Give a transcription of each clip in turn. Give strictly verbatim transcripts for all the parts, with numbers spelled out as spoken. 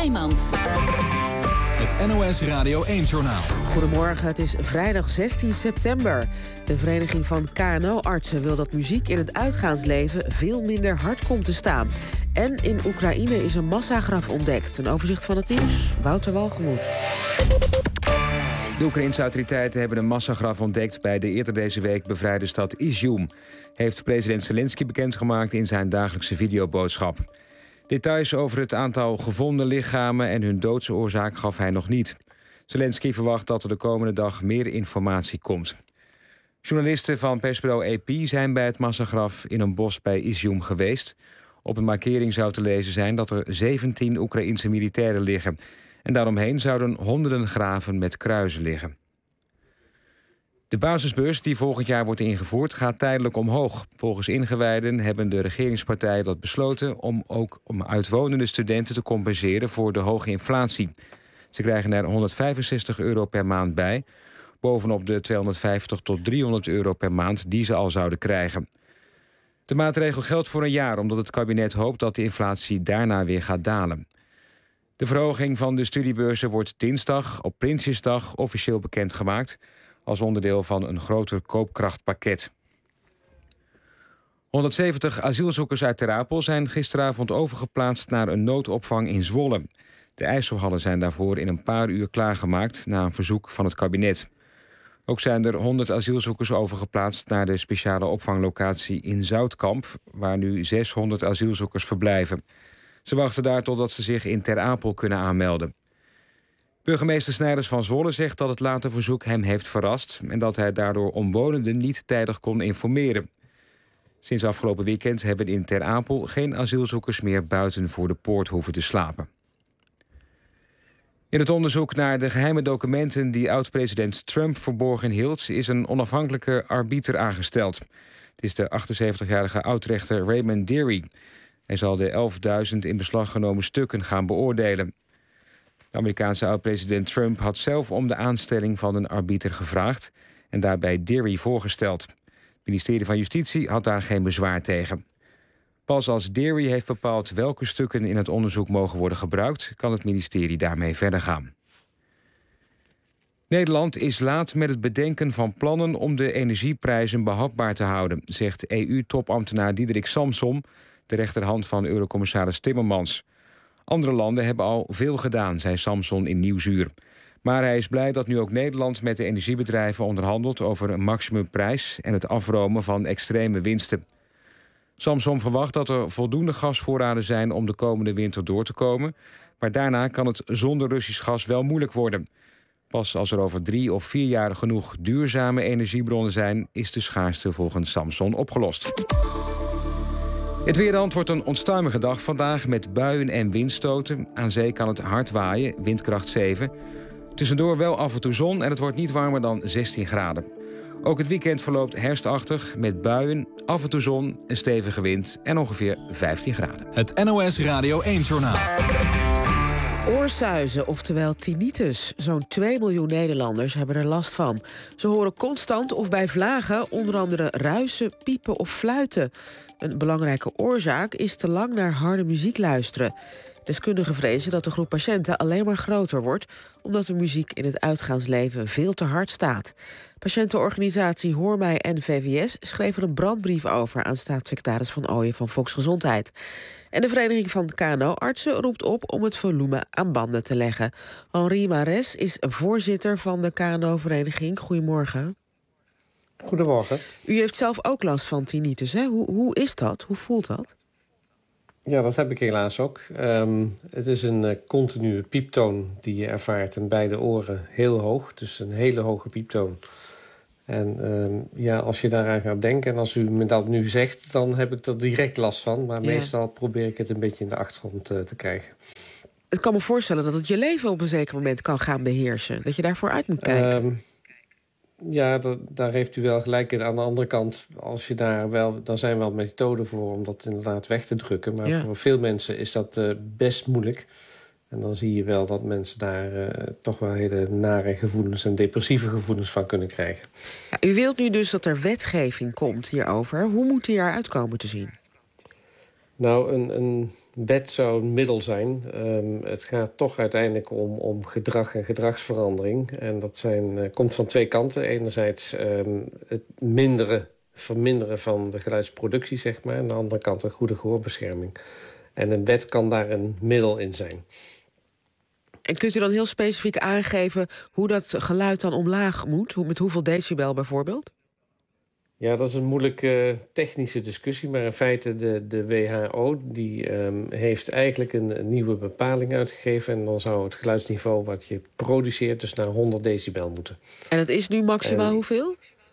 Heijmans. Het N O S Radio één-journaal. Goedemorgen, het is vrijdag zestien september. De Vereniging van K N O-artsen wil dat muziek in het uitgaansleven veel minder hard komt te staan. En in Oekraïne is een massagraf ontdekt. Een overzicht van het nieuws, Wouter Walgemoed. De Oekraïnse autoriteiten hebben een massagraf ontdekt bij de eerder deze week bevrijde stad Izjum, heeft president Zelensky bekendgemaakt in zijn dagelijkse videoboodschap. Details over het aantal gevonden lichamen en hun doodsoorzaak gaf hij nog niet. Zelensky verwacht dat er de komende dag meer informatie komt. Journalisten van persbureau A P zijn bij het massagraf in een bos bij Izjum geweest. Op een markering zou te lezen zijn dat er zeventien Oekraïense militairen liggen. En daaromheen zouden honderden graven met kruisen liggen. De basisbeurs die volgend jaar wordt ingevoerd gaat tijdelijk omhoog. Volgens ingewijden hebben de regeringspartijen dat besloten om ook om uitwonende studenten te compenseren voor de hoge inflatie. Ze krijgen er honderdvijfenzestig euro per maand bij, bovenop de tweehonderdvijftig tot driehonderd euro per maand die ze al zouden krijgen. De maatregel geldt voor een jaar omdat het kabinet hoopt dat de inflatie daarna weer gaat dalen. De verhoging van de studiebeurzen wordt dinsdag op Prinsjesdag officieel bekendgemaakt als onderdeel van een groter koopkrachtpakket. honderdzeventig asielzoekers uit Ter Apel zijn gisteravond overgeplaatst naar een noodopvang in Zwolle. De IJsselhallen zijn daarvoor in een paar uur klaargemaakt na een verzoek van het kabinet. Ook zijn er honderd asielzoekers overgeplaatst naar de speciale opvanglocatie in Zoutkamp, waar nu zeshonderd asielzoekers verblijven. Ze wachten daar totdat ze zich in Ter Apel kunnen aanmelden. Burgemeester Snijders van Zwolle zegt dat het late verzoek hem heeft verrast en dat hij daardoor omwonenden niet tijdig kon informeren. Sinds afgelopen weekend hebben in Ter Apel geen asielzoekers meer buiten voor de poort hoeven te slapen. In het onderzoek naar de geheime documenten die oud-president Trump verborgen hield, is een onafhankelijke arbiter aangesteld. Het is de achtenzeventigjarige oud-rechter Raymond Deary. Hij zal de elfduizend in beslag genomen stukken gaan beoordelen. De Amerikaanse oud-president Trump had zelf om de aanstelling van een arbiter gevraagd en daarbij Deary voorgesteld. Het ministerie van Justitie had daar geen bezwaar tegen. Pas als Deary heeft bepaald welke stukken in het onderzoek mogen worden gebruikt, kan het ministerie daarmee verder gaan. Nederland is laat met het bedenken van plannen om de energieprijzen behapbaar te houden, zegt E U-topambtenaar Diederik Samsom, de rechterhand van Eurocommissaris Timmermans. Andere landen hebben al veel gedaan, zei Samson in Nieuwsuur. Maar hij is blij dat nu ook Nederland met de energiebedrijven onderhandelt over een maximumprijs en het afromen van extreme winsten. Samson verwacht dat er voldoende gasvoorraden zijn om de komende winter door te komen, maar daarna kan het zonder Russisch gas wel moeilijk worden. Pas als er over drie of vier jaar genoeg duurzame energiebronnen zijn, is de schaarste volgens Samson opgelost. Het weerland wordt een onstuimige dag vandaag met buien en windstoten. Aan zee kan het hard waaien, windkracht zeven. Tussendoor wel af en toe zon en het wordt niet warmer dan zestien graden. Ook het weekend verloopt herfstachtig met buien, af en toe zon, een stevige wind en ongeveer vijftien graden. Het N O S Radio één-journaal. Oorsuizen, oftewel tinnitus. Zo'n twee miljoen Nederlanders hebben er last van. Ze horen constant of bij vlagen onder andere ruisen, piepen of fluiten. Een belangrijke oorzaak is te lang naar harde muziek luisteren. Deskundigen vrezen dat de groep patiënten alleen maar groter wordt, omdat de muziek in het uitgaansleven veel te hard staat. Patiëntenorganisatie Hoor Mij en V V S schreven een brandbrief over aan staatssecretaris Van Ooyen van Volksgezondheid. En de Vereniging van K N O-artsen roept op om het volume aan banden te leggen. Henri Mares is voorzitter van de K N O-vereniging. Goedemorgen. Goedemorgen. U heeft zelf ook last van tinnitus, hè? Hoe, hoe is dat? Hoe voelt dat? Ja, dat heb ik helaas ook. Um, het is een uh, continue pieptoon die je ervaart in beide oren heel hoog. Dus een hele hoge pieptoon. En um, ja, als je daaraan gaat denken en als u me dat nu zegt, dan heb ik er direct last van. Maar ja. meestal probeer ik het een beetje in de achtergrond uh, te krijgen. Ik kan me voorstellen dat het je leven op een zeker moment kan gaan beheersen. Dat je daarvoor uit moet kijken. Um, Ja, dat, daar heeft u wel gelijk in. Aan de andere kant, als je daar wel, dan zijn wel methoden voor om dat inderdaad weg te drukken. Maar ja. voor veel mensen is dat uh, best moeilijk. En dan zie je wel dat mensen daar uh, toch wel hele nare gevoelens en depressieve gevoelens van kunnen krijgen. Ja, u wilt nu dus dat er wetgeving komt hierover. Hoe moet die eruit komen te zien? Nou, een, een wet zou een middel zijn. Um, het gaat toch uiteindelijk om, om gedrag en gedragsverandering. En dat zijn, uh, komt van twee kanten. Enerzijds um, het minderen, verminderen van de geluidsproductie, zeg maar. Aan de andere kant een goede gehoorbescherming. En een wet kan daar een middel in zijn. En kunt u dan heel specifiek aangeven hoe dat geluid dan omlaag moet? Met hoeveel decibel bijvoorbeeld? Ja, dat is een moeilijke technische discussie. Maar in feite de, de W H O die, um, heeft eigenlijk een, een nieuwe bepaling uitgegeven. En dan zou het geluidsniveau wat je produceert dus naar honderd decibel moeten. En dat is nu maximaal en, hoeveel?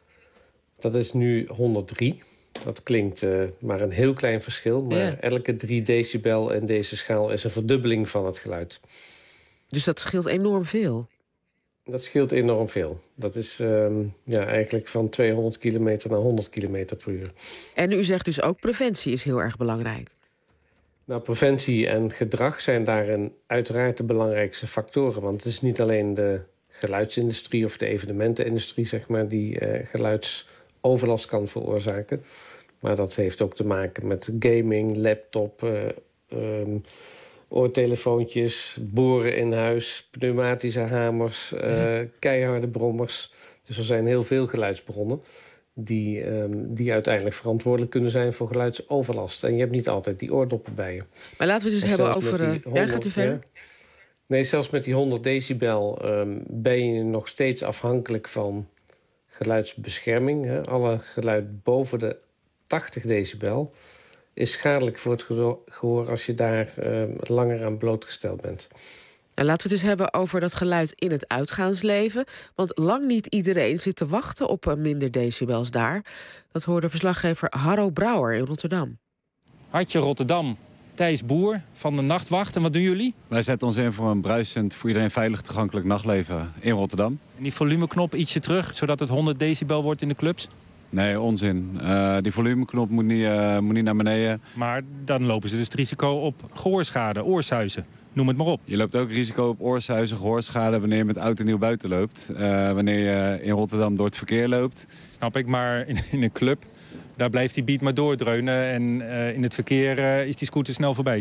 Dat is nu honderddrie. Dat klinkt uh, maar een heel klein verschil. Maar ja. elke drie decibel in deze schaal is een verdubbeling van het geluid. Dus dat scheelt enorm veel? Dat scheelt enorm veel. Dat is um, ja, eigenlijk van tweehonderd kilometer naar honderd kilometer per uur. En u zegt dus ook preventie is heel erg belangrijk. Nou, preventie en gedrag zijn daarin uiteraard de belangrijkste factoren. Want het is niet alleen de geluidsindustrie of de evenementenindustrie, zeg maar, die uh, geluidsoverlast kan veroorzaken. Maar dat heeft ook te maken met gaming, laptop, uh, um, oortelefoontjes, boren in huis, pneumatische hamers, uh, keiharde brommers. Dus er zijn heel veel geluidsbronnen die, um, die uiteindelijk verantwoordelijk kunnen zijn voor geluidsoverlast. En je hebt niet altijd die oordoppen bij je. Maar laten we het dus en hebben over... honderd, ja, gaat u verder? Ja, nee, zelfs met die honderd decibel um, ben je nog steeds afhankelijk van geluidsbescherming. Hè. Alle geluid boven de tachtig decibel is schadelijk voor het gehoor als je daar uh, langer aan blootgesteld bent. En laten we het eens hebben over dat geluid in het uitgaansleven. Want lang niet iedereen zit te wachten op minder decibels daar. Dat hoorde verslaggever Harro Brouwer in Rotterdam. Hartje Rotterdam, Thijs Boer van de Nachtwacht. En wat doen jullie? Wij zetten ons in voor een bruisend, voor iedereen veilig toegankelijk nachtleven in Rotterdam. En die volumeknop ietsje terug, zodat het honderd decibel wordt in de clubs? Nee, onzin. Uh, die volumeknop moet niet, uh, moet niet naar beneden. Maar dan lopen ze dus het risico op gehoorschade, oorsuizen. Noem het maar op. Je loopt ook risico op oorsuizen, gehoorschade wanneer je met oud en nieuw buiten loopt. Uh, wanneer je in Rotterdam door het verkeer loopt. Snap ik, maar in, in een club, daar blijft die beat maar doordreunen. En uh, in het verkeer uh, is die scooter snel voorbij.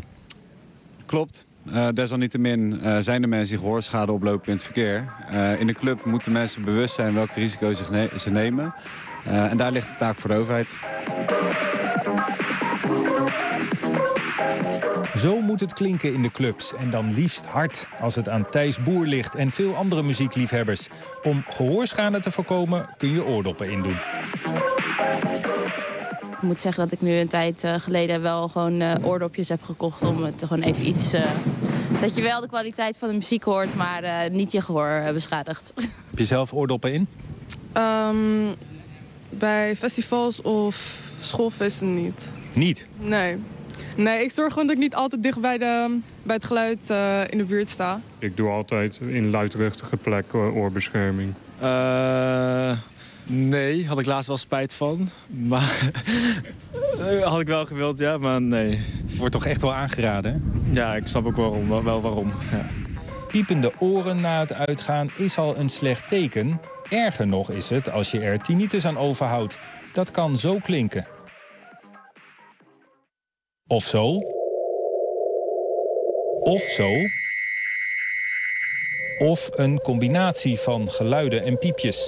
Klopt. Uh, desalniettemin uh, zijn er mensen die gehoorschade oplopen in het verkeer. Uh, in de club moeten mensen bewust zijn welke risico's ze, ne- ze nemen. Uh, en daar ligt de taak voor de overheid. Zo moet het klinken in de clubs. En dan liefst hard als het aan Thijs Boer ligt en veel andere muziekliefhebbers. Om gehoorschade te voorkomen kun je oordoppen indoen. Ik moet zeggen dat ik nu een tijd uh, geleden wel gewoon uh, oordopjes heb gekocht om het gewoon even iets... Uh, dat je wel de kwaliteit van de muziek hoort, maar uh, niet je gehoor uh, beschadigt. Heb je zelf oordoppen in? Um, bij festivals of schoolfeesten niet. Niet? Nee. Nee, ik zorg gewoon dat ik niet altijd dicht bij, de, bij het geluid uh, in de buurt sta. Ik doe altijd in luidruchtige plekken oorbescherming. Uh, nee, had ik laatst wel spijt van. Maar had ik wel gewild, ja, maar nee. Wordt toch echt wel aangeraden, hè? Ja, ik snap ook waarom, wel waarom. Ja. Piepende oren na het uitgaan is al een slecht teken. Erger nog is het als je er tinnitus aan overhoudt. Dat kan zo klinken. Of zo. Of zo. Of een combinatie van geluiden en piepjes.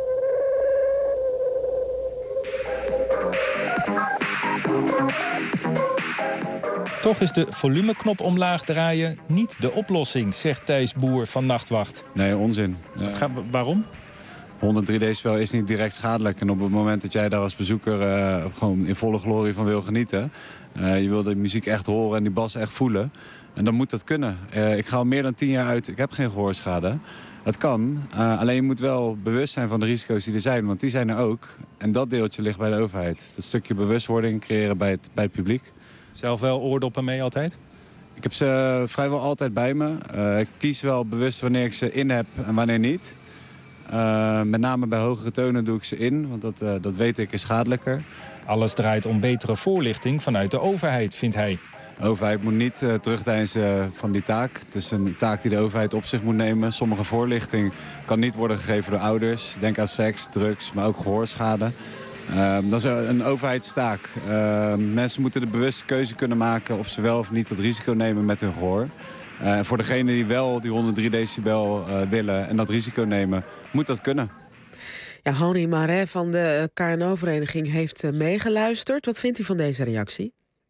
Toch is de volumeknop omlaag draaien niet de oplossing, zegt Thijs Boer van Nachtwacht. Nee, onzin. Uh, Ga, waarom? honderddrie decibel is niet direct schadelijk. En op het moment dat jij daar als bezoeker uh, gewoon in volle glorie van wil genieten... Uh, je wil de muziek echt horen en die bas echt voelen. En dan moet dat kunnen. Uh, ik ga al meer dan tien jaar uit. Ik heb geen gehoorschade. Het kan. Uh, alleen je moet wel bewust zijn van de risico's die er zijn. Want die zijn er ook. En dat deeltje ligt bij de overheid. Dat stukje bewustwording creëren bij het, bij het publiek. Zelf wel oordoppen mee altijd? Ik heb ze vrijwel altijd bij me. Uh, ik kies wel bewust wanneer ik ze in heb en wanneer niet. Uh, met name bij hogere tonen doe ik ze in. Want dat, uh, dat weet ik is schadelijker. Alles draait om betere voorlichting vanuit de overheid, vindt hij. De overheid moet niet uh, terugdeinzen van die taak. Het is een taak die de overheid op zich moet nemen. Sommige voorlichting kan niet worden gegeven door ouders. Denk aan seks, drugs, maar ook gehoorschade. Uh, dat is een overheidstaak. Uh, mensen moeten de bewuste keuze kunnen maken of ze wel of niet het risico nemen met hun gehoor. Uh, voor degenen die wel die honderddrie decibel uh, willen en dat risico nemen, moet dat kunnen. Ja, Henri Marais van de K N O-vereniging heeft uh, meegeluisterd. Wat vindt u van deze reactie?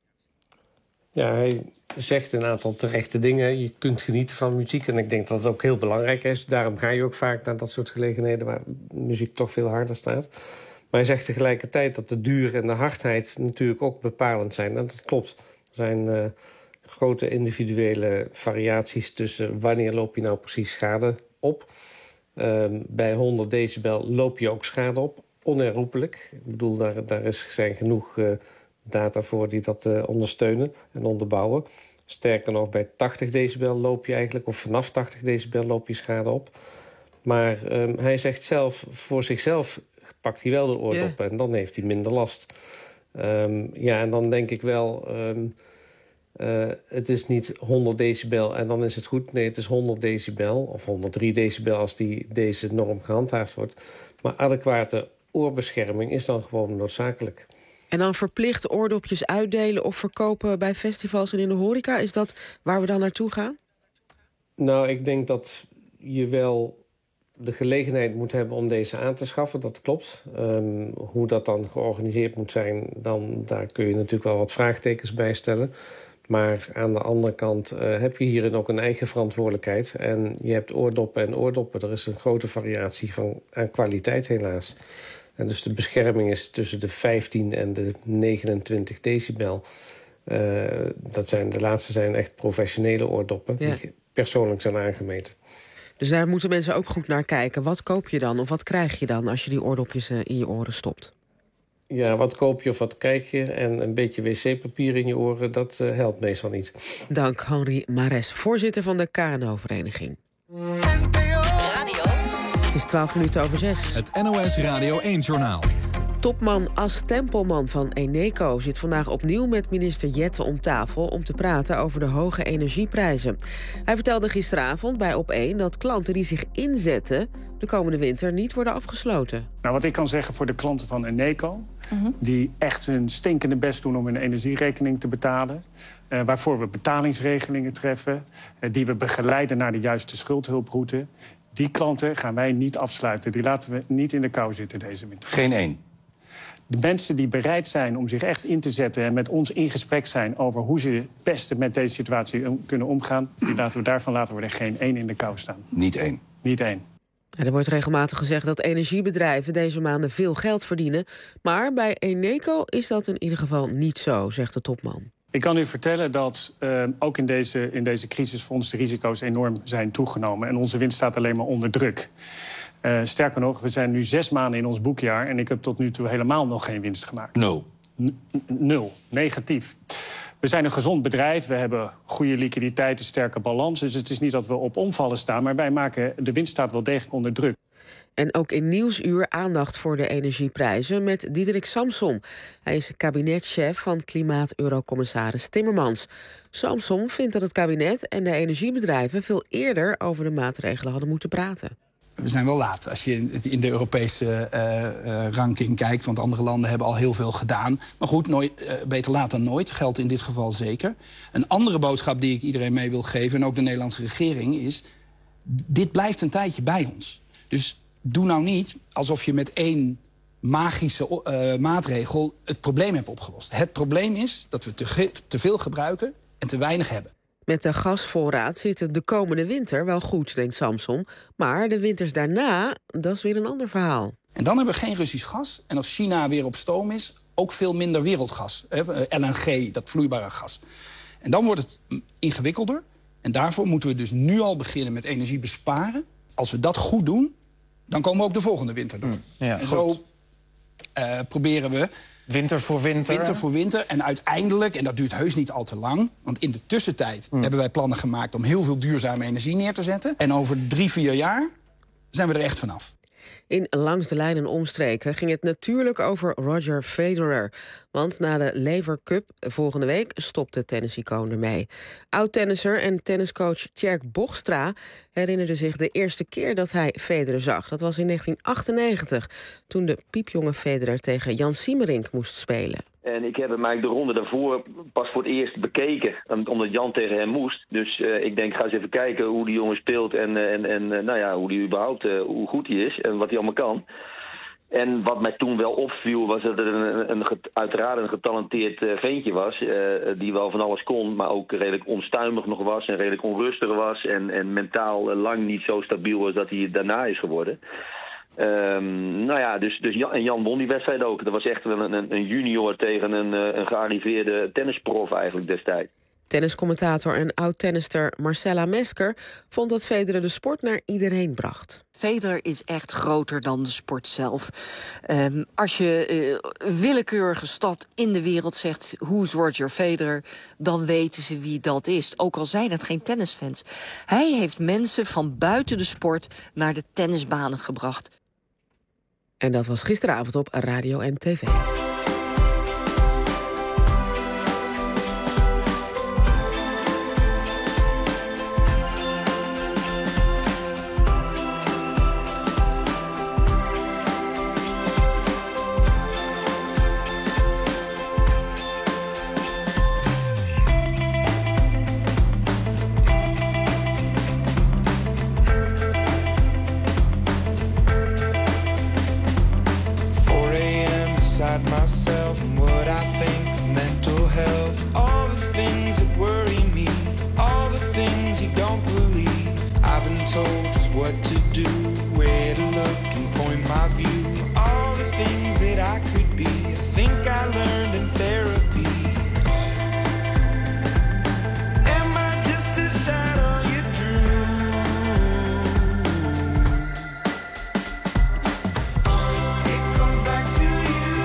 Ja, hij zegt een aantal terechte dingen. Je kunt genieten van muziek en ik denk dat het ook heel belangrijk is. Daarom ga je ook vaak naar dat soort gelegenheden waar muziek toch veel harder staat. Maar hij zegt tegelijkertijd dat de duur en de hardheid natuurlijk ook bepalend zijn. En dat klopt. Er zijn uh, grote individuele variaties tussen wanneer loop je nou precies schade op. Uh, bij honderd decibel loop je ook schade op, onherroepelijk. Ik bedoel, daar, daar is, zijn genoeg uh, data voor die dat uh, ondersteunen en onderbouwen. Sterker nog, bij tachtig decibel loop je eigenlijk, of vanaf tachtig decibel loop je schade op. Maar um, hij zegt zelf, voor zichzelf pakt hij wel de oordop yeah. en dan heeft hij minder last. Um, ja, en dan denk ik wel, um, uh, het is niet honderd decibel en dan is het goed. Nee, het is honderd decibel of honderddrie decibel als die, deze norm gehandhaafd wordt. Maar adequate oorbescherming is dan gewoon noodzakelijk. En dan verplicht oordopjes uitdelen of verkopen bij festivals en in de horeca. Is dat waar we dan naartoe gaan? Nou, ik denk dat je wel de gelegenheid moet hebben om deze aan te schaffen. Dat klopt. Um, hoe dat dan georganiseerd moet zijn, dan, daar kun je natuurlijk wel wat vraagtekens bij stellen. Maar aan de andere kant uh, heb je hierin ook een eigen verantwoordelijkheid. En je hebt oordoppen en oordoppen. Er is een grote variatie van, aan kwaliteit helaas. En dus de bescherming is tussen de vijftien en de negenentwintig decibel. Uh, dat zijn, de laatste zijn echt professionele oordoppen ja. die persoonlijk zijn aangemeten. Dus daar moeten mensen ook goed naar kijken. Wat koop je dan of wat krijg je dan als je die oordopjes in je oren stopt? Ja, wat koop je of wat krijg je? En een beetje wc-papier in je oren, dat uh, helpt meestal niet. Dank Henri Marais, voorzitter van de K N O-vereniging. Radio. Het is twaalf minuten over zes. Het N O S Radio één-journaal. Topman As Tempelman van Eneco zit vandaag opnieuw met minister Jette om tafel om te praten over de hoge energieprijzen. Hij vertelde gisteravond bij Op één dat klanten die zich inzetten de komende winter niet worden afgesloten. Nou, wat ik kan zeggen voor de klanten van Eneco, uh-huh. die echt hun stinkende best doen om hun energierekening te betalen, uh, waarvoor we betalingsregelingen treffen, uh, die we begeleiden naar de juiste schuldhulproute. Die klanten gaan wij niet afsluiten. Die laten we niet in de kou zitten deze winter. Geen één. De mensen die bereid zijn om zich echt in te zetten en met ons in gesprek zijn over hoe ze het beste met deze situatie kunnen omgaan, die laten we daarvan laten we er geen één in de kou staan. Niet één. Niet één. Er wordt regelmatig gezegd dat energiebedrijven deze maanden veel geld verdienen. Maar bij Eneco is dat in ieder geval niet zo, zegt de topman. Ik kan u vertellen dat uh, ook in deze, in deze crisisfonds de risico's enorm zijn toegenomen. En onze winst staat alleen maar onder druk. Uh, sterker nog, we zijn nu zes maanden in ons boekjaar en ik heb tot nu toe helemaal nog geen winst gemaakt. Nul. N- nul. Negatief. We zijn een gezond bedrijf, we hebben goede liquiditeit, een sterke balans. Dus het is niet dat we op omvallen staan, maar wij maken, de winst staat wel degelijk onder druk. En ook in Nieuwsuur aandacht voor de energieprijzen met Diederik Samsom. Hij is kabinetchef van klimaat-eurocommissaris Timmermans. Samsom vindt dat het kabinet en de energiebedrijven veel eerder over de maatregelen hadden moeten praten. We zijn wel laat als je in de Europese uh, uh, ranking kijkt. Want andere landen hebben al heel veel gedaan. Maar goed, nooit, uh, beter laat dan nooit. Geldt in dit geval zeker. Een andere boodschap die ik iedereen mee wil geven, en ook de Nederlandse regering, is: dit blijft een tijdje bij ons. Dus doe nou niet alsof je met één magische uh, maatregel het probleem hebt opgelost. Het probleem is dat we te, ge- te veel gebruiken en te weinig hebben. Met de gasvoorraad zit het de komende winter wel goed, denkt Samsom. Maar de winters daarna, dat is weer een ander verhaal. En dan hebben we geen Russisch gas. En als China weer op stoom is, ook veel minder wereldgas. L N G, dat vloeibare gas. En dan wordt het ingewikkelder. En daarvoor moeten we dus nu al beginnen met energie besparen. Als we dat goed doen, dan komen we ook de volgende winter door. Ja, en zo uh, proberen we winter voor winter. Winter voor winter. En uiteindelijk, en dat duurt heus niet al te lang, want in de tussentijd mm. hebben wij plannen gemaakt om heel veel duurzame energie neer te zetten. En over drie, vier jaar zijn we er echt vanaf. In Langs de Lijn en omstreken ging het natuurlijk over Roger Federer. Want na de Lever Cup volgende week stopt de tennisicoon ermee. Oud-tennisser en tenniscoach Tjerk Bogstra herinnerde zich de eerste keer dat hij Federer zag. Dat was in negentien achtennegentig, toen de piepjonge Federer tegen Jan Siemerink moest spelen. En ik heb hem eigenlijk de ronde daarvoor pas voor het eerst bekeken, omdat Jan tegen hem moest. Dus uh, ik denk, ga eens even kijken hoe die jongen speelt en, en, en uh, nou ja, hoe die überhaupt, uh, hoe goed hij is en wat hij allemaal kan. En wat mij toen wel opviel was dat er een, een, een uiteraard een getalenteerd uh, ventje was, uh, die wel van alles kon, maar ook redelijk onstuimig nog was en redelijk onrustig was en, en mentaal uh, lang niet zo stabiel was dat hij daarna is geworden. Um, nou ja, dus, dus Jan, en Jan won die wedstrijd ook. Dat was echt wel een, een junior tegen een, een gearriveerde tennisprof eigenlijk destijds. Tenniscommentator en oud-tennister Marcella Mesker vond dat Federer de sport naar iedereen bracht. Federer is echt groter dan de sport zelf. Um, als je uh, willekeurige stad in de wereld zegt, who's Roger Federer, dan weten ze wie dat is. Ook al zijn het geen tennisfans. Hij heeft mensen van buiten de sport naar de tennisbanen gebracht. En dat was gisteravond op radio en tv. Myself and what I think of mental health, all the things that worry me, all the things you don't believe. I've been told just what to do, where to look and point my view, all the things that I could be, I think I learned in therapy. Am I just a shadow you drew? It comes back to you.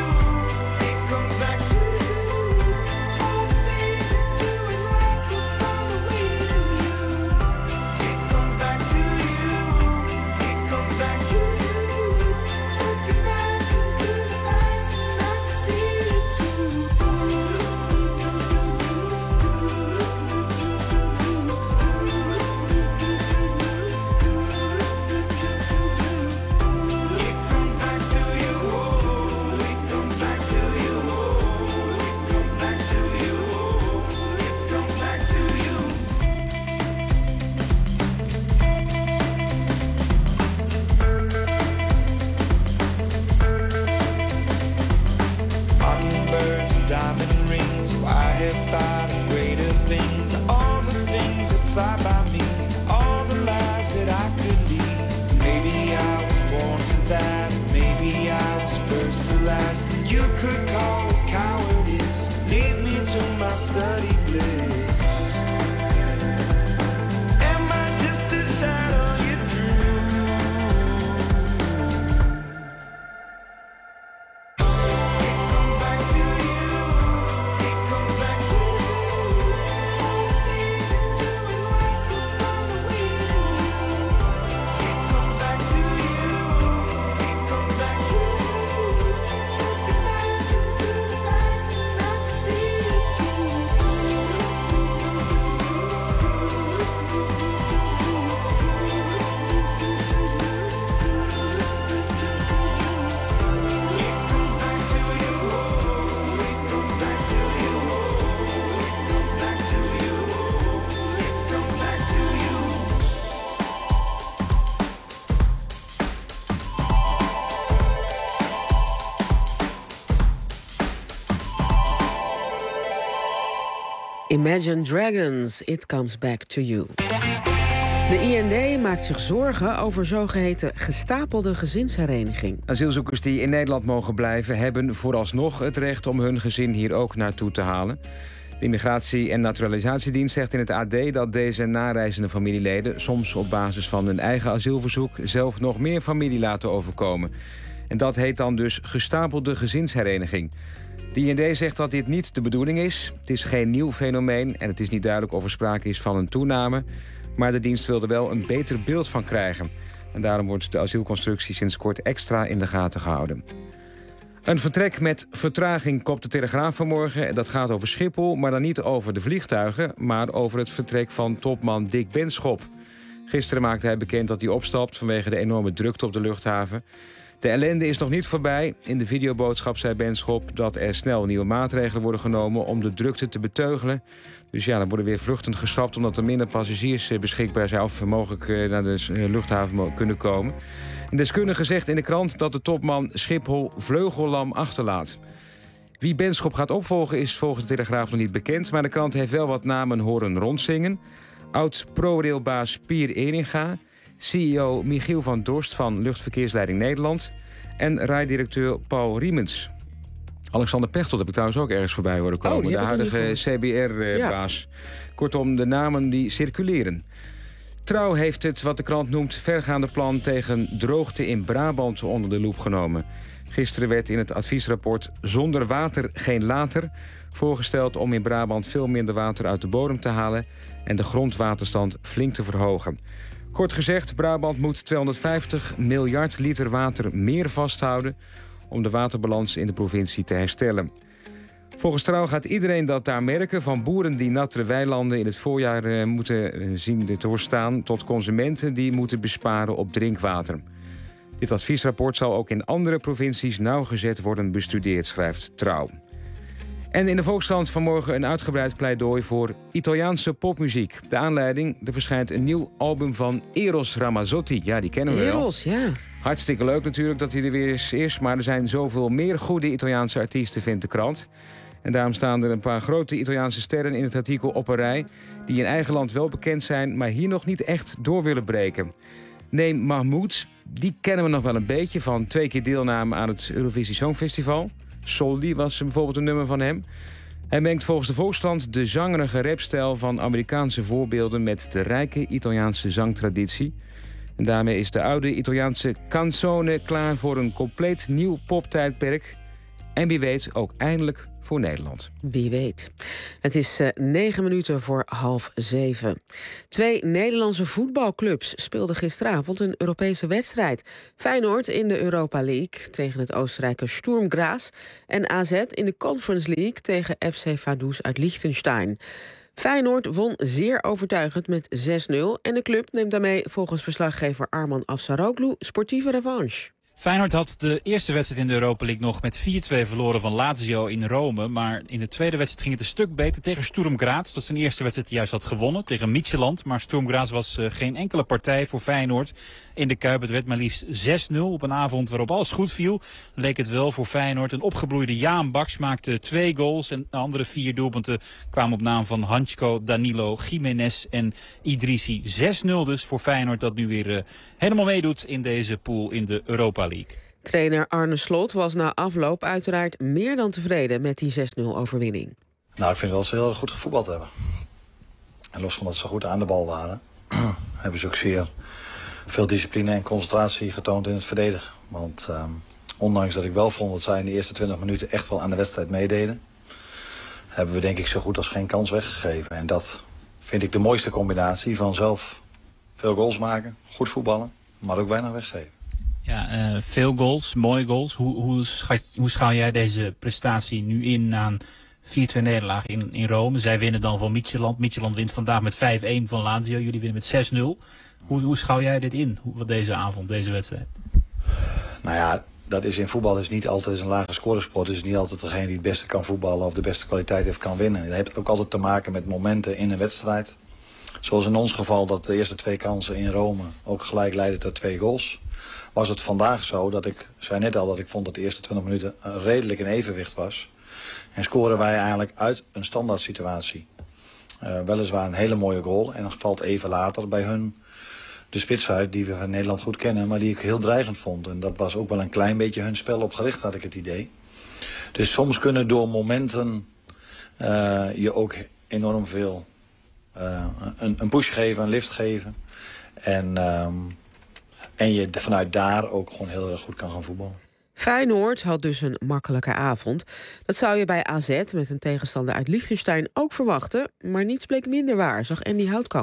Imagine Dragons, It Comes Back to You. De I N D maakt zich zorgen over zogeheten gestapelde gezinshereniging. Asielzoekers die in Nederland mogen blijven hebben vooralsnog het recht om hun gezin hier ook naartoe te halen. De Immigratie- en Naturalisatiedienst zegt in het A D dat deze nareizende familieleden soms op basis van hun eigen asielverzoek zelf nog meer familie laten overkomen. En dat heet dan dus gestapelde gezinshereniging. De I N D zegt dat dit niet de bedoeling is. Het is geen nieuw fenomeen en het is niet duidelijk of er sprake is van een toename. Maar de dienst wil er wel een beter beeld van krijgen. En daarom wordt de asielconstructie sinds kort extra in de gaten gehouden. Een vertrek met vertraging kopt de Telegraaf vanmorgen. Dat gaat over Schiphol, maar dan niet over de vliegtuigen, maar over het vertrek van topman Dick Benschop. Gisteren maakte hij bekend dat hij opstapt vanwege de enorme drukte op de luchthaven. De ellende is nog niet voorbij. In de videoboodschap zei Benschop dat er snel nieuwe maatregelen worden genomen om de drukte te beteugelen. Dus ja, dan worden weer vluchten geschrapt omdat er minder passagiers beschikbaar zijn of mogelijk naar de luchthaven kunnen komen. Een deskundige zegt in de krant dat de topman Schiphol vleugellam achterlaat. Wie Benschop gaat opvolgen is volgens de Telegraaf nog niet bekend, maar de krant heeft wel wat namen horen rondzingen. Oud-ProRailbaas Pier Eringa, C E O Michiel van Dorst van Luchtverkeersleiding Nederland en rijdirecteur Paul Riemens. Alexander Pechtold heb ik trouwens ook ergens voorbij horen komen. Oh, de huidige C B R-baas. Ja. Kortom, de namen die circuleren. Trouw heeft het, wat de krant noemt, vergaande plan tegen droogte in Brabant onder de loep genomen. Gisteren werd in het adviesrapport Zonder water geen later voorgesteld om in Brabant veel minder water uit de bodem te halen en de grondwaterstand flink te verhogen. Kort gezegd, Brabant moet tweehonderdvijftig miljard liter water meer vasthouden om de waterbalans in de provincie te herstellen. Volgens Trouw gaat iedereen dat daar merken, van boeren die nattere weilanden in het voorjaar uh, moeten uh, zien te doorstaan, tot consumenten die moeten besparen op drinkwater. Dit adviesrapport zal ook in andere provincies nauwgezet worden bestudeerd, schrijft Trouw. En in de Volkskrant vanmorgen een uitgebreid pleidooi voor Italiaanse popmuziek. De aanleiding, er verschijnt een nieuw album van Eros Ramazzotti. Ja, die kennen we wel. Eros, ja. Hartstikke leuk natuurlijk dat hij er weer eens is, maar er zijn zoveel meer goede Italiaanse artiesten, vindt de krant. En daarom staan er een paar grote Italiaanse sterren in het artikel op een rij die in eigen land wel bekend zijn, maar hier nog niet echt door willen breken. Neem Mahmoud, die kennen we nog wel een beetje van twee keer deelname aan het Eurovisie Songfestival. Soldi was bijvoorbeeld een nummer van hem. Hij mengt volgens de Volkskrant de zangerige rapstijl van Amerikaanse voorbeelden met de rijke Italiaanse zangtraditie. En daarmee is de oude Italiaanse canzone klaar voor een compleet nieuw poptijdperk. En wie weet ook eindelijk voor Nederland. Wie weet. Het is uh, negen minuten voor half zeven. Twee Nederlandse voetbalclubs speelden gisteravond een Europese wedstrijd. Feyenoord in de Europa League tegen het Oostenrijker Sturm Graz en A Z in de Conference League tegen F C Vaduz uit Liechtenstein. Feyenoord won zeer overtuigend met zes nul en de club neemt daarmee volgens verslaggever Arman Afsaroglu sportieve revanche. Feyenoord had de eerste wedstrijd in de Europa League nog met vier twee verloren van Lazio in Rome. Maar in de tweede wedstrijd ging het een stuk beter tegen Sturm Graz. Dat is een eerste wedstrijd die juist had gewonnen tegen Midtjylland. Maar Sturm Graz was uh, geen enkele partij voor Feyenoord in de Kuip. Het werd maar liefst zes nul op een avond waarop alles goed viel. Leek het wel voor Feyenoord. Een opgebloeide Jaan Baks maakte twee goals. En de andere vier doelpunten kwamen op naam van Hansko, Danilo, Jiménez en Idrissi. zes nul dus voor Feyenoord dat nu weer uh, helemaal meedoet in deze pool in de Europa League. Trainer Arne Slot was na afloop uiteraard meer dan tevreden met die zes nul overwinning. Nou, ik vind wel dat ze heel erg goed gevoetbald hebben. En los van dat ze goed aan de bal waren, hebben ze ook zeer veel discipline en concentratie getoond in het verdedigen. Want uh, ondanks dat ik wel vond dat zij in de eerste twintig minuten echt wel aan de wedstrijd meededen, hebben we denk ik zo goed als geen kans weggegeven. En dat vind ik de mooiste combinatie van zelf veel goals maken, goed voetballen, maar ook weinig weggeven. Ja, uh, veel goals, mooie goals. Hoe, hoe, schat, hoe schaal jij deze prestatie nu in na een vier twee nederlaag in, in Rome? Zij winnen dan van Midtjylland. Midtjylland wint vandaag met vijf een van Lazio. Jullie winnen met zes nul. Hoe, hoe schaal jij dit in, hoe, deze avond, deze wedstrijd? Nou ja, dat is in voetbal is niet altijd een lage scoresport. Het is niet altijd degene die het beste kan voetballen of de beste kwaliteit heeft kan winnen. Het heeft ook altijd te maken met momenten in een wedstrijd. Zoals in ons geval dat de eerste twee kansen in Rome ook gelijk leidden tot twee goals. Was het vandaag zo dat ik, zei net al dat ik vond dat de eerste twintig minuten redelijk in evenwicht was. En scoren wij eigenlijk uit een standaard situatie. Uh, weliswaar een hele mooie goal en dan valt even later bij hun de spits uit die we van Nederland goed kennen, maar die ik heel dreigend vond. En dat was ook wel een klein beetje hun spel op gericht, had ik het idee. Dus soms kunnen door momenten uh, je ook enorm veel uh, een, een push geven, een lift geven. En... Um, En je vanuit daar ook gewoon heel erg goed kan gaan voetballen. Feyenoord had dus een makkelijke avond. Dat zou je bij A Z met een tegenstander uit Liechtenstein ook verwachten. Maar niets bleek minder waar, zag Andy Houtkamp.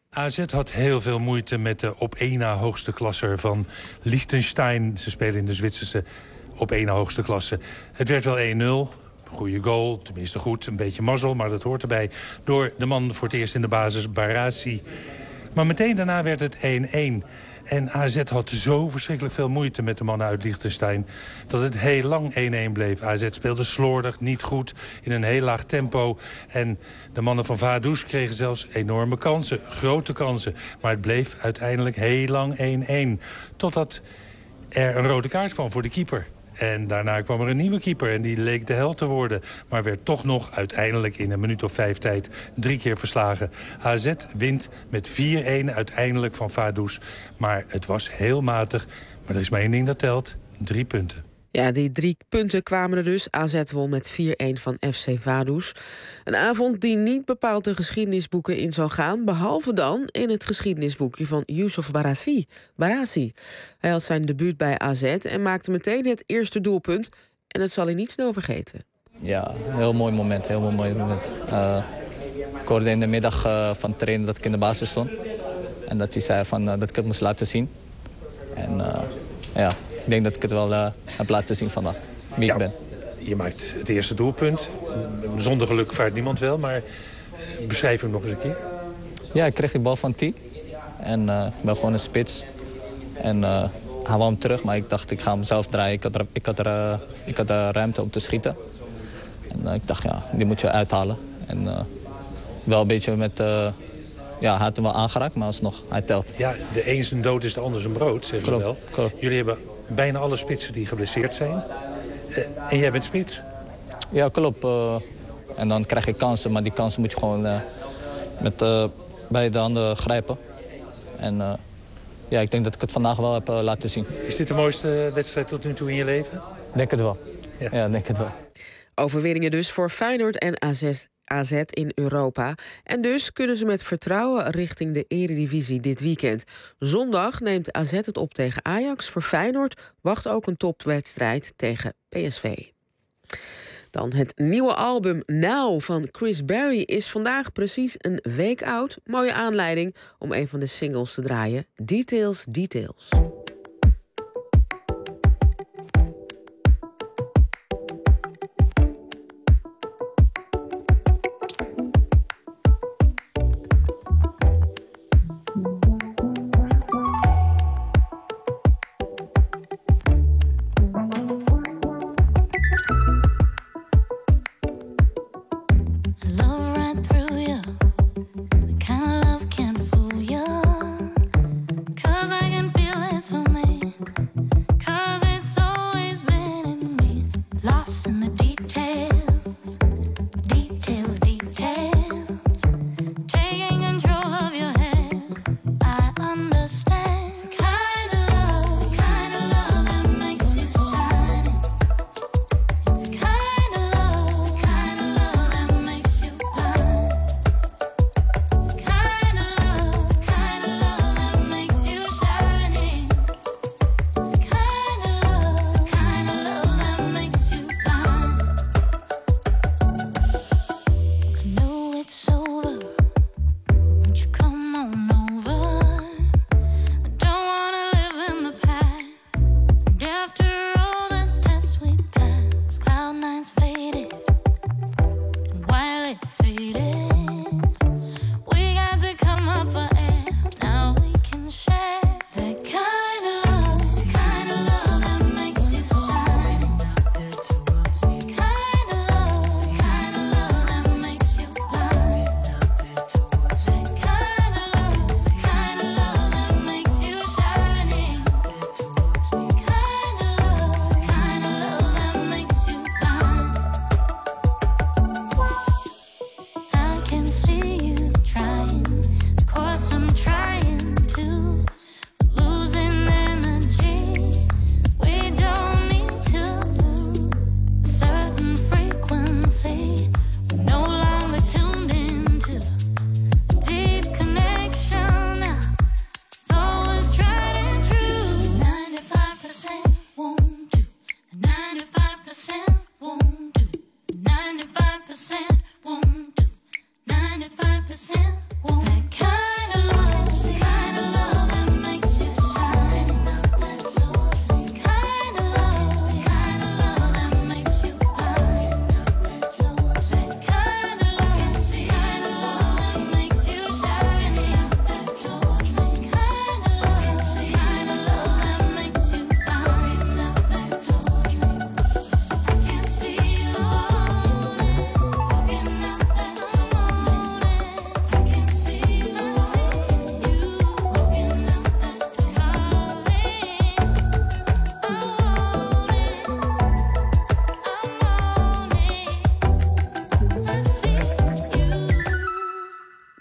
A Z had heel veel moeite met de op één na hoogste klasser van Liechtenstein. Ze spelen in de Zwitserse op één na hoogste klasse. Het werd wel één nul. Goeie goal, tenminste goed, een beetje mazzel, maar dat hoort erbij. Door de man voor het eerst in de basis, Barassi. Maar meteen daarna werd het één één. En A Z had zo verschrikkelijk veel moeite met de mannen uit Liechtenstein... dat het heel lang één één bleef. A Z speelde slordig, niet goed, in een heel laag tempo. En de mannen van Vaduz kregen zelfs enorme kansen, grote kansen. Maar het bleef uiteindelijk heel lang één één. Totdat er een rode kaart kwam voor de keeper. En daarna kwam er een nieuwe keeper en die leek de held te worden. Maar werd toch nog uiteindelijk in een minuut of vijf tijd drie keer verslagen. A Z wint met vier één uiteindelijk van Vaduz. Maar het was heel matig. Maar er is maar één ding dat telt. Drie punten. Ja, die drie punten kwamen er dus. A Z won met vier één van F C Vaduz. Een avond die niet bepaald de geschiedenisboeken in zou gaan... behalve dan in het geschiedenisboekje van Youssouf Barassi. Barassi. Hij had zijn debuut bij A Z en maakte meteen het eerste doelpunt. En dat zal hij niet snel vergeten. Ja, heel mooi moment, heel mooi moment. Uh, ik hoorde in de middag uh, van het trainen dat ik in de basis stond. En dat hij zei van, uh, dat ik het moest laten zien. En uh, ja... Ik denk dat ik het wel uh, heb laten zien vandaag, wie ja, ik ben. Je maakt het eerste doelpunt. Zonder geluk vaart niemand wel, maar beschrijf hem nog eens een keer. Ja, ik kreeg die bal van T. En uh, ik ben gewoon een spits. En uh, hij wou hem terug, maar ik dacht ik ga hem zelf draaien. Ik had, er, ik had, er, uh, ik had er ruimte om te schieten. En uh, ik dacht, ja, die moet je uithalen. En uh, wel een beetje met... Uh, Ja, hij had hem wel aangeraakt, maar alsnog, hij telt. Ja, de een zijn dood is de ander zijn brood, zeggen klopt, we wel. Klopt. Jullie hebben bijna alle spitsen die geblesseerd zijn. Uh, en jij bent spits? Ja, klopt. Uh, en dan krijg je kansen, maar die kansen moet je gewoon uh, met uh, beide handen grijpen. En uh, ja, ik denk dat ik het vandaag wel heb uh, laten zien. Is dit de mooiste wedstrijd tot nu toe in je leven? Denk het wel. Ja, ja denk het wel. Overwinningen dus voor Feyenoord en A Z. A Z in Europa. En dus kunnen ze met vertrouwen richting de Eredivisie dit weekend. Zondag neemt A Z het op tegen Ajax. Voor Feyenoord wacht ook een topwedstrijd tegen P S V. Dan het nieuwe album Now van Chris Berry is vandaag precies een week oud. Mooie aanleiding om een van de singles te draaien. Details, Details. Don't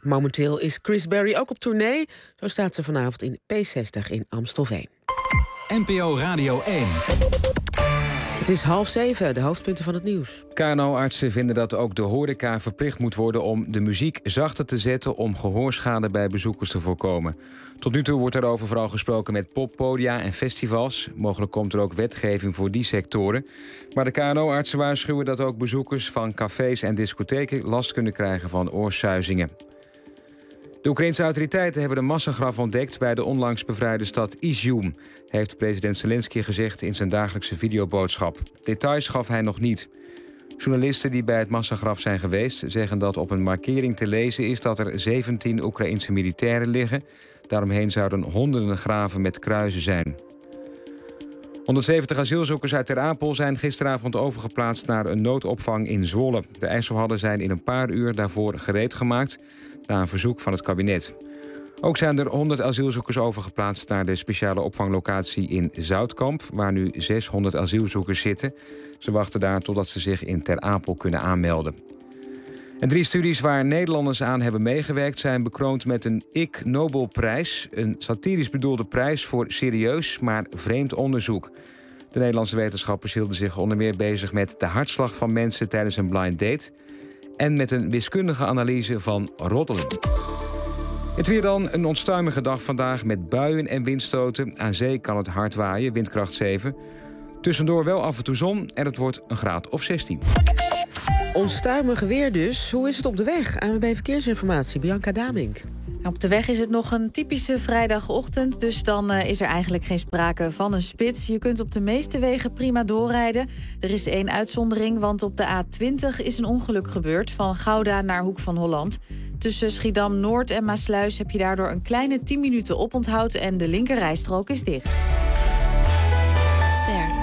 Momenteel is Chris Berry ook op tournee. Zo staat ze vanavond in P zestig in Amstelveen. N P O Radio één. Het is half zeven, de hoofdpunten van het nieuws. K N O-artsen vinden dat ook de horeca verplicht moet worden om de muziek zachter te zetten om gehoorschade bij bezoekers te voorkomen. Tot nu toe wordt daarover vooral gesproken met poppodia en festivals. Mogelijk komt er ook wetgeving voor die sectoren. Maar de K N O-artsen waarschuwen dat ook bezoekers van cafés en discotheken last kunnen krijgen van oorsuizingen. De Oekraïense autoriteiten hebben een massagraf ontdekt bij de onlangs bevrijde stad Izjum, heeft president Zelensky gezegd in zijn dagelijkse videoboodschap. Details gaf hij nog niet. Journalisten die bij het massagraf zijn geweest zeggen dat op een markering te lezen is dat er zeventien Oekraïense militairen liggen. Daaromheen zouden honderden graven met kruizen zijn. honderdzeventig asielzoekers uit Ter Apel zijn gisteravond overgeplaatst naar een noodopvang in Zwolle. De IJsselhallen zijn in een paar uur daarvoor gereed gemaakt, na een verzoek van het kabinet. Ook zijn er honderd asielzoekers overgeplaatst naar de speciale opvanglocatie in Zoutkamp, waar nu zeshonderd asielzoekers zitten. Ze wachten daar totdat ze zich in Ter Apel kunnen aanmelden. En drie studies waar Nederlanders aan hebben meegewerkt zijn bekroond met een Ig Nobelprijs. Een satirisch bedoelde prijs voor serieus, maar vreemd onderzoek. De Nederlandse wetenschappers hielden zich onder meer bezig met de hartslag van mensen tijdens een blind date en met een wiskundige analyse van roddelen. Het weer dan, een onstuimige dag vandaag met buien en windstoten. Aan zee kan het hard waaien, windkracht zeven. Tussendoor wel af en toe zon en het wordt een graad of zestien. Onstuimig weer dus. Hoe is het op de weg? A N W B Verkeersinformatie, Bianca Damink. Op de weg is het nog een typische vrijdagochtend, dus dan uh, is er eigenlijk geen sprake van een spits. Je kunt op de meeste wegen prima doorrijden. Er is één uitzondering, want op de A twintig is een ongeluk gebeurd van Gouda naar Hoek van Holland. Tussen Schiedam-Noord en Maasluis heb je daardoor een kleine tien minuten oponthoud en de linkerrijstrook is dicht. Ster.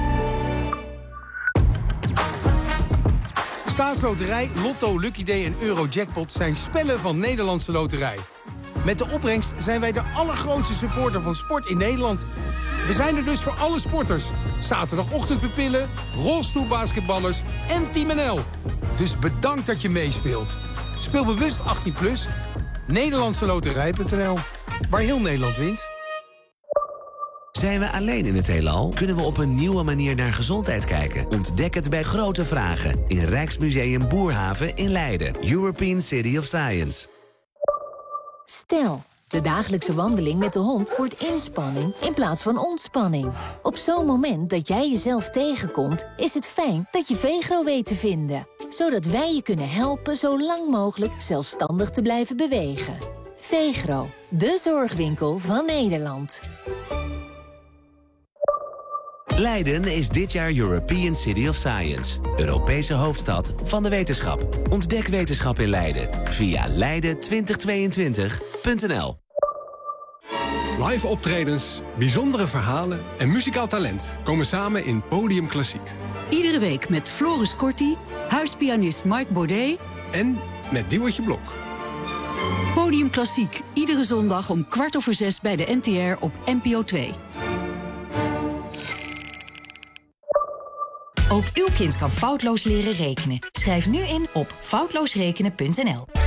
Staatsloterij, Lotto, Lucky Day en Eurojackpot zijn spellen van Nederlandse Loterij. Met de opbrengst zijn wij de allergrootste supporter van sport in Nederland. We zijn er dus voor alle sporters. Zaterdagochtendpupillen, rolstoelbasketballers en Team N L. Dus bedankt dat je meespeelt. Speel bewust achttien plus. Nederlandse Loterij punt n l. Waar heel Nederland wint. Zijn we alleen in het heelal? Kunnen we op een nieuwe manier naar gezondheid kijken? Ontdek het bij Grote Vragen in Rijksmuseum Boerhaven in Leiden. European City of Science. Stel, de dagelijkse wandeling met de hond wordt inspanning in plaats van ontspanning. Op zo'n moment dat jij jezelf tegenkomt, is het fijn dat je Vegro weet te vinden. Zodat wij je kunnen helpen zo lang mogelijk zelfstandig te blijven bewegen. Vegro, de zorgwinkel van Nederland. Leiden is dit jaar European City of Science. Europese hoofdstad van de wetenschap. Ontdek wetenschap in Leiden via leiden twintig tweeëntwintig punt n l. Live optredens, bijzondere verhalen en muzikaal talent komen samen in Podium Klassiek. Iedere week met Floris Corti, huispianist Marc Baudet en met Diewertje Blok. Podium Klassiek, iedere zondag om kwart over zes bij de N T R op N P O twee. Ook uw kind kan foutloos leren rekenen. Schrijf nu in op foutloosrekenen punt n l.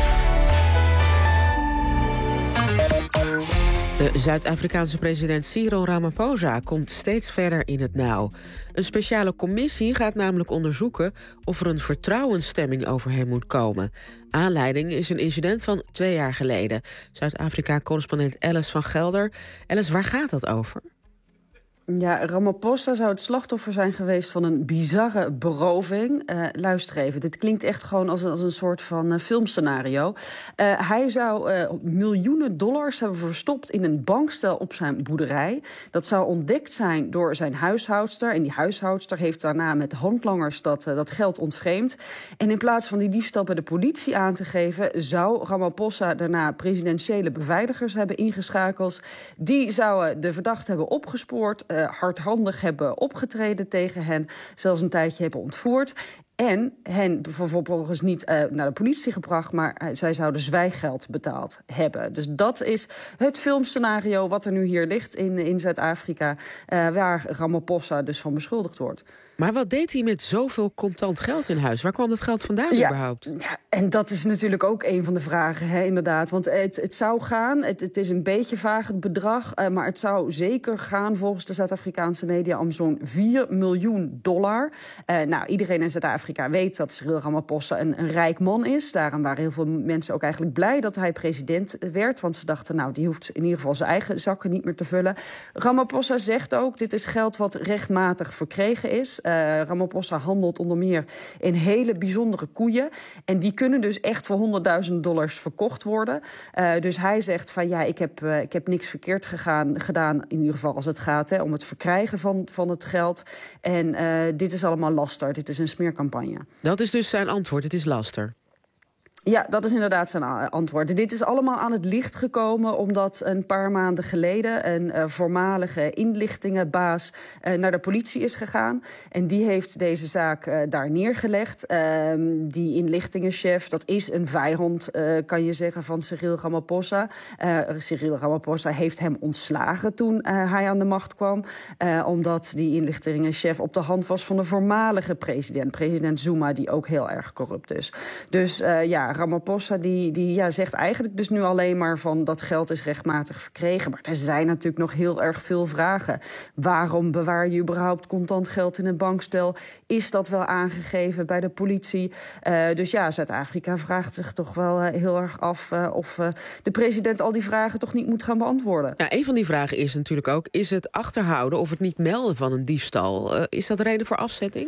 De Zuid-Afrikaanse president Cyril Ramaphosa komt steeds verder in het nauw. Een speciale commissie gaat namelijk onderzoeken of er een vertrouwensstemming over hem moet komen. Aanleiding is een incident van twee jaar geleden. Zuid-Afrika-correspondent Alice van Gelder. Alice, waar gaat dat over? Ja, Ramaphosa zou het slachtoffer zijn geweest van een bizarre beroving. Uh, luister even, dit klinkt echt gewoon als een, als een soort van uh, filmscenario. Uh, hij zou uh, miljoenen dollars hebben verstopt in een bankstel op zijn boerderij. Dat zou ontdekt zijn door zijn huishoudster. En die huishoudster heeft daarna met handlangers dat, uh, dat geld ontvreemd. En in plaats van die diefstal bij de politie aan te geven, zou Ramaphosa daarna presidentiële beveiligers hebben ingeschakeld. Die zouden de verdachte hebben opgespoord, Uh, hardhandig hebben opgetreden tegen hen, zelfs een tijdje hebben ontvoerd. En hen vervolgens niet uh, naar de politie gebracht, maar uh, zij zouden zwijggeld betaald hebben. Dus dat is het filmscenario wat er nu hier ligt in, in Zuid-Afrika, uh, waar Ramaphosa dus van beschuldigd wordt. Maar wat deed hij met zoveel contant geld in huis? Waar kwam dat geld vandaan ja, überhaupt? Ja, en dat is natuurlijk ook een van de vragen, hè, inderdaad. Want het, het zou gaan, het, het is een beetje vaag het bedrag, uh, maar het zou zeker gaan volgens de Zuid-Afrikaanse media om zo'n vier miljoen dollar. Uh, nou, iedereen in Zuid-Afrika weet dat Cyril Ramaphosa een, een rijk man is. Daarom waren heel veel mensen ook eigenlijk blij dat hij president werd. Want ze dachten, nou, die hoeft in ieder geval zijn eigen zakken niet meer te vullen. Ramaphosa zegt ook, dit is geld wat rechtmatig verkregen is. Uh, Ramaphosa handelt onder meer in hele bijzondere koeien. En die kunnen dus echt voor honderdduizend dollars verkocht worden. Uh, dus hij zegt van ja, ik heb, uh, ik heb niks verkeerd gegaan, gedaan. In ieder geval als het gaat hè, om het verkrijgen van, van het geld. En uh, dit is allemaal laster. Dit is een smeercampagne. Dat is dus zijn antwoord. Het is laster. Ja, dat is inderdaad zijn antwoord. Dit is allemaal aan het licht gekomen omdat een paar maanden geleden een uh, voormalige inlichtingenbaas uh, naar de politie is gegaan. En die heeft deze zaak uh, daar neergelegd. Uh, die inlichtingenchef, dat is een vijand, uh, kan je zeggen, van Cyril Ramaphosa. Uh, Cyril Ramaphosa heeft hem ontslagen toen uh, hij aan de macht kwam. Uh, omdat die inlichtingenchef op de hand was van de voormalige president, president Zuma, die ook heel erg corrupt is. Dus uh, ja, Ramaphosa die, die ja, zegt eigenlijk dus nu alleen maar van dat geld is rechtmatig verkregen. Maar er zijn natuurlijk nog heel erg veel vragen. Waarom bewaar je überhaupt contant geld in een bankstel? Is dat wel aangegeven bij de politie? Uh, dus ja, Zuid-Afrika vraagt zich toch wel uh, heel erg af uh, of uh, de president al die vragen toch niet moet gaan beantwoorden. Ja, een van die vragen is natuurlijk ook, is het achterhouden of het niet melden van een diefstal? Uh, is dat reden voor afzetting?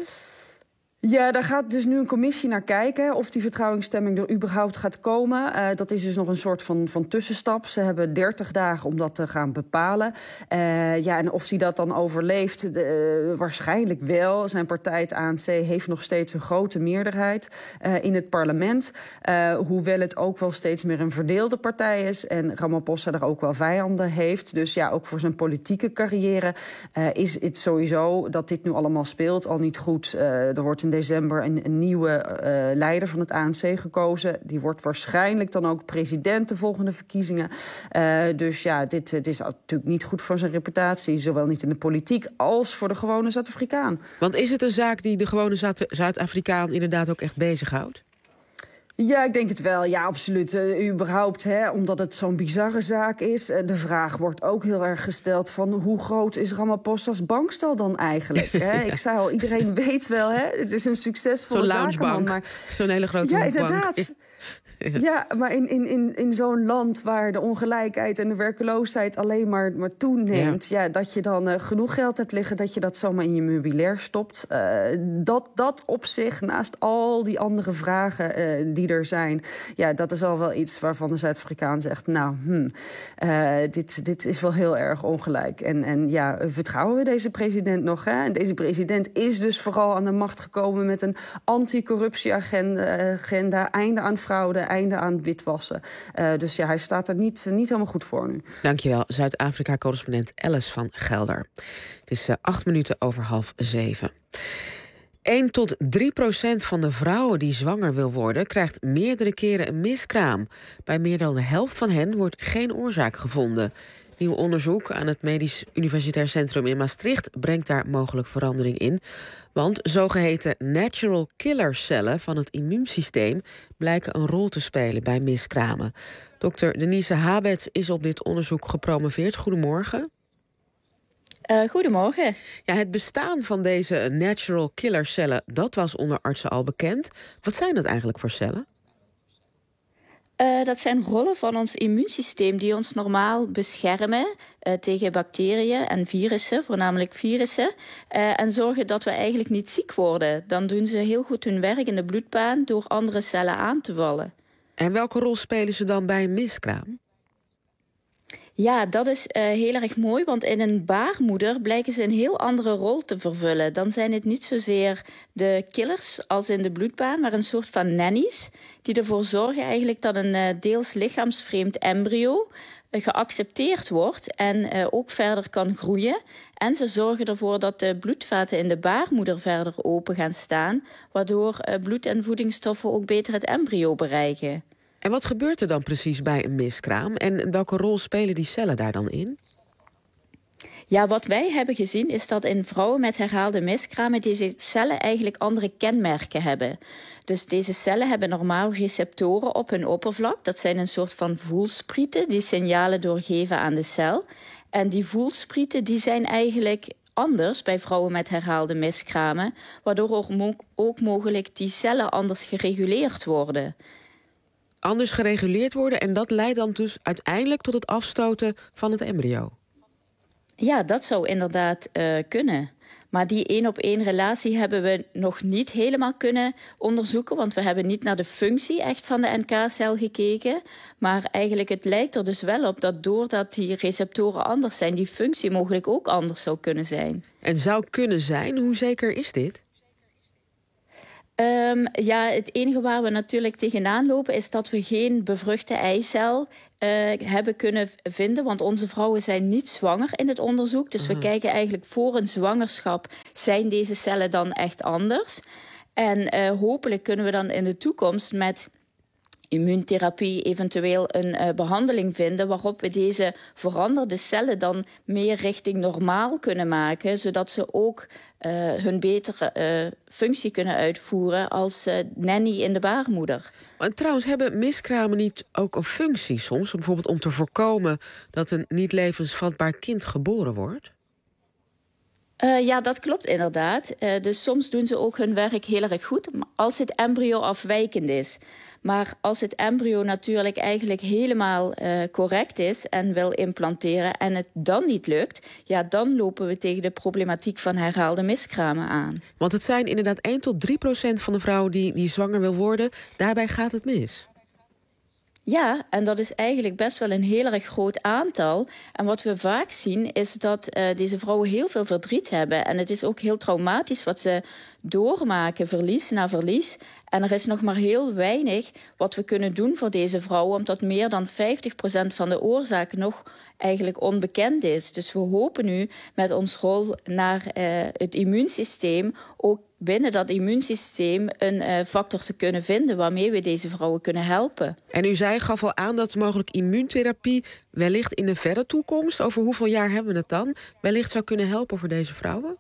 Ja, daar gaat dus nu een commissie naar kijken of die vertrouwingsstemming er überhaupt gaat komen. Uh, dat is dus nog een soort van, van tussenstap. Ze hebben dertig dagen om dat te gaan bepalen. Uh, ja, en of hij dat dan overleeft, uh, waarschijnlijk wel. Zijn partij, het A N C, heeft nog steeds een grote meerderheid uh, in het parlement. Uh, hoewel het ook wel steeds meer een verdeelde partij is en Ramaphosa er ook wel vijanden heeft. Dus ja, ook voor zijn politieke carrière uh, is het sowieso dat dit nu allemaal speelt al niet goed. Uh, er wordt in december een, een nieuwe uh, leider van het A N C gekozen. Die wordt waarschijnlijk dan ook president de volgende verkiezingen. Uh, dus ja, dit, dit is natuurlijk niet goed voor zijn reputatie. Zowel niet in de politiek als voor de gewone Zuid-Afrikaan. Want is het een zaak die de gewone Zuid-Afrikaan inderdaad ook echt bezighoudt? Ja, ik denk het wel. Ja, absoluut. Uh, überhaupt, hè, omdat het zo'n bizarre zaak is. Uh, de vraag wordt ook heel erg gesteld van hoe groot is Ramaphosa's bankstel dan eigenlijk? Hè? Ja. Ik zei al, iedereen weet wel, hè? Het is een succesvolle zakenman. Maar zo'n hele grote ja, inderdaad. Bank. Ja, maar in, in, in, in zo'n land waar de ongelijkheid en de werkeloosheid alleen maar, maar toeneemt, ja. Ja, dat je dan uh, genoeg geld hebt liggen dat je dat zomaar in je meubilair stopt. Uh, dat, dat op zich, naast al die andere vragen uh, die er zijn, ja, dat is al wel iets waarvan de Zuid-Afrikaan zegt, nou, hmm, uh, dit, dit is wel heel erg ongelijk. En, en ja, vertrouwen we deze president nog? Hè? En deze president is dus vooral aan de macht gekomen met een anti-corruptieagenda, agenda, einde aan fraude, einde aan witwassen. Uh, dus ja, hij staat er niet, niet helemaal goed voor nu. Dankjewel, Zuid-Afrika-correspondent Alice van Gelder. Het is uh, acht minuten over half zeven. één tot drie procent van de vrouwen die zwanger wil worden krijgt meerdere keren een miskraam. Bij meer dan de helft van hen wordt geen oorzaak gevonden. Nieuw onderzoek aan het Medisch Universitair Centrum in Maastricht brengt daar mogelijk verandering in. Want zogeheten natural killer cellen van het immuunsysteem blijken een rol te spelen bij miskramen. Dokter Denise Habets is op dit onderzoek gepromoveerd. Goedemorgen. Uh, goedemorgen. Ja, het bestaan van deze natural killer cellen, dat was onder artsen al bekend. Wat zijn dat eigenlijk voor cellen? Uh, dat zijn rollen van ons immuunsysteem die ons normaal beschermen uh, tegen bacteriën en virussen, voornamelijk virussen. Uh, en zorgen dat we eigenlijk niet ziek worden. Dan doen ze heel goed hun werk in de bloedbaan door andere cellen aan te vallen. En welke rol spelen ze dan bij een miskraam? Ja, dat is uh, heel erg mooi, want in een baarmoeder blijken ze een heel andere rol te vervullen. Dan zijn het niet zozeer de killers als in de bloedbaan, maar een soort van nannies die ervoor zorgen eigenlijk dat een uh, deels lichaamsvreemd embryo uh, geaccepteerd wordt en uh, ook verder kan groeien. En ze zorgen ervoor dat de bloedvaten in de baarmoeder verder open gaan staan, waardoor uh, bloed en voedingsstoffen ook beter het embryo bereiken. En wat gebeurt er dan precies bij een miskraam? En welke rol spelen die cellen daar dan in? Ja, wat wij hebben gezien is dat in vrouwen met herhaalde miskramen deze cellen eigenlijk andere kenmerken hebben. Dus deze cellen hebben normaal receptoren op hun oppervlak. Dat zijn een soort van voelsprieten die signalen doorgeven aan de cel. En die voelsprieten die zijn eigenlijk anders bij vrouwen met herhaalde miskramen, waardoor ook mogelijk die cellen anders gereguleerd worden. Anders gereguleerd worden en dat leidt dan dus uiteindelijk tot het afstoten van het embryo. Ja, dat zou inderdaad uh, kunnen. Maar die één-op-één relatie hebben we nog niet helemaal kunnen onderzoeken, want we hebben niet naar de functie echt van de N K-cel gekeken. Maar eigenlijk het lijkt er dus wel op dat doordat die receptoren anders zijn, die functie mogelijk ook anders zou kunnen zijn. En zou kunnen zijn, hoe zeker is dit? Um, ja, het enige waar we natuurlijk tegenaan lopen is dat we geen bevruchte eicel uh, hebben kunnen vinden. Want onze vrouwen zijn niet zwanger in het onderzoek. Dus we kijken eigenlijk voor een zwangerschap, zijn deze cellen dan echt anders? En uh, hopelijk kunnen we dan in de toekomst met immuuntherapie eventueel een uh, behandeling vinden waarop we deze veranderde cellen dan meer richting normaal kunnen maken, zodat ze ook uh, hun betere uh, functie kunnen uitvoeren als uh, nanny in de baarmoeder. En trouwens, hebben miskramen niet ook een functie soms, bijvoorbeeld om te voorkomen dat een niet levensvatbaar kind geboren wordt? Uh, ja, dat klopt inderdaad. Uh, dus soms doen ze ook hun werk heel erg goed als het embryo afwijkend is. Maar als het embryo natuurlijk eigenlijk helemaal uh, correct is en wil implanteren en het dan niet lukt, ja, dan lopen we tegen de problematiek van herhaalde miskramen aan. Want het zijn inderdaad één tot drie procent van de vrouwen die, die zwanger wil worden. Daarbij gaat het mis. Ja, en dat is eigenlijk best wel een heel erg groot aantal. En wat we vaak zien is dat uh, deze vrouwen heel veel verdriet hebben. En het is ook heel traumatisch wat ze doormaken, verlies na verlies. En er is nog maar heel weinig wat we kunnen doen voor deze vrouwen, omdat meer dan vijftig procent van de oorzaak nog eigenlijk onbekend is. Dus we hopen nu met ons rol naar uh, het immuunsysteem ook binnen dat immuunsysteem een uh, factor te kunnen vinden waarmee we deze vrouwen kunnen helpen. En u zei, gaf al aan dat mogelijk immuuntherapie wellicht in de verre toekomst, over hoeveel jaar hebben we het dan, wellicht zou kunnen helpen voor deze vrouwen?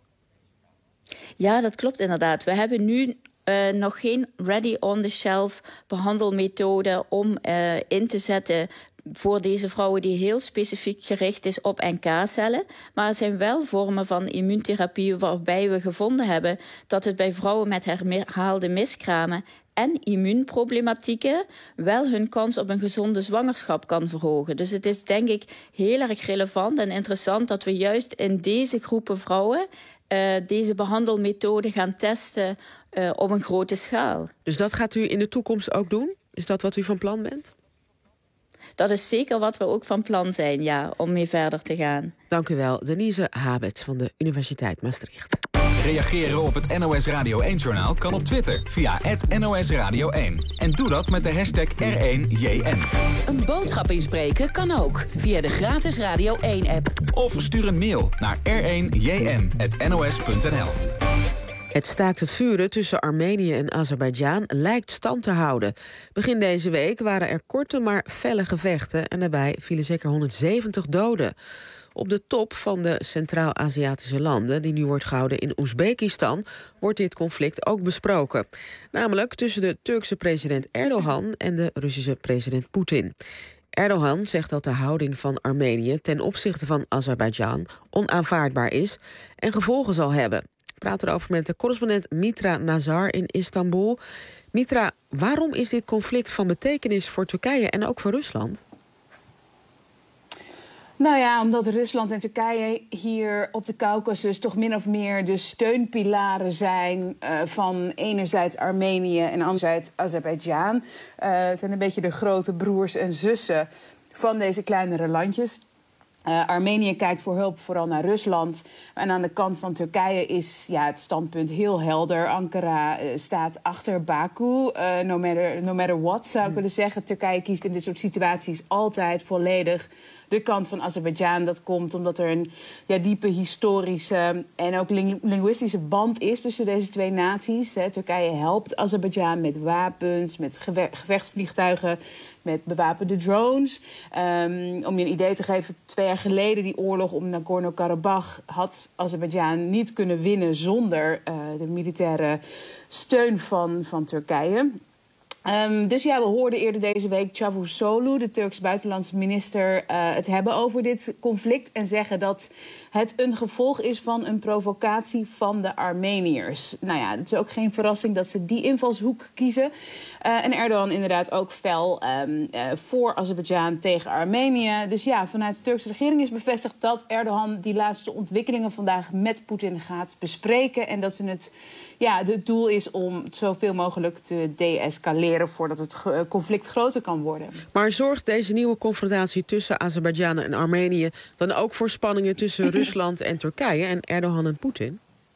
Ja, dat klopt inderdaad. We hebben nu uh, nog geen ready-on-the-shelf behandelmethode om uh, in te zetten voor deze vrouwen die heel specifiek gericht is op N K-cellen. Maar er zijn wel vormen van immuuntherapie waarbij we gevonden hebben dat het bij vrouwen met herhaalde miskramen en immuunproblematieken wel hun kans op een gezonde zwangerschap kan verhogen. Dus het is denk ik heel erg relevant en interessant dat we juist in deze groepen vrouwen uh, deze behandelmethode gaan testen uh, op een grote schaal. Dus dat gaat u in de toekomst ook doen? Is dat wat u van plan bent? Dat is zeker wat we ook van plan zijn, ja, om mee verder te gaan. Dank u wel, Denise Habets van de Universiteit Maastricht. Reageren op het N O S Radio één-journaal kan op Twitter via at N O S Radio één. En doe dat met de hashtag R één J N. Een boodschap inspreken kan ook via de gratis Radio één-app. Of stuur een mail naar r één j n at n o s punt n l. Het staakt het vuren tussen Armenië en Azerbeidzjan lijkt stand te houden. Begin deze week waren er korte maar felle gevechten en daarbij vielen zeker honderdzeventig doden. Op de top van de Centraal-Aziatische landen, die nu wordt gehouden in Oezbekistan, wordt dit conflict ook besproken. Namelijk tussen de Turkse president Erdogan en de Russische president Poetin. Erdogan zegt dat de houding van Armenië ten opzichte van Azerbeidzjan onaanvaardbaar is en gevolgen zal hebben. Ik praat erover met de correspondent Mitra Nazar in Istanbul. Mitra, waarom is dit conflict van betekenis voor Turkije en ook voor Rusland? Nou ja, omdat Rusland en Turkije hier op de Kaukasus toch min of meer de steunpilaren zijn uh, van enerzijds Armenië en anderzijds Azerbeidzjan. Uh, het zijn een beetje de grote broers en zussen van deze kleinere landjes. Uh, Armenië kijkt voor hulp vooral naar Rusland. En aan de kant van Turkije is ja, het standpunt heel helder. Ankara uh, staat achter Baku. Uh, no, matter, no matter what, zou ik willen zeggen. Turkije kiest in dit soort situaties altijd volledig de kant van Azerbeidzjan. Dat komt omdat er een ja, diepe historische en ook ling- linguïstische band is tussen deze twee naties. Hè. Turkije helpt Azerbeidzjan met wapens, met gewe- gevechtsvliegtuigen, met bewapende drones. Um, om je een idee te geven, twee jaar geleden die oorlog om Nagorno-Karabakh had Azerbeidzjan niet kunnen winnen zonder uh, de militaire steun van, van Turkije. Um, dus ja, we hoorden eerder deze week Çavuşoğlu, de Turks buitenlandse minister, uh, het hebben over dit conflict en zeggen dat het een gevolg is van een provocatie van de Armeniërs. Nou ja, het is ook geen verrassing dat ze die invalshoek kiezen. Uh, en Erdogan inderdaad ook fel um, uh, voor Azerbeidzjan tegen Armenië. Dus ja, vanuit de Turkse regering is bevestigd dat Erdogan die laatste ontwikkelingen vandaag met Poetin gaat bespreken. En dat ze het, ja, het doel is om het zoveel mogelijk te de-escaleren voordat het conflict groter kan worden. Maar zorgt deze nieuwe confrontatie tussen Azerbeidzjan en Armenië dan ook voor spanningen tussen Rusland en Turkije en Erdogan en Poetin?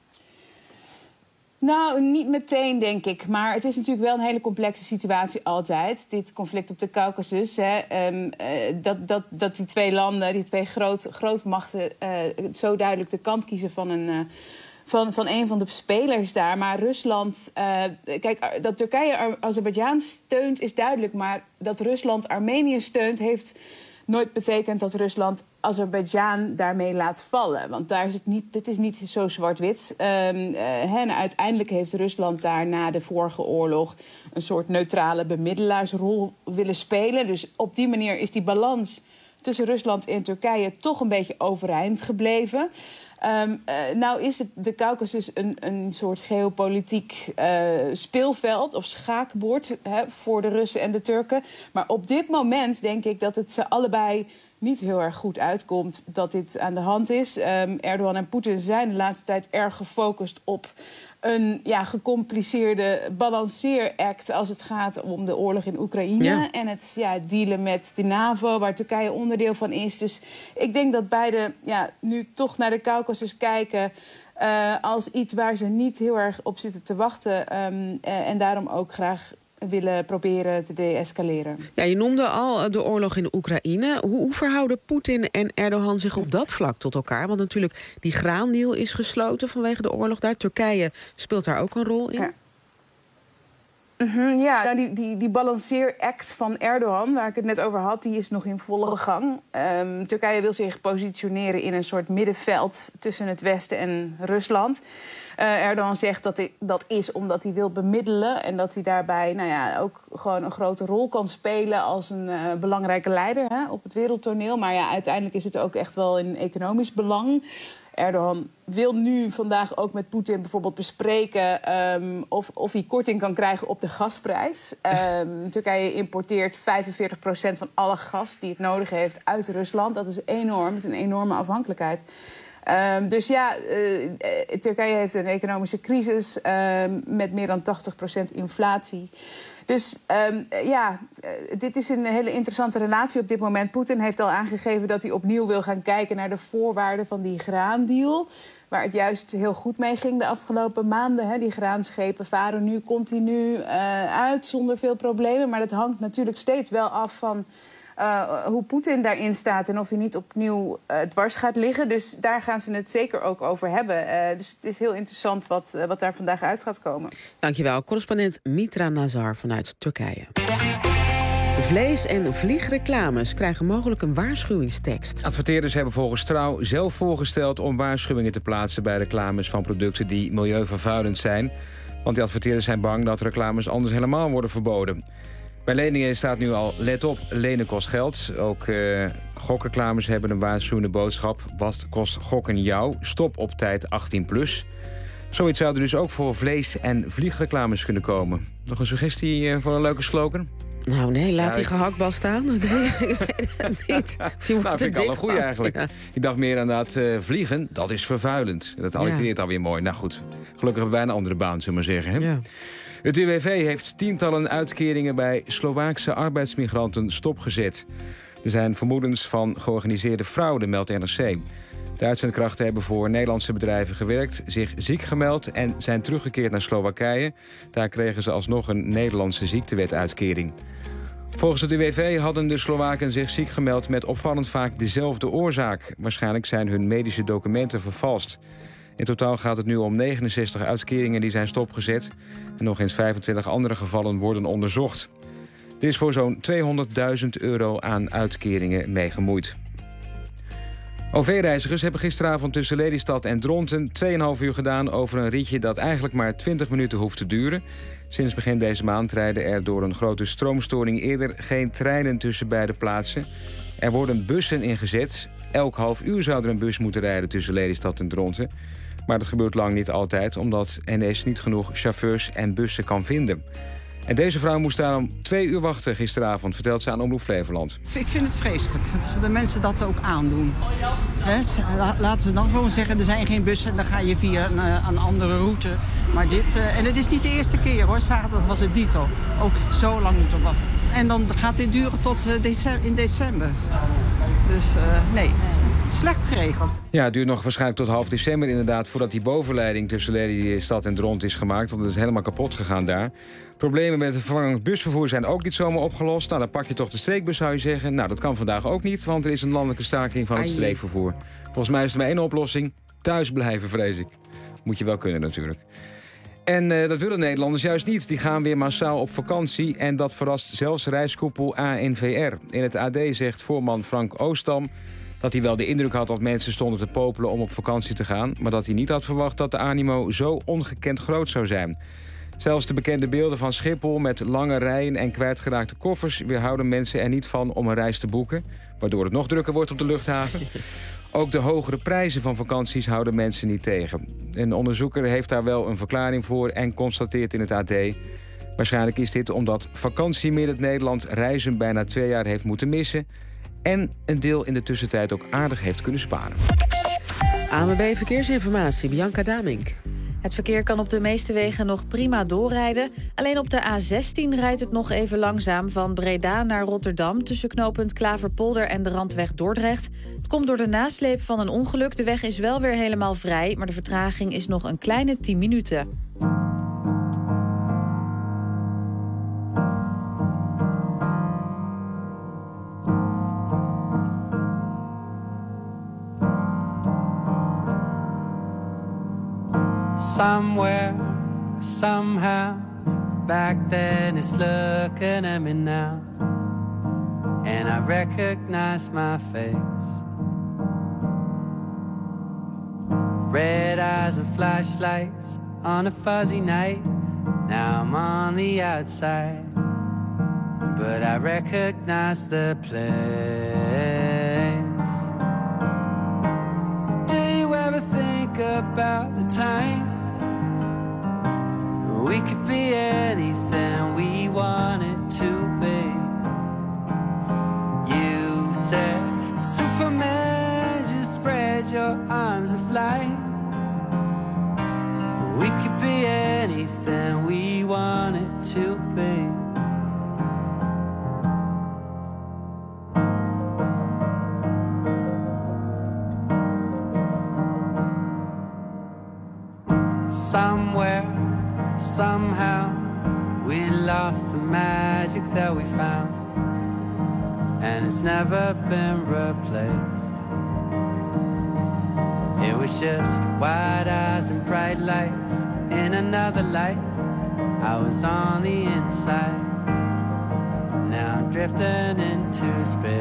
Nou, niet meteen, denk ik. Maar het is natuurlijk wel een hele complexe situatie altijd. Dit conflict op de Caucasus. Hè, um, uh, dat, dat, dat die twee landen, die twee groot, grootmachten, uh, zo duidelijk de kant kiezen van een... Uh, Van, van een van de spelers daar. Maar Rusland... Uh, kijk, dat Turkije Azerbeidzjan steunt is duidelijk. Maar dat Rusland Armenië steunt heeft nooit betekend dat Rusland Azerbeidzjan daarmee laat vallen. Want daar is het niet, dit is niet zo zwart-wit. Um, uh, en uiteindelijk heeft Rusland daar na de vorige oorlog een soort neutrale bemiddelaarsrol willen spelen. Dus op die manier is die balans tussen Rusland en Turkije toch een beetje overeind gebleven. Um, uh, nou is het, de Caucasus een, een soort geopolitiek uh, speelveld of schaakbord hè, voor de Russen en de Turken. Maar op dit moment denk ik dat het ze allebei niet heel erg goed uitkomt dat dit aan de hand is. Um, Erdogan en Poetin zijn de laatste tijd erg gefocust op een ja, gecompliceerde balanceeract als het gaat om de oorlog in Oekraïne. Ja. En het ja, dealen met de NAVO, waar Turkije onderdeel van is. Dus ik denk dat beide ja, nu toch naar de Caucasus kijken uh, als iets waar ze niet heel erg op zitten te wachten. Um, uh, en daarom ook graag willen proberen te de-escaleren. Ja, je noemde al de oorlog in Oekraïne. Hoe, hoe verhouden Poetin en Erdogan zich op dat vlak tot elkaar? Want natuurlijk, die graandeal is gesloten vanwege de oorlog daar. Turkije speelt daar ook een rol in. Ja. Mm-hmm, ja, nou, die, die, die balanceeract van Erdogan, waar ik het net over had, die is nog in volle gang. Um, Turkije wil zich positioneren in een soort middenveld tussen het Westen en Rusland. Uh, Erdogan zegt dat hij, dat is omdat hij wil bemiddelen en dat hij daarbij nou ja, ook gewoon een grote rol kan spelen als een uh, belangrijke leider hè, op het wereldtoneel. Maar ja, uiteindelijk is het ook echt wel in economisch belang. Erdogan wil nu vandaag ook met Poetin bijvoorbeeld bespreken um, of, of hij korting kan krijgen op de gasprijs. Um, Turkije importeert vijfenveertig procent van alle gas die het nodig heeft uit Rusland. Dat is enorm, het is een enorme afhankelijkheid. Um, dus ja, uh, Turkije heeft een economische crisis um, met meer dan tachtig procent inflatie. Dus um, ja, uh, dit is een hele interessante relatie op dit moment. Poetin heeft al aangegeven dat hij opnieuw wil gaan kijken naar de voorwaarden van die graandeal, waar het juist heel goed mee ging de afgelopen maanden. Hè. Die graanschepen varen nu continu uh, uit zonder veel problemen. Maar dat hangt natuurlijk steeds wel af van Uh, hoe Poetin daarin staat en of hij niet opnieuw uh, dwars gaat liggen. Dus daar gaan ze het zeker ook over hebben. Uh, dus het is heel interessant wat, uh, wat daar vandaag uit gaat komen. Dankjewel, correspondent Mitra Nazar vanuit Turkije. Vlees- en vliegreclames krijgen mogelijk een waarschuwingstekst. Adverteerders hebben volgens Trouw zelf voorgesteld om waarschuwingen te plaatsen bij reclames van producten die milieuvervuilend zijn. Want die adverteerders zijn bang dat reclames anders helemaal worden verboden. Bij leningen staat nu al, let op, lenen kost geld. Ook uh, gokreclames hebben een waarschuwende boodschap. Wat kost gokken jou? Stop op tijd achttien plus. Zoiets zou er dus ook voor vlees- en vliegreclames kunnen komen. Nog een suggestie uh, voor een leuke slogan? Nou nee, laat ja, die ik... gehaktbal staan. Ik weet het niet. Of je wordt nou, vind ik al een goeie eigenlijk. Ja. Ik dacht meer aan dat uh, vliegen, dat is vervuilend. Dat allitereert ja. alweer mooi. Nou goed, gelukkig hebben wij een andere baan, zullen we maar zeggen. Hè? Ja. Het U W V heeft tientallen uitkeringen bij Slovaakse arbeidsmigranten stopgezet. Er zijn vermoedens van georganiseerde fraude, meldt N R C. De uitzendkrachten hebben voor Nederlandse bedrijven gewerkt, zich ziek gemeld en zijn teruggekeerd naar Slowakije. Daar kregen ze alsnog een Nederlandse ziektewetuitkering. Volgens het U W V hadden de Slowaken zich ziek gemeld met opvallend vaak dezelfde oorzaak. Waarschijnlijk zijn hun medische documenten vervalst. In totaal gaat het nu om negenenzestig uitkeringen die zijn stopgezet. En nog eens vijfentwintig andere gevallen worden onderzocht. Er is voor zo'n tweehonderdduizend euro aan uitkeringen mee gemoeid. O V-reizigers hebben gisteravond tussen Lelystad en Dronten twee komma vijf uur gedaan over een ritje dat eigenlijk maar twintig minuten hoeft te duren. Sinds begin deze maand rijden er door een grote stroomstoring eerder geen treinen tussen beide plaatsen. Er worden bussen ingezet. Elk half uur zou er een bus moeten rijden tussen Lelystad en Dronten. Maar dat gebeurt lang niet altijd, omdat N S niet genoeg chauffeurs en bussen kan vinden. En deze vrouw moest daarom twee uur wachten gisteravond, vertelt ze aan Omroep Flevoland. Ik vind het vreselijk dat ze de mensen dat ook aandoen. He, laten ze dan gewoon zeggen, er zijn geen bussen, dan ga je via een, een andere route. Maar dit, uh, en het is niet de eerste keer hoor, zaterdag was het dito. Ook zo lang moeten wachten. En dan gaat dit duren tot uh, december, in december. Dus uh, nee, slecht geregeld. Ja, het duurt nog waarschijnlijk tot half december inderdaad voordat die bovenleiding tussen Lelystad en Dronten is gemaakt. Want het is helemaal kapot gegaan daar. Problemen met het vervangend busvervoer zijn ook niet zomaar opgelost. Nou, dan pak je toch de streekbus, zou je zeggen. Nou, dat kan vandaag ook niet, want er is een landelijke staking van het streekvervoer. Volgens mij is er maar één oplossing. Thuis blijven, vrees ik. Moet je wel kunnen natuurlijk. En uh, dat willen Nederlanders juist niet. Die gaan weer massaal op vakantie. En dat verrast zelfs reiskoepel A N V R. In het A D zegt voorman Frank Oostam dat hij wel de indruk had dat mensen stonden te popelen om op vakantie te gaan, maar dat hij niet had verwacht dat de animo zo ongekend groot zou zijn. Zelfs de bekende beelden van Schiphol met lange rijen en kwijtgeraakte koffers weerhouden mensen er niet van om een reis te boeken, waardoor het nog drukker wordt op de luchthaven. Ook de hogere prijzen van vakanties houden mensen niet tegen. Een onderzoeker heeft daar wel een verklaring voor en constateert in het A D: waarschijnlijk is dit omdat vakantie Midden-Nederland reizen bijna twee jaar heeft moeten missen en een deel in de tussentijd ook aardig heeft kunnen sparen. A M B Verkeersinformatie, Bianca Damink. Het verkeer kan op de meeste wegen nog prima doorrijden. Alleen op de A zestien rijdt het nog even langzaam van Breda naar Rotterdam, tussen knooppunt Klaverpolder en de Randweg Dordrecht. Het komt door de nasleep van een ongeluk. De weg is wel weer helemaal vrij, maar de vertraging is nog een kleine tien minuten. Somewhere, somehow, back then it's looking at me now, and I recognize my face. Red eyes and flashlights on a fuzzy night. Now I'm on the outside, but I recognize the place. Do you ever think about the time we could be anything we wanted to be? You said, Superman, just spread your arms and fly. We could be anything we wanted to be. Somewhere, somehow, we lost the magic that we found, and it's never been replaced. It was just wide eyes and bright lights in another life. I was on the inside, now I'm drifting into space.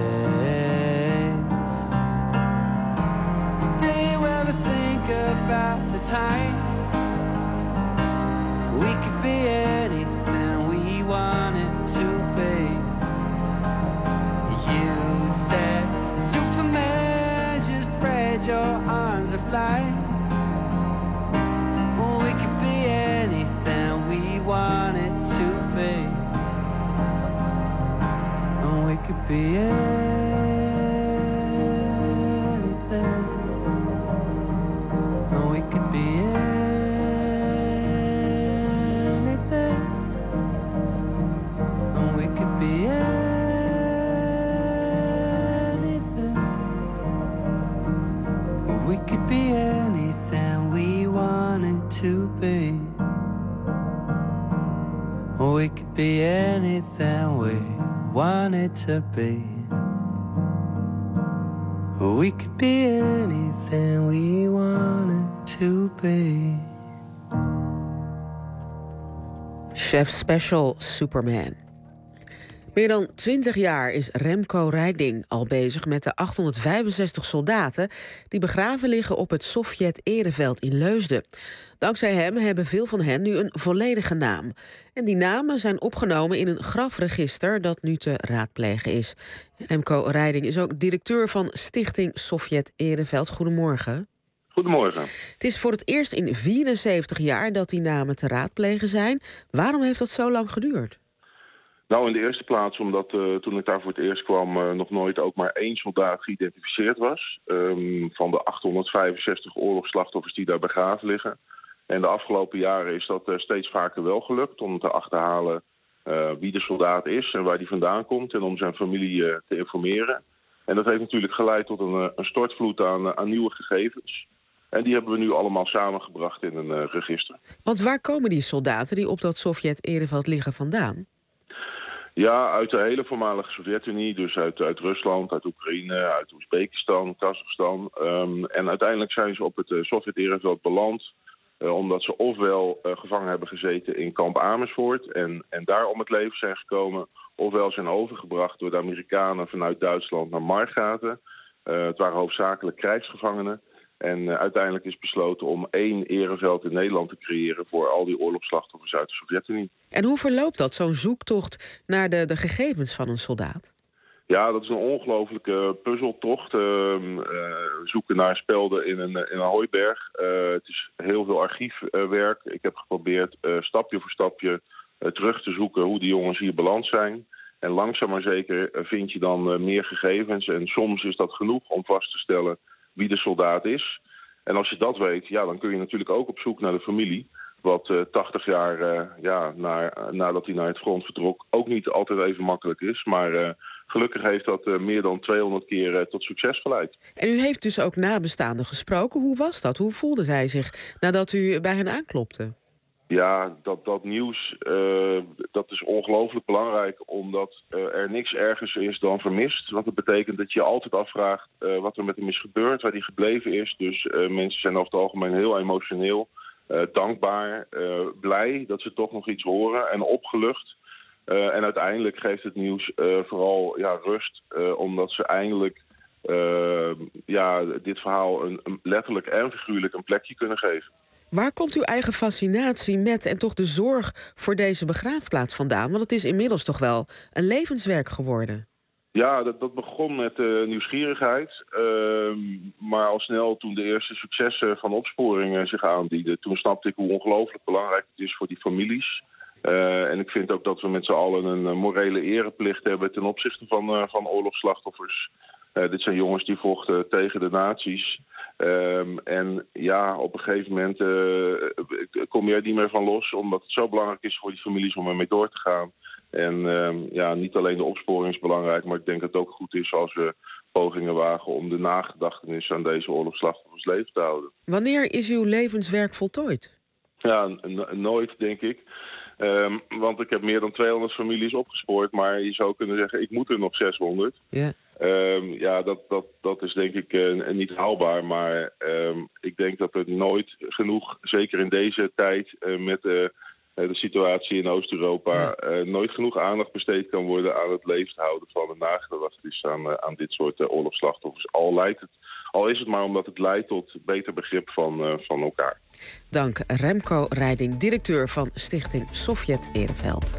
Do you ever think about the time we could be anything we wanted to be? You said, Superman, just spread your arms and fly. We could be anything we wanted to be. And we could be anything. And we could be anything. And we could be anything. We could be anything we wanted to be. We could be anything we wanted to be. We could be anything we wanted to be. Chef Special Superman. Meer dan twintig jaar is Remco Rijding al bezig met de achthonderdvijfenzestig soldaten die begraven liggen op het Sovjet-ereveld in Leusden. Dankzij hem hebben veel van hen nu een volledige naam. En die namen zijn opgenomen in een grafregister dat nu te raadplegen is. Remco Rijding is ook directeur van Stichting Sovjet-ereveld. Goedemorgen. Goedemorgen. Het is voor het eerst in vierenzeventig jaar dat die namen te raadplegen zijn. Waarom heeft dat zo lang geduurd? Nou, in de eerste plaats omdat uh, toen ik daar voor het eerst kwam uh, nog nooit ook maar één soldaat geïdentificeerd was. Um, van de achthonderdvijfenzestig oorlogsslachtoffers die daar begraven liggen. En de afgelopen jaren is dat uh, steeds vaker wel gelukt om te achterhalen uh, wie de soldaat is en waar die vandaan komt. En om zijn familie uh, te informeren. En dat heeft natuurlijk geleid tot een, een stortvloed aan, uh, aan nieuwe gegevens. En die hebben we nu allemaal samengebracht in een uh, register. Want waar komen die soldaten die op dat Sovjet-ereveld liggen vandaan? Ja, uit de hele voormalige Sovjet-Unie, dus uit, uit Rusland, uit Oekraïne, uit Oezbekistan, Kazachstan. Um, en uiteindelijk zijn ze op het uh, Sovjet-ereveld beland, uh, omdat ze ofwel uh, gevangen hebben gezeten in kamp Amersfoort en, en daar om het leven zijn gekomen, ofwel zijn overgebracht door de Amerikanen vanuit Duitsland naar Margaten. Uh, het waren hoofdzakelijk krijgsgevangenen. En uh, uiteindelijk is besloten om één ereveld in Nederland te creëren voor al die oorlogsslachtoffers uit de Sovjet-Unie. En hoe verloopt dat, zo'n zoektocht naar de, de gegevens van een soldaat? Ja, dat is een ongelofelijke puzzeltocht. Uh, uh, zoeken naar spelden in een, in een hooiberg. Uh, het is heel veel archiefwerk. Uh, Ik heb geprobeerd uh, stapje voor stapje uh, terug te zoeken hoe die jongens hier beland zijn. En langzaam maar zeker uh, vind je dan uh, meer gegevens. En soms is dat genoeg om vast te stellen wie de soldaat is. En als je dat weet, ja, dan kun je natuurlijk ook op zoek naar de familie. Wat uh, tachtig jaar uh, ja, na, uh, nadat hij naar het front vertrok ook niet altijd even makkelijk is. Maar uh, gelukkig heeft dat uh, meer dan tweehonderd keer uh, tot succes geleid. En u heeft dus ook nabestaanden gesproken. Hoe was dat? Hoe voelde zij zich nadat u bij hen aanklopte? Ja, dat, dat nieuws uh, dat is ongelooflijk belangrijk, omdat uh, er niks ergers is dan vermist. Want dat betekent dat je je altijd afvraagt uh, wat er met hem is gebeurd, waar hij gebleven is. Dus uh, mensen zijn over het algemeen heel emotioneel, uh, dankbaar, uh, blij dat ze toch nog iets horen en opgelucht. Uh, en uiteindelijk geeft het nieuws uh, vooral ja, rust, uh, omdat ze eindelijk uh, ja, dit verhaal een, een letterlijk en figuurlijk een plekje kunnen geven. Waar komt uw eigen fascinatie met en toch de zorg voor deze begraafplaats vandaan? Want het is inmiddels toch wel een levenswerk geworden. Ja, dat, dat begon met uh, nieuwsgierigheid. Uh, maar al snel toen de eerste successen van opsporingen zich aandienden, toen snapte ik hoe ongelooflijk belangrijk het is voor die families. Uh, en ik vind ook dat we met z'n allen een morele ereplicht hebben ten opzichte van, uh, van oorlogsslachtoffers. Uh, dit zijn jongens die vochten tegen de nazi's. Um, en ja, op een gegeven moment uh, kom je er niet meer van los, omdat het zo belangrijk is voor die families om ermee door te gaan. En um, ja, niet alleen de opsporing is belangrijk, maar ik denk dat het ook goed is als we pogingen wagen om de nagedachtenis aan deze oorlogsslachtoffers leven te houden. Wanneer is uw levenswerk voltooid? Ja, n- nooit, denk ik. Um, want ik heb meer dan tweehonderd families opgespoord, maar je zou kunnen zeggen, ik moet er nog zeshonderd. Ja. Um, ja, dat, dat, dat is denk ik uh, niet haalbaar, maar um, ik denk dat er nooit genoeg, zeker in deze tijd uh, met uh, de situatie in Oost-Europa, uh, nooit genoeg aandacht besteed kan worden aan het leven houden van de nagedachtenis aan, uh, aan dit soort uh, oorlogsslachtoffers. Al leidt het, al is het maar omdat het leidt tot beter begrip van, uh, van elkaar. Dank Remco Rijding, directeur van Stichting Sovjet-ereveld.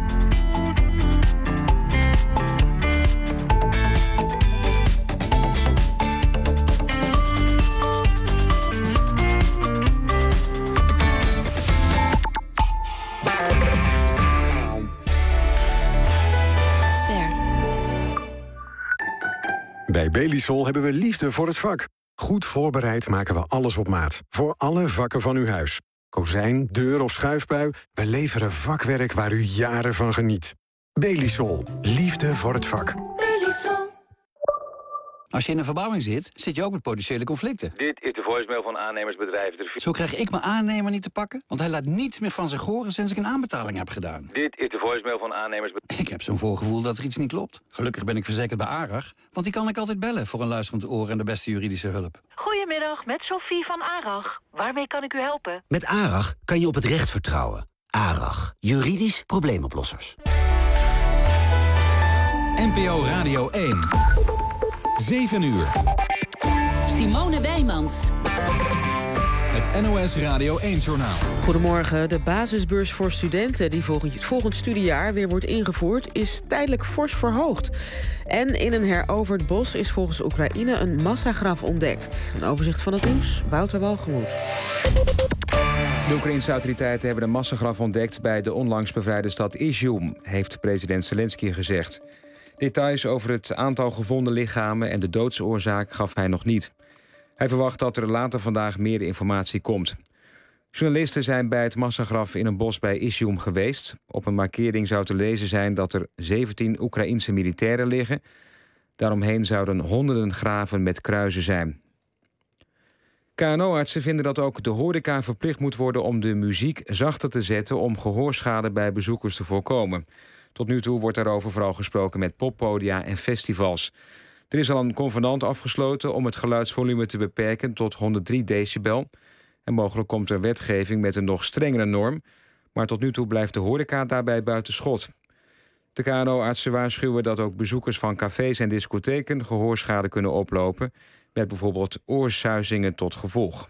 Bij Belisol hebben we liefde voor het vak. Goed voorbereid maken we alles op maat. Voor alle vakken van uw huis. Kozijn, deur of schuifpui. We leveren vakwerk waar u jaren van geniet. Belisol. Liefde voor het vak. Belisol. Als je in een verbouwing zit, zit je ook met potentiële conflicten. Dit is de voicemail van aannemersbedrijf. Zo krijg ik mijn aannemer niet te pakken, want hij laat niets meer van zich horen sinds ik een aanbetaling heb gedaan. Dit is de voicemail van aannemersbedrijf. Ik heb zo'n voorgevoel dat er iets niet klopt. Gelukkig ben ik verzekerd bij ARAG, want die kan ik altijd bellen voor een luisterend oor en de beste juridische hulp. Goedemiddag, met Sophie van ARAG. Waarmee kan ik u helpen? Met ARAG kan je op het recht vertrouwen. ARAG, juridisch probleemoplossers. N P O Radio één. zeven uur. Simone Wijmans. Het N O S Radio één-journaal. Goedemorgen. De basisbeurs voor studenten die volgend, volgend studiejaar weer wordt ingevoerd, is tijdelijk fors verhoogd. En in een heroverd bos is volgens Oekraïne een massagraf ontdekt. Een overzicht van het nieuws, Wouter Walgemoed. De Oekraïnse autoriteiten hebben een massagraf ontdekt bij de onlangs bevrijde stad Izjum, heeft president Zelensky gezegd. Details over het aantal gevonden lichamen en de doodsoorzaak gaf hij nog niet. Hij verwacht dat er later vandaag meer informatie komt. Journalisten zijn bij het massagraf in een bos bij Izjum geweest. Op een markering zou te lezen zijn dat er zeventien Oekraïense militairen liggen. Daaromheen zouden honderden graven met kruizen zijn. K N O-artsen vinden dat ook de horeca verplicht moet worden om de muziek zachter te zetten om gehoorschade bij bezoekers te voorkomen. Tot nu toe wordt daarover vooral gesproken met poppodia en festivals. Er is al een convenant afgesloten om het geluidsvolume te beperken tot honderddrie decibel. En mogelijk komt er wetgeving met een nog strengere norm. Maar tot nu toe blijft de horeca daarbij buiten schot. De K N O-artsen waarschuwen dat ook bezoekers van cafés en discotheken gehoorschade kunnen oplopen, met bijvoorbeeld oorsuizingen tot gevolg.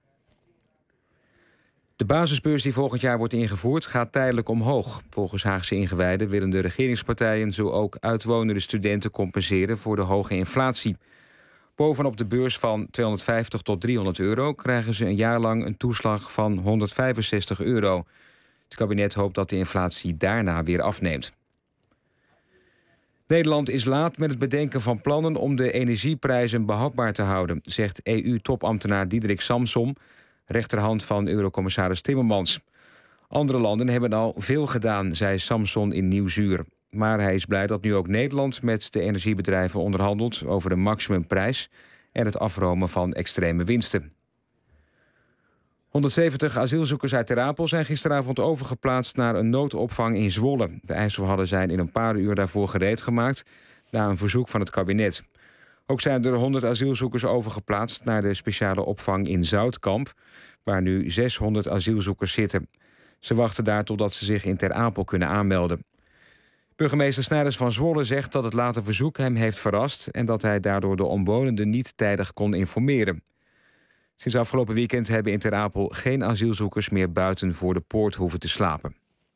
De basisbeurs die volgend jaar wordt ingevoerd gaat tijdelijk omhoog. Volgens Haagse ingewijden willen de regeringspartijen zo ook uitwonende studenten compenseren voor de hoge inflatie. Bovenop de beurs van tweehonderdvijftig tot driehonderd euro krijgen ze een jaar lang een toeslag van honderdvijfenzestig euro. Het kabinet hoopt dat de inflatie daarna weer afneemt. Nederland is laat met het bedenken van plannen om de energieprijzen behapbaar te houden, zegt E U-topambtenaar Diederik Samsom, rechterhand van Eurocommissaris Timmermans. Andere landen hebben al veel gedaan, zei Samson in Nieuwsuur. Maar hij is blij dat nu ook Nederland met de energiebedrijven onderhandelt over een maximumprijs en het afromen van extreme winsten. honderdzeventig asielzoekers uit Ter Apel zijn gisteravond overgeplaatst naar een noodopvang in Zwolle. De ijsselhallen zijn in een paar uur daarvoor gereed gemaakt na een verzoek van het kabinet. Ook zijn er honderd asielzoekers overgeplaatst naar de speciale opvang in Zoutkamp, waar nu zeshonderd asielzoekers zitten. Ze wachten daar totdat ze zich in Ter Apel kunnen aanmelden. Burgemeester Snijders van Zwolle zegt dat het late verzoek hem heeft verrast en dat hij daardoor de omwonenden niet tijdig kon informeren. Sinds afgelopen weekend hebben in Ter Apel geen asielzoekers meer buiten voor de poort hoeven te slapen.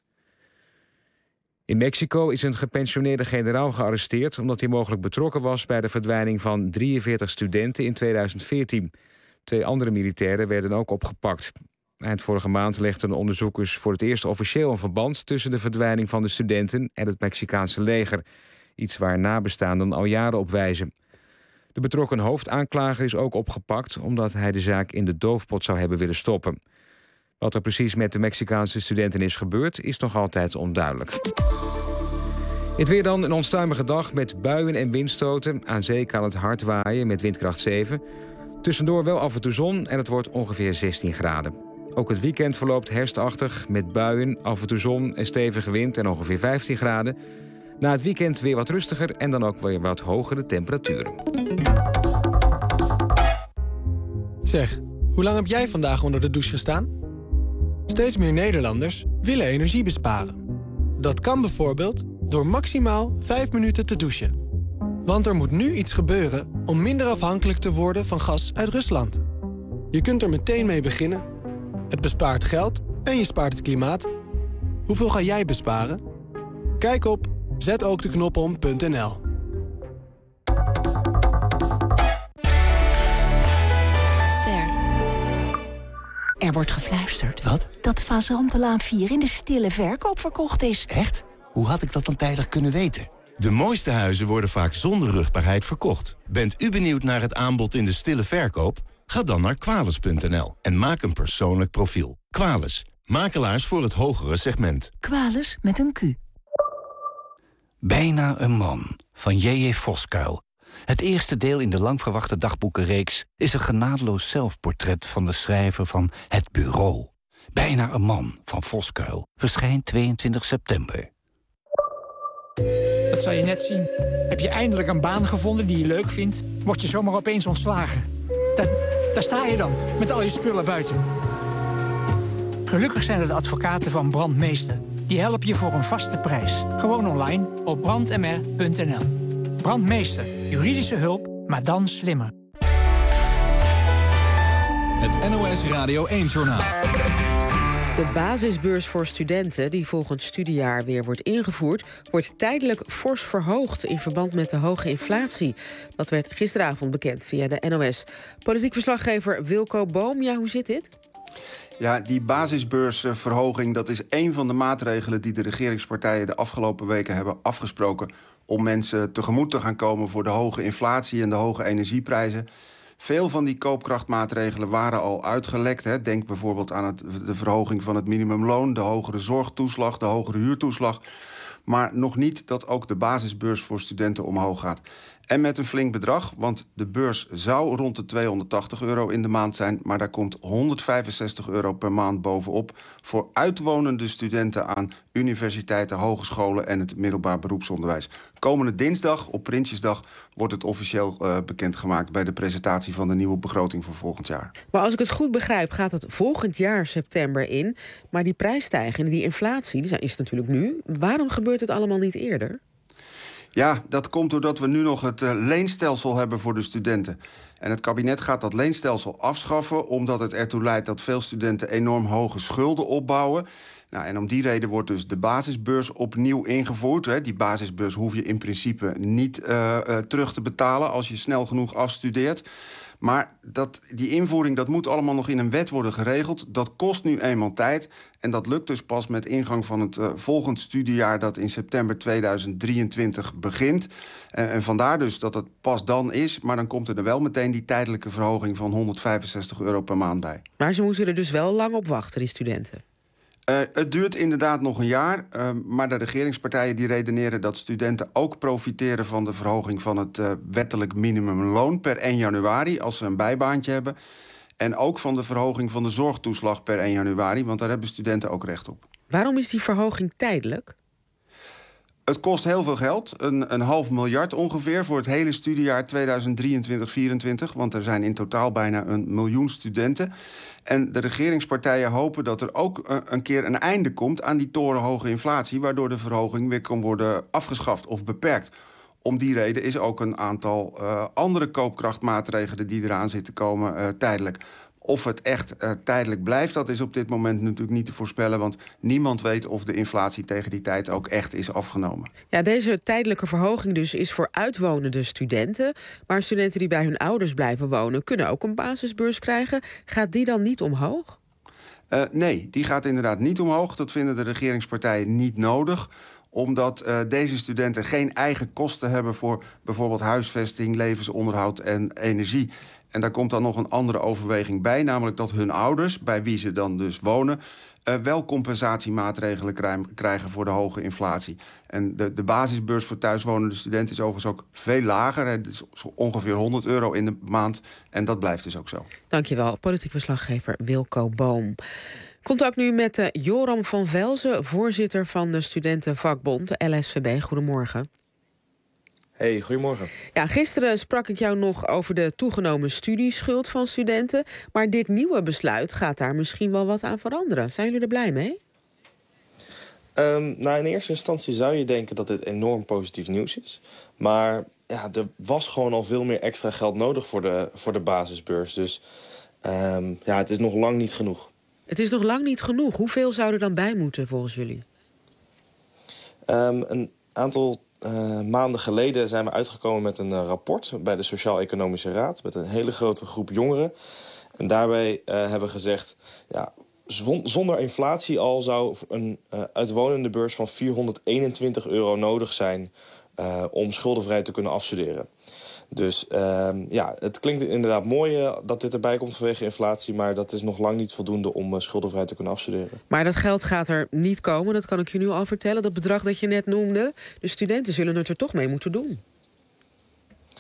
In Mexico is een gepensioneerde generaal gearresteerd omdat hij mogelijk betrokken was bij de verdwijning van drieënveertig studenten in tweeduizend veertien. Twee andere militairen werden ook opgepakt. Eind vorige maand legden onderzoekers voor het eerst officieel een verband tussen de verdwijning van de studenten en het Mexicaanse leger. Iets waar nabestaanden al jaren op wijzen. De betrokken hoofdaanklager is ook opgepakt omdat hij de zaak in de doofpot zou hebben willen stoppen. Wat er precies met de Mexicaanse studenten is gebeurd, is nog altijd onduidelijk. Het weer dan, een onstuimige dag met buien en windstoten. Aan zee kan het hard waaien met windkracht zeven. Tussendoor wel af en toe zon en het wordt ongeveer zestien graden. Ook het weekend verloopt herfstachtig met buien, af en toe zon en stevige wind en ongeveer vijftien graden. Na het weekend weer wat rustiger en dan ook weer wat hogere temperaturen. Zeg, hoe lang heb jij vandaag onder de douche gestaan? Steeds meer Nederlanders willen energie besparen. Dat kan bijvoorbeeld door maximaal vijf minuten te douchen. Want er moet nu iets gebeuren om minder afhankelijk te worden van gas uit Rusland. Je kunt er meteen mee beginnen. Het bespaart geld en je spaart het klimaat. Hoeveel ga jij besparen? Kijk op zet ook de knop om punt n l. Er wordt gefluisterd. Wat? Dat Fazantelaan vier in de stille verkoop verkocht is. Echt? Hoe had ik dat dan tijdig kunnen weten? De mooiste huizen worden vaak zonder rugbaarheid verkocht. Bent u benieuwd naar het aanbod in de stille verkoop? Ga dan naar Quales punt n l en maak een persoonlijk profiel. Quales, makelaars voor het hogere segment. Quales met een Q. Bijna een man van J J Voskuil Het eerste deel in de lang verwachte dagboekenreeks is een genadeloos zelfportret van de schrijver van Het Bureau. Bijna een man van Voskuil verschijnt tweeëntwintig september. Dat zal je net zien. Heb je eindelijk een baan gevonden die je leuk vindt, word je zomaar opeens ontslagen. Daar, daar sta je dan, met al je spullen buiten. Gelukkig zijn er de advocaten van Brandmeester. Die helpen je voor een vaste prijs. Gewoon online op brand m r punt n l. Brandmeester, juridische hulp, maar dan slimmer. Het N O S Radio één-journaal. De basisbeurs voor studenten, die volgend studiejaar weer wordt ingevoerd, wordt tijdelijk fors verhoogd in verband met de hoge inflatie. Dat werd gisteravond bekend via de N O S. Politiek verslaggever Wilco Boom, ja, hoe zit dit? Ja, die basisbeursverhoging, dat is één van de maatregelen die de regeringspartijen de afgelopen weken hebben afgesproken om mensen tegemoet te gaan komen voor de hoge inflatie en de hoge energieprijzen. Veel van die koopkrachtmaatregelen waren al uitgelekt. Hè. Denk bijvoorbeeld aan het, de verhoging van het minimumloon, de hogere zorgtoeslag, de hogere huurtoeslag. Maar nog niet dat ook de basisbeurs voor studenten omhoog gaat. En met een flink bedrag, want de beurs zou rond de tweehonderdtachtig euro in de maand zijn, maar daar komt honderdvijfenzestig euro per maand bovenop voor uitwonende studenten aan universiteiten, hogescholen en het middelbaar beroepsonderwijs. Komende dinsdag, op Prinsjesdag, wordt het officieel uh, bekendgemaakt bij de presentatie van de nieuwe begroting voor volgend jaar. Maar als ik het goed begrijp, gaat het volgend jaar september in. Maar die prijsstijging, die inflatie, die is natuurlijk nu. Waarom gebeurt het allemaal niet eerder? Ja, dat komt doordat we nu nog het uh, leenstelsel hebben voor de studenten. En het kabinet gaat dat leenstelsel afschaffen, omdat het ertoe leidt dat veel studenten enorm hoge schulden opbouwen. Nou, en om die reden wordt dus de basisbeurs opnieuw ingevoerd. Hè. Die basisbeurs hoef je in principe niet uh, uh, terug te betalen als je snel genoeg afstudeert. Maar dat, die invoering, dat moet allemaal nog in een wet worden geregeld. Dat kost nu eenmaal tijd. En dat lukt dus pas met ingang van het uh, volgend studiejaar dat in september tweeduizend drieëntwintig begint. Uh, en vandaar dus dat het pas dan is. Maar dan komt er wel meteen die tijdelijke verhoging van honderdvijfenzestig euro per maand bij. Maar ze moeten er dus wel lang op wachten, die studenten. Uh, het duurt inderdaad nog een jaar, uh, maar de regeringspartijen die redeneren dat studenten ook profiteren van de verhoging van het uh, wettelijk minimumloon per één januari als ze een bijbaantje hebben. En ook van de verhoging van de zorgtoeslag per één januari, want daar hebben studenten ook recht op. Waarom is die verhoging tijdelijk? Het kost heel veel geld, een, een half miljard ongeveer voor het hele studiejaar tweeduizend drieëntwintig vierentwintig. Want er zijn in totaal bijna een miljoen studenten. En de regeringspartijen hopen dat er ook uh, een keer een einde komt aan die torenhoge inflatie, waardoor de verhoging weer kan worden afgeschaft of beperkt. Om die reden is ook een aantal uh, andere koopkrachtmaatregelen die eraan zitten komen uh, tijdelijk. Of het echt uh, tijdelijk blijft, dat is op dit moment natuurlijk niet te voorspellen, want niemand weet of de inflatie tegen die tijd ook echt is afgenomen. Ja, deze tijdelijke verhoging dus is voor uitwonende studenten. Maar studenten die bij hun ouders blijven wonen kunnen ook een basisbeurs krijgen. Gaat die dan niet omhoog? Uh, nee, die gaat inderdaad niet omhoog. Dat vinden de regeringspartijen niet nodig, omdat uh, deze studenten geen eigen kosten hebben voor bijvoorbeeld huisvesting, levensonderhoud en energie. En daar komt dan nog een andere overweging bij, namelijk dat hun ouders, bij wie ze dan dus wonen, uh, wel compensatiemaatregelen krijgen voor de hoge inflatie. En de, de basisbeurs voor thuiswonende studenten is overigens ook veel lager. Het is ongeveer honderd euro in de maand. En dat blijft dus ook zo. Dankjewel, politiek verslaggever Wilco Boom. Contact nu met uh, Joram van Velzen, voorzitter van de studentenvakbond, de L S V B. Goedemorgen. Hey, goedemorgen. Ja, gisteren sprak ik jou nog over de toegenomen studieschuld van studenten. Maar dit nieuwe besluit gaat daar misschien wel wat aan veranderen. Zijn jullie er blij mee? Um, nou, in eerste instantie zou je denken dat dit enorm positief nieuws is. Maar ja, er was gewoon al veel meer extra geld nodig voor de, voor de basisbeurs. Dus um, ja, het is nog lang niet genoeg. Het is nog lang niet genoeg. Hoeveel zou er dan bij moeten volgens jullie? Um, een aantal uh, maanden geleden zijn we uitgekomen met een uh, rapport bij de Sociaal-Economische Raad met een hele grote groep jongeren. En daarbij uh, hebben we gezegd, ja, zonder inflatie al zou een uh, uitwonende beurs van vierhonderdeenentwintig euro nodig zijn uh, om schuldenvrij te kunnen afstuderen. Dus uh, ja, het klinkt inderdaad mooi uh, dat dit erbij komt vanwege inflatie, maar dat is nog lang niet voldoende om uh, schuldenvrij te kunnen afstuderen. Maar dat geld gaat er niet komen, dat kan ik je nu al vertellen. Dat bedrag dat je net noemde, de studenten zullen het er toch mee moeten doen.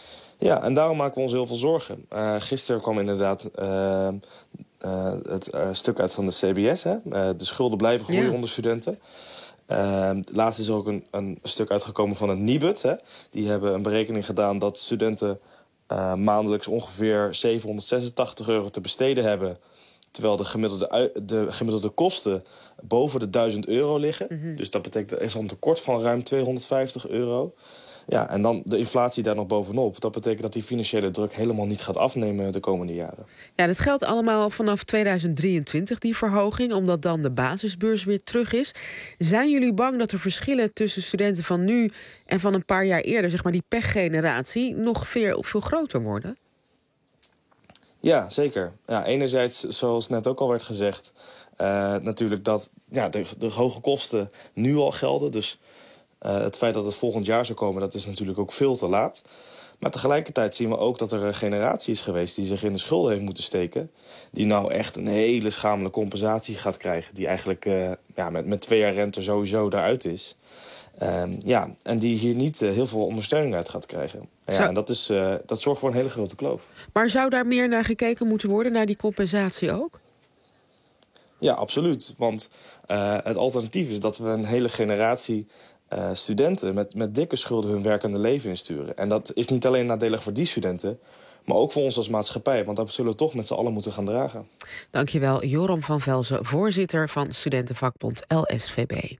Ja, en daarom maken we ons heel veel zorgen. Uh, gisteren kwam inderdaad uh, uh, het uh, stuk uit van de C B S. Hè? Uh, de schulden blijven groeien ja. onder studenten. Uh, laatst is er ook een, een stuk uitgekomen van het Nibud. Hè? Die hebben een berekening gedaan dat studenten uh, maandelijks ongeveer zevenhonderdzesentachtig euro te besteden hebben. Terwijl de gemiddelde, de gemiddelde kosten boven de duizend euro liggen. Mm-hmm. Dus dat betekent er is een tekort van ruim tweehonderdvijftig euro. Ja, en dan de inflatie daar nog bovenop. Dat betekent dat die financiële druk helemaal niet gaat afnemen de komende jaren. Ja, dat geldt allemaal vanaf tweeduizend drieëntwintig, die verhoging, omdat dan de basisbeurs weer terug is. Zijn jullie bang dat de verschillen tussen studenten van nu en van een paar jaar eerder, zeg maar die pechgeneratie, nog veel, veel groter worden? Ja, zeker. Ja, enerzijds, zoals net ook al werd gezegd, uh, natuurlijk dat ja, de, de hoge kosten nu al gelden. Dus uh, het feit dat het volgend jaar zou komen, dat is natuurlijk ook veel te laat. Maar tegelijkertijd zien we ook dat er een generatie is geweest die zich in de schulden heeft moeten steken. Die nou echt een hele schamele compensatie gaat krijgen. Die eigenlijk uh, ja, met, met twee jaar rente sowieso daaruit is. Um, ja, en die hier niet uh, heel veel ondersteuning uit gaat krijgen. Ja, zou... En dat, is, uh, dat zorgt voor een hele grote kloof. Maar zou daar meer naar gekeken moeten worden, naar die compensatie ook? Ja, absoluut. Want uh, het alternatief is dat we een hele generatie uh, studenten met, met dikke schulden hun werkende leven insturen. En dat is niet alleen nadelig voor die studenten, maar ook voor ons als maatschappij. Want dat zullen we toch met z'n allen moeten gaan dragen. Dankjewel, Joram van Velzen, voorzitter van studentenvakbond L S V B.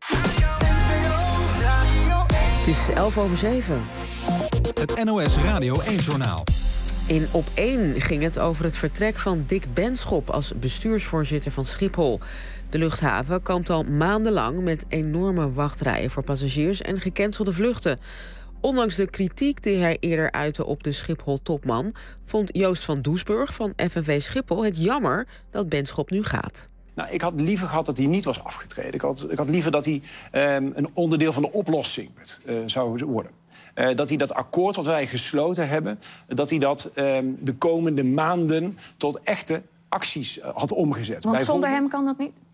Het is elf over zeven. Het N O S Radio één-journaal. In Op één ging het over het vertrek van Dick Benschop als bestuursvoorzitter van Schiphol. De luchthaven kampt al maandenlang met enorme wachtrijen voor passagiers en gecancelde vluchten. Ondanks de kritiek die hij eerder uitte op de Schiphol-topman, vond Joost van Doesburg van F N V Schiphol het jammer dat Benschop nu gaat. Nou, ik had liever gehad dat hij niet was afgetreden. Ik had, ik had liever dat hij um, een onderdeel van de oplossing uh, zou worden. Uh, dat hij dat akkoord wat wij gesloten hebben, dat hij dat um, de komende maanden tot echte acties uh, had omgezet. Want zonder hem kan dat niet?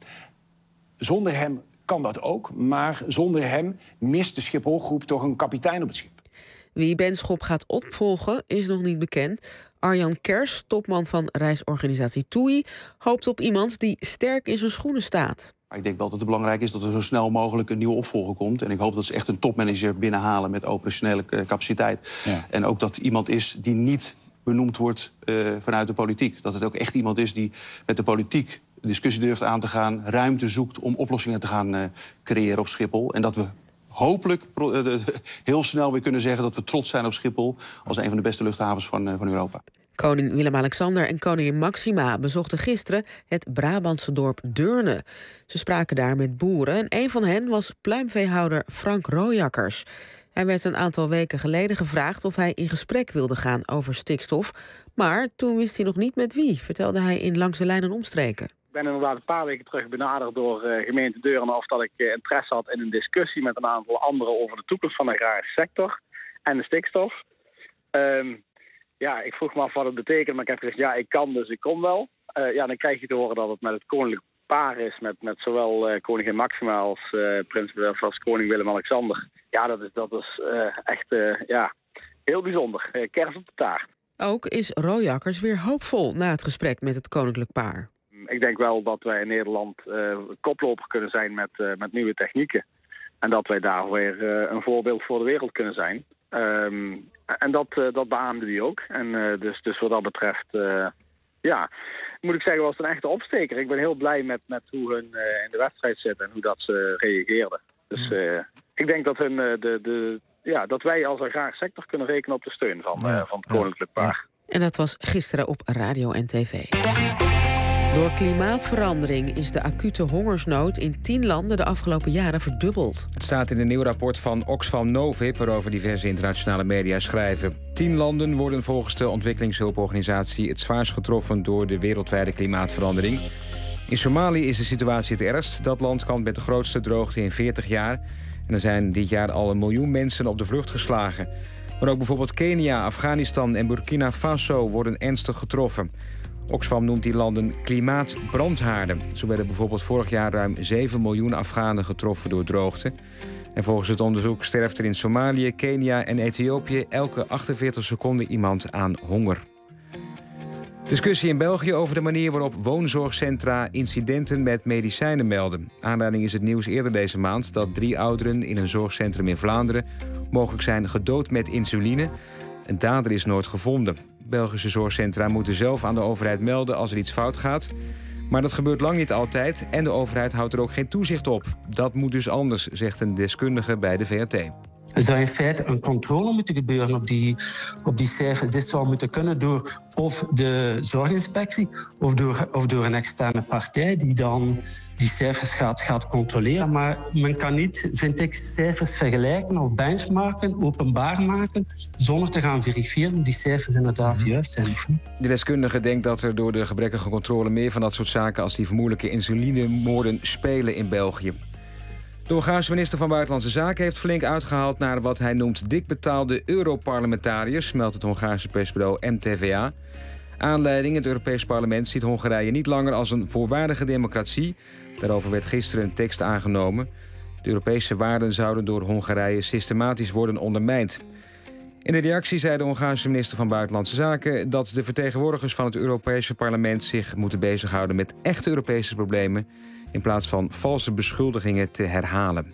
Zonder hem kan dat ook, maar zonder hem mist de Schipholgroep toch een kapitein op het schip. Wie Benschop gaat opvolgen is nog niet bekend. Arjan Kers, topman van reisorganisatie T U I, hoopt op iemand die sterk in zijn schoenen staat. Ik denk wel dat het belangrijk is dat er zo snel mogelijk een nieuwe opvolger komt. En ik hoop dat ze echt een topmanager binnenhalen met operationele capaciteit. Ja. En ook dat iemand is die niet benoemd wordt uh, vanuit de politiek. Dat het ook echt iemand is die met de politiek discussie durft aan te gaan, ruimte zoekt om oplossingen te gaan uh, creëren op Schiphol. En dat we hopelijk heel snel weer kunnen zeggen dat we trots zijn op Schiphol als een van de beste luchthavens van, van Europa. Koning Willem-Alexander en koningin Maxima bezochten gisteren het Brabantse dorp Deurne. Ze spraken daar met boeren en een van hen was pluimveehouder Frank Rooijakkers. Hij werd een aantal weken geleden gevraagd of hij in gesprek wilde gaan over stikstof. Maar toen wist hij nog niet met wie, vertelde hij in Langs de Lijn en Omstreken. Ik ben inderdaad een paar weken terug benaderd door uh, gemeente Deurne of dat ik uh, interesse had in een discussie met een aantal anderen over de toekomst van de agrarische sector en de stikstof. Um, ja, ik vroeg me af wat het betekent, maar ik heb gezegd ja, ik kan dus ik kom wel. Uh, ja, dan krijg je te horen dat het met het koninklijk paar is, met, met zowel uh, koningin Maxima als, uh, prins, als koning Willem-Alexander. Ja, dat is, dat is uh, echt uh, ja, heel bijzonder. Uh, kers op de taart. Ook is Rooijakkers weer hoopvol na het gesprek met het koninklijk paar. Ik denk wel dat wij in Nederland uh, koploper kunnen zijn met, uh, met nieuwe technieken. En dat wij daar weer uh, een voorbeeld voor de wereld kunnen zijn. Um, en dat, uh, dat beaamde die ook. En uh, dus, dus wat dat betreft, uh, ja, moet ik zeggen, was het een echte opsteker. Ik ben heel blij met, met hoe hun uh, in de wedstrijd zitten en hoe dat ze reageerden. Dus uh, ik denk dat, hun, uh, de, de, ja, dat wij als agrarische sector kunnen rekenen op de steun van, uh, van het koninklijk paar. En dat was gisteren op radio en tv. Door klimaatverandering is de acute hongersnood in tien landen de afgelopen jaren verdubbeld. Het staat in een nieuw rapport van Oxfam Novib, waarover diverse internationale media schrijven. Tien landen worden volgens de ontwikkelingshulporganisatie het zwaarst getroffen door de wereldwijde klimaatverandering. In Somalië is de situatie het ergst. Dat land kampt met de grootste droogte in veertig jaar. En er zijn dit jaar al een miljoen mensen op de vlucht geslagen. Maar ook bijvoorbeeld Kenia, Afghanistan en Burkina Faso worden ernstig getroffen. Oxfam noemt die landen klimaatbrandhaarden. Zo werden bijvoorbeeld vorig jaar ruim zeven miljoen Afghanen getroffen door droogte. En volgens het onderzoek sterft er in Somalië, Kenia en Ethiopië elke achtenveertig seconden iemand aan honger. Discussie in België over de manier waarop woonzorgcentra incidenten met medicijnen melden. Aanleiding is het nieuws eerder deze maand dat drie ouderen in een zorgcentrum in Vlaanderen mogelijk zijn gedood met insuline. Een dader is nooit gevonden. Belgische zorgcentra moeten zelf aan de overheid melden als er iets fout gaat. Maar dat gebeurt lang niet altijd en de overheid houdt er ook geen toezicht op. Dat moet dus anders, zegt een deskundige bij de V R T. Er zou in feite een controle moeten gebeuren op die, op die cijfers. Dit zou moeten kunnen door of de zorginspectie of door, of door een externe partij die dan die cijfers gaat, gaat controleren. Maar men kan niet, vind ik, cijfers vergelijken of benchmarken, openbaar maken, zonder te gaan verifiëren of die cijfers inderdaad juist zijn of niet. De deskundige denkt dat er door de gebrekkige controle meer van dat soort zaken als die vermoedelijke insulinemoorden spelen in België. De Hongaarse minister van Buitenlandse Zaken heeft flink uitgehaald naar wat hij noemt dik betaalde Europarlementariërs, meldt het Hongaarse persbureau M T V A. Aanleiding: het Europees Parlement ziet Hongarije niet langer als een volwaardige democratie. Daarover werd gisteren een tekst aangenomen. De Europese waarden zouden door Hongarije systematisch worden ondermijnd. In de reactie zei de Hongaarse minister van Buitenlandse Zaken dat de vertegenwoordigers van het Europese Parlement zich moeten bezighouden met echte Europese problemen in plaats van valse beschuldigingen te herhalen.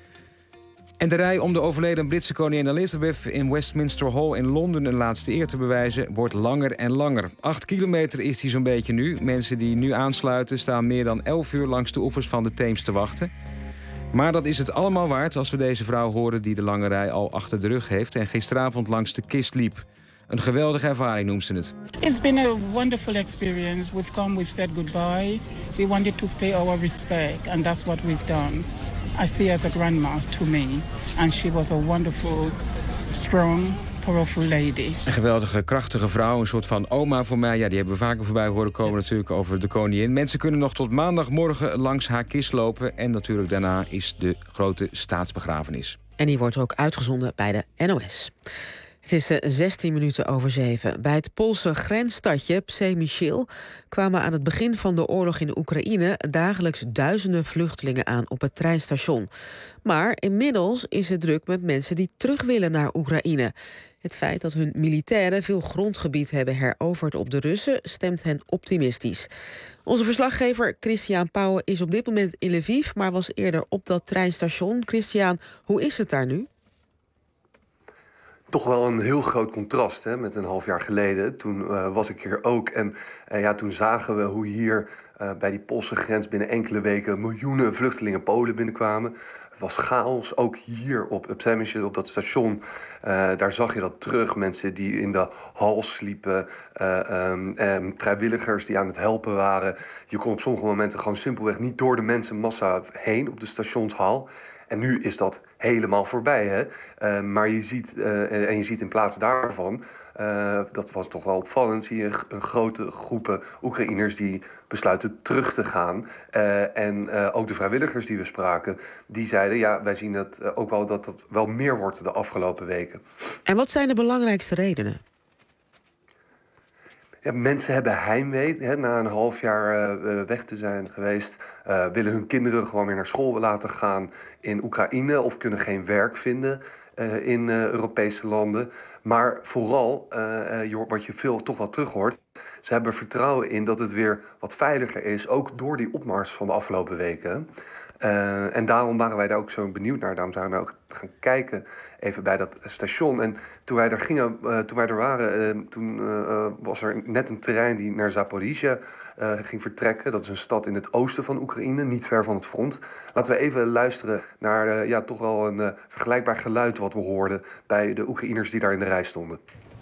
En de rij om de overleden Britse koningin Elizabeth in Westminster Hall in Londen een laatste eer te bewijzen wordt langer en langer. Acht kilometer is die zo'n beetje nu. Mensen die nu aansluiten staan meer dan elf uur langs de oevers van de Theems te wachten. Maar dat is het allemaal waard als we deze vrouw horen die de lange rij al achter de rug heeft en gisteravond langs de kist liep. Een geweldige ervaring noemt ze het. It's been a wonderful experience. We've come, we've said goodbye. We wanted to pay our respect and that's what we've done. I see her as a grandma to me and she was a wonderful, strong, powerful lady. Een geweldige, krachtige vrouw, een soort van oma voor mij. Ja, die hebben we vaker voorbij horen komen natuurlijk over de koningin. Mensen kunnen nog tot maandagmorgen langs haar kist lopen en natuurlijk daarna is de grote staatsbegrafenis. En die wordt ook uitgezonden bij de N O S. Het is zestien minuten over zeven. Bij het Poolse grensstadje Przemyśl kwamen aan het begin van de oorlog in Oekraïne dagelijks duizenden vluchtelingen aan op het treinstation. Maar inmiddels is het druk met mensen die terug willen naar Oekraïne. Het feit dat hun militairen veel grondgebied hebben heroverd op de Russen stemt hen optimistisch. Onze verslaggever Christian Pauwen is op dit moment in Lviv, maar was eerder op dat treinstation. Christian, hoe is het daar nu? Toch wel een heel groot contrast hè, met een half jaar geleden. Toen uh, was ik hier ook en uh, ja, toen zagen we hoe hier uh, bij die Poolse grens binnen enkele weken miljoenen vluchtelingen Polen binnenkwamen. Het was chaos, ook hier op Przemyśl, op dat station. Uh, daar zag je dat terug, mensen die in de hal sliepen, uh, um, um, vrijwilligers die aan het helpen waren. Je kon op sommige momenten gewoon simpelweg niet door de mensenmassa heen op de stationshal. En nu is dat helemaal voorbij, hè? Uh, maar je ziet, uh, en je ziet in plaats daarvan, uh, dat was toch wel opvallend, zie je een grote groepen Oekraïners die besluiten terug te gaan. Uh, en uh, ook de vrijwilligers die we spraken, die zeiden, ja, wij zien dat uh, ook wel dat dat wel meer wordt de afgelopen weken. En wat zijn de belangrijkste redenen? Ja, mensen hebben heimwee. Hè, na een half jaar uh, weg te zijn geweest, uh, willen hun kinderen gewoon weer naar school laten gaan in Oekraïne of kunnen geen werk vinden uh, in uh, Europese landen. Maar vooral, uh, uh, wat je veel toch wel terug hoort, ze hebben vertrouwen in dat het weer wat veiliger is, ook door die opmars van de afgelopen weken. Uh, en daarom waren wij daar ook zo benieuwd naar. Daarom zijn wij ook gaan kijken even bij dat station. En toen wij er gingen, uh, toen wij er waren, uh, toen uh, was er net een trein die naar Zaporizhia uh, ging vertrekken. Dat is een stad in het oosten van Oekraïne, niet ver van het front. Laten we even luisteren naar uh, ja, toch wel een uh, vergelijkbaar geluid wat we hoorden bij de Oekraïners die daar in de rij stonden.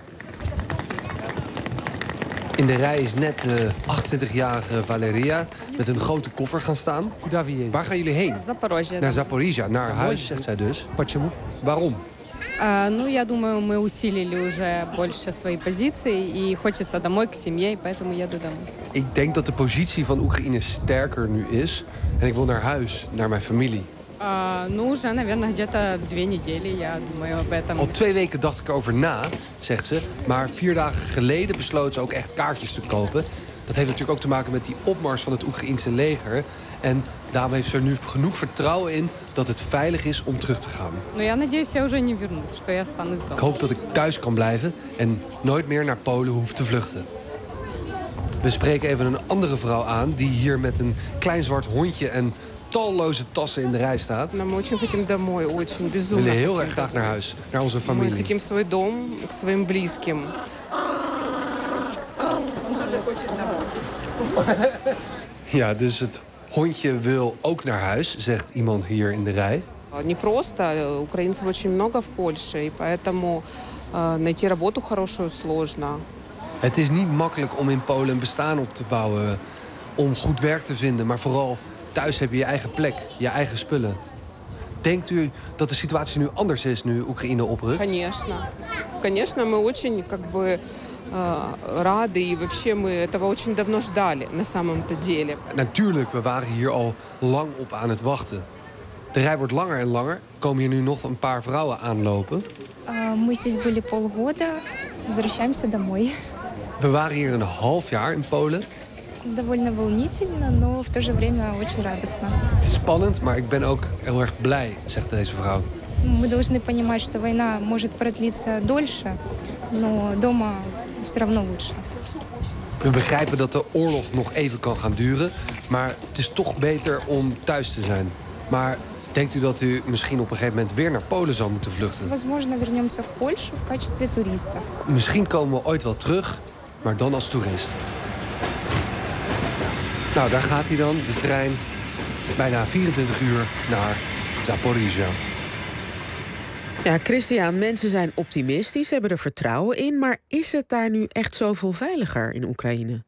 In de rij is net de achtentwintigjarige Valeria met een grote koffer gaan staan. Waar gaan jullie heen? Zaporizhia. Naar Zaporizhia, naar huis, zegt zij dus. Waarom? Uh, ну, я думаю, мы усилили уже больше свои позиции и хочется домой к семье, и поэтому еду домой. Ik denk dat de positie van Oekraïne sterker nu is en ik wil naar huis, naar mijn familie. Uh, ну, уже, наверное, где-то две недели, я думаю об этом. Al twee weken dacht ik over na, zegt ze. Maar vier dagen geleden besloot ze ook echt kaartjes te kopen. Dat heeft natuurlijk ook te maken met die opmars van het Oekraïense leger. En daarom heeft ze er nu genoeg vertrouwen in dat het veilig is om terug te gaan. Ik hoop dat ik thuis kan blijven en nooit meer naar Polen hoef te vluchten. We spreken even een andere vrouw aan die hier met een klein zwart hondje en talloze tassen in de rij staat. We willen heel erg graag naar huis, naar onze familie. Ja, dus het hondje wil ook naar huis, zegt iemand hier in de rij. Не просто. Украинцев очень много в Польше, и поэтому найти работу хорошую сложно. Het is niet makkelijk om in Polen een bestaan op te bouwen, om goed werk te vinden, maar vooral thuis heb je je eigen plek, je eigen spullen. Denkt u dat de situatie nu anders is nu Oekraïne oprukt? Конечно. Конечно, мы очень как бы рады, и вообще мы этого очень давно ждали, на самом-то деле. Natuurlijk, we waren hier al lang op aan het wachten. De rij wordt langer en langer. Komen hier nu nog een paar vrouwen aanlopen. Мы здесь были полгода, возвращаемся домой. We waren hier een half jaar in Polen. Довольно волнительно, но в то же время очень радостно. Het is spannend, maar ik ben ook heel erg blij, zegt deze vrouw. Мы должны понимать, что война может продлиться дольше, но дома все равно лучше. We begrijpen dat de oorlog nog even kan gaan duren, maar het is toch beter om thuis te zijn. Maar denkt u dat u misschien op een gegeven moment weer naar Polen zou moeten vluchten? Возможно, вернемся в Польшу в качестве туристов. Misschien komen we ooit wel terug, maar dan als toerist. Nou, daar gaat hij dan, de trein. Bijna vierentwintig uur naar Zaporizhzhia. Ja, Christian, mensen zijn optimistisch, hebben er vertrouwen in. Maar is het daar nu echt zoveel veiliger in Oekraïne?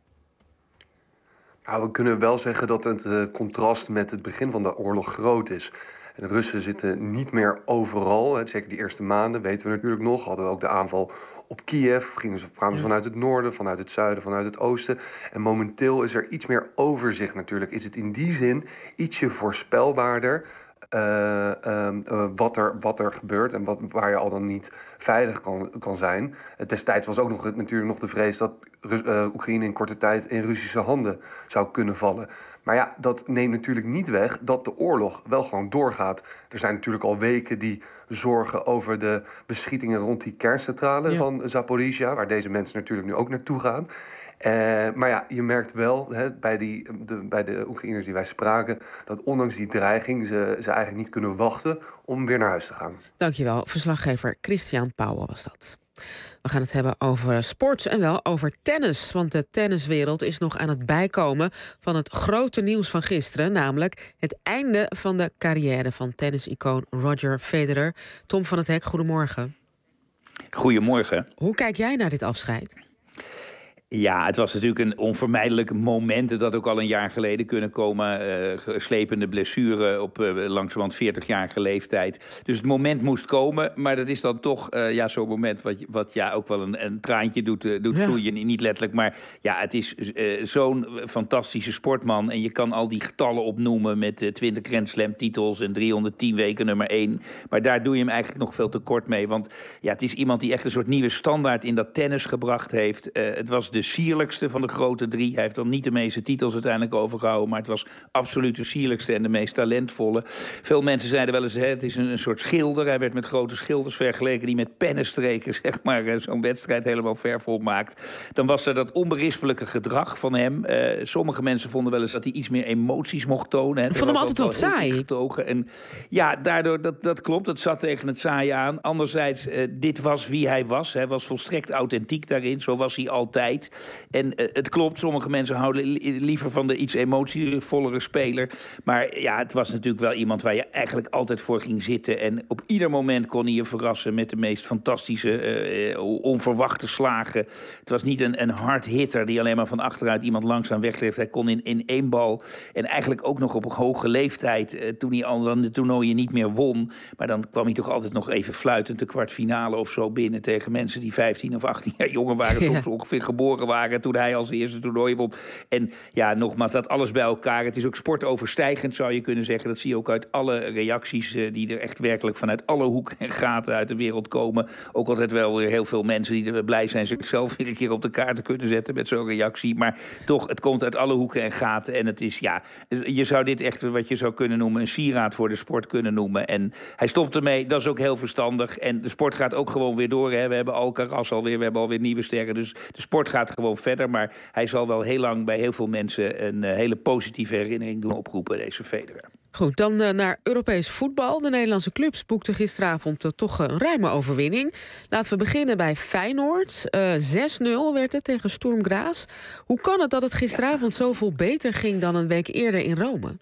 Nou, we kunnen wel zeggen dat het uh, contrast met het begin van de oorlog groot is. En de Russen zitten niet meer overal. Hè. Zeker die eerste maanden weten we natuurlijk nog. Hadden we ook de aanval op Kiev. Gingen ze, kwamen ze vanuit het noorden, vanuit het zuiden, vanuit het oosten. En momenteel is er iets meer overzicht natuurlijk. Is het in die zin ietsje voorspelbaarder. Uh, uh, uh, wat, er, wat er gebeurt en wat, waar je al dan niet veilig kan, kan zijn. Uh, destijds was ook nog, natuurlijk nog de vrees dat Rus, uh, Oekraïne in korte tijd in Russische handen zou kunnen vallen. Maar ja, dat neemt natuurlijk niet weg dat de oorlog wel gewoon doorgaat. Er zijn natuurlijk al weken die zorgen over de beschietingen rond die kerncentrale ja. van Zaporizhzhia, waar deze mensen natuurlijk nu ook naartoe gaan. Uh, maar ja, je merkt wel hè, bij, die, de, bij de Oekraïners die wij spraken, dat ondanks die dreiging ze, ze eigenlijk niet kunnen wachten om weer naar huis te gaan. Dankjewel, verslaggever Christian Pauwel was dat. We gaan het hebben over sport en wel over tennis. Want de tenniswereld is nog aan het bijkomen van het grote nieuws van gisteren. Namelijk het einde van de carrière van tennisicoon Roger Federer. Tom van het Hek, goedemorgen. Goedemorgen. Hoe kijk jij naar dit afscheid? Ja, het was natuurlijk een onvermijdelijk moment. Het had ook al een jaar geleden kunnen komen. Uh, slepende blessure op uh, langzamerhand veertigjarige leeftijd. Dus het moment moest komen. Maar dat is dan toch uh, ja, zo'n moment wat, wat ja, ook wel een, een traantje doet, uh, doet ja. vloeien. Niet letterlijk, maar ja, het is uh, zo'n fantastische sportman. En je kan al die getallen opnoemen met uh, twintig Grand Slam titels en driehonderdtien weken nummer één. Maar daar doe je hem eigenlijk nog veel te kort mee. Want ja, het is iemand die echt een soort nieuwe standaard in dat tennis gebracht heeft. Uh, het was de sierlijkste van de grote drie. Hij heeft dan niet de meeste titels uiteindelijk overgehouden, maar het was absoluut de sierlijkste en de meest talentvolle. Veel mensen zeiden wel eens, hè, het is een, een soort schilder. Hij werd met grote schilders vergeleken die met pennenstreken zeg maar, zo'n wedstrijd helemaal ver volmaakt. Dan was er dat onberispelijke gedrag van hem. Uh, sommige mensen vonden wel eens dat hij iets meer emoties mocht tonen. Hè. Ik vond hem altijd wat saai. En ja, daardoor, dat, dat klopt, het zat tegen het saaie aan. Anderzijds, uh, dit was wie hij was. Hij was volstrekt authentiek daarin, zo was hij altijd. En uh, het klopt, sommige mensen houden li- liever van de iets emotievollere speler. Maar ja, het was natuurlijk wel iemand waar je eigenlijk altijd voor ging zitten. En op ieder moment kon hij je verrassen met de meest fantastische, uh, onverwachte slagen. Het was niet een, een hard hitter die alleen maar van achteruit iemand langzaam wegleeft. Hij kon in, in één bal en eigenlijk ook nog op een hoge leeftijd, uh, toen hij al dan de toernooien niet meer won. Maar dan kwam hij toch altijd nog even fluitend de kwartfinale of zo binnen tegen mensen die vijftien of achttien jaar jonger waren. Ja. Soms ongeveer geboren geboren waren toen hij als eerste toernooi won. En ja, nogmaals, dat alles bij elkaar. Het is ook sportoverstijgend, zou je kunnen zeggen. Dat zie je ook uit alle reacties uh, die er echt werkelijk vanuit alle hoeken en gaten uit de wereld komen. Ook altijd wel weer heel veel mensen die er blij zijn zichzelf weer een keer op de kaart te kunnen zetten met zo'n reactie. Maar toch, het komt uit alle hoeken en gaten. En het is, ja, je zou dit echt wat je zou kunnen noemen een sieraad voor de sport kunnen noemen. En hij stopt ermee, dat is ook heel verstandig. En de sport gaat ook gewoon weer door. Hè. We hebben Alcaraz alweer, we hebben alweer nieuwe sterren. Dus de sport gaat gewoon verder. Maar hij zal wel heel lang bij heel veel mensen een uh, hele positieve herinnering doen oproepen, deze Federer. Goed, dan uh, naar Europees voetbal. De Nederlandse clubs boekten gisteravond uh, toch een ruime overwinning. Laten we beginnen bij Feyenoord. Uh, zes nul werd het tegen Sturm Graz. Hoe kan het dat het gisteravond zoveel beter ging dan een week eerder in Rome?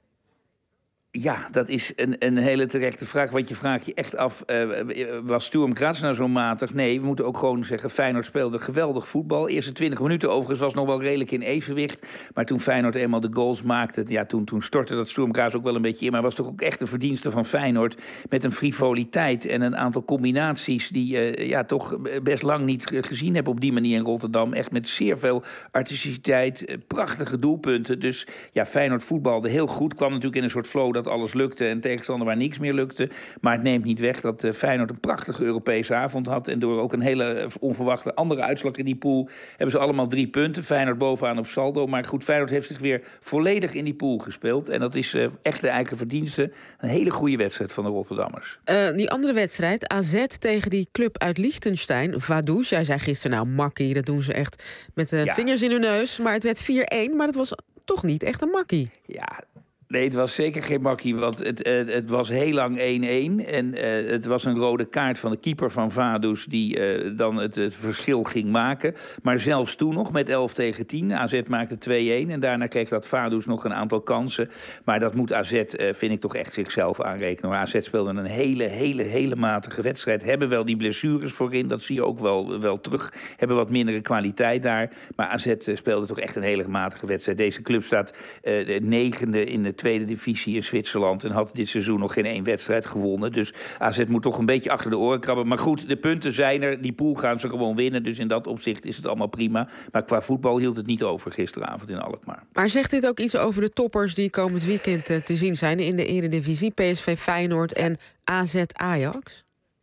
Ja, dat is een, een hele terechte vraag. Want je vraagt je echt af, uh, was Sturm Graz nou zo matig? Nee, we moeten ook gewoon zeggen, Feyenoord speelde geweldig voetbal. Eerste twintig minuten overigens was nog wel redelijk in evenwicht. Maar toen Feyenoord eenmaal de goals maakte, ja, toen, toen stortte dat Sturm Graz ook wel een beetje in. Maar was toch ook echt de verdienste van Feyenoord met een frivoliteit en een aantal combinaties die uh, ja, toch best lang niet gezien hebben op die manier in Rotterdam. Echt met zeer veel artisticiteit, prachtige doelpunten. Dus ja, Feyenoord voetbalde heel goed. Kwam natuurlijk in een soort flow dat alles lukte en tegenstander waar niks meer lukte. Maar het neemt niet weg dat uh, Feyenoord een prachtige Europese avond had. En door ook een hele onverwachte andere uitslag in die pool hebben ze allemaal drie punten. Feyenoord bovenaan op saldo. Maar goed, Feyenoord heeft zich weer volledig in die pool gespeeld. En dat is uh, echt de eigen verdienste. Een hele goede wedstrijd van de Rotterdammers. Uh, die andere wedstrijd, A Z tegen die club uit Liechtenstein, Vaduz. Jij zei gisteren, nou makkie, dat doen ze echt met de ja. vingers in hun neus. Maar het werd vier een, maar het was toch niet echt een makkie. Ja. Nee, het was zeker geen makkie, want het, uh, het was heel lang één-één. En uh, het was een rode kaart van de keeper van Vaduz die uh, dan het, het verschil ging maken. Maar zelfs toen nog met elf tegen tien. A Z maakte twee-één en daarna kreeg dat Vaduz nog een aantal kansen. Maar dat moet A Z, uh, vind ik, toch echt zichzelf aanrekenen. A Z speelde een hele, hele, hele matige wedstrijd. Hebben wel die blessures voorin, dat zie je ook wel, wel terug. Hebben wat mindere kwaliteit daar. Maar A Z uh, speelde toch echt een hele matige wedstrijd. Deze club staat uh, de negende in de tweede divisie in Zwitserland en had dit seizoen nog geen één wedstrijd gewonnen. Dus A Z moet toch een beetje achter de oren krabben. Maar goed, de punten zijn er. Die pool gaan ze gewoon winnen. Dus in dat opzicht is het allemaal prima. Maar qua voetbal hield het niet over gisteravond in Alkmaar. Maar zegt dit ook iets over de toppers die komend weekend uh, te zien zijn in de Eredivisie? P S V Feyenoord en A Z Ajax?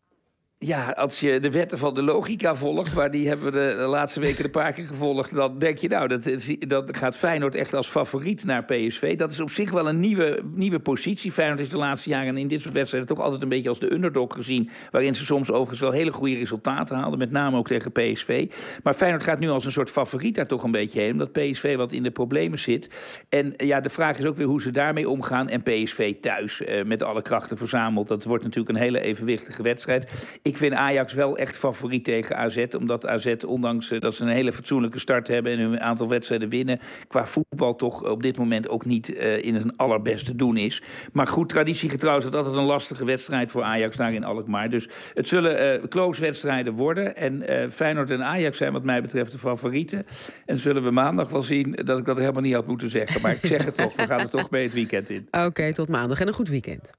Ja, als je de wetten van de logica volgt, maar die hebben we de, de laatste weken een paar keer gevolgd, dan denk je, nou, dat, dat gaat Feyenoord echt als favoriet naar P S V. Dat is op zich wel een nieuwe, nieuwe positie. Feyenoord is de laatste jaren in dit soort wedstrijden toch altijd een beetje als de underdog gezien, waarin ze soms overigens wel hele goede resultaten haalden, met name ook tegen P S V. Maar Feyenoord gaat nu als een soort favoriet daar toch een beetje heen, omdat P S V wat in de problemen zit. En ja, de vraag is ook weer hoe ze daarmee omgaan. En P S V thuis, uh, met alle krachten verzameld. Dat wordt natuurlijk een hele evenwichtige wedstrijd. Ik vind Ajax wel echt favoriet tegen A Z. Omdat A Z, ondanks uh, dat ze een hele fatsoenlijke start hebben en hun aantal wedstrijden winnen, qua voetbal toch op dit moment ook niet uh, in het allerbeste doen is. Maar goed, traditiegetrouw is dat altijd een lastige wedstrijd voor Ajax daar in Alkmaar. Dus het zullen uh, close wedstrijden worden. En uh, Feyenoord en Ajax zijn wat mij betreft de favorieten. En zullen we maandag wel zien dat ik dat helemaal niet had moeten zeggen. Maar ik zeg het toch, we gaan er toch mee het weekend in. Oké, okay, tot maandag en een goed weekend.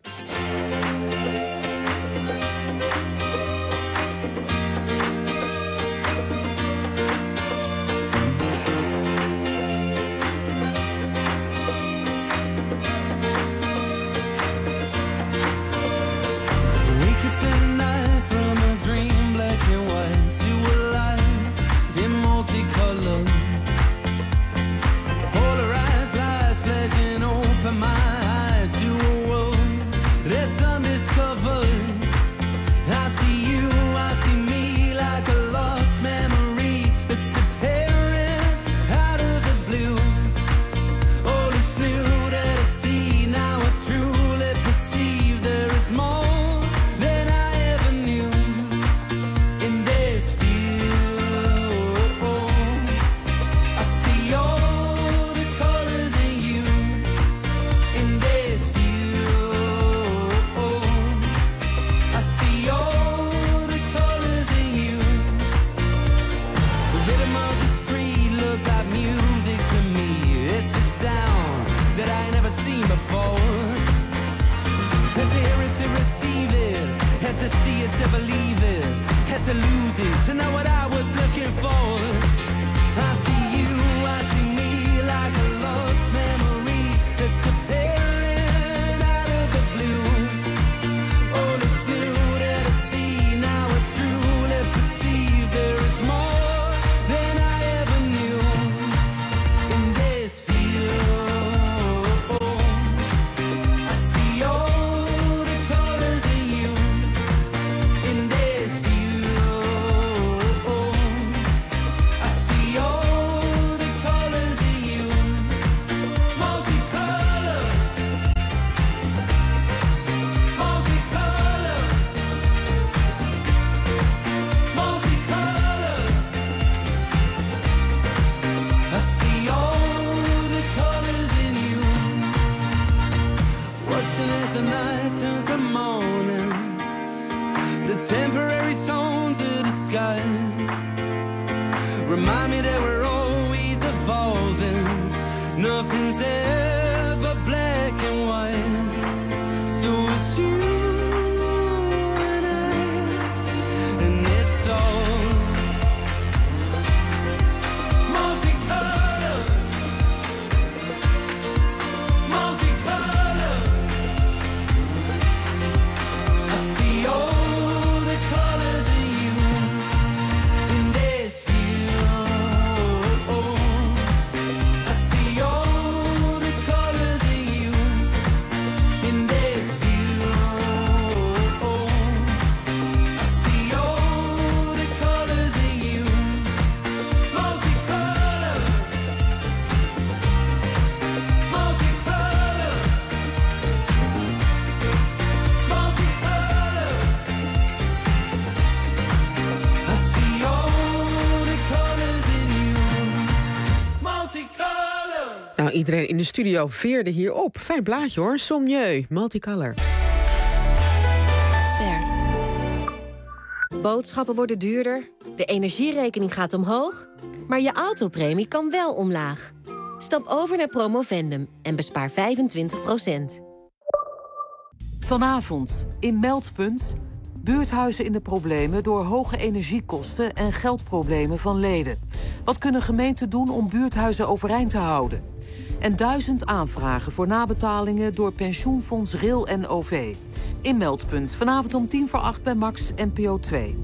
Nothing's ever black and white. So it's you and I, and it's all multicolored, multicolored. I see all the colors in you in this view. I see all the colors in you in this view. I see all the colors in you, multicolored, multicolored, multicolored. I see all the colors in you, multicolored. Nou, iedereen in de studio veerde hierop. Fijn plaatje hoor. Sommieu, Multicolor. Ster. Boodschappen worden duurder, de energierekening gaat omhoog, maar je autopremie kan wel omlaag. Stap over naar Promovendum en bespaar vijfentwintig procent. Vanavond in Meldpunt. Buurthuizen in de problemen door hoge energiekosten en geldproblemen van leden. Wat kunnen gemeenten doen om buurthuizen overeind te houden? En duizend aanvragen voor nabetalingen door pensioenfonds R I L en O V. In Meldpunt, vanavond om tien voor acht bij Max N P O twee.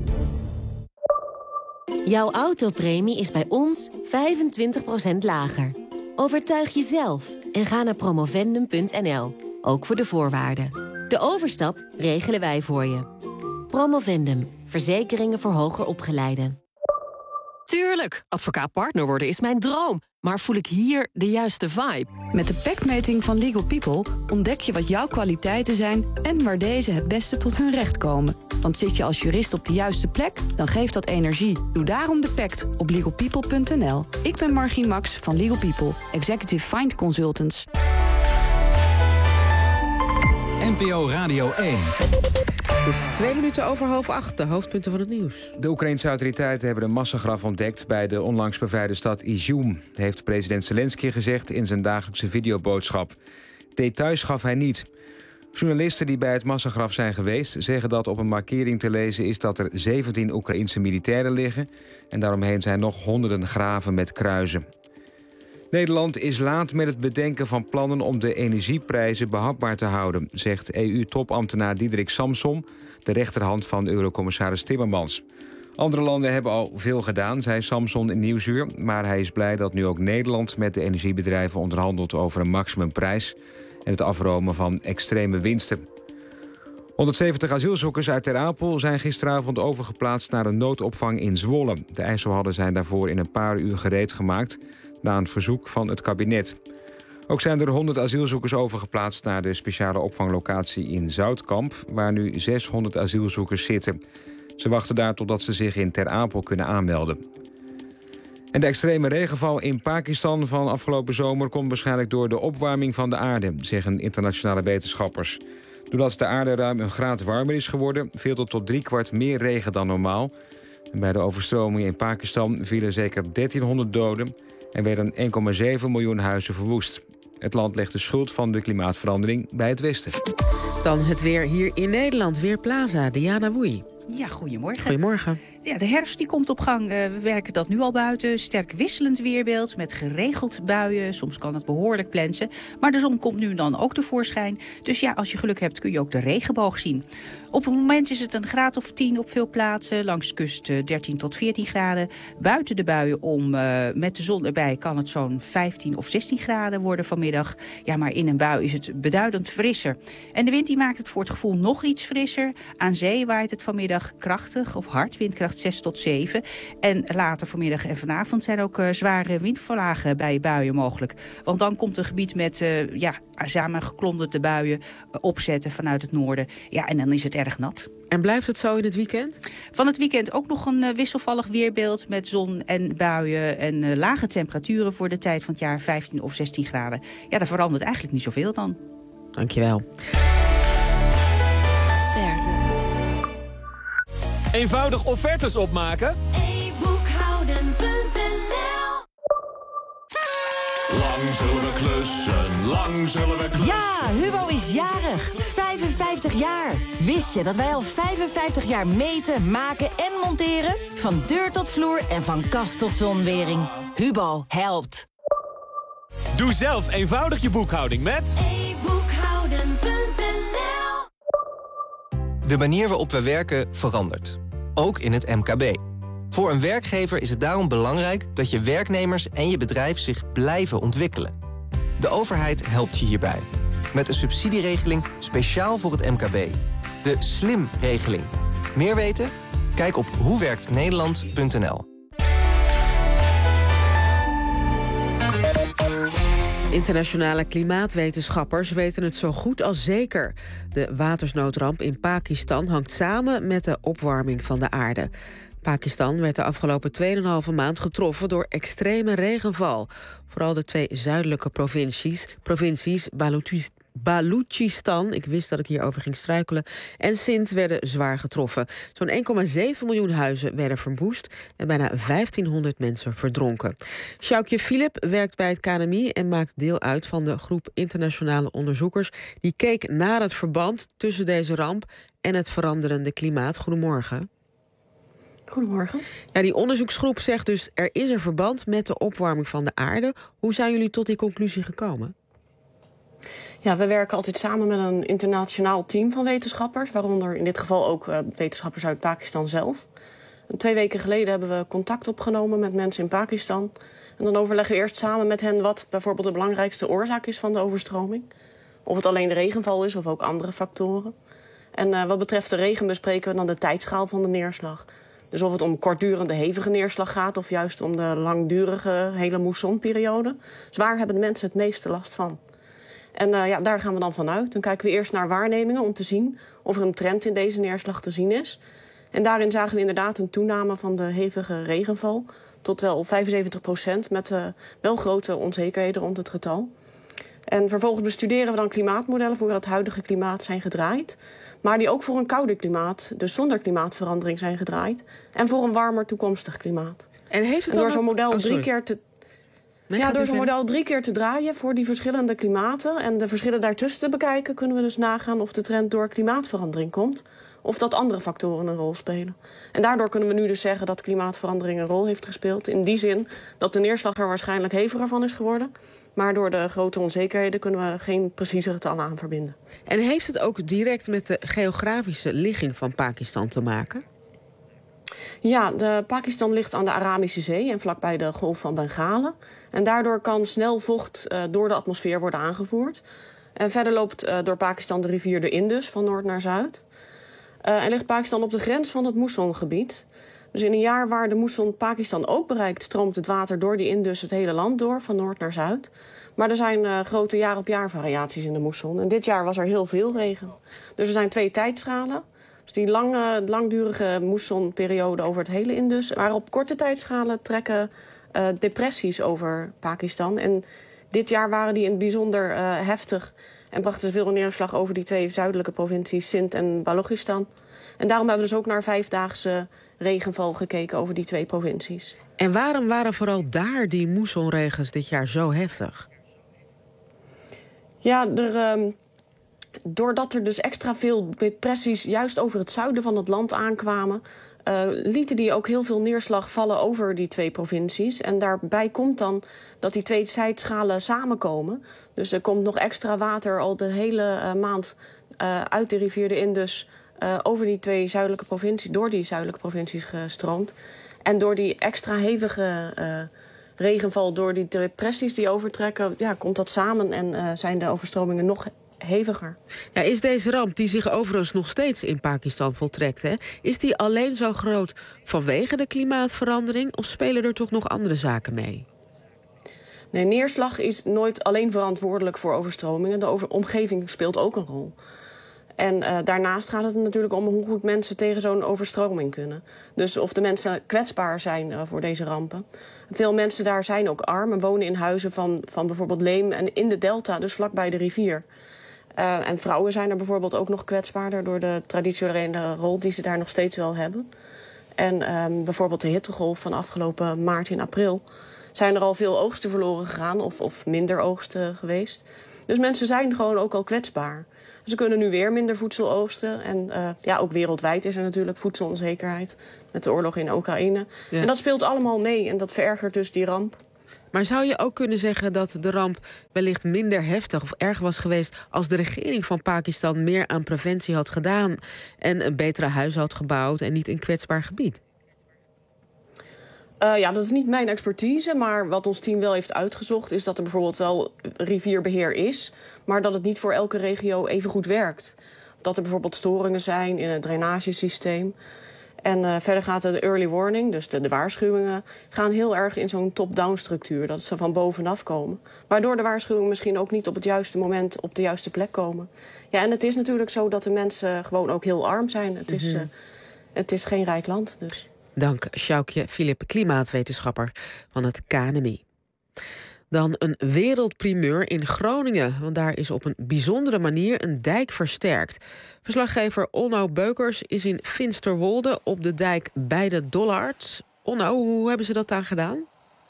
Jouw autopremie is bij ons vijfentwintig procent lager. Overtuig jezelf en ga naar promovendum punt n l. Ook voor de voorwaarden. De overstap regelen wij voor je. Promovendum. Verzekeringen voor hoger opgeleiden. Tuurlijk, advocaat-partner worden is mijn droom. Maar voel ik hier de juiste vibe? Met de P E C-meting van Legal People ontdek je wat jouw kwaliteiten zijn en waar deze het beste tot hun recht komen. Want zit je als jurist op de juiste plek, dan geeft dat energie. Doe daarom de P E C T op legal people punt n l. Ik ben Margien Max van Legal People, Executive Find Consultants. N P O Radio één. Het is twee minuten over half acht, de hoofdpunten van het nieuws. De Oekraïnse autoriteiten hebben een massagraf ontdekt bij de onlangs bevrijde stad Izum, heeft president Zelensky gezegd in zijn dagelijkse videoboodschap. Details gaf hij niet. Journalisten die bij het massagraf zijn geweest zeggen dat op een markering te lezen is dat er zeventien Oekraïense militairen liggen en daaromheen zijn nog honderden graven met kruisen. Nederland is laat met het bedenken van plannen om de energieprijzen behapbaar te houden, zegt E U-topambtenaar Diederik Samsom, de rechterhand van Eurocommissaris Timmermans. Andere landen hebben al veel gedaan, zei Samson in Nieuwsuur, maar hij is blij dat nu ook Nederland met de energiebedrijven onderhandelt over een maximumprijs en het afromen van extreme winsten. honderdzeventig asielzoekers uit Ter Apel zijn gisteravond overgeplaatst naar een noodopvang in Zwolle. De IJsselhallen zijn daarvoor in een paar uur gereed gemaakt na een verzoek van het kabinet. Ook zijn er honderd asielzoekers overgeplaatst naar de speciale opvanglocatie in Zoutkamp, waar nu zeshonderd asielzoekers zitten. Ze wachten daar totdat ze zich in Ter Apel kunnen aanmelden. En de extreme regenval in Pakistan van afgelopen zomer komt waarschijnlijk door de opwarming van de aarde, zeggen internationale wetenschappers. Doordat de aarde ruim een graad warmer is geworden, viel er tot driekwart meer regen dan normaal. En bij de overstroming in Pakistan vielen zeker dertienhonderd doden en werden één komma zeven miljoen huizen verwoest. Het land legt de schuld van de klimaatverandering bij het Westen. Dan het weer hier in Nederland, Weerplaza, Diana Woei. Ja, goedemorgen. Goedemorgen. Ja, de herfst die komt op gang. Uh, we werken dat nu al buiten. Sterk wisselend weerbeeld met geregeld buien. Soms kan het behoorlijk plensen. Maar de zon komt nu dan ook tevoorschijn. Dus ja, als je geluk hebt kun je ook de regenboog zien. Op het moment is het een graad of tien op veel plaatsen. Langs de kust uh, dertien tot veertien graden. Buiten de buien om uh, met de zon erbij kan het zo'n vijftien of zestien graden worden vanmiddag. Ja, maar in een bui is het beduidend frisser. En de wind die maakt het voor het gevoel nog iets frisser. Aan zee waait het vanmiddag krachtig of hard, windkracht zes tot zeven. En later vanmiddag en vanavond zijn ook uh, zware windverlagen bij buien mogelijk. Want dan komt een gebied met uh, ja, samengeklonderde buien uh, opzetten vanuit het noorden. Ja, en dan is het erg nat. En blijft het zo in het weekend? Van het weekend ook nog een uh, wisselvallig weerbeeld met zon en buien en uh, lage temperaturen voor de tijd van het jaar, vijftien of zestien graden. Ja, dat verandert eigenlijk niet zoveel dan. Dankjewel. Ster. Eenvoudig offertes opmaken? e boekhouden punt n l Lang zullen we klussen, lang zullen we klussen. Ja, Hubo is jarig. vijfenvijftig jaar. Wist je dat wij al vijfenvijftig jaar meten, maken en monteren? Van deur tot vloer en van kast tot zonwering. Hubo helpt. Doe zelf eenvoudig je boekhouding met e boekhouden punt n l. De manier waarop we werken verandert. Ook in het M K B. Voor een werkgever is het daarom belangrijk dat je werknemers en je bedrijf zich blijven ontwikkelen. De overheid helpt je hierbij. Met een subsidieregeling speciaal voor het M K B. De Slim-regeling. Meer weten? Kijk op hoewerktnederland punt n l. Internationale klimaatwetenschappers weten het zo goed als zeker. De watersnoodramp in Pakistan hangt samen met de opwarming van de aarde. Pakistan werd de afgelopen tweeënhalve maand getroffen door extreme regenval. Vooral de twee zuidelijke provincies, provincies Baluchis- Balochistan, ik wist dat ik hierover ging struikelen, en Sindh werden zwaar getroffen. Zo'n één komma zeven miljoen huizen werden verwoest en bijna vijftienhonderd mensen verdronken. Sjoukje Philip werkt bij het K N M I en maakt deel uit van de groep internationale onderzoekers die keek naar het verband tussen deze ramp en het veranderende klimaat. Goedemorgen. Goedemorgen. Ja, die onderzoeksgroep zegt dus er is een verband met de opwarming van de aarde. Hoe zijn jullie tot die conclusie gekomen? Ja, we werken altijd samen met een internationaal team van wetenschappers, waaronder in dit geval ook uh, wetenschappers uit Pakistan zelf. En twee weken geleden hebben we contact opgenomen met mensen in Pakistan. En dan overleggen we eerst samen met hen wat bijvoorbeeld de belangrijkste oorzaak is van de overstroming. Of het alleen de regenval is of ook andere factoren. En uh, wat betreft de regen bespreken we dan de tijdschaal van de neerslag. Dus of het om kortdurende hevige neerslag gaat of juist om de langdurige hele moessonperiode. Dus waar hebben de mensen het meeste last van? En uh, ja, daar gaan we dan vanuit. Dan kijken we eerst naar waarnemingen om te zien of er een trend in deze neerslag te zien is. En daarin zagen we inderdaad een toename van de hevige regenval tot wel vijfenzeventig procent met uh, wel grote onzekerheden rond het getal. En vervolgens bestuderen we dan klimaatmodellen voor het huidige klimaat zijn gedraaid. Maar die ook voor een kouder klimaat, dus zonder klimaatverandering, zijn gedraaid. En voor een warmer toekomstig klimaat. En heeft het en door dan zo'n ook... model oh, drie keer te... Nee, ja, door zo'n verder. model drie keer te draaien voor die verschillende klimaten en de verschillen daartussen te bekijken, kunnen we dus nagaan of de trend door klimaatverandering komt of dat andere factoren een rol spelen. En daardoor kunnen we nu dus zeggen dat klimaatverandering een rol heeft gespeeld. In die zin dat de neerslag er waarschijnlijk heviger van is geworden. Maar door de grote onzekerheden kunnen we geen precieze getallen aan verbinden. En heeft het ook direct met de geografische ligging van Pakistan te maken? Ja, de Pakistan ligt aan de Arabische Zee en vlakbij de Golf van Bengalen. En daardoor kan snel vocht uh, door de atmosfeer worden aangevoerd. En verder loopt uh, door Pakistan de rivier de Indus van noord naar zuid. Uh, en ligt Pakistan op de grens van het moessongebied. Dus in een jaar waar de moesson Pakistan ook bereikt, stroomt het water door die Indus het hele land door, van noord naar zuid. Maar er zijn uh, grote jaar-op-jaar variaties in de moesson. En dit jaar was er heel veel regen. Dus er zijn twee tijdschalen. Dus die lange, langdurige moessonperiode over het hele Indus. Maar op korte tijdschalen trekken uh, depressies over Pakistan. En dit jaar waren die in het bijzonder uh, heftig en brachten veel neerslag over die twee zuidelijke provincies, Sindh en Balochistan. En daarom hebben we dus ook naar vijfdaagse regenval gekeken over die twee provincies. En waarom waren vooral daar die moessonregens dit jaar zo heftig? Ja, er, um, doordat er dus extra veel depressies juist over het zuiden van het land aankwamen, Uh, lieten die ook heel veel neerslag vallen over die twee provincies. En daarbij komt dan dat die twee tijdschalen samenkomen. Dus er komt nog extra water al de hele uh, maand uh, uit de rivier de Indus uh, over die twee zuidelijke provincies, door die zuidelijke provincies gestroomd. En door die extra hevige uh, regenval, door die depressies die overtrekken, ja, komt dat samen en uh, zijn de overstromingen nog heviger. Ja, is deze ramp, die zich overigens nog steeds in Pakistan voltrekt, hè, is die alleen zo groot vanwege de klimaatverandering of spelen er toch nog andere zaken mee? Nee, neerslag is nooit alleen verantwoordelijk voor overstromingen. De over- omgeving speelt ook een rol. En uh, daarnaast gaat het er natuurlijk om hoe goed mensen tegen zo'n overstroming kunnen. Dus of de mensen kwetsbaar zijn uh, voor deze rampen. Veel mensen daar zijn ook arm en wonen in huizen van, van bijvoorbeeld leem en in de delta, dus vlakbij de rivier. Uh, en vrouwen zijn er bijvoorbeeld ook nog kwetsbaarder door de traditionele rol die ze daar nog steeds wel hebben. En um, bijvoorbeeld de hittegolf van afgelopen maart en april zijn er al veel oogsten verloren gegaan of, of minder oogsten geweest. Dus mensen zijn gewoon ook al kwetsbaar. Ze kunnen nu weer minder voedsel oogsten. En uh, ja, ook wereldwijd is er natuurlijk voedselonzekerheid met de oorlog in Oekraïne. Ja. En dat speelt allemaal mee en dat verergert dus die ramp. Maar zou je ook kunnen zeggen dat de ramp wellicht minder heftig of erg was geweest als de regering van Pakistan meer aan preventie had gedaan en een betere huis had gebouwd en niet een kwetsbaar gebied? Uh, ja, dat is niet mijn expertise, maar wat ons team wel heeft uitgezocht is dat er bijvoorbeeld wel rivierbeheer is, maar dat het niet voor elke regio even goed werkt. Dat er bijvoorbeeld storingen zijn in het drainagesysteem. En uh, verder gaat de early warning, dus de, de waarschuwingen, gaan heel erg in zo'n top-down structuur. Dat ze van bovenaf komen. Waardoor de waarschuwingen misschien ook niet op het juiste moment op de juiste plek komen. Ja, en het is natuurlijk zo dat de mensen gewoon ook heel arm zijn. Het is, uh, het is geen rijk land, dus. Dank Sjoukje Philip, klimaatwetenschapper van het K N M I. Dan een wereldprimeur in Groningen, want daar is op een bijzondere manier een dijk versterkt. Verslaggever Onno Beukers is in Finsterwolde op de dijk bij de Dollard. Onno, hoe hebben ze dat daar gedaan?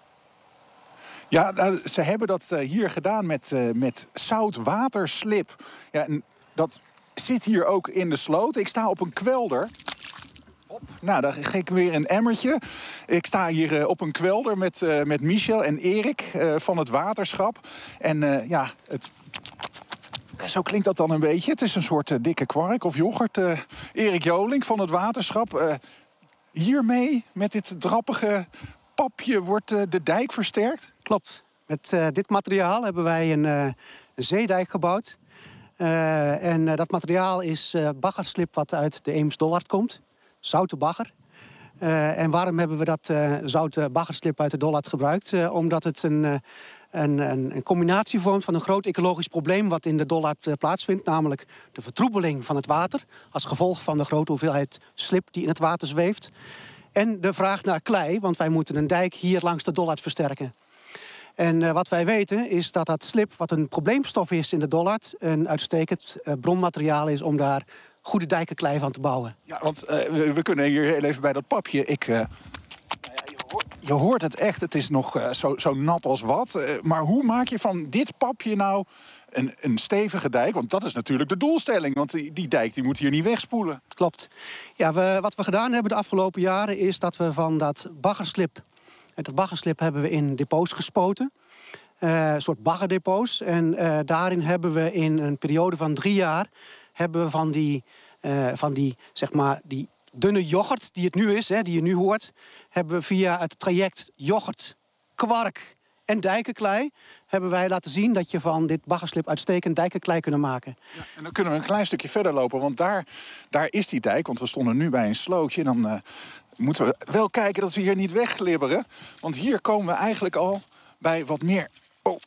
Ja, nou, ze hebben dat uh, hier gedaan met, uh, met zoutwaterslip. Ja, en dat zit hier ook in de sloot. Ik sta op een kwelder. Op. Nou, dan geef ik weer een emmertje. Ik sta hier uh, op een kwelder met, uh, met Michel en Erik uh, van het waterschap. En uh, ja, het... zo klinkt dat dan een beetje. Het is een soort uh, dikke kwark of yoghurt. Uh, Erik Jolink van het waterschap. Uh, hiermee, met dit drappige papje, wordt uh, de dijk versterkt? Klopt. Met uh, dit materiaal hebben wij een, uh, een zeedijk gebouwd. Uh, en uh, dat materiaal is uh, baggerslip wat uit de Eems-Dollard komt. Zoute bagger. Uh, en waarom hebben we dat uh, zoute baggerslip uit de Dollard gebruikt? Uh, omdat het een, uh, een, een, een combinatie vormt van een groot ecologisch probleem wat in de Dollard uh, plaatsvindt. Namelijk de vertroebeling van het water als gevolg van de grote hoeveelheid slip die in het water zweeft. En de vraag naar klei, want wij moeten een dijk hier langs de Dollard versterken. En uh, wat wij weten is dat dat slip, wat een probleemstof is in de Dollard, een uitstekend uh, bronmateriaal is om daar goede dijkenklei van te bouwen. Ja, want uh, we, we kunnen hier heel even bij dat papje. Ik, uh, je, hoort, je hoort het echt, het is nog uh, zo, zo nat als wat. Uh, maar hoe maak je van dit papje nou een, een stevige dijk? Want dat is natuurlijk de doelstelling. Want die, die dijk die moet hier niet wegspoelen. Klopt. Ja, we, wat we gedaan hebben de afgelopen jaren is dat we van dat baggerslip... En dat baggerslip hebben we in depots gespoten. Uh, een soort baggerdepots. En uh, daarin hebben we in een periode van drie jaar... hebben we van die, uh, van die, zeg maar, die dunne yoghurt die het nu is, hè, die je nu hoort... hebben we via het traject yoghurt, kwark en dijkenklei... hebben wij laten zien dat je van dit baggerslip uitstekend dijkenklei kunnen maken. Ja, en dan kunnen we een klein stukje verder lopen, want daar, daar is die dijk. Want we stonden nu bij een slootje. Dan uh, moeten we wel kijken dat we hier niet wegglibberen. Want hier komen we eigenlijk al bij wat meer... Oh,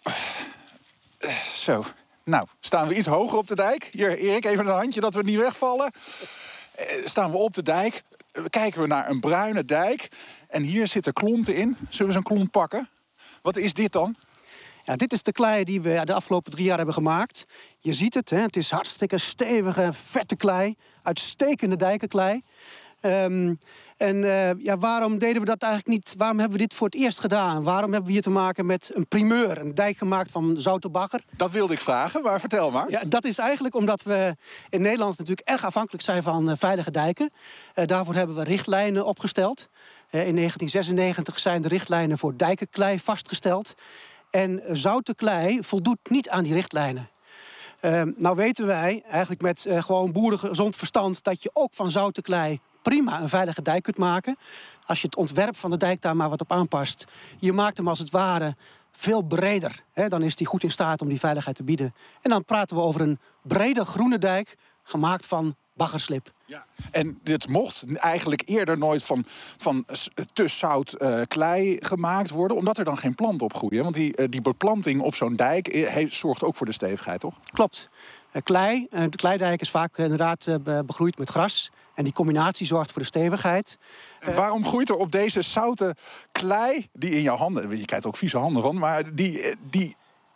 uh, zo... Nou, staan we iets hoger op de dijk. Hier, Erik, even een handje dat we niet wegvallen. Uh, staan we op de dijk. Uh, kijken we naar een bruine dijk. En hier zitten klonten in. Zullen we zo'n klont pakken? Wat is dit dan? Ja, dit is de klei die we de afgelopen drie jaar hebben gemaakt. Je ziet het, hè? Het is hartstikke stevige, vette klei. Uitstekende dijkenklei. Um, en uh, ja, waarom deden we dat eigenlijk niet? Waarom hebben we dit voor het eerst gedaan? Waarom hebben we hier te maken met een primeur? Een dijk gemaakt van zoute bagger. Dat wilde ik vragen, maar vertel maar. Ja, dat is eigenlijk omdat we in Nederland natuurlijk erg afhankelijk zijn van uh, veilige dijken. Uh, daarvoor hebben we richtlijnen opgesteld. Uh, in negentien zesennegentig zijn de richtlijnen voor dijkenklei vastgesteld. En zoute klei voldoet niet aan die richtlijnen. Uh, nou weten wij eigenlijk met uh, gewoon boerengezond verstand... dat je ook van zoute klei prima een veilige dijk kunt maken. Als je het ontwerp van de dijk daar maar wat op aanpast. Je maakt hem als het ware veel breder. Hè, dan is die goed in staat om die veiligheid te bieden. En dan praten we over een brede groene dijk gemaakt van baggerslip. Ja. En dit mocht eigenlijk eerder nooit van, van te zout uh, klei gemaakt worden... omdat er dan geen planten op groeien. Want die, uh, die beplanting op zo'n dijk heeft, zorgt ook voor de stevigheid, toch? Klopt. Uh, klei, uh, de kleidijk is vaak uh, inderdaad uh, begroeid met gras. En die combinatie zorgt voor de stevigheid. En waarom groeit er op deze zoute klei, die in jouw handen... je krijgt ook vieze handen van, maar die, die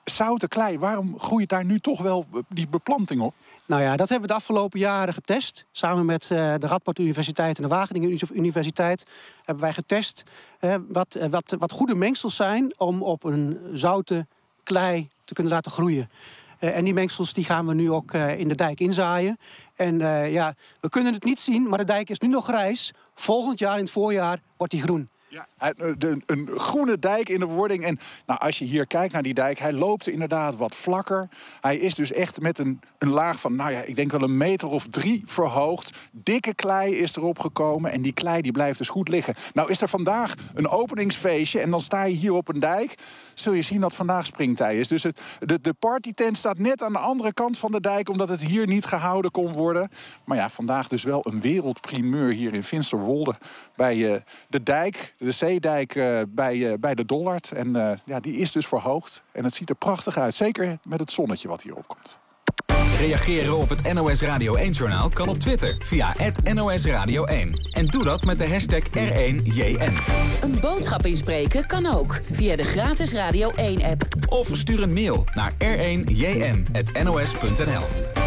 zoute klei, waarom groeit daar nu toch wel die beplanting op? Nou ja, dat hebben we de afgelopen jaren getest. Samen met uh, de Radboud Universiteit en de Wageningen Universiteit hebben wij getest uh, wat, uh, wat, wat goede mengsels zijn om op een zoute klei te kunnen laten groeien. Uh, en die mengsels die gaan we nu ook uh, in de dijk inzaaien. En uh, ja, we kunnen het niet zien, maar de dijk is nu nog grijs. Volgend jaar in het voorjaar wordt die groen. Ja, een, een groene dijk in de wording. En nou, als je hier kijkt naar die dijk, hij loopt inderdaad wat vlakker. Hij is dus echt met een, een laag van, nou ja, ik denk wel een meter of drie verhoogd. Dikke klei is erop gekomen en die klei die blijft dus goed liggen. Nou is er vandaag een openingsfeestje en dan sta je hier op een dijk. Zul je zien dat vandaag springtij is. Dus het, de, de partytent staat net aan de andere kant van de dijk, omdat het hier niet gehouden kon worden. Maar ja, vandaag dus wel een wereldprimeur hier in Finsterwolde bij uh, de dijk. De zeedijk uh, bij, uh, bij de Dollard. En uh, ja, die is dus verhoogd. En het ziet er prachtig uit. Zeker met het zonnetje wat hier opkomt. Reageren op het N O S Radio één-journaal kan op Twitter via at N O S Radio één. En doe dat met de hashtag R één J N. Een boodschap inspreken kan ook via de gratis Radio één-app. Of stuur een mail naar r één j n at n o s punt n l.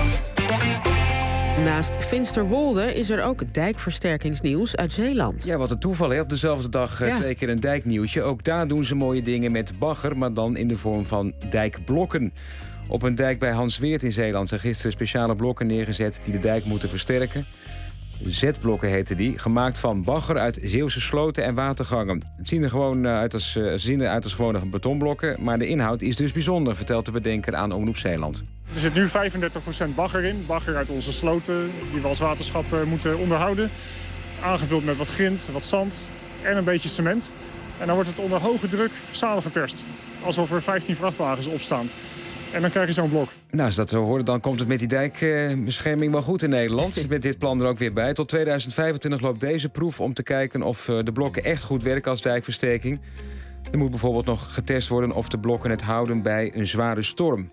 Naast Finsterwolde is er ook dijkversterkingsnieuws uit Zeeland. Ja, wat een toeval, hè? Op dezelfde dag uh, ja. twee keer een dijknieuwtje. Ook daar doen ze mooie dingen met bagger, maar dan in de vorm van dijkblokken. Op een dijk bij Hansweert in Zeeland zijn gisteren speciale blokken neergezet die de dijk moeten versterken. Z-blokken heten die, gemaakt van bagger uit Zeeuwse sloten en watergangen. Het zien er gewoon uit als, uh, ze zien eruit als gewone betonblokken, maar de inhoud is dus bijzonder, vertelt de bedenker aan Omroep Zeeland. Er zit nu vijfendertig procent bagger in. Bagger uit onze sloten die we als waterschap uh, moeten onderhouden. Aangevuld met wat grind, wat zand en een beetje cement. En dan wordt het onder hoge druk samengeperst. Alsof er vijftien vrachtwagens opstaan. En dan krijg je zo'n blok. Nou, als dat zo hoort, dan komt het met die dijkbescherming wel goed in Nederland. Met dit plan er ook weer bij. Tot tweeduizend vijfentwintig loopt deze proef om te kijken of de blokken echt goed werken als dijkversterking. Er moet bijvoorbeeld nog getest worden of de blokken het houden bij een zware storm.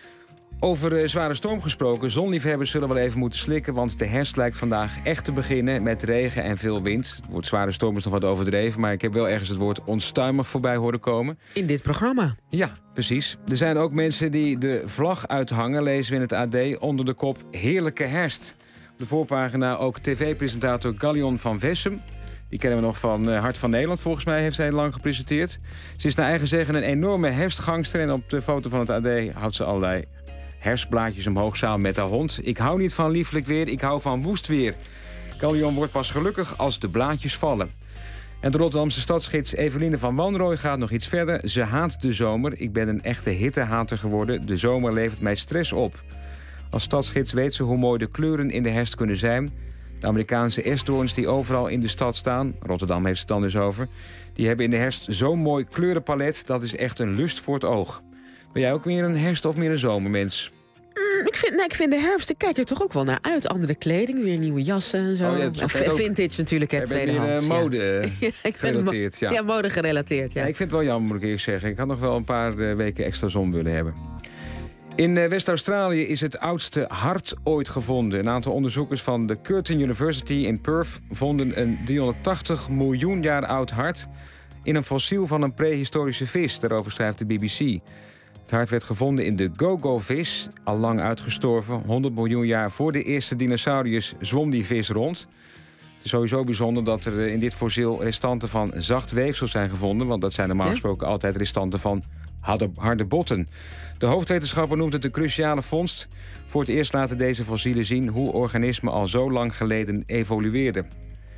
Over uh, zware storm gesproken, zonliefhebbers zullen wel even moeten slikken, want de herfst lijkt vandaag echt te beginnen met regen en veel wind. Het woord zware storm is nog wat overdreven, maar ik heb wel ergens het woord onstuimig voorbij horen komen. In dit programma. Ja, precies. Er zijn ook mensen die de vlag uithangen, lezen we in het A D, onder de kop Heerlijke Herfst. Op de voorpagina ook tv-presentator Gallion van Vessem. Die kennen we nog van uh, Hart van Nederland, volgens mij heeft zij lang gepresenteerd. Ze is naar eigen zeggen een enorme herfstgangster en op de foto van het A D houdt ze allerlei herfstblaadjes omhoog samen met haar hond. Ik hou niet van lieflijk weer, ik hou van woest weer. Gallion wordt pas gelukkig als de blaadjes vallen. En de Rotterdamse stadsgids Eveline van Wanrooy gaat nog iets verder. Ze haat de zomer. Ik ben een echte hittehater geworden. De zomer levert mij stress op. Als stadsgids weet ze hoe mooi de kleuren in de herfst kunnen zijn. De Amerikaanse esdoorns die overal in de stad staan, Rotterdam heeft het dan dus over, die hebben in de herfst zo'n mooi kleurenpalet, dat is echt een lust voor het oog. Ben jij ook meer een herfst- of meer een zomermens? Mm, ik, vind, nee, ik vind de herfst, ik kijk er toch ook wel naar uit. Andere kleding, weer nieuwe jassen en zo. Oh, ja, en vintage natuurlijk, het tweedehands. Uh, mode ja. ik gerelateerd. Mo- ja. ja, mode gerelateerd, ja. ja. Ik vind het wel jammer, moet ik eerlijk zeggen. Ik had nog wel een paar uh, weken extra zon willen hebben. In uh, West-Australië is het oudste hart ooit gevonden. Een aantal onderzoekers van de Curtin University in Perth vonden een driehonderdtachtig miljoen jaar oud hart in een fossiel van een prehistorische vis. Daarover schrijft de B B C. Het hart werd gevonden in de gogo-vis, al lang uitgestorven. honderd miljoen jaar voor de eerste dinosauriërs zwom die vis rond. Het is sowieso bijzonder dat er in dit fossiel restanten van zacht weefsel zijn gevonden, want dat zijn normaal gesproken altijd restanten van harde, harde botten. De hoofdwetenschapper noemt het een cruciale vondst. Voor het eerst laten deze fossielen zien hoe organismen al zo lang geleden evolueerden.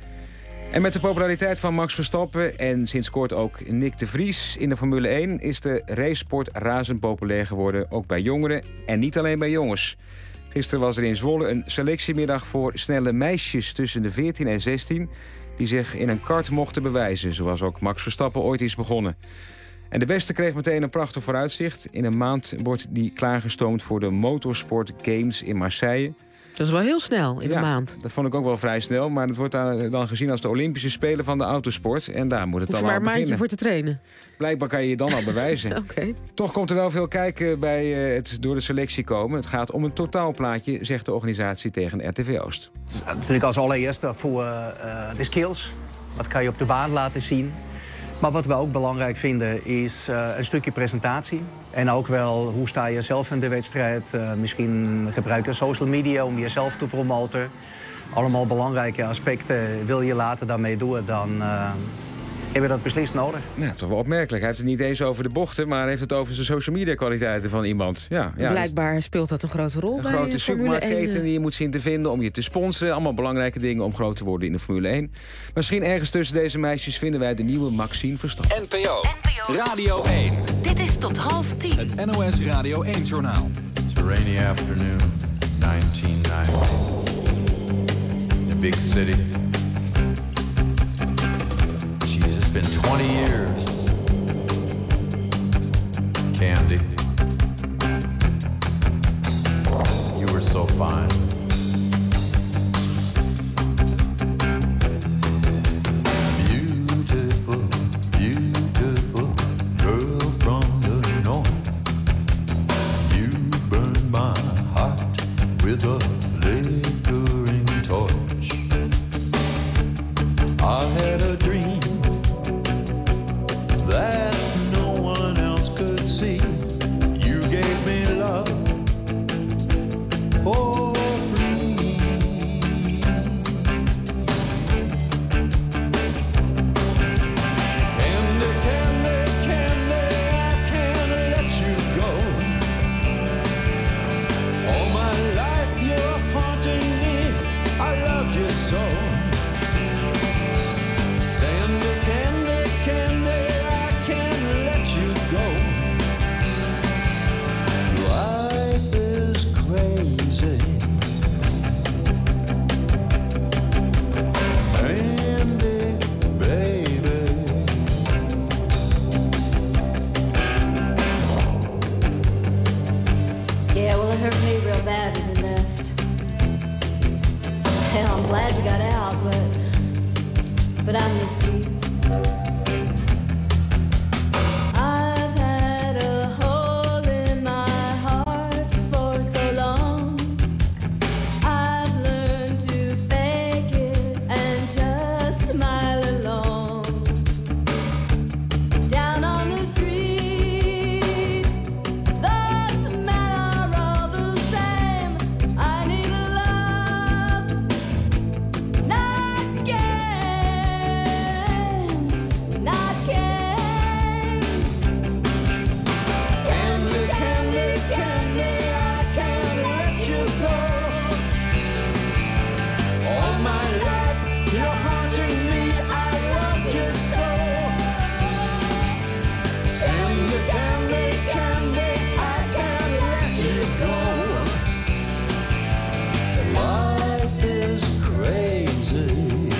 En met de populariteit van Max Verstappen en sinds kort ook Nick de Vries in de Formule één... is de racesport razend populair geworden, ook bij jongeren en niet alleen bij jongens. Gisteren was er in Zwolle een selectiemiddag voor snelle meisjes tussen de veertien en zestien... die zich in een kart mochten bewijzen, zoals ook Max Verstappen ooit is begonnen. En de beste kreeg meteen een prachtig vooruitzicht. In een maand wordt die klaargestoomd voor de Motorsport Games in Marseille. Dat is wel heel snel, in ja, een maand. Dat vond ik ook wel vrij snel. Maar het wordt dan gezien als de Olympische Spelen van de autosport. En daar moet het dan al beginnen. Maar een maandje voor te trainen. Blijkbaar kan je je dan al bewijzen. Okay. Toch komt er wel veel kijken bij het door de selectie komen. Het gaat om een totaalplaatje, zegt de organisatie tegen R T V Oost. Natuurlijk als allereerste voor uh, de skills. Wat kan je op de baan laten zien? Maar wat we ook belangrijk vinden is uh, een stukje presentatie. En ook wel hoe sta je zelf in de wedstrijd. Uh, misschien gebruik je social media om jezelf te promoten. Allemaal belangrijke aspecten. Wil je later daarmee doen, dan uh, heb je dat beslist nodig. Ja, toch wel opmerkelijk. Hij heeft het niet eens over de bochten, maar heeft het over de social media kwaliteiten van iemand. Ja, ja, Blijkbaar dus speelt dat een grote rol een bij grote supermarktketen één. die je moet zien te vinden om je te sponsoren. Allemaal belangrijke dingen om groot te worden in de Formule één. Misschien ergens tussen deze meisjes vinden wij de nieuwe Maxine Verstappen. N P O, Radio één. Dit is tot half tien. Het N O S Radio één-journaal. It's a rainy afternoon, nineteen ninety. In a big city. Jeez, it's been twenty years. Candy, you were so fine. Beautiful, beautiful girl from the north. You burned my heart with a flickering torch. I had a dream that no one else could see. You gave me love for free. Candy, candy, candy, I can't let you go. All my life you're haunting me, I love you so. Candy, candy, candy, I can't let you go. Life is crazy. Candy, baby. Yeah, well, it hurt me real bad when you left. Hell, I'm glad you got out, but but I miss you. I've had a hole in my heart for so long. I've learned to fake it and just smile along. Down on the street, the smell are all the same. I need a love, not games, not games. Candy, candy, candy, I can't let you go. All my life you're haunting me, I love you so. Candy, candy, candy, I can't let you go. Life is crazy.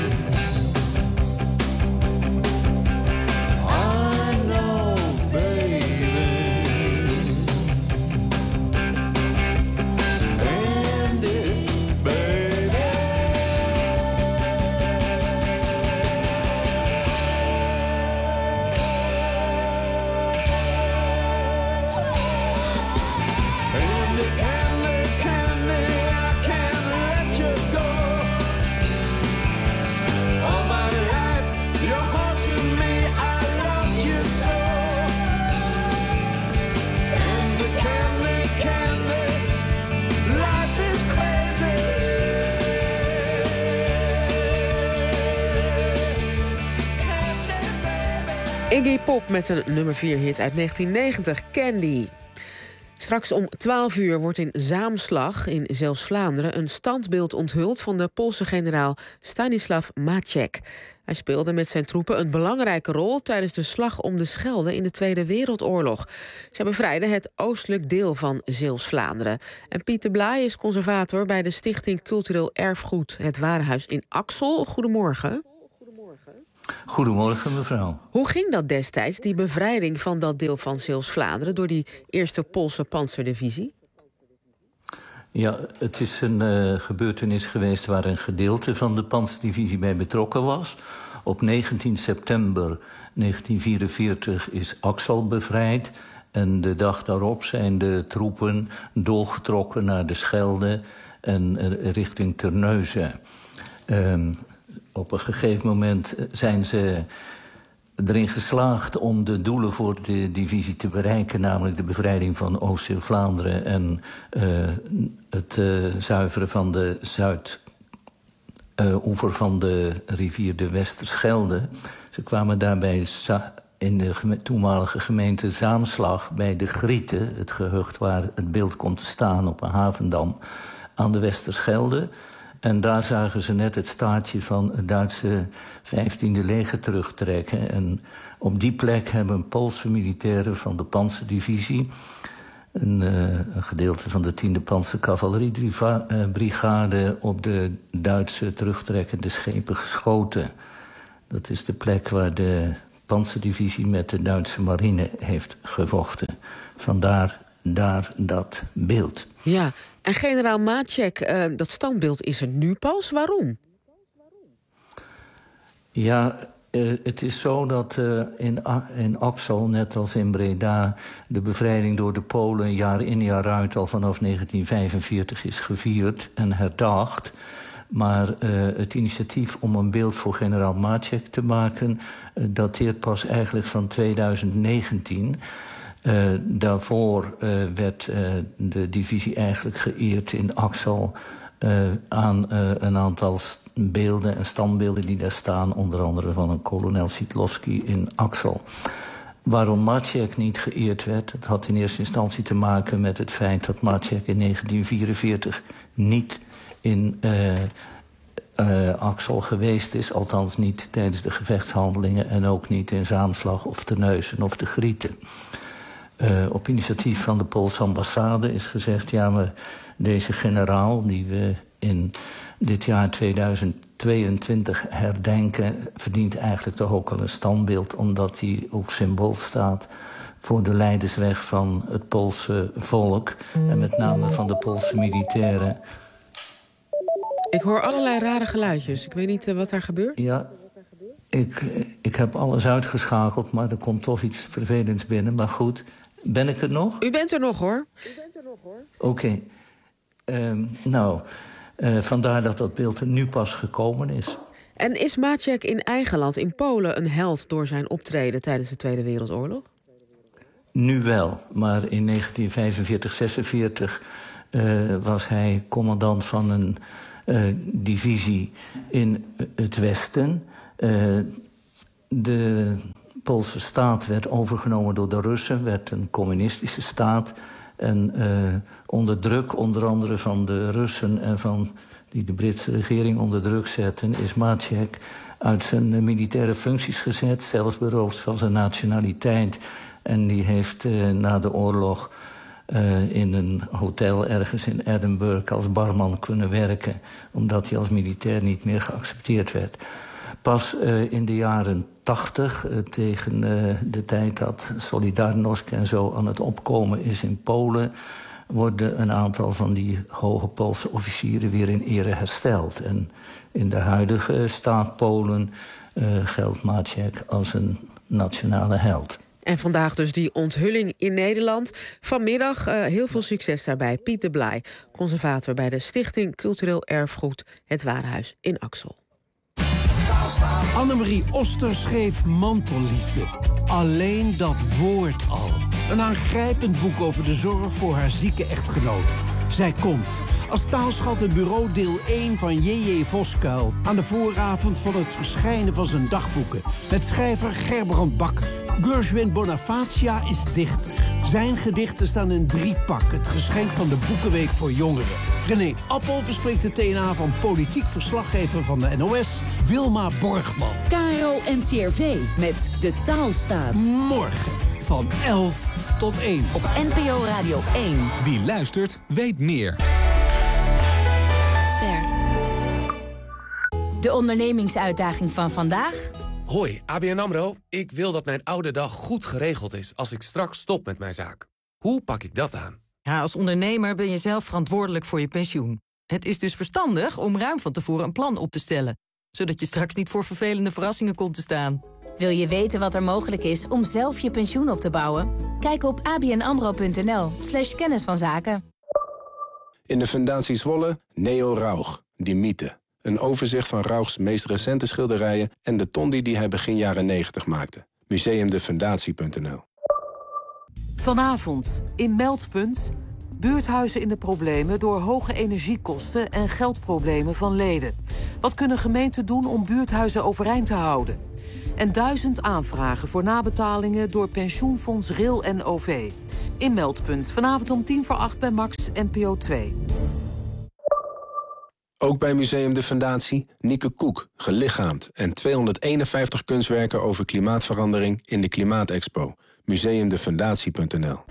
I know, baby. Candy, baby. Candy, candy, candy, I can't let you go. All my life you're haunting me, I love you so. Candy, candy, candy, life is crazy. Iggy Pop met een nummer vier hit uit negentien negentig, Candy. Straks om twaalf uur wordt in Zaamslag in Zeeuws-Vlaanderen een standbeeld onthuld van de Poolse generaal Stanislav Maciek. Hij speelde met zijn troepen een belangrijke rol tijdens de slag om de Schelde in de Tweede Wereldoorlog. Zij bevrijden het oostelijk deel van Zeeuws-Vlaanderen. En Piet de Blaai is conservator bij de Stichting Cultureel Erfgoed Het Warenhuis in Axel. Goedemorgen. Goedemorgen, mevrouw. Hoe ging dat destijds, die bevrijding van dat deel van Zeeuws-Vlaanderen door die eerste Poolse panzerdivisie? Ja, het is een uh, gebeurtenis geweest waar een gedeelte van de panzerdivisie bij betrokken was. Op negentien september negentien vierenveertig is Axel bevrijd. En de dag daarop zijn de troepen doorgetrokken naar de Schelde en uh, richting Terneuzen. Uh, op een gegeven moment zijn ze erin geslaagd om de doelen voor de divisie te bereiken, namelijk de bevrijding van Oost-Vlaanderen en uh, het uh, zuiveren van de zuidoever uh, van de rivier de Westerschelde. Ze kwamen daarbij in de geme- toenmalige gemeente Zaamslag bij de Grieten, het gehucht waar het beeld komt te staan op een havendam aan de Westerschelde. En daar zagen ze net het staartje van het Duitse vijftiende leger terugtrekken. En op die plek hebben Poolse militairen van de Panzerdivisie, een, uh, een gedeelte van de tiende Panzercavalleriebrigade, op de Duitse terugtrekkende schepen geschoten. Dat is de plek waar de Panzerdivisie met de Duitse marine heeft gevochten. Vandaar daar dat beeld. Ja, en generaal Maček, uh, dat standbeeld is er nu pas. Waarom? Ja, uh, het is zo dat uh, in, in Axel, net als in Breda, de bevrijding door de Polen jaar in jaar uit al vanaf negentien vijfenveertig is gevierd en herdacht. Maar uh, het initiatief om een beeld voor generaal Maček te maken uh, dateert pas eigenlijk van tweeduizend negentien. Uh, daarvoor uh, werd uh, de divisie eigenlijk geëerd in Axel uh, aan uh, een aantal beelden en standbeelden die daar staan, onder andere van een kolonel Sitlowski in Axel. Waarom Maček niet geëerd werd, dat had in eerste instantie te maken met het feit dat Maček in negentien vierenveertig niet in uh, uh, Axel geweest is, althans niet tijdens de gevechtshandelingen en ook niet in Zaamslag of Terneuzen of de Grieten. Uh, op initiatief van de Poolse ambassade is gezegd, ja, maar deze generaal die we in dit jaar tweeduizend tweeëntwintig herdenken, verdient eigenlijk toch ook al een standbeeld, omdat hij ook symbool staat voor de leidersweg van het Poolse volk en met name van de Poolse militairen. Ik hoor allerlei rare geluidjes. Ik weet niet uh, wat daar gebeurt. Ja, ik, ik heb alles uitgeschakeld, maar er komt toch iets vervelends binnen. Maar goed, ben ik er nog? U bent er nog, hoor. U bent er nog, hoor. Oké. Okay. Um, nou, uh, vandaar dat dat beeld er nu pas gekomen is. En is Maček in eigen land, in Polen, een held door zijn optreden tijdens de Tweede Wereldoorlog? Nu wel, maar in negentien vijfenveertig zesenveertig uh, was hij commandant van een uh, divisie in het Westen. Uh, de Poolse staat werd overgenomen door de Russen, werd een communistische staat. En uh, onder druk, onder andere van de Russen en van die de Britse regering onder druk zetten, is Maček uit zijn uh, militaire functies gezet, zelfs beroofd van zijn nationaliteit. En die heeft uh, na de oorlog uh, in een hotel ergens in Edinburgh als barman kunnen werken, omdat hij als militair niet meer geaccepteerd werd. Pas uh, in de jaren tachtig, uh, tegen uh, de tijd dat Solidarność en zo aan het opkomen is in Polen, worden een aantal van die hoge Poolse officieren weer in ere hersteld. En in de huidige staat Polen uh, geldt Maček als een nationale held. En vandaag dus die onthulling in Nederland. Vanmiddag uh, heel veel succes daarbij. Piet de Blij, conservator bij de Stichting Cultureel Erfgoed Het Warenhuis in Axel. Annemarie Oster schreef Mantelliefde. Alleen dat woord al. Een aangrijpend boek over de zorg voor haar zieke echtgenoot. Zij komt als taalschat het bureau deel één van J J Voskuil aan de vooravond van het verschijnen van zijn dagboeken met schrijver Gerbrand Bakker. Gershwin Bonifacia is dichter. Zijn gedichten staan in drie pak, het geschenk van de Boekenweek voor jongeren. René Appel bespreekt de T N A van politiek verslaggever van de N O S, Wilma Borgman. K R O N C R V met De Taalstaat. Morgen van elf tot één. Op N P O Radio één. Wie luistert, weet meer. Ster. De ondernemingsuitdaging van vandaag. Hoi, A B N AMRO. Ik wil dat mijn oude dag goed geregeld is als ik straks stop met mijn zaak. Hoe pak ik dat aan? Ja, als ondernemer ben je zelf verantwoordelijk voor je pensioen. Het is dus verstandig om ruim van tevoren een plan op te stellen, zodat je straks niet voor vervelende verrassingen komt te staan. Wil je weten wat er mogelijk is om zelf je pensioen op te bouwen? Kijk op abnamro.nl slash kennis van zaken. In de Fundatie Zwolle, Neo Rauch, die mythe. een overzicht van Rauchs meest recente schilderijen en de tondi die hij begin jaren negentig maakte. museumdefundatie punt n l. Vanavond in Meldpunt. Buurthuizen in de problemen door hoge energiekosten en geldproblemen van leden. Wat kunnen gemeenten doen om buurthuizen overeind te houden? En duizend aanvragen voor nabetalingen door pensioenfonds R I L en O V. In Meldpunt, vanavond om tien voor acht bij Max N P O twee. Ook bij Museum de Fundatie Nieke Koek, gelichaamd... en tweehonderdeenenvijftig kunstwerken over klimaatverandering in de Klimaatexpo. museumdefundatie punt n l.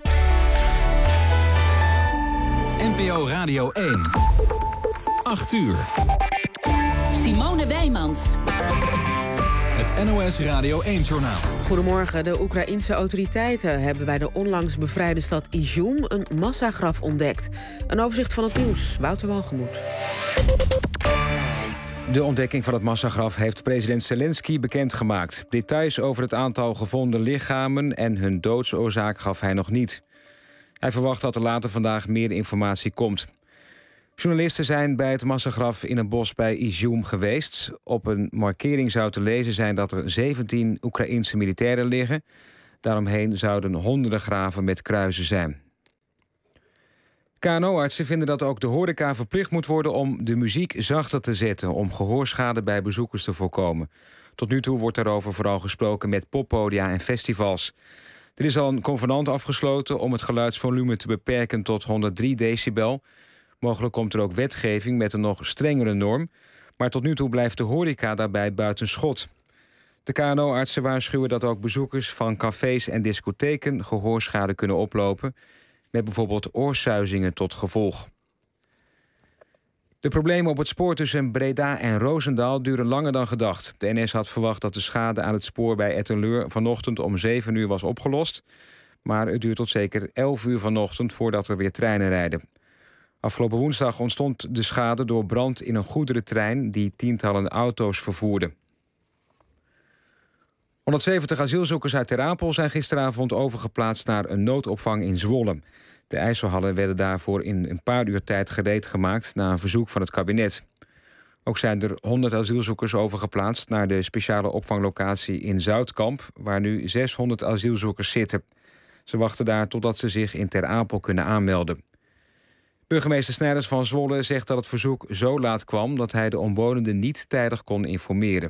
N P O Radio één. acht uur. Simone Wijmans. Het N O S Radio één-journaal. Goedemorgen. De Oekraïense autoriteiten hebben bij de onlangs bevrijde stad Izjum een massagraf ontdekt. Een overzicht van het nieuws. Wouter Walgemoed. De ontdekking van het massagraf heeft president Zelensky bekendgemaakt. Details over het aantal gevonden lichamen en hun doodsoorzaak gaf hij nog niet. Hij verwacht dat er later vandaag meer informatie komt. Journalisten zijn bij het massagraf in een bos bij Izjum geweest. Op een markering zou te lezen zijn dat er zeventien Oekraïense militairen liggen. Daaromheen zouden honderden graven met kruisen zijn. K N O-artsen vinden dat ook de horeca verplicht moet worden om de muziek zachter te zetten, om gehoorschade bij bezoekers te voorkomen. Tot nu toe wordt daarover vooral gesproken met poppodia en festivals. Er is al een convenant afgesloten om het geluidsvolume te beperken tot honderddrie decibel. Mogelijk komt er ook wetgeving met een nog strengere norm. Maar tot nu toe blijft de horeca daarbij buiten schot. De K N O-artsen waarschuwen dat ook bezoekers van cafés en discotheken gehoorschade kunnen oplopen, met bijvoorbeeld oorsuizingen tot gevolg. De problemen op het spoor tussen Breda en Roosendaal duren langer dan gedacht. De N S had verwacht dat de schade aan het spoor bij Etten-Leur vanochtend om zeven uur was opgelost. Maar het duurt tot zeker elf uur vanochtend voordat er weer treinen rijden. Afgelopen woensdag ontstond de schade door brand in een goederentrein die tientallen auto's vervoerde. honderdzeventig asielzoekers uit Ter Apel zijn gisteravond overgeplaatst naar een noodopvang in Zwolle. De IJsselhallen werden daarvoor in een paar uur tijd gereed gemaakt na een verzoek van het kabinet. Ook zijn er honderd asielzoekers overgeplaatst naar de speciale opvanglocatie in Zoutkamp, waar nu zeshonderd asielzoekers zitten. Ze wachten daar totdat ze zich in Ter Apel kunnen aanmelden. Burgemeester Snijders van Zwolle zegt dat het verzoek zo laat kwam dat hij de omwonenden niet tijdig kon informeren.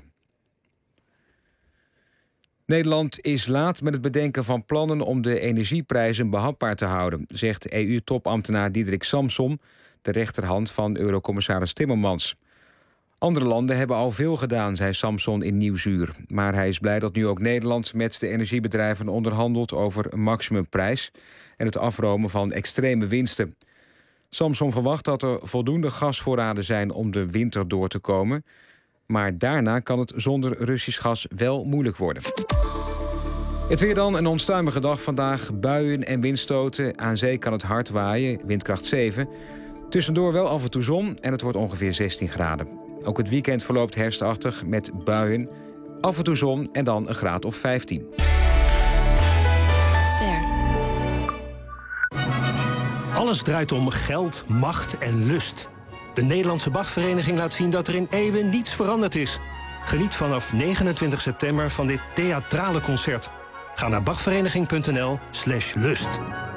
Nederland is laat met het bedenken van plannen om de energieprijzen behapbaar te houden, zegt E U-topambtenaar Diederik Samsom, de rechterhand van Eurocommissaris Timmermans. Andere landen hebben al veel gedaan, zei Samson in Nieuwsuur. Maar hij is blij dat nu ook Nederland met de energiebedrijven onderhandelt over een maximumprijs en het afromen van extreme winsten. Samson verwacht dat er voldoende gasvoorraden zijn om de winter door te komen. Maar daarna kan het zonder Russisch gas wel moeilijk worden. Het weer dan, een onstuimige dag vandaag. Buien en windstoten. Aan zee kan het hard waaien, windkracht zeven. Tussendoor wel af en toe zon en het wordt ongeveer zestien graden. Ook het weekend verloopt herfstachtig met buien. Af en toe zon en dan een graad of vijftien. Ster. Alles draait om geld, macht en lust. De Nederlandse Bachvereniging laat zien dat er in eeuwen niets veranderd is. Geniet vanaf negenentwintig september van dit theatrale concert. Ga naar bachvereniging punt n l slash lust.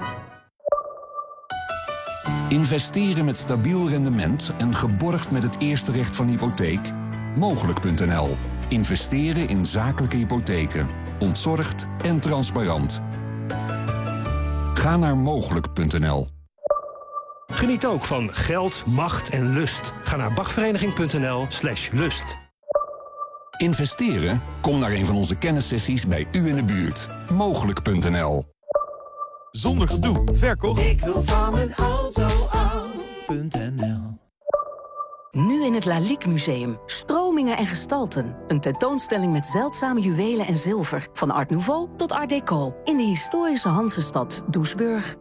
Investeren met stabiel rendement en geborgd met het eerste recht van hypotheek? Mogelijk punt n l. Investeren in zakelijke hypotheken. Ontzorgd en transparant. Ga naar mogelijk punt n l. Geniet ook van geld, macht en lust. Ga naar bachvereniging punt n l slash lust. Investeren? Kom naar een van onze kennissessies bij u in de buurt. Mogelijk punt n l. Zonder gedoe. Verkocht. Ik wil van mijn auto af.nl. Nu in het Lalique Museum. Stromingen en gestalten. Een tentoonstelling met zeldzame juwelen en zilver. Van Art Nouveau tot Art Deco. In de historische Hansestad Doesburg.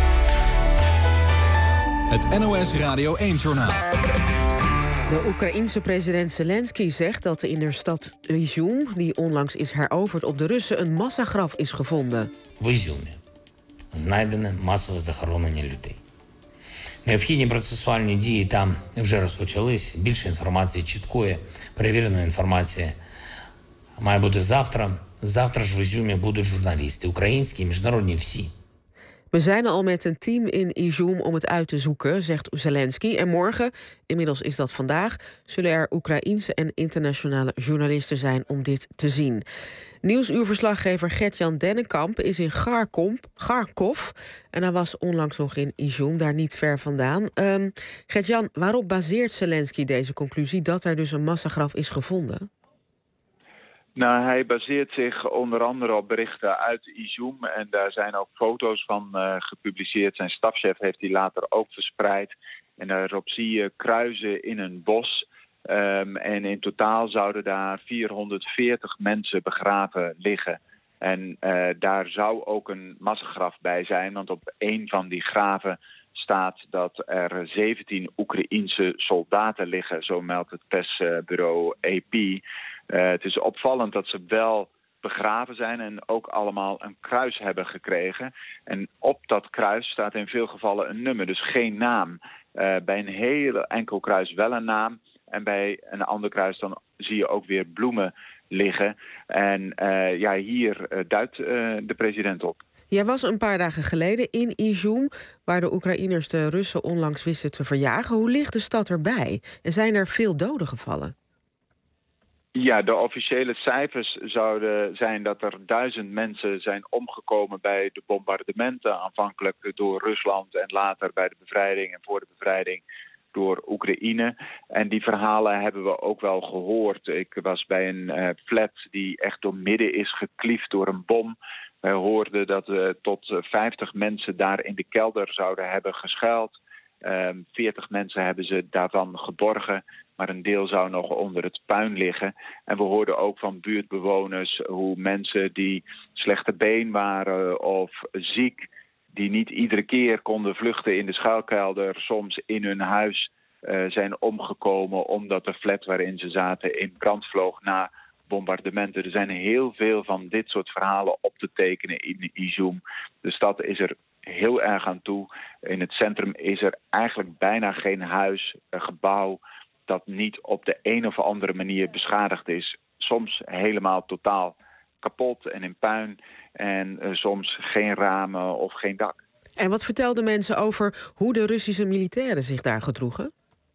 Het N O S Radio één-journaal. De Oekraïense president Zelensky zegt dat in de stad Izjum, die onlangs is heroverd op de Russen, een massagraf is gevonden. В Ізюмі знайдене масове захоронення людей. Необхідні процесуальні дії там вже розпочались. Більше інформації, чіткої, перевіреної інформації має бути завтра. Завтра ж в Ізюмі будуть журналісти, українські, міжнародні, всі. We zijn al met een team in Izum om het uit te zoeken, zegt Zelensky. En morgen, inmiddels is dat vandaag, zullen er Oekraïense en internationale journalisten zijn om dit te zien. Nieuwsuurverslaggever Gert-Jan Dennekamp is in Kharkov, Kharkov en hij was onlangs nog in Izum, daar niet ver vandaan. Um, Gert-Jan, waarop baseert Zelensky deze conclusie dat er dus een massagraf is gevonden? Nou, hij baseert zich onder andere op berichten uit Izum en daar zijn ook foto's van uh, gepubliceerd. Zijn stafchef heeft die later ook verspreid. En daarop zie je kruisen in een bos. Um, en in totaal zouden daar vierhonderdveertig mensen begraven liggen. En uh, daar zou ook een massagraf bij zijn, want op een van die graven staat dat er zeventien Oekraïense soldaten liggen, zo meldt het persbureau A P. Uh, het is opvallend dat ze wel begraven zijn en ook allemaal een kruis hebben gekregen. En op dat kruis staat in veel gevallen een nummer, dus geen naam. Uh, bij een heel enkel kruis wel een naam. En bij een ander kruis dan zie je ook weer bloemen liggen. En uh, ja, hier uh, duidt uh, de president op. Jij was een paar dagen geleden in Izum, waar de Oekraïners de Russen onlangs wisten te verjagen. Hoe ligt de stad erbij? En zijn er veel doden gevallen? Ja, de officiële cijfers zouden zijn dat er duizend mensen zijn omgekomen bij de bombardementen. Aanvankelijk door Rusland en later bij de bevrijding en voor de bevrijding door Oekraïne. En die verhalen hebben we ook wel gehoord. Ik was bij een uh, flat die echt door midden is gekliefd door een bom. Wij hoorden dat uh, tot uh, vijftig mensen daar in de kelder zouden hebben geschuild. Uh, veertig mensen hebben ze daarvan geborgen, maar een deel zou nog onder het puin liggen. En we hoorden ook van buurtbewoners hoe mensen die slechte been waren of ziek, die niet iedere keer konden vluchten in de schuilkelder, soms in hun huis uh, zijn omgekomen omdat de flat waarin ze zaten in brand vloog na bombardementen. Er zijn heel veel van dit soort verhalen op te tekenen in Izum. De stad is er heel erg aan toe. In het centrum is er eigenlijk bijna geen huis, een gebouw dat niet op de een of andere manier beschadigd is. Soms helemaal totaal kapot en in puin. En uh, soms geen ramen of geen dak. En wat vertelden mensen over hoe de Russische militairen zich daar gedroegen?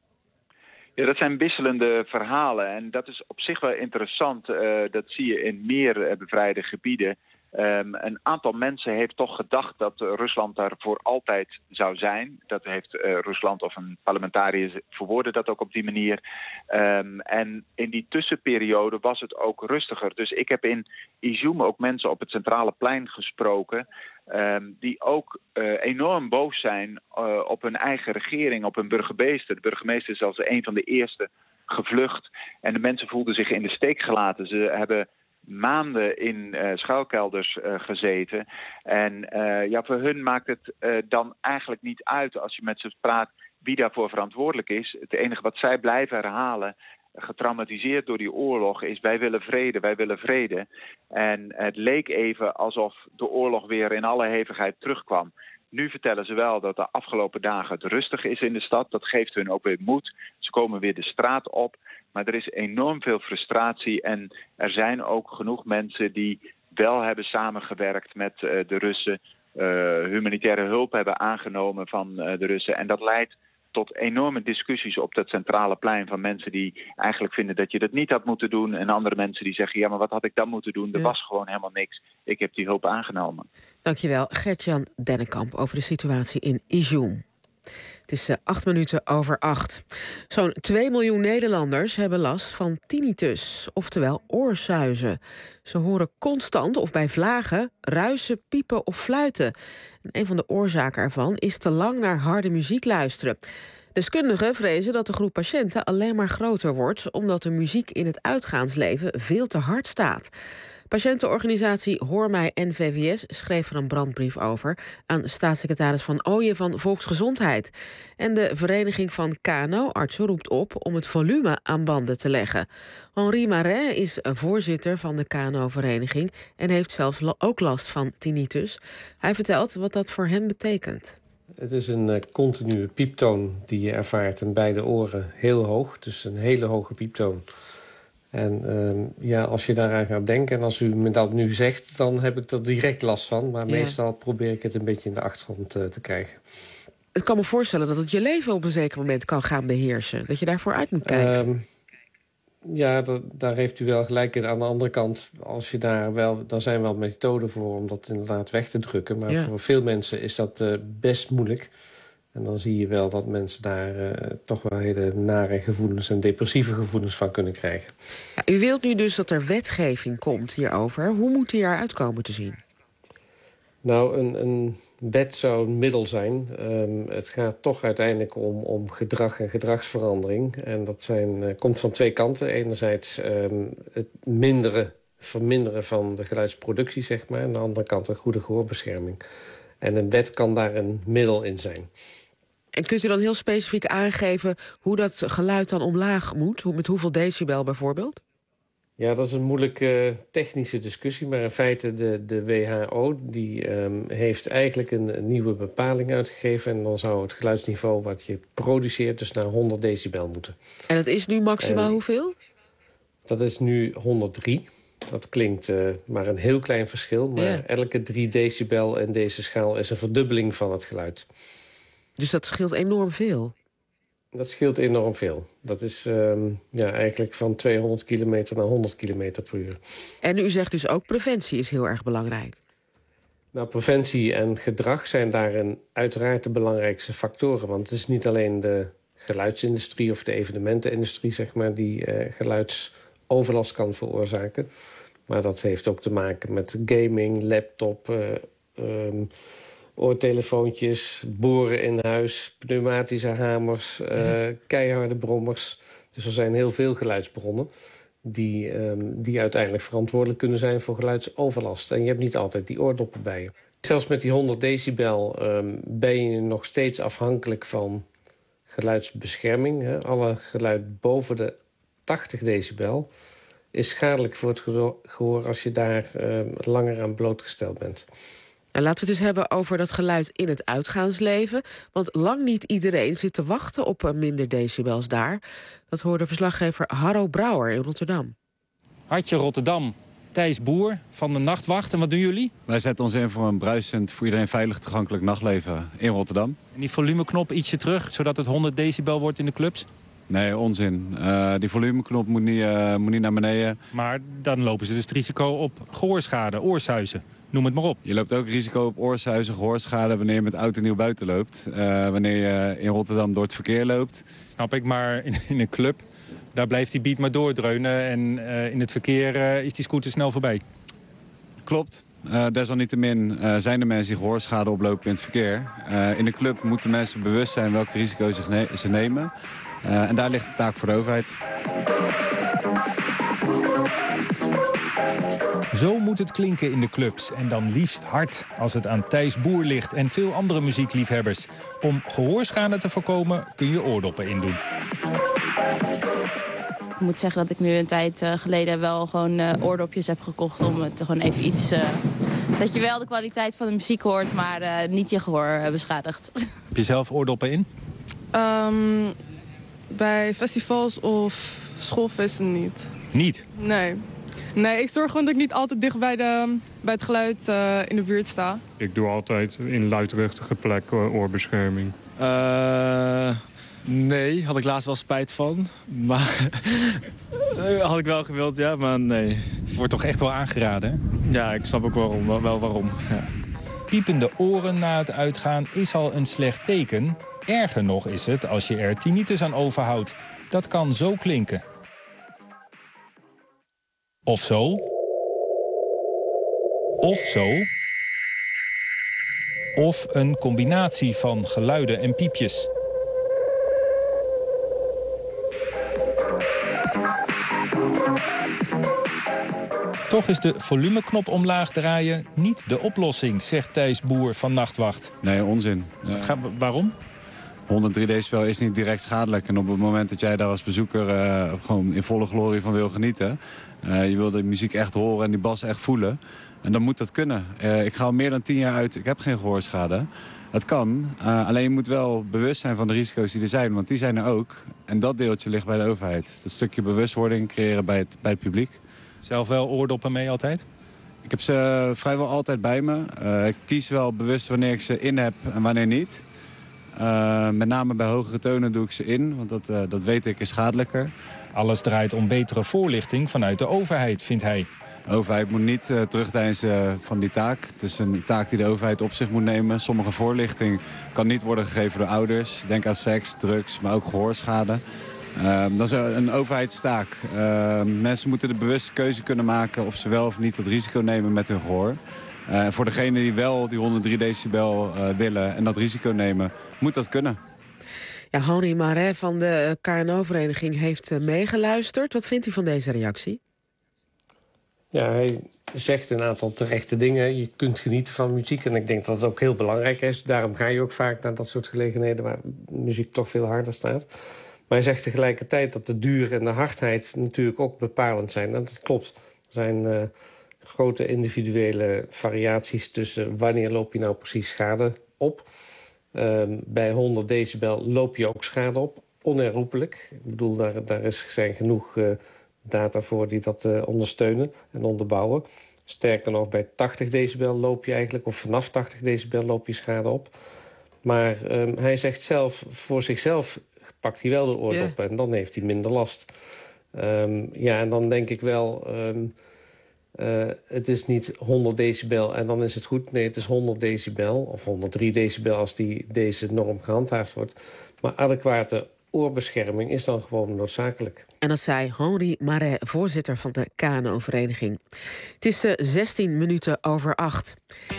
Ja, dat zijn wisselende verhalen. En dat is op zich wel interessant. Uh, dat zie je in meer uh, bevrijde gebieden. Um, een aantal mensen heeft toch gedacht dat uh, Rusland daar voor altijd zou zijn. Dat heeft uh, Rusland of een parlementariër verwoordde dat ook op die manier. Um, en in die tussenperiode was het ook rustiger. Dus ik heb in Izum ook mensen op het centrale plein gesproken, Um, die ook uh, enorm boos zijn uh, op hun eigen regering, op hun burgemeester. De burgemeester is zelfs een van de eerste gevlucht. En de mensen voelden zich in de steek gelaten. Ze hebben maanden in uh, schuilkelders uh, gezeten. En uh, ja, voor hun maakt het uh, dan eigenlijk niet uit als je met ze praat wie daarvoor verantwoordelijk is. Het enige wat zij blijven herhalen, getraumatiseerd door die oorlog, is wij willen vrede, wij willen vrede. En het leek even alsof de oorlog weer in alle hevigheid terugkwam. Nu vertellen ze wel dat de afgelopen dagen het rustig is in de stad. Dat geeft hun ook weer moed. Ze komen weer de straat op. Maar er is enorm veel frustratie. En er zijn ook genoeg mensen die wel hebben samengewerkt met uh, de Russen. Uh, humanitaire hulp hebben aangenomen van uh, de Russen. En dat leidt tot enorme discussies op dat centrale plein van mensen die eigenlijk vinden dat je dat niet had moeten doen. En andere mensen die zeggen, ja, maar wat had ik dan moeten doen? Er Ja. was gewoon helemaal niks. Ik heb die hulp aangenomen. Dankjewel, Gert-Jan Dennekamp over de situatie in Izum. Het is uh, acht minuten over acht. Zo'n twee miljoen Nederlanders hebben last van tinnitus, oftewel oorsuizen. Ze horen constant of bij vlagen ruisen, piepen of fluiten. En een van de oorzaken ervan is te lang naar harde muziek luisteren. Deskundigen vrezen dat de groep patiënten alleen maar groter wordt, omdat de muziek in het uitgaansleven veel te hard staat. Patiëntenorganisatie Hoor Mij N V W S schreef er een brandbrief over aan staatssecretaris Van Ooyen van Volksgezondheid. En de vereniging van K N O-artsen roept op om het volume aan banden te leggen. Henri Marais is voorzitter van de K N O-vereniging en heeft zelfs ook last van tinnitus. Hij vertelt wat dat voor hem betekent. Het is een uh, continue pieptoon die je ervaart in beide oren heel hoog. Dus een hele hoge pieptoon. En uh, ja, als je daaraan gaat denken en als u me dat nu zegt, dan heb ik er direct last van. Maar Ja. meestal probeer ik het een beetje in de achtergrond uh, te krijgen. Ik kan me voorstellen dat het je leven op een zeker moment kan gaan beheersen. Dat je daarvoor uit moet kijken. Um, ja, dat, daar heeft u wel gelijk in. Aan de andere kant, als je daar wel, daar zijn wel methoden voor om dat inderdaad weg te drukken. Maar Ja. voor veel mensen is dat uh, best moeilijk. En dan zie je wel dat mensen daar uh, toch wel hele nare gevoelens en depressieve gevoelens van kunnen krijgen. Ja, u wilt nu dus dat er wetgeving komt hierover. Hoe moet die eruit komen te zien? Nou, een, een wet zou een middel zijn. Um, het gaat toch uiteindelijk om, om gedrag en gedragsverandering. En dat zijn, uh, komt van twee kanten. Enerzijds um, het minderen, verminderen van de geluidsproductie, zeg maar. Aan de andere kant een goede gehoorbescherming. En een wet kan daar een middel in zijn. En kunt u dan heel specifiek aangeven hoe dat geluid dan omlaag moet? Hoe, met hoeveel decibel bijvoorbeeld? Ja, dat is een moeilijke technische discussie. Maar in feite de, de W H O die, um, heeft eigenlijk een, een nieuwe bepaling uitgegeven. En dan zou het geluidsniveau wat je produceert dus naar honderd decibel moeten. En het is nu maximaal En hoeveel? Dat is nu honderddrie. Dat klinkt uh, maar een heel klein verschil. Maar Ja. elke drie decibel in deze schaal is een verdubbeling van het geluid. Dus dat scheelt enorm veel. Dat scheelt enorm veel. Dat is um, ja, eigenlijk van tweehonderd kilometer naar honderd kilometer per uur. En u zegt dus ook preventie is heel erg belangrijk. Nou, preventie en gedrag zijn daarin uiteraard de belangrijkste factoren. Want het is niet alleen de geluidsindustrie of de evenementenindustrie, zeg maar, die uh, geluidsoverlast kan veroorzaken. Maar dat heeft ook te maken met gaming, laptop, uh, um, oortelefoontjes, boren in huis, pneumatische hamers, uh, keiharde brommers. Dus er zijn heel veel geluidsbronnen die, um, die uiteindelijk verantwoordelijk kunnen zijn voor geluidsoverlast. En je hebt niet altijd die oordoppen bij je. Zelfs met die honderd decibel um, ben je nog steeds afhankelijk van geluidsbescherming. Hè. Alle geluid boven de tachtig decibel is schadelijk voor het gehoor als je daar um, langer aan blootgesteld bent. En laten we het eens hebben over dat geluid in het uitgaansleven. Want lang niet iedereen zit te wachten op uh, minder decibels daar. Dat hoorde verslaggever Harro Brouwer in Rotterdam. Hartje Rotterdam, Thijs Boer van de Nachtwacht. En wat doen jullie? Wij zetten ons in voor een bruisend, voor iedereen veilig toegankelijk nachtleven in Rotterdam. En die volumeknop ietsje terug, zodat het honderd decibel wordt in de clubs? Nee, onzin. Uh, die volumeknop moet niet, uh, moet niet naar beneden. Maar dan lopen ze dus het risico op gehoorschade, oorsuizen. Noem het maar op. Je loopt ook risico op oorsuizen, gehoorschade wanneer je met oud en nieuw buiten loopt. Uh, wanneer je in Rotterdam door het verkeer loopt. Snap ik, maar in, in een club, daar blijft die beat maar doordreunen. En uh, in het verkeer uh, is die scooter snel voorbij. Klopt. Uh, desalniettemin uh, zijn er mensen die gehoorschade oplopen in het verkeer. Uh, in de club moeten mensen bewust zijn welke risico's ze, ne- ze nemen. Uh, en daar ligt de taak voor de overheid. Zo moet het klinken in de clubs. En dan liefst hard als het aan Thijs Boer ligt en veel andere muziekliefhebbers. Om gehoorschade te voorkomen kun je oordoppen indoen. Ik moet zeggen dat ik nu een tijd uh, geleden wel gewoon uh, oordopjes heb gekocht om het gewoon even iets... Uh, dat je wel de kwaliteit van de muziek hoort, maar uh, niet je gehoor uh, beschadigt. Heb je zelf oordoppen in? Um, bij festivals of schoolfeesten niet. Niet? Nee. Nee, ik zorg gewoon dat ik niet altijd dicht bij, de, bij het geluid uh, in de buurt sta. Ik doe altijd in luidruchtige plekken oorbescherming. Uh, nee, had ik laatst wel spijt van. Maar had ik wel gewild, ja, maar nee. Wordt toch echt wel aangeraden, hè? Ja, ik snap ook waarom, wel waarom. Ja. Piepende oren na het uitgaan is al een slecht teken. Erger nog is het als je er tinnitus aan overhoudt. Dat kan zo klinken. Of zo. Of zo. Of een combinatie van geluiden en piepjes. Toch is de volumeknop omlaag draaien niet de oplossing, zegt Thijs Boer van Nachtwacht. Nee, onzin. Uh, Ga, waarom? honderddrie decibel is niet direct schadelijk. En op het moment dat jij daar als bezoeker uh, gewoon in volle glorie van wil genieten... Uh, je wil de muziek echt horen en die bas echt voelen. En dan moet dat kunnen. Uh, ik ga al meer dan tien jaar uit, ik heb geen gehoorschade. Het kan, uh, alleen je moet wel bewust zijn van de risico's die er zijn, want die zijn er ook. En dat deeltje ligt bij de overheid. Dat stukje bewustwording creëren bij het, bij het publiek. Zelf wel oordoppen mee altijd? Ik heb ze vrijwel altijd bij me. Uh, ik kies wel bewust wanneer ik ze in heb en wanneer niet. Uh, met name bij hogere tonen doe ik ze in, want dat, uh, dat weet ik is schadelijker. Alles draait om betere voorlichting vanuit de overheid, vindt hij. De overheid moet niet uh, terugdeinzen van die taak. Het is een taak die de overheid op zich moet nemen. Sommige voorlichting kan niet worden gegeven door ouders. Denk aan seks, drugs, maar ook gehoorschade. Uh, dat is een overheidstaak. Uh, mensen moeten de bewuste keuze kunnen maken of ze wel of niet dat risico nemen met hun gehoor. Uh, voor degenen die wel die honderddrie decibel uh, willen en dat risico nemen, moet dat kunnen. Ja, Henri Marais van de K N O-vereniging heeft uh, meegeluisterd. Wat vindt u van deze reactie? Ja, hij zegt een aantal terechte dingen. Je kunt genieten van muziek en ik denk dat het ook heel belangrijk is. Daarom ga je ook vaak naar dat soort gelegenheden waar muziek toch veel harder staat. Maar hij zegt tegelijkertijd dat de duur en de hardheid natuurlijk ook bepalend zijn. En dat klopt. Er zijn uh, grote individuele variaties tussen wanneer loop je nou precies schade op. Uh, bij honderd decibel loop je ook schade op, onherroepelijk. Ik bedoel, daar, daar is, zijn genoeg uh, data voor die dat uh, ondersteunen en onderbouwen. Sterker nog, bij tachtig decibel loop je eigenlijk, of vanaf tachtig decibel loop je schade op. Maar um, hij zegt zelf, voor zichzelf pakt hij wel de oordoppen yeah. en dan heeft hij minder last. Um, ja, en dan denk ik wel, um, uh, het is niet honderd decibel en dan is het goed. Nee, het is honderd decibel, of honderd drie decibel als die, deze norm gehandhaafd wordt. Maar adequate oorbescherming is dan gewoon noodzakelijk. En dat zei Henri Marais, voorzitter van de K N O-vereniging. Het is uh, zestien minuten over acht.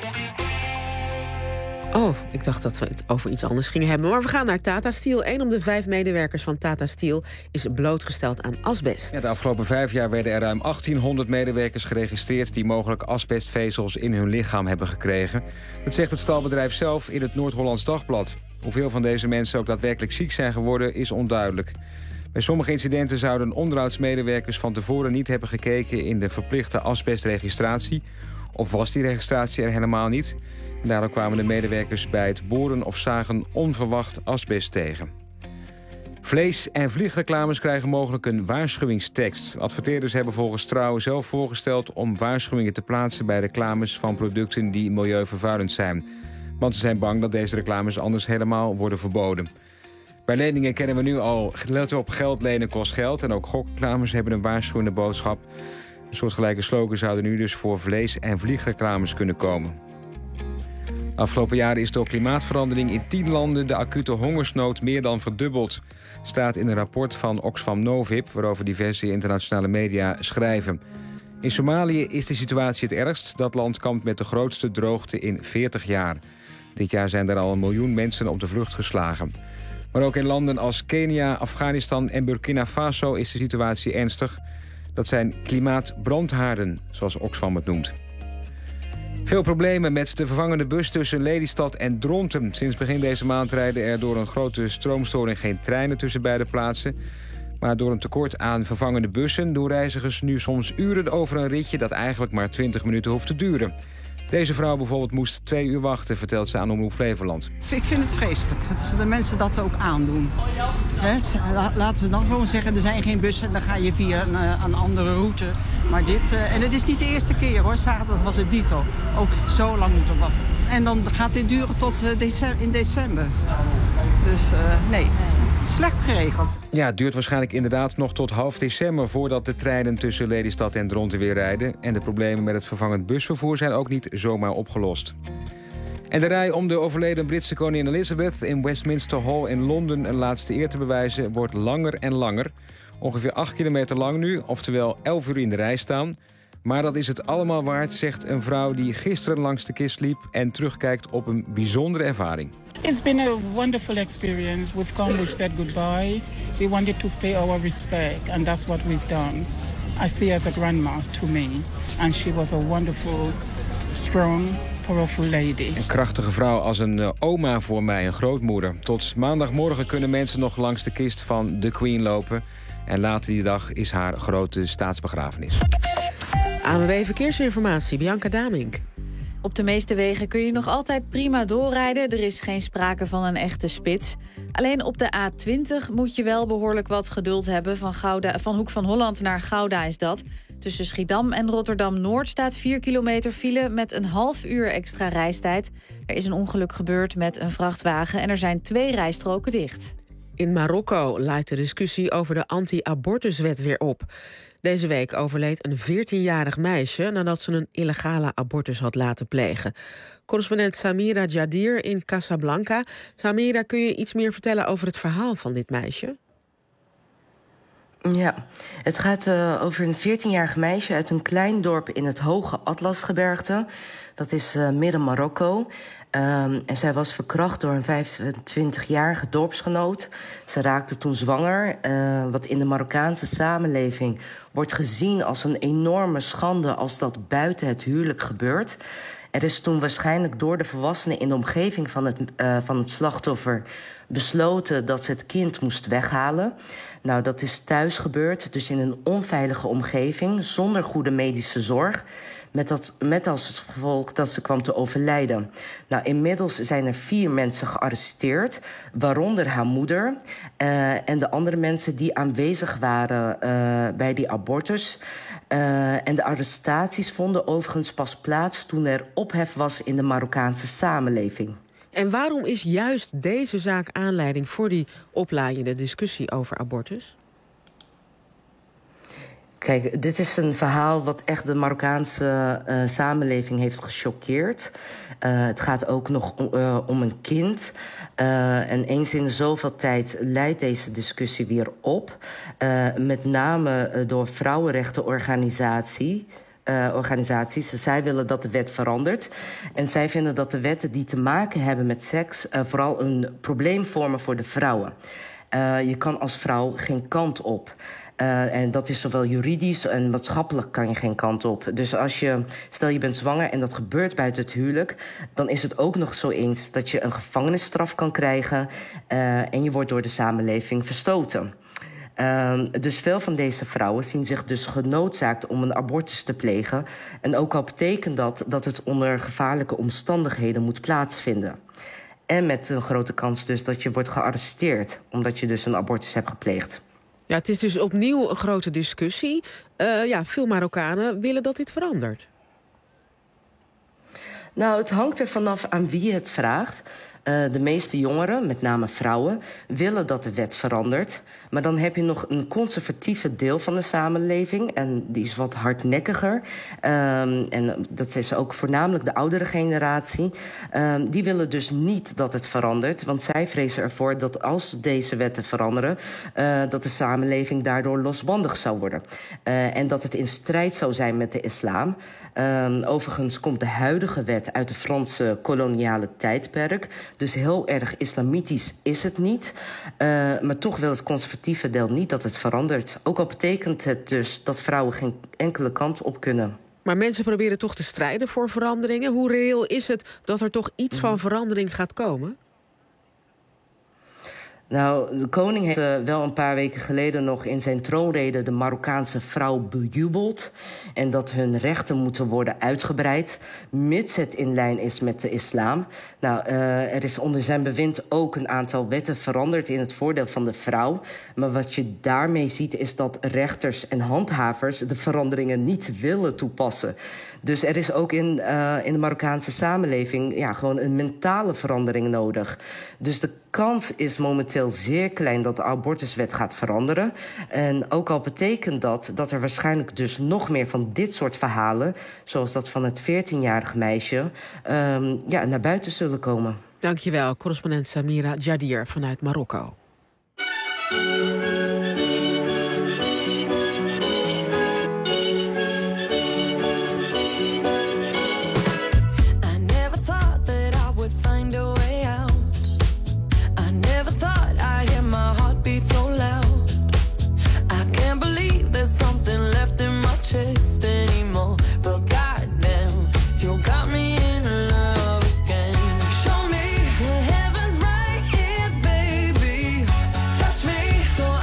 Oh, ik dacht dat we het over iets anders gingen hebben. Maar we gaan naar Tata Steel. Eén op de vijf medewerkers van Tata Steel is blootgesteld aan asbest. Ja, de afgelopen vijf jaar werden er ruim achttienhonderd medewerkers geregistreerd die mogelijk asbestvezels in hun lichaam hebben gekregen. Dat zegt het staalbedrijf zelf in het Noord-Hollands Dagblad. Hoeveel van deze mensen ook daadwerkelijk ziek zijn geworden is onduidelijk. Bij sommige incidenten zouden onderhoudsmedewerkers van tevoren niet hebben gekeken in de verplichte asbestregistratie. Of was die registratie er helemaal niet? En daardoor kwamen de medewerkers bij het boren of zagen onverwacht asbest tegen. Vlees- en vliegreclames krijgen mogelijk een waarschuwingstekst. Adverteerders hebben volgens Trouw zelf voorgesteld om waarschuwingen te plaatsen bij reclames van producten die milieuvervuilend zijn. Want ze zijn bang dat deze reclames anders helemaal worden verboden. Bij leningen kennen we nu al, let op, geld lenen kost geld. En ook gokreclames hebben een waarschuwende boodschap. Een soortgelijke slogan zouden nu dus voor vlees- en vliegreclames kunnen komen. De afgelopen jaren is door klimaatverandering in tien landen de acute hongersnood meer dan verdubbeld. Staat in een rapport van Oxfam Novib, waarover diverse internationale media schrijven. In Somalië is de situatie het ergst. Dat land kampt met de grootste droogte in veertig jaar. Dit jaar zijn er al een miljoen mensen op de vlucht geslagen. Maar ook in landen als Kenia, Afghanistan en Burkina Faso is de situatie ernstig. Dat zijn klimaatbrandhaarden, zoals Oxfam het noemt. Veel problemen met de vervangende bus tussen Lelystad en Dronten. Sinds begin deze maand rijden er door een grote stroomstoring geen treinen tussen beide plaatsen. Maar door een tekort aan vervangende bussen doen reizigers nu soms uren over een ritje dat eigenlijk maar twintig minuten hoeft te duren. Deze vrouw bijvoorbeeld moest twee uur wachten, vertelt ze aan Omroep Flevoland. Ik vind het vreselijk dat ze de mensen dat ook aandoen. He, laten ze dan gewoon zeggen, er zijn geen bussen, dan ga je via een, een andere route. Maar dit, uh, en het is niet de eerste keer hoor, zaterdag was het dito. Ook zo lang moeten wachten. En dan gaat dit duren tot uh, december, in december. Dus uh, nee, slecht geregeld. Ja, het duurt waarschijnlijk inderdaad nog tot half december voordat de treinen tussen Lelystad en Dronten weer rijden. En de problemen met het vervangend busvervoer zijn ook niet zomaar opgelost. En de rij om de overleden Britse koningin Elizabeth in Westminster Hall in Londen een laatste eer te bewijzen wordt langer en langer. Ongeveer acht kilometer lang nu, oftewel elf uur in de rij staan. Maar dat is het allemaal waard, zegt een vrouw die gisteren langs de kist liep en terugkijkt op een bijzondere ervaring. It's been a wonderful experience. We've come, we've said goodbye. We wanted to pay our respect, and that's what we've done. I see her as a grandma to me, and she was a wonderful, strong, powerful lady. Een krachtige vrouw als een uh, oma voor mij, een grootmoeder. Tot maandagmorgen kunnen mensen nog langs de kist van de Queen lopen. En later die dag is haar grote staatsbegrafenis. A N W B Verkeersinformatie, Bianca Damink. Op de meeste wegen kun je nog altijd prima doorrijden. Er is geen sprake van een echte spits. Alleen op de A twintig moet je wel behoorlijk wat geduld hebben. Van, Gouda, van Hoek van Holland naar Gouda is dat. Tussen Schiedam en Rotterdam-Noord staat vier kilometer file met een half uur extra reistijd. Er is een ongeluk gebeurd met een vrachtwagen en er zijn twee rijstroken dicht. In Marokko leidt de discussie over de anti-abortuswet weer op. Deze week overleed een veertienjarig meisje nadat ze een illegale abortus had laten plegen. Correspondent Samira Jadir in Casablanca. Samira, kun je iets meer vertellen over het verhaal van dit meisje? Ja, het gaat uh, over een veertienjarig meisje uit een klein dorp in het Hoge Atlasgebergte. Dat is uh, midden Marokko. Um, en zij was verkracht door een vijfentwintigjarige dorpsgenoot. Ze raakte toen zwanger, uh, wat in de Marokkaanse samenleving wordt gezien als een enorme schande als dat buiten het huwelijk gebeurt. Er is toen waarschijnlijk door de volwassenen in de omgeving van het, uh, van het slachtoffer besloten dat ze het kind moest weghalen. Nou, dat is thuis gebeurd, dus in een onveilige omgeving, zonder goede medische zorg. Met, dat, met als gevolg dat ze kwam te overlijden. Nou, inmiddels zijn er vier mensen gearresteerd, waaronder haar moeder uh, en de andere mensen die aanwezig waren uh, bij die abortus. Uh, en de arrestaties vonden overigens pas plaats toen er ophef was in de Marokkaanse samenleving. En waarom is juist deze zaak aanleiding voor die oplaaiende discussie over abortus? Kijk, dit is een verhaal wat echt de Marokkaanse uh, samenleving heeft gechoqueerd. Uh, het gaat ook nog uh, om een kind. Uh, en eens in de zoveel tijd leidt deze discussie weer op. Uh, met name uh, door vrouwenrechtenorganisatie. Uh, organisaties. Zij willen dat de wet verandert. En zij vinden dat de wetten die te maken hebben met seks Uh, vooral een probleem vormen voor de vrouwen. Uh, je kan als vrouw geen kant op. Uh, en dat is zowel juridisch en maatschappelijk kan je geen kant op. Dus als je, stel je bent zwanger en dat gebeurt buiten het huwelijk, dan is het ook nog zo eens dat je een gevangenisstraf kan krijgen uh, en je wordt door de samenleving verstoten. Uh, dus veel van deze vrouwen zien zich dus genoodzaakt om een abortus te plegen. En ook al betekent dat dat het onder gevaarlijke omstandigheden moet plaatsvinden. En met een grote kans dus dat je wordt gearresteerd omdat je dus een abortus hebt gepleegd. Ja, het is dus opnieuw een grote discussie. Uh, ja, veel Marokkanen willen dat dit verandert. Nou, het hangt er vanaf aan wie het vraagt. Uh, de meeste jongeren, met name vrouwen, willen dat de wet verandert. Maar dan heb je nog een conservatieve deel van de samenleving. En die is wat hardnekkiger. Um, en dat is ook voornamelijk de oudere generatie. Um, die willen dus niet dat het verandert. Want zij vrezen ervoor dat als deze wetten veranderen Uh, dat de samenleving daardoor losbandig zou worden. Uh, en dat het in strijd zou zijn met de islam. Um, overigens komt de huidige wet uit de Franse koloniale tijdperk. Dus heel erg islamitisch is het niet. Uh, maar toch wil het conservatieve deel niet dat het verandert. Ook al betekent het dus dat vrouwen geen enkele kant op kunnen. Maar mensen proberen toch te strijden voor veranderingen. Hoe reëel is het dat er toch iets van verandering gaat komen? Nou, de koning heeft uh, wel een paar weken geleden nog in zijn troonrede de Marokkaanse vrouw bejubeld. En dat hun rechten moeten worden uitgebreid, mits het in lijn is met de islam. Nou, uh, er is onder zijn bewind ook een aantal wetten veranderd in het voordeel van de vrouw. Maar wat je daarmee ziet is dat rechters en handhavers de veranderingen niet willen toepassen. Dus er is ook in, uh, in de Marokkaanse samenleving ja, gewoon een mentale verandering nodig. Dus de kans is momenteel zeer klein dat de abortuswet gaat veranderen. En ook al betekent dat dat er waarschijnlijk dus nog meer van dit soort verhalen, zoals dat van het veertienjarige meisje, um, ja, naar buiten zullen komen. Dankjewel, correspondent Samira Jadir vanuit Marokko. So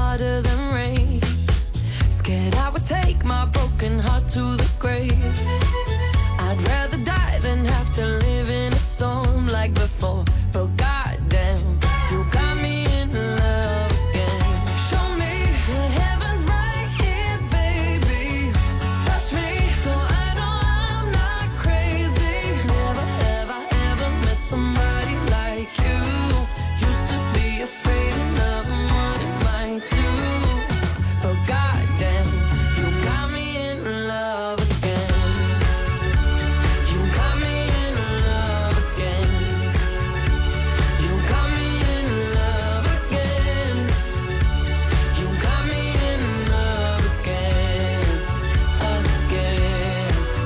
harder than rain. Scared I would take my broken heart to the grave. I'd rather die than have to live in a storm like before. But goddamn, you got me in love again. Show me the heavens right here, baby. Touch me so I know I'm not crazy. Never have I ever met somebody like you. Used to be afraid of love and what it might do. But goddamn, you got me in love again. You got me in love again. You got me in love again. You got me in love again, again.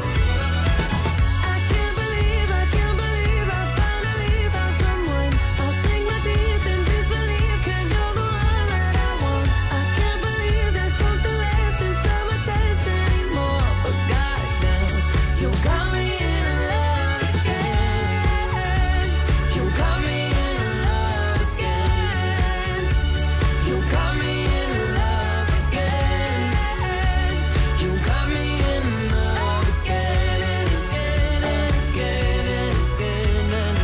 I can't believe, I can't believe I finally found someone. I'll sink my teeth in disbelief 'cause you're the one that I want. I can't believe there's something left inside my chest anymore. But goddamn, you got me in love again. You got me in love again. You got me in love again. You got me in love again and again and again and again and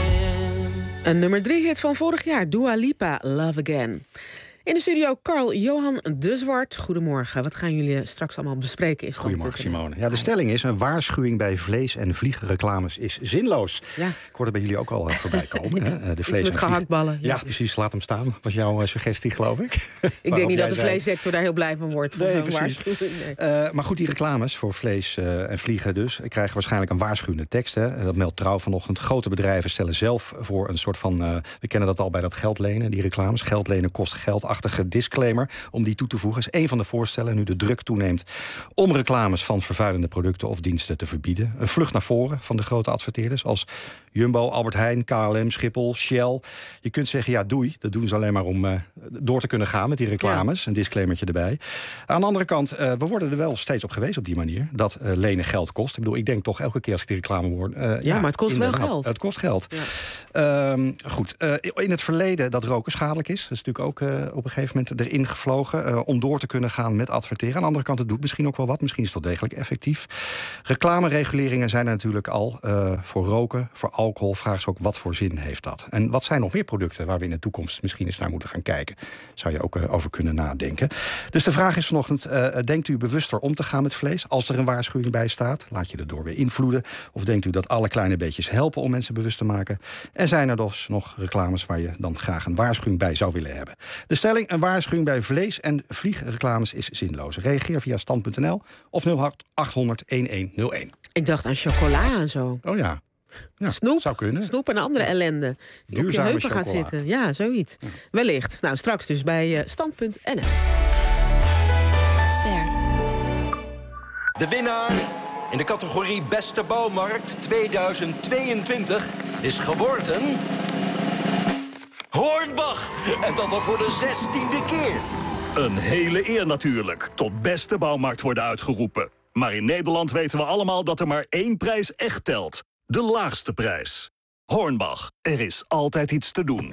again. Een nummer drie hit van vorig jaar, Dua Lipa, Love Again. In de studio Carl Johan de Zwart. Goedemorgen. Wat gaan jullie straks allemaal bespreken? Is Goedemorgen, Simone. Ja, de stelling is: een waarschuwing bij vlees- en vliegreclames is zinloos. Ja. Ik hoorde bij jullie ook al eh, voorbij komen. Hè? De vlees- met en vlieg- gehaktballen. Ja, precies. Laat hem staan. Was jouw eh, suggestie, geloof ik. Ik denk niet dat de vleessector daar heel blij van wordt. Van Nee, zo'n precies. waarschuwing. Nee. Uh, maar goed, die reclames voor vlees uh, en vliegen dus krijgen waarschijnlijk een waarschuwende tekst. Hè. Dat meldt Trouw vanochtend. Grote bedrijven stellen zelf voor een soort van... Uh, we kennen dat al bij dat geld lenen, die reclames. Geld lenen kost geldachtige disclaimer. Om die toe te voegen is een van de voorstellen. Nu de druk toeneemt om reclames van vervuilende producten of diensten te verbieden. Een vlucht naar voren van de grote adverteerders als Jumbo, Albert Heijn, K L M, Schiphol, Shell. Je kunt zeggen, ja, doei. Dat doen ze alleen maar om uh, door te kunnen gaan met die reclames. Ja. Een disclaimertje erbij. Aan de andere kant, uh, we worden er wel steeds op geweest op die manier. Dat uh, lenen geld kost. Ik bedoel, ik denk toch elke keer als ik die reclame hoor... Uh, ja, ja, maar het kost wel geld. Het kost geld. Ja. Um, goed, uh, in het verleden dat roken schadelijk is. Dat is natuurlijk ook uh, op een gegeven moment erin gevlogen... Uh, om door te kunnen gaan met adverteren. Aan de andere kant, het doet misschien ook wel wat. Misschien is het wel degelijk effectief. Reclamereguleringen zijn er natuurlijk al. Uh, voor roken, voor alcohol. Vraag ze ook, wat voor zin heeft dat? En wat zijn nog meer producten waar we in de toekomst misschien eens naar moeten gaan kijken? Zou je ook uh, over kunnen nadenken. Dus de vraag is vanochtend, uh, denkt u bewuster om te gaan met vlees? Als er een waarschuwing bij staat, laat je erdoor weer invloeden? Of denkt u dat alle kleine beetjes helpen om mensen bewust te maken? En zijn er dus nog reclames waar je dan graag een waarschuwing bij zou willen hebben? De stelling, een waarschuwing bij vlees- en vliegreclames is zinloos. Reageer via stand punt n l of nul acht honderd elf nul een. Ik dacht aan chocola en zo. Oh ja. Ja, snoep, zou kunnen. Snoep en andere ellende. Die op je Duurzame heupen gaat chocola. zitten. Ja, zoiets. Ja. Wellicht. Nou, straks dus bij uh, stand punt n l. Ster. De winnaar in de categorie Beste Bouwmarkt tweeduizend tweeëntwintig is geworden... Hornbach. En dat al voor de zestiende keer. Een hele eer natuurlijk, tot beste bouwmarkt worden uitgeroepen. Maar in Nederland weten we allemaal dat er maar één prijs echt telt. De laagste prijs. Hornbach, er is altijd iets te doen.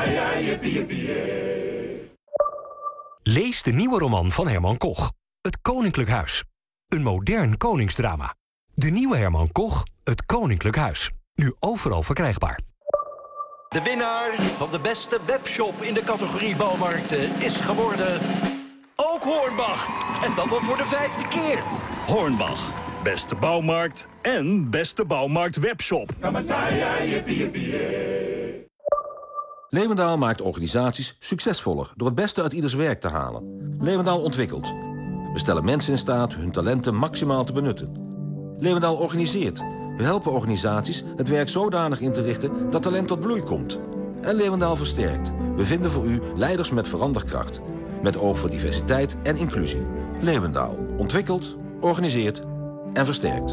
Lees de nieuwe roman van Herman Koch, Het Koninklijk Huis. Een modern koningsdrama. De nieuwe Herman Koch, Het Koninklijk Huis. Nu overal verkrijgbaar. De winnaar van de beste webshop in de categorie bouwmarkten is geworden... ook Hornbach. En dat al voor de vijfde keer. Hornbach, beste bouwmarkt en beste bouwmarkt webshop. Leeuwendaal maakt organisaties succesvoller door het beste uit ieders werk te halen. Leeuwendaal ontwikkelt. We stellen mensen in staat hun talenten maximaal te benutten. Leeuwendaal organiseert. We helpen organisaties het werk zodanig in te richten dat talent tot bloei komt. En Leeuwendaal versterkt. We vinden voor u leiders met veranderkracht. Met oog voor diversiteit en inclusie. Leeuwendaal ontwikkelt, organiseert en versterkt.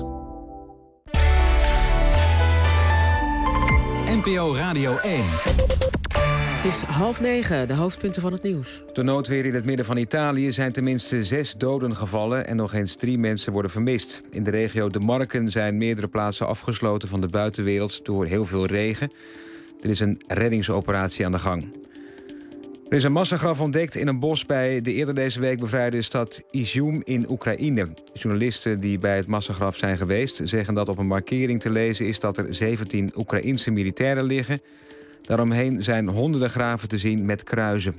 N P O Radio één. Het is half negen, de hoofdpunten van het nieuws. Door noodweer in het midden van Italië zijn tenminste zes doden gevallen... en nog eens drie mensen worden vermist. In de regio De Marken zijn meerdere plaatsen afgesloten van de buitenwereld... door heel veel regen. Er is een reddingsoperatie aan de gang. Er is een massagraf ontdekt in een bos bij de eerder deze week bevrijde stad Izum in Oekraïne. Journalisten die bij het massagraf zijn geweest zeggen dat op een markering te lezen is dat er zeventien Oekraïense militairen liggen. Daaromheen zijn honderden graven te zien met kruisen.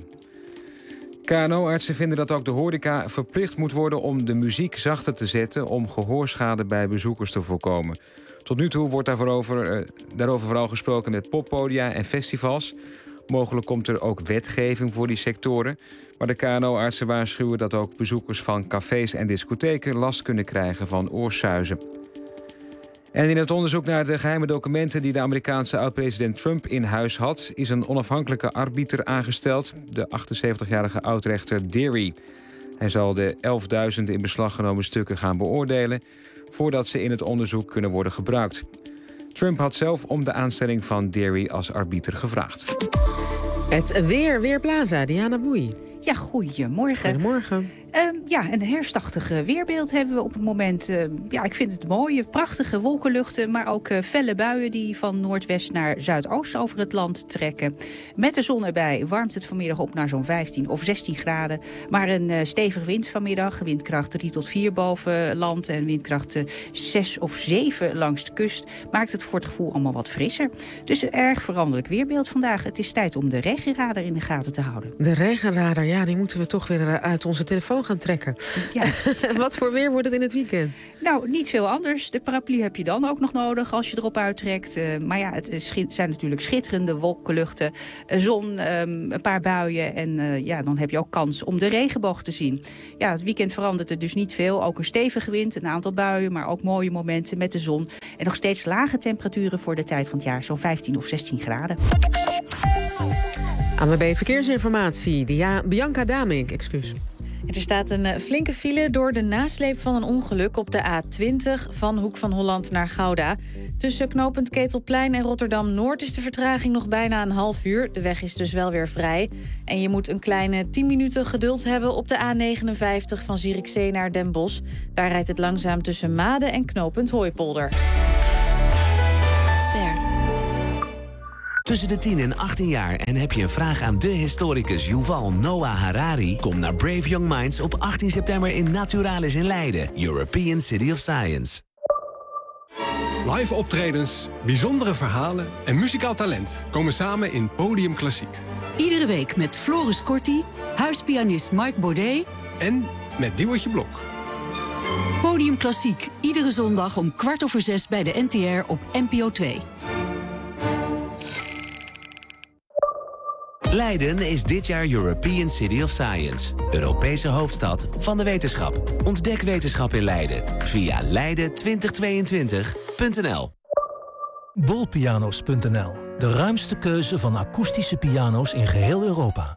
K N O-artsen vinden dat ook de horeca verplicht moet worden om de muziek zachter te zetten om gehoorschade bij bezoekers te voorkomen. Tot nu toe wordt daarover, uh, daarover vooral gesproken met poppodia en festivals. Mogelijk komt er ook wetgeving voor die sectoren. Maar de K N O-artsen waarschuwen dat ook bezoekers van cafés en discotheken last kunnen krijgen van oorsuizen. En in het onderzoek naar de geheime documenten die de Amerikaanse oud-president Trump in huis had, is een onafhankelijke arbiter aangesteld, de achtenzeventigjarige oudrechter Dearie. Hij zal de elfduizend in beslag genomen stukken gaan beoordelen voordat ze in het onderzoek kunnen worden gebruikt. Trump had zelf om de aanstelling van Dearie als arbiter gevraagd. Het weer, Weerplaza, Diana Boei. Ja, goedemorgen. Goedemorgen. Uh, ja, een herfstachtig weerbeeld hebben we op het moment. Uh, ja, ik vind het mooi. Prachtige wolkenluchten, maar ook uh, felle buien die van noordwest naar zuidoost over het land trekken. Met de zon erbij warmt het vanmiddag op naar zo'n vijftien of zestien graden. Maar een uh, stevige wind vanmiddag, windkracht drie tot vier boven land en windkracht uh, zes of zeven langs de kust, maakt het voor het gevoel allemaal wat frisser. Dus een erg veranderlijk weerbeeld vandaag. Het is tijd om de regenradar in de gaten te houden. De regenradar, ja, die moeten we toch weer uit onze telefoon gaan trekken. Ja. Wat voor weer wordt het in het weekend? Nou, niet veel anders. De paraplu heb je dan ook nog nodig als je erop uittrekt. Uh, maar ja, het is, zijn natuurlijk schitterende wolkenluchten, zon, um, een paar buien en uh, ja, dan heb je ook kans om de regenboog te zien. Ja, het weekend verandert er dus niet veel. Ook een stevige wind, een aantal buien, maar ook mooie momenten met de zon. En nog steeds lage temperaturen voor de tijd van het jaar, zo'n vijftien of zestien graden. A N W B Verkeersinformatie, Dia- Bianca Damink, excuus. Er staat een flinke file door de nasleep van een ongeluk op de A twintig van Hoek van Holland naar Gouda. Tussen knooppunt Ketelplein en Rotterdam-Noord is de vertraging nog bijna een half uur. De weg is dus wel weer vrij. En je moet een kleine tien minuten geduld hebben op de A negenenvijftig van Zierikzee naar Den Bosch. Daar rijdt het langzaam tussen Maden en knooppunt Hooipolder. Ster. Tussen de tien en achttien jaar en heb je een vraag aan de historicus Yuval Noah Harari? Kom naar Brave Young Minds op achttien september in Naturalis in Leiden, European City of Science. Live optredens, bijzondere verhalen en muzikaal talent komen samen in Podium Klassiek. Iedere week met Floris Corti, huispianist Mike Baudet en met Diewertje Blok. Podium Klassiek, iedere zondag om kwart over zes bij de N T R op N P O twee. Leiden is dit jaar European City of Science, Europese hoofdstad van de wetenschap. Ontdek wetenschap in Leiden via leiden twintig tweeëntwintig punt n l. Bolpiano's punt n l, de ruimste keuze van akoestische piano's in geheel Europa.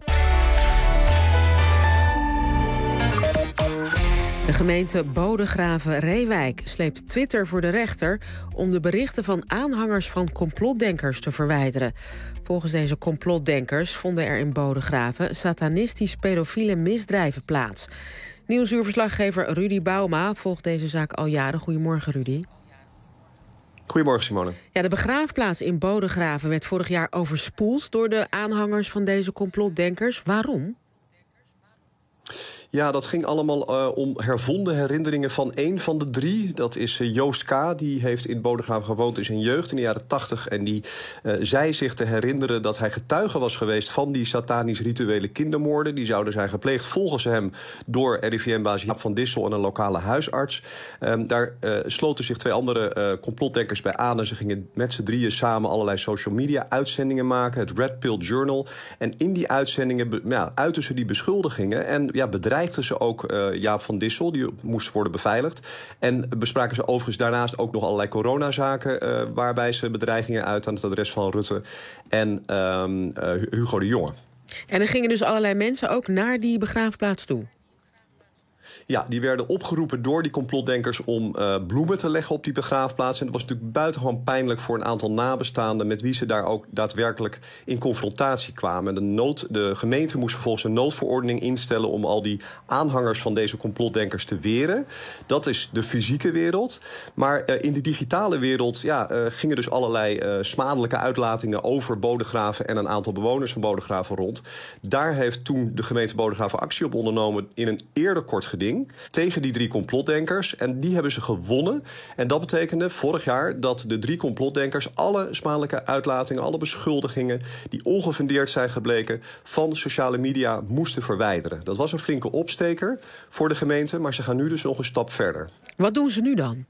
De gemeente Bodegraven-Reewijk sleept Twitter voor de rechter om de berichten van aanhangers van complotdenkers te verwijderen. Volgens deze complotdenkers vonden er in Bodegraven satanistisch pedofiele misdrijven plaats. Nieuwsuurverslaggever Rudy Bauma volgt deze zaak al jaren. Goedemorgen, Rudy. Goedemorgen, Simone. Ja, de begraafplaats in Bodegraven werd vorig jaar overspoeld door de aanhangers van deze complotdenkers. Waarom? Ja, dat ging allemaal uh, om hervonden herinneringen van één van de drie. Dat is uh, Joost K. Die heeft in Bodegraven gewoond in zijn jeugd in de jaren tachtig. En die uh, zei zich te herinneren dat hij getuige was geweest van die satanisch-rituele kindermoorden. Die zouden zijn gepleegd volgens hem door R I V M-baas Jaap van Dissel en een lokale huisarts. Um, daar uh, sloten zich twee andere uh, complotdenkers bij aan. En ze gingen met z'n drieën samen allerlei social media uitzendingen maken. Het Red Pill Journal. En in die uitzendingen be- ja, uiten ze die beschuldigingen. En ja, bedreigden ze ook uh, Jaap van Dissel, die moest worden beveiligd. En bespraken ze overigens daarnaast ook nog allerlei coronazaken, uh, waarbij ze bedreigingen uit aan het adres van Rutte en um, uh, Hugo de Jonge. En er gingen dus allerlei mensen ook naar die begraafplaats toe? Ja, die werden opgeroepen door die complotdenkers om uh, bloemen te leggen op die begraafplaats. En dat was natuurlijk buitengewoon pijnlijk voor een aantal nabestaanden met wie ze daar ook daadwerkelijk in confrontatie kwamen. De, nood, de gemeente moest vervolgens een noodverordening instellen om al die aanhangers van deze complotdenkers te weren. Dat is de fysieke wereld. Maar uh, in de digitale wereld ja, uh, gingen dus allerlei uh, smadelijke uitlatingen over Bodegraven en een aantal bewoners van Bodegraven rond. Daar heeft toen de gemeente Bodegraven actie op ondernomen in een eerder kort geding tegen die drie complotdenkers. En die hebben ze gewonnen. En dat betekende vorig jaar dat de drie complotdenkers alle smadelijke uitlatingen, alle beschuldigingen die ongefundeerd zijn gebleken van sociale media moesten verwijderen. Dat was een flinke opsteker voor de gemeente, maar ze gaan nu dus nog een stap verder. Wat doen ze nu dan?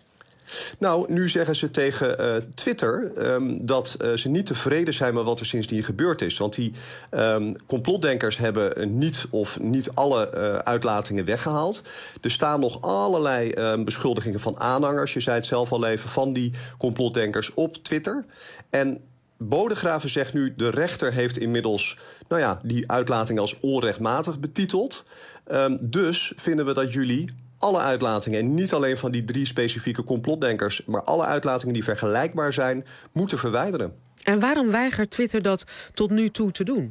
Nou, nu zeggen ze tegen uh, Twitter um, dat uh, ze niet tevreden zijn met wat er sindsdien gebeurd is. Want die um, complotdenkers hebben niet of niet alle uh, uitlatingen weggehaald. Er staan nog allerlei uh, beschuldigingen van aanhangers, je zei het zelf al even, van die complotdenkers op Twitter. En Bodegraven zegt nu, de rechter heeft inmiddels nou ja, die uitlating als onrechtmatig betiteld. Um, dus vinden we dat jullie alle uitlatingen, en niet alleen van die drie specifieke complotdenkers, maar alle uitlatingen die vergelijkbaar zijn, moeten verwijderen. En waarom weigert Twitter dat tot nu toe te doen?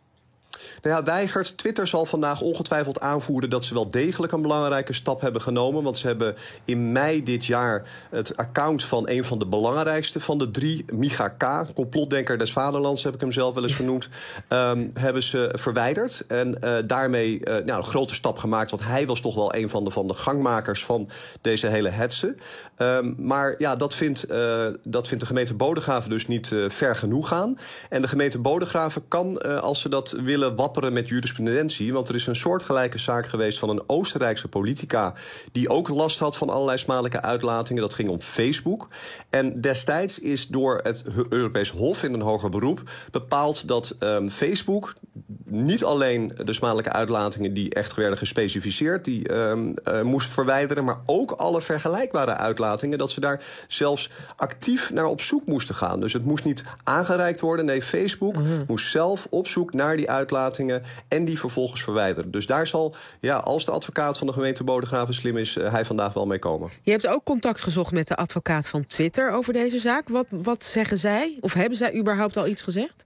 Nou ja, weigert. Twitter zal vandaag ongetwijfeld aanvoeren dat ze wel degelijk een belangrijke stap hebben genomen. Want ze hebben in mei dit jaar het account van een van de belangrijkste van de drie, Micha K., complotdenker des vaderlands, heb ik hem zelf wel eens genoemd, um, hebben ze verwijderd. En uh, daarmee uh, nou, een grote stap gemaakt, want hij was toch wel een van de, van de gangmakers van deze hele hetze. Um, maar ja, dat vindt, uh, dat vindt de gemeente Bodegraven dus niet uh, ver genoeg gaan. En de gemeente Bodegraven kan, uh, als ze dat willen, wapperen met jurisprudentie. Want er is een soortgelijke zaak geweest van een Oostenrijkse politica die ook last had van allerlei smadelijke uitlatingen. Dat ging om Facebook. En destijds is door het Europees Hof in een hoger beroep bepaald dat um, Facebook niet alleen de smadelijke uitlatingen die echt werden gespecificeerd, die um, uh, moest verwijderen, maar ook alle vergelijkbare uitlatingen, dat ze daar zelfs actief naar op zoek moesten gaan. Dus het moest niet aangereikt worden. Nee, Facebook mm-hmm. moest zelf op zoek naar die uitlatingen en die vervolgens verwijderen. Dus daar zal, ja, als de advocaat van de gemeente Bodegraven slim is, uh, hij vandaag wel mee komen. Je hebt ook contact gezocht met de advocaat van Twitter over deze zaak. Wat, wat zeggen zij? Of hebben zij überhaupt al iets gezegd?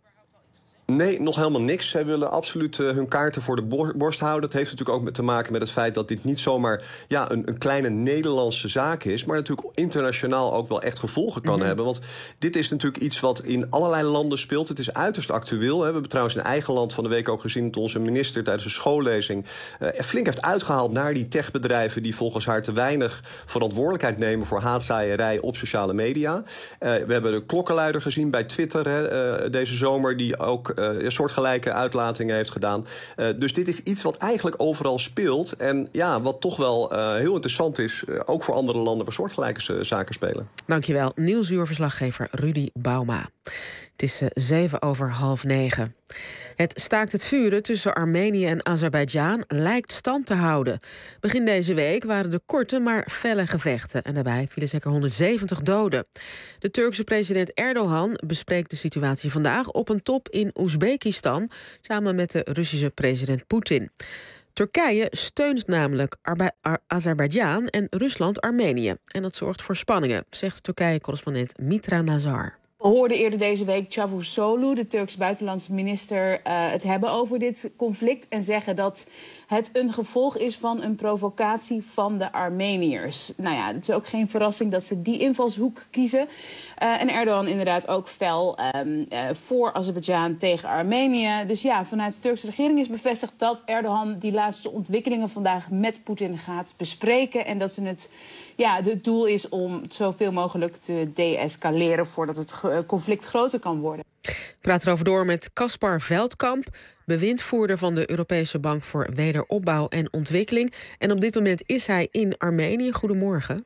Nee, nog helemaal niks. Zij willen absoluut uh, hun kaarten voor de borst houden. Dat heeft natuurlijk ook met te maken met het feit dat dit niet zomaar ja, een, een kleine Nederlandse zaak is, maar natuurlijk internationaal ook wel echt gevolgen kan mm-hmm. hebben. Want dit is natuurlijk iets wat in allerlei landen speelt. Het is uiterst actueel. Hè. We hebben trouwens in eigen land van de week ook gezien dat onze minister tijdens de schoollezing uh, flink heeft uitgehaald naar die techbedrijven die volgens haar te weinig verantwoordelijkheid nemen voor haatzaaierij op sociale media. Uh, we hebben de klokkenluider gezien bij Twitter hè, uh, deze zomer, die ook Uh, soortgelijke uitlatingen heeft gedaan. Uh, dus dit is iets wat eigenlijk overal speelt. En ja, wat toch wel uh, heel interessant is, uh, ook voor andere landen waar soortgelijke uh, zaken spelen. Dankjewel, Nieuwsuurverslaggever Rudy Bauma. Het is uh, zeven over half negen. Het staakt het vuren tussen Armenië en Azerbeidzjan lijkt stand te houden. Begin deze week waren er korte, maar felle gevechten. En daarbij vielen zeker honderdzeventig doden. De Turkse president Erdogan bespreekt de situatie vandaag op een top in Oezbekistan, samen met de Russische president Poetin. Turkije steunt namelijk Arbe- Ar- Azerbeidzjan en Rusland Armenië. En dat zorgt voor spanningen, zegt Turkije-correspondent Mitra Nazar. We hoorden eerder deze week Çavuşoğlu, de Turkse buitenlandse minister, uh, het hebben over dit conflict en zeggen dat het een gevolg is van een provocatie van de Armeniërs. Nou ja, het is ook geen verrassing dat ze die invalshoek kiezen. Uh, en Erdogan inderdaad ook fel um, uh, voor Azerbeidzjan tegen Armenië. Dus ja, vanuit de Turkse regering is bevestigd dat Erdogan die laatste ontwikkelingen vandaag met Poetin gaat bespreken. En dat ze het, ja, het doel is om het zoveel mogelijk te de-escaleren voordat het conflict groter kan worden. Ik praat erover door met Caspar Veldkamp, bewindvoerder van de Europese Bank voor Wederopbouw en Ontwikkeling. En op dit moment is hij in Armenië. Goedemorgen.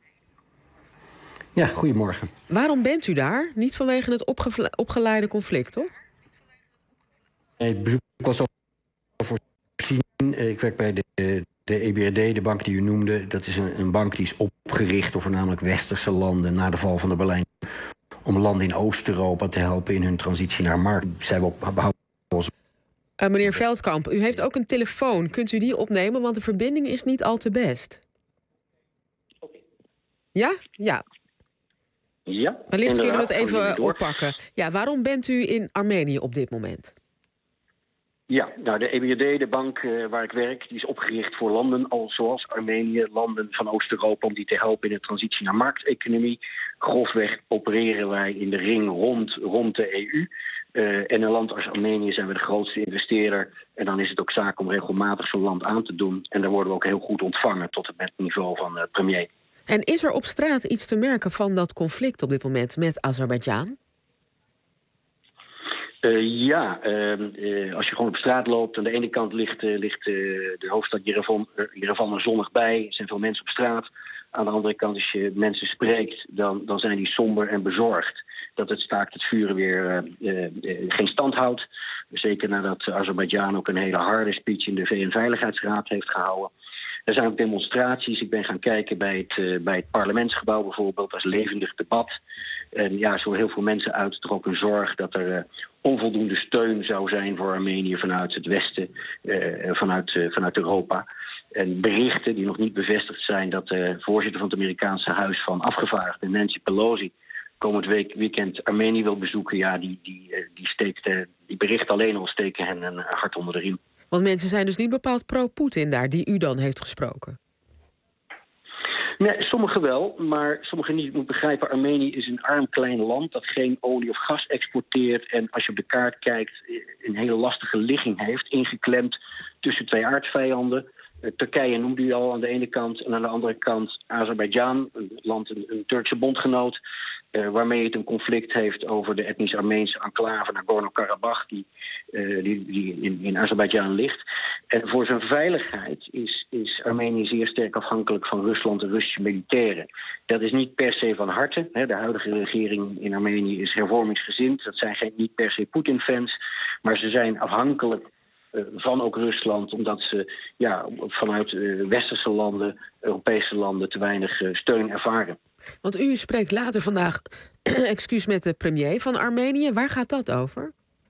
Ja, goedemorgen. Waarom bent u daar? Niet vanwege het opge- opgeleide conflict, toch? Nee, het bezoek was al voorzien. Ik werk bij de, de E B R D, de bank die u noemde. Dat is een, een bank die is opgericht door voornamelijk westerse landen na de val van de Berlijn, om landen in Oost-Europa te helpen in hun transitie naar markt. Zij behouden onze Uh, meneer Veldkamp, u heeft ook een telefoon. Kunt u die opnemen? Want de verbinding is niet al te best. Okay. Ja? Ja. Ja. Wellicht kunnen we het even oppakken. Ja, waarom bent u in Armenië op dit moment? Ja, nou de E B R D, de bank uh, waar ik werk, die is opgericht voor landen al zoals Armenië, landen van Oost-Europa, om die te helpen in de transitie naar markteconomie. Grofweg opereren wij in de ring rond, rond de E U. Uh, en een land als Armenië zijn we de grootste investeerder. En dan is het ook zaak om regelmatig zo'n land aan te doen. En daar worden we ook heel goed ontvangen tot het niveau van uh, premier. En is er op straat iets te merken van dat conflict op dit moment met Azerbeidzjan? Uh, ja, uh, uh, als je gewoon op straat loopt, aan de ene kant ligt, uh, ligt uh, de hoofdstad Yerevan, uh, Yerevan er zonnig bij. Er zijn veel mensen op straat. Aan de andere kant, als je mensen spreekt, dan, dan zijn die somber en bezorgd dat het staakt het vuren weer uh, uh, uh, geen stand houdt. Zeker nadat Azerbeidzjan ook een hele harde speech in de V N-veiligheidsraad heeft gehouden. Er zijn ook demonstraties. Ik ben gaan kijken bij het, uh, bij het parlementsgebouw bijvoorbeeld. Dat is levendig debat. En ja, zo heel veel mensen uit er ook een zorg dat er uh, onvoldoende steun zou zijn voor Armenië vanuit het Westen, uh, vanuit, uh, vanuit Europa. En berichten die nog niet bevestigd zijn dat de voorzitter van het Amerikaanse Huis van Afgevaardigden, Nancy Pelosi, komend week, weekend Armenië wil bezoeken. Ja, die, die, uh, die, steekt, uh, die berichten alleen al steken hen een hart onder de riem. Want mensen zijn dus niet bepaald pro-Poetin daar, die u dan heeft gesproken. Nee, sommigen wel, maar sommigen niet. Je moet begrijpen, Armenië is een arm klein land dat geen olie of gas exporteert. En als je op de kaart kijkt, een hele lastige ligging heeft, ingeklemd tussen twee aardsvijanden. Turkije noemde u al aan de ene kant en aan de andere kant Azerbeidzjan, een land, een, een Turkse bondgenoot. Uh, waarmee het een conflict heeft over de etnisch-Armeense enclave Nagorno-Karabakh, die, uh, die, die in, in Azerbeidzjan ligt. En voor zijn veiligheid is, is Armenië zeer sterk afhankelijk van Rusland en Russische militairen. Dat is niet per se van harte. Hè. De huidige regering in Armenië is hervormingsgezind. Dat zijn geen, niet per se Poetin-fans, maar ze zijn afhankelijk van ook Rusland, omdat ze ja, vanuit uh, westerse landen, Europese landen, te weinig uh, steun ervaren. Want u spreekt later vandaag excuus met de premier van Armenië. Waar gaat dat over?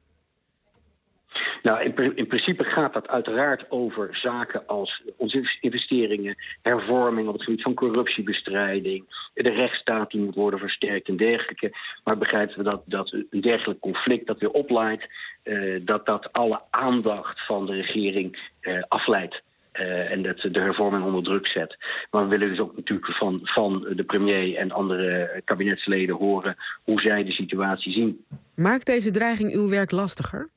Nou, in, in principe gaat dat uiteraard over zaken als onze investeringen, hervorming op het gebied van corruptiebestrijding, de rechtsstaat die moet worden versterkt en dergelijke. Maar begrijpen we dat, dat een dergelijk conflict dat weer opleidt, uh, dat dat alle aandacht van de regering uh, afleidt. Uh, en dat de hervorming onder druk zet. Maar we willen dus ook natuurlijk van, van de premier en andere kabinetsleden horen hoe zij de situatie zien. Maakt deze dreiging uw werk lastiger?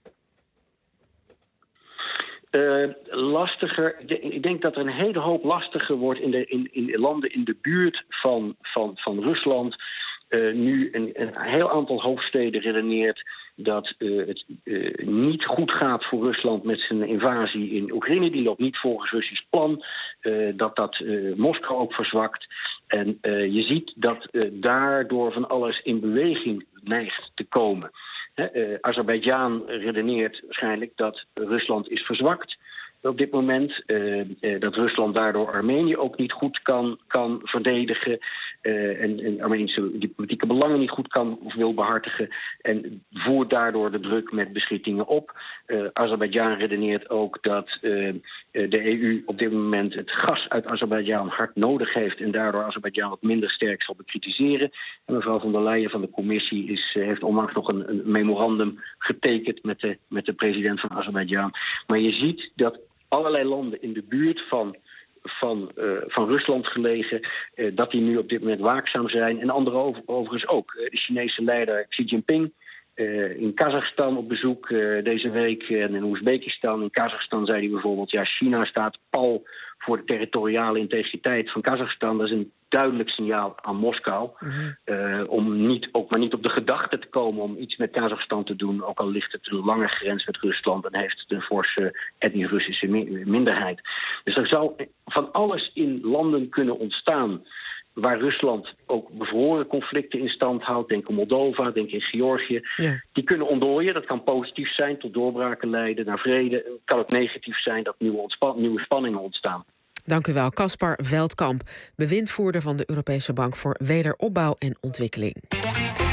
Uh, lastiger. Ik denk dat er een hele hoop lastiger wordt in de in, in landen in de buurt van, van, van Rusland. Uh, nu een, een heel aantal hoofdsteden redeneert dat uh, het uh, niet goed gaat voor Rusland met zijn invasie in Oekraïne. Die loopt niet volgens Russisch plan. Uh, dat dat uh, Moskou ook verzwakt. En uh, je ziet dat uh, daardoor van alles in beweging neigt te komen. Uh, Azerbeidzjan redeneert waarschijnlijk dat Rusland is verzwakt op dit moment. Uh, uh, dat Rusland daardoor Armenië ook niet goed kan, kan verdedigen. Uh, en, en Armeense diplomatieke belangen niet goed kan of wil behartigen. En voert daardoor de druk met beschietingen op. Uh, Azerbeidzjan redeneert ook dat uh, de E U op dit moment het gas uit Azerbeidzjan hard nodig heeft. En daardoor Azerbeidzjan wat minder sterk zal bekritiseren. En mevrouw von der Leyen van de commissie is, heeft onlangs nog een, een memorandum getekend met de, met de president van Azerbeidzjan. Maar je ziet dat allerlei landen in de buurt van, van, uh, van Rusland gelegen, uh, dat die nu op dit moment waakzaam zijn. En andere over, overigens ook. Uh, de Chinese leider Xi Jinping uh, in Kazachstan op bezoek uh, deze week en in Oezbekistan. In Kazachstan zei hij bijvoorbeeld, ja, China staat pal voor de territoriale integriteit van Kazachstan. Dat is een duidelijk signaal aan Moskou. Mm-hmm. Uh, om niet, ook maar niet op de gedachte te komen om iets met Kazachstan te doen. Ook al ligt het een lange grens met Rusland en heeft het een forse etnisch Russische minderheid. Dus er zou van alles in landen kunnen ontstaan waar Rusland ook bevroren conflicten in stand houdt. Denk aan Moldova, denk in Georgië. Ja. Die kunnen ontdooien. Dat kan positief zijn, tot doorbraken leiden naar vrede. Het kan ook negatief zijn dat nieuwe, ontspan- nieuwe spanningen ontstaan. Dank u wel, Caspar Veldkamp, bewindvoerder van de Europese Bank voor Wederopbouw en Ontwikkeling.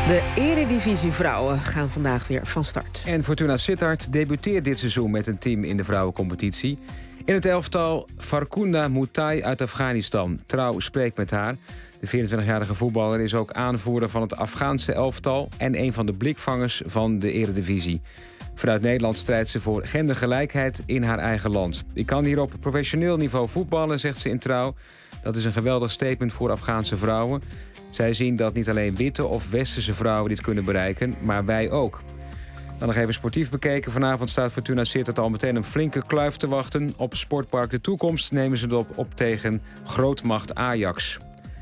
De Eredivisie vrouwen gaan vandaag weer van start. En Fortuna Sittard debuteert dit seizoen met een team in de vrouwencompetitie. In het elftal Farkhunda Mutai uit Afghanistan. Trouw spreekt met haar. De vierentwintigjarige voetballer is ook aanvoerder van het Afghaanse elftal en een van de blikvangers van de Eredivisie. Vanuit Nederland strijdt ze voor gendergelijkheid in haar eigen land. Ik kan hier op professioneel niveau voetballen, zegt ze in Trouw. Dat is een geweldig statement voor Afghaanse vrouwen. Zij zien dat niet alleen witte of westerse vrouwen dit kunnen bereiken, maar wij ook. Dan nog even sportief bekeken. Vanavond staat Fortuna Sittard al meteen een flinke kluif te wachten. Op Sportpark De Toekomst nemen ze het op, op tegen grootmacht Ajax.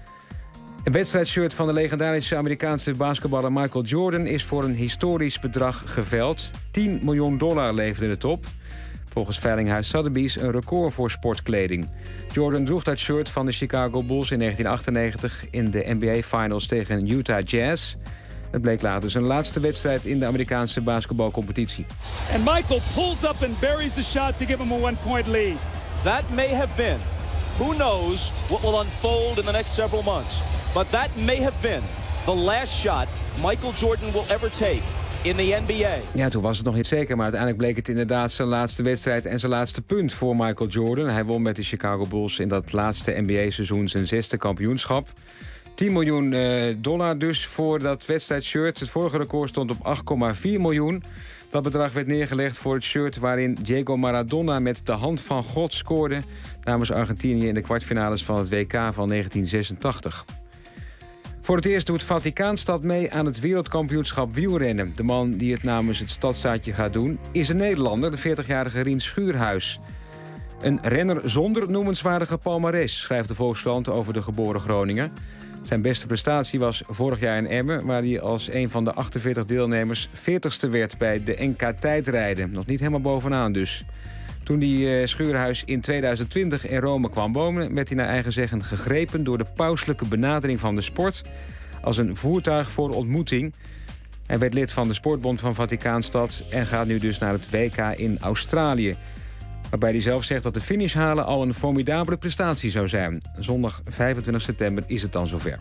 Een wedstrijdshirt van de legendarische Amerikaanse basketballer Michael Jordan is voor een historisch bedrag geveild. tien miljoen dollar leverde het op. Volgens veilinghuis Sotheby's een record voor sportkleding. Jordan droeg dat shirt van de Chicago Bulls in negentien achtennegentig in de N B A Finals tegen Utah Jazz. Het bleek later zijn laatste wedstrijd in de Amerikaanse basketbalcompetitie. And Michael pulls up and buries the shot to give him a one-point lead. That may have been. Who knows what will unfold in the next several months. But that may have been the last shot Michael Jordan will ever take in the N B A. Ja, toen was het nog niet zeker, maar uiteindelijk bleek het inderdaad zijn laatste wedstrijd en zijn laatste punt voor Michael Jordan. Hij won met de Chicago Bulls in dat laatste N B A-seizoen zijn zesde kampioenschap. tien miljoen dollar dus voor dat wedstrijdshirt. Het vorige record stond op acht komma vier miljoen. Dat bedrag werd neergelegd voor het shirt waarin Diego Maradona met de hand van God scoorde namens Argentinië in de kwartfinales van het W K van negentien zesentachtig. Voor het eerst doet Vaticaanstad mee aan het wereldkampioenschap wielrennen. De man die het namens het stadstaatje gaat doen is een Nederlander, de veertigjarige Rien Schuurhuis. Een renner zonder noemenswaardige palmares, schrijft de Volkskrant over de geboren Groninger. Zijn beste prestatie was vorig jaar in Emmen, waar hij als een van de achtenveertig deelnemers veertigste werd bij de N K tijdrijden. Nog niet helemaal bovenaan dus. Toen die Schuurhuis in tweeduizend twintig in Rome kwam wonen, werd hij naar eigen zeggen gegrepen door de pauselijke benadering van de sport als een voertuig voor ontmoeting. Hij werd lid van de Sportbond van Vaticaanstad en gaat nu dus naar het W K in Australië. Waarbij hij zelf zegt dat de finish halen al een formidabele prestatie zou zijn. Zondag vijfentwintig september is het dan zover.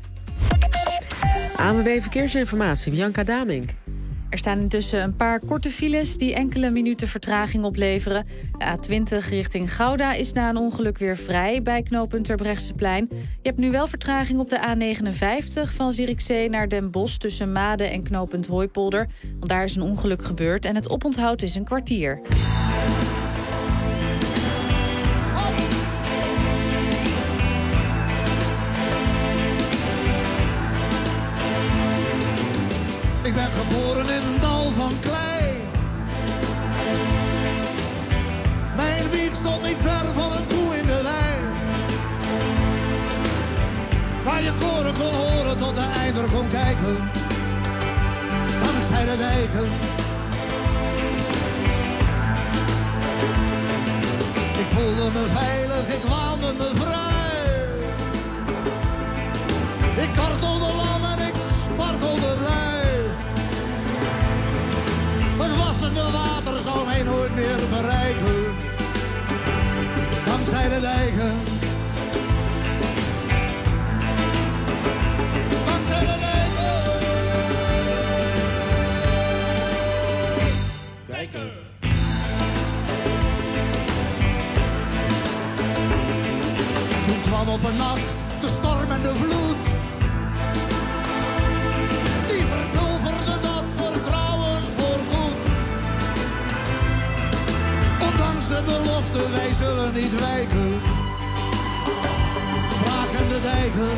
A N W B Verkeersinformatie, Bianca Damink. Er staan intussen een paar korte files die enkele minuten vertraging opleveren. De A twintig richting Gouda is na een ongeluk weer vrij bij knooppunt Terbrechtseplein. Je hebt nu wel vertraging op de A negenenvijftig van Zierikzee naar Den Bosch tussen Maden en knooppunt Hooipolder. Want daar is een ongeluk gebeurd en het oponthoud is een kwartier. Ik ben geboren in een dal van klei. Mijn wieg stond niet ver van een koe in de wei. Waar je koren kon horen tot de einder kon kijken. Dankzij de dijken. Ik voelde me veilig, ik waande me vrij. Ik tortelde lam en ik spartelde blij. Het wassende water zou mij nooit meer bereiken. Dankzij de dijken. Dankzij de dijken. Dijken. Toen kwam op een nacht de storm en de vloed. Die verpulverde dat vertrouwen voorgoed. Ondanks de belofte, wij zullen niet wijken. Braken de dijken.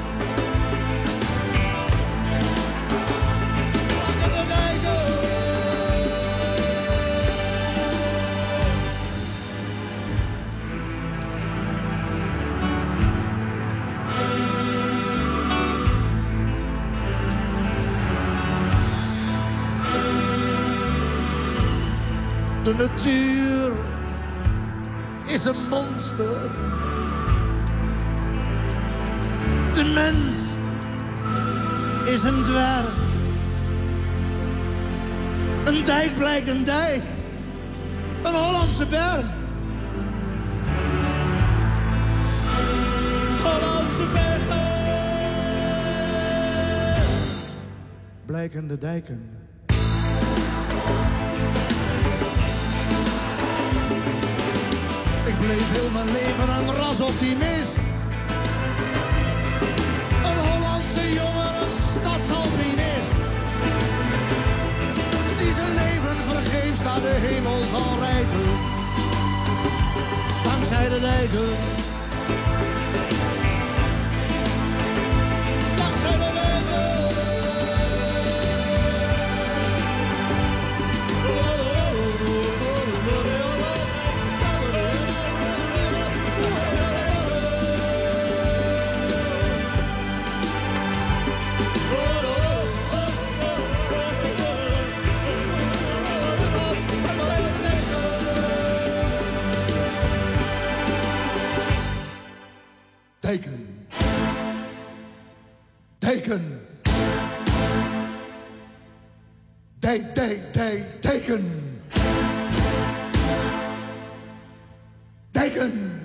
Braken de dijken. De natuur is een monster. De mens is een dwerg. Een dijk blijkt een dijk. Een Hollandse berg. Hollandse bergen. blijkende dijken. Ik bleef heel mijn leven een rasoptimist. Een Hollandse jongen, een stadsalpinist. Die zijn leven vergeefs naar de hemel zal reiken. Dankzij de dijken. Dankzij de dijken. Teken. Teken. Dijk, dijk, dijk, teken. Dijken.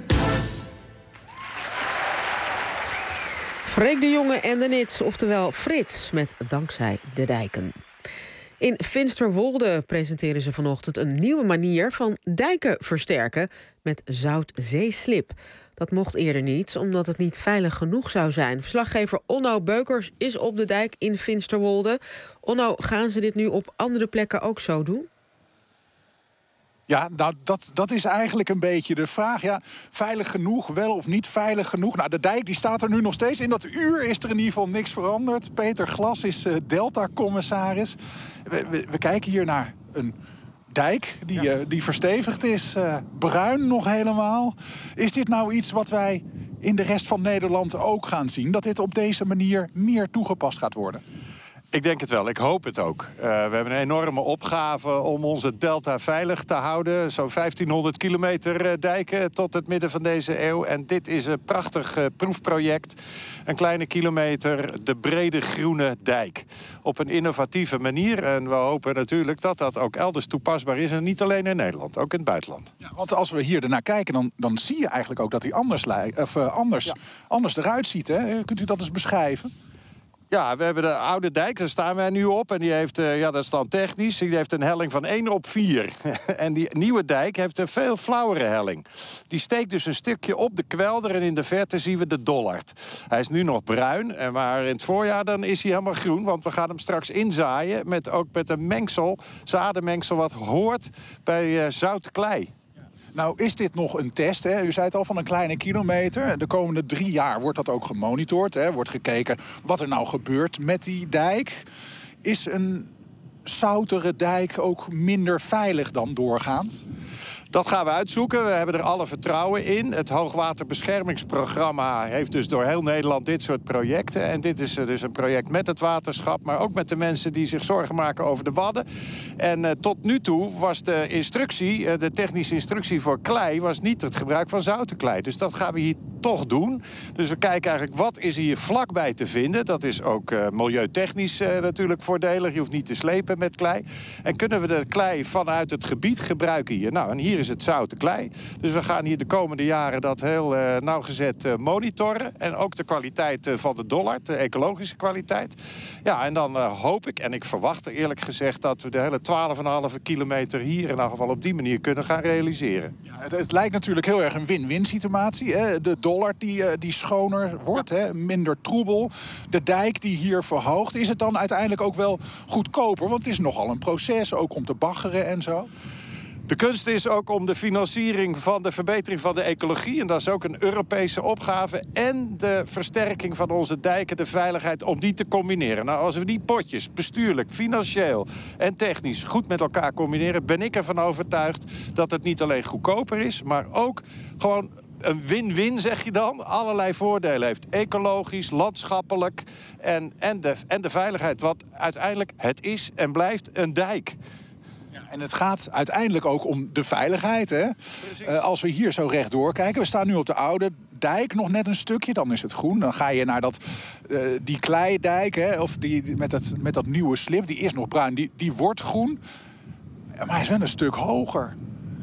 Freek de Jonge en de Nits, oftewel Frits, met Dankzij de Dijken. In Finsterwolde presenteren ze vanochtend een nieuwe manier van dijken versterken met zoutzeeslip. Dat mocht eerder niet, omdat het niet veilig genoeg zou zijn. Verslaggever Onno Beukers is op de dijk in Finsterwolde. Onno, gaan ze dit nu op andere plekken ook zo doen? Ja, nou, dat, dat is eigenlijk een beetje de vraag. Ja, veilig genoeg, wel of niet veilig genoeg? Nou, de dijk die staat er nu nog steeds. In dat uur is er in ieder geval niks veranderd. Peter Glas is uh, Delta-commissaris. We, we, we kijken hier naar een dijk die, ja. uh, die verstevigd is. Uh, bruin nog helemaal. Is dit nou iets wat wij in de rest van Nederland ook gaan zien? Dat dit op deze manier meer toegepast gaat worden? Ik denk het wel, ik hoop het ook. Uh, we hebben een enorme opgave om onze delta veilig te houden. Zo'n vijftienhonderd kilometer uh, dijken tot het midden van deze eeuw. En dit is een prachtig uh, proefproject. Een kleine kilometer, de brede groene dijk. Op een innovatieve manier. En we hopen natuurlijk dat dat ook elders toepasbaar is. En niet alleen in Nederland, ook in het buitenland. Ja, want als we hier ernaar kijken, dan, dan zie je eigenlijk ook dat hij anders, of, uh, anders, ja. anders eruit ziet. Hè? Kunt u dat eens beschrijven? Ja, we hebben de oude dijk, daar staan wij nu op. En die heeft, uh, ja, dat is dan technisch, die heeft een helling van één op vier. En die nieuwe dijk heeft een veel flauwere helling. Die steekt dus een stukje op de kwelder en in de verte zien we de Dollard. Hij is nu nog bruin, maar in het voorjaar dan is hij helemaal groen. Want we gaan hem straks inzaaien, met, ook met een mengsel, zadenmengsel wat hoort bij uh, zoute klei. Nou, is dit nog een test? Hè? U zei het al, van een kleine kilometer. De komende drie jaar wordt dat ook gemonitord. Hè? Wordt gekeken wat er nou gebeurt met die dijk. Is een zoutere dijk ook minder veilig dan doorgaans? Dat gaan we uitzoeken. We hebben er alle vertrouwen in. Het Hoogwaterbeschermingsprogramma heeft dus door heel Nederland dit soort projecten. En dit is dus een project met het waterschap, maar ook met de mensen die zich zorgen maken over de wadden. En uh, tot nu toe was de instructie, uh, de technische instructie voor klei, was niet het gebruik van zoute klei. Dus dat gaan we hier toch doen. Dus we kijken eigenlijk, wat is hier vlakbij te vinden? Dat is ook uh, milieutechnisch uh, natuurlijk voordelig. Je hoeft niet te slepen met klei. En kunnen we de klei vanuit het gebied gebruiken hier? Nou, en hier is het zoute klei. Dus we gaan hier de komende jaren dat heel uh, nauwgezet uh, monitoren. En ook de kwaliteit uh, van de Dollard, de ecologische kwaliteit. Ja, en dan uh, hoop ik, en ik verwacht eerlijk gezegd, dat we de hele twaalf komma vijf kilometer hier in elk geval op die manier kunnen gaan realiseren. Ja, het, het lijkt natuurlijk heel erg een win-win situatie. Hè? De Dollard die, uh, die schoner wordt, ja. hè? Minder troebel. De dijk die hier verhoogt. Is het dan uiteindelijk ook wel goedkoper? Want het is nogal een proces, ook om te baggeren en zo. De kunst is ook om de financiering van de verbetering van de ecologie, en dat is ook een Europese opgave, en de versterking van onze dijken, de veiligheid, om die te combineren. Nou, als we die potjes bestuurlijk, financieel en technisch goed met elkaar combineren, ben ik ervan overtuigd dat het niet alleen goedkoper is, maar ook gewoon een win-win, zeg je dan. Allerlei voordelen heeft. Ecologisch, landschappelijk en, en, de, en de veiligheid. Wat uiteindelijk, het is en blijft een dijk. Ja, en het gaat uiteindelijk ook om de veiligheid. Hè? Uh, als we hier zo rechtdoor kijken. We staan nu op de oude dijk, nog net een stukje. Dan is het groen. Dan ga je naar dat, uh, die kleidijk. Hè? Of die, met, dat, met dat nieuwe slip. Die is nog bruin. Die, die wordt groen. Maar hij is wel een stuk hoger.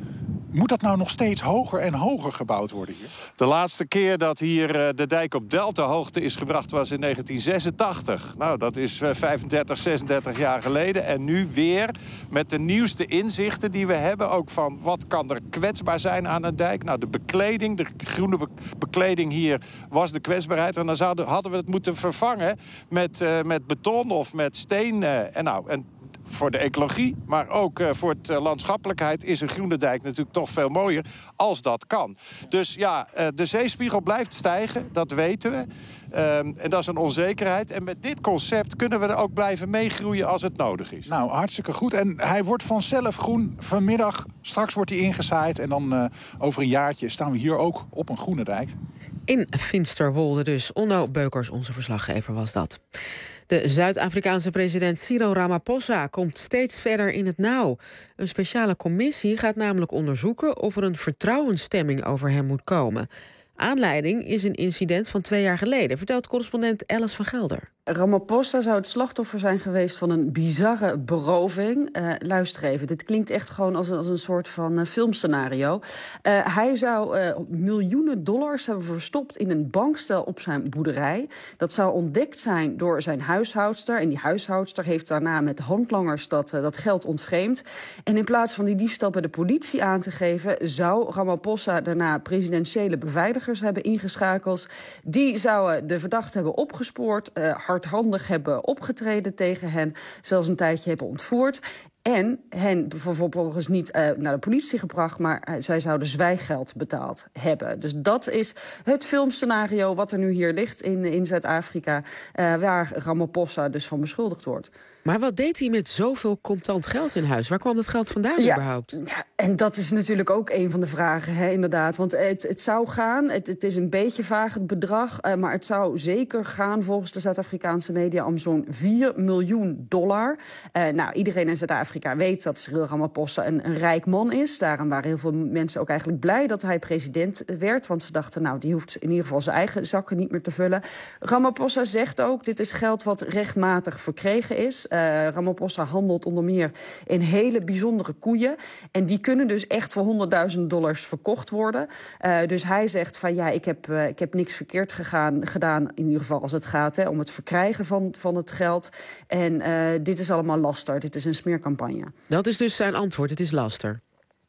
moet dat nou nog steeds hoger en hoger gebouwd worden hier? De laatste keer dat hier uh, de dijk op deltahoogte is gebracht was in negentien zesentachtig. Nou, dat is uh, vijfendertig, zesendertig jaar geleden. En nu weer met de nieuwste inzichten die we hebben. Ook van wat kan er kwetsbaar zijn aan een dijk. Nou, de bekleding, de groene be- bekleding hier was de kwetsbaarheid. En dan zouden, hadden we het moeten vervangen met, uh, met beton of met steen. Uh, en nou... En voor de ecologie, maar ook uh, voor de uh, landschappelijkheid is een groene dijk natuurlijk toch veel mooier als dat kan. Dus ja, uh, de zeespiegel blijft stijgen, dat weten we. Um, en dat is een onzekerheid. En met dit concept kunnen we er ook blijven meegroeien als het nodig is. Nou, hartstikke goed. En hij wordt vanzelf groen. Vanmiddag, straks wordt hij ingezaaid. En dan uh, over een jaartje staan we hier ook op een groene dijk. In Finsterwolde dus. Onno Beukers, onze verslaggever, was dat. De Zuid-Afrikaanse president Cyril Ramaphosa komt steeds verder in het nauw. Een speciale commissie gaat namelijk onderzoeken of er een vertrouwensstemming over hem moet komen. Aanleiding is een incident van twee jaar geleden, vertelt correspondent Alice van Gelder. Ramaphosa zou het slachtoffer zijn geweest van een bizarre beroving. Uh, luister even, dit klinkt echt gewoon als een, als een soort van uh, filmscenario. Uh, hij zou uh, miljoenen dollars hebben verstopt in een bankstel op zijn boerderij. Dat zou ontdekt zijn door zijn huishoudster. En die huishoudster heeft daarna met handlangers dat, uh, dat geld ontvreemd. En in plaats van die diefstal bij de politie aan te geven, zou Ramaphosa daarna presidentiële beveiligers hebben ingeschakeld. Die zouden de verdachte hebben opgespoord, uh, hardhandig hebben opgetreden tegen hen, zelfs een tijdje hebben ontvoerd. En hen vervolgens niet uh, naar de politie gebracht, maar uh, zij zouden zwijggeld betaald hebben. Dus dat is het filmscenario wat er nu hier ligt in, in Zuid-Afrika, uh, waar Ramaphosa dus van beschuldigd wordt. Maar wat deed hij met zoveel contant geld in huis? Waar kwam dat geld vandaan ja, überhaupt? Ja, en dat is natuurlijk ook een van de vragen, hè, inderdaad. Want het, het zou gaan, het, het is een beetje vaag het bedrag, uh, maar het zou zeker gaan volgens de Zuid-Afrikaanse media om zo'n vier miljoen dollar. Uh, nou, iedereen in Zuid-Afrika weet dat Cyril Ramaphosa een, een rijk man is. Daarom waren heel veel mensen ook eigenlijk blij dat hij president werd. Want ze dachten, nou, die hoeft in ieder geval zijn eigen zakken niet meer te vullen. Ramaphosa zegt ook, dit is geld wat rechtmatig verkregen is. Uh, Ramaphosa handelt onder meer in hele bijzondere koeien. En die kunnen dus echt voor honderdduizend dollars verkocht worden. Uh, dus hij zegt van ja, ik heb, uh, ik heb niks verkeerd gegaan, gedaan. In ieder geval als het gaat hè, om het verkrijgen van, van het geld. En uh, dit is allemaal laster. Dit is een smeercampagne. Dat is dus zijn antwoord, het is laster.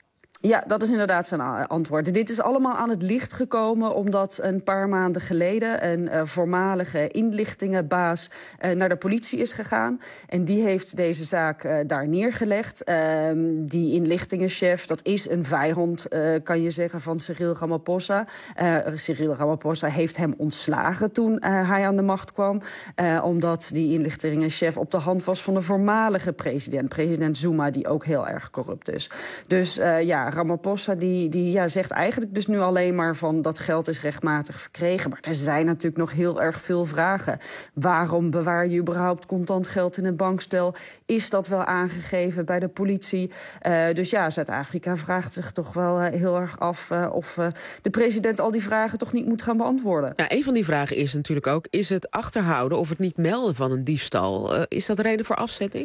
Ja, dat is inderdaad zijn antwoord. Dit is allemaal aan het licht gekomen omdat een paar maanden geleden een uh, voormalige inlichtingenbaas uh, naar de politie is gegaan. En die heeft deze zaak uh, daar neergelegd. Uh, die inlichtingenchef, dat is een vijand, uh, kan je zeggen, van Cyril Ramaphosa. Uh, Cyril Ramaphosa heeft hem ontslagen toen uh, hij aan de macht kwam. Uh, omdat die inlichtingenchef op de hand was van de voormalige president, president Zuma, die ook heel erg corrupt is. Dus uh, ja, Ramaphosa die, die ja, zegt eigenlijk dus nu alleen maar van dat geld is rechtmatig verkregen. Maar er zijn natuurlijk nog heel erg veel vragen. Waarom bewaar je überhaupt contant geld in een bankstel? Is dat wel aangegeven bij de politie? Uh, dus ja, Zuid-Afrika vraagt zich toch wel uh, heel erg af uh, of uh, de president al die vragen toch niet moet gaan beantwoorden. Ja, een van die vragen is natuurlijk ook, is het achterhouden of het niet melden van een diefstal? Uh, is dat reden voor afzetting?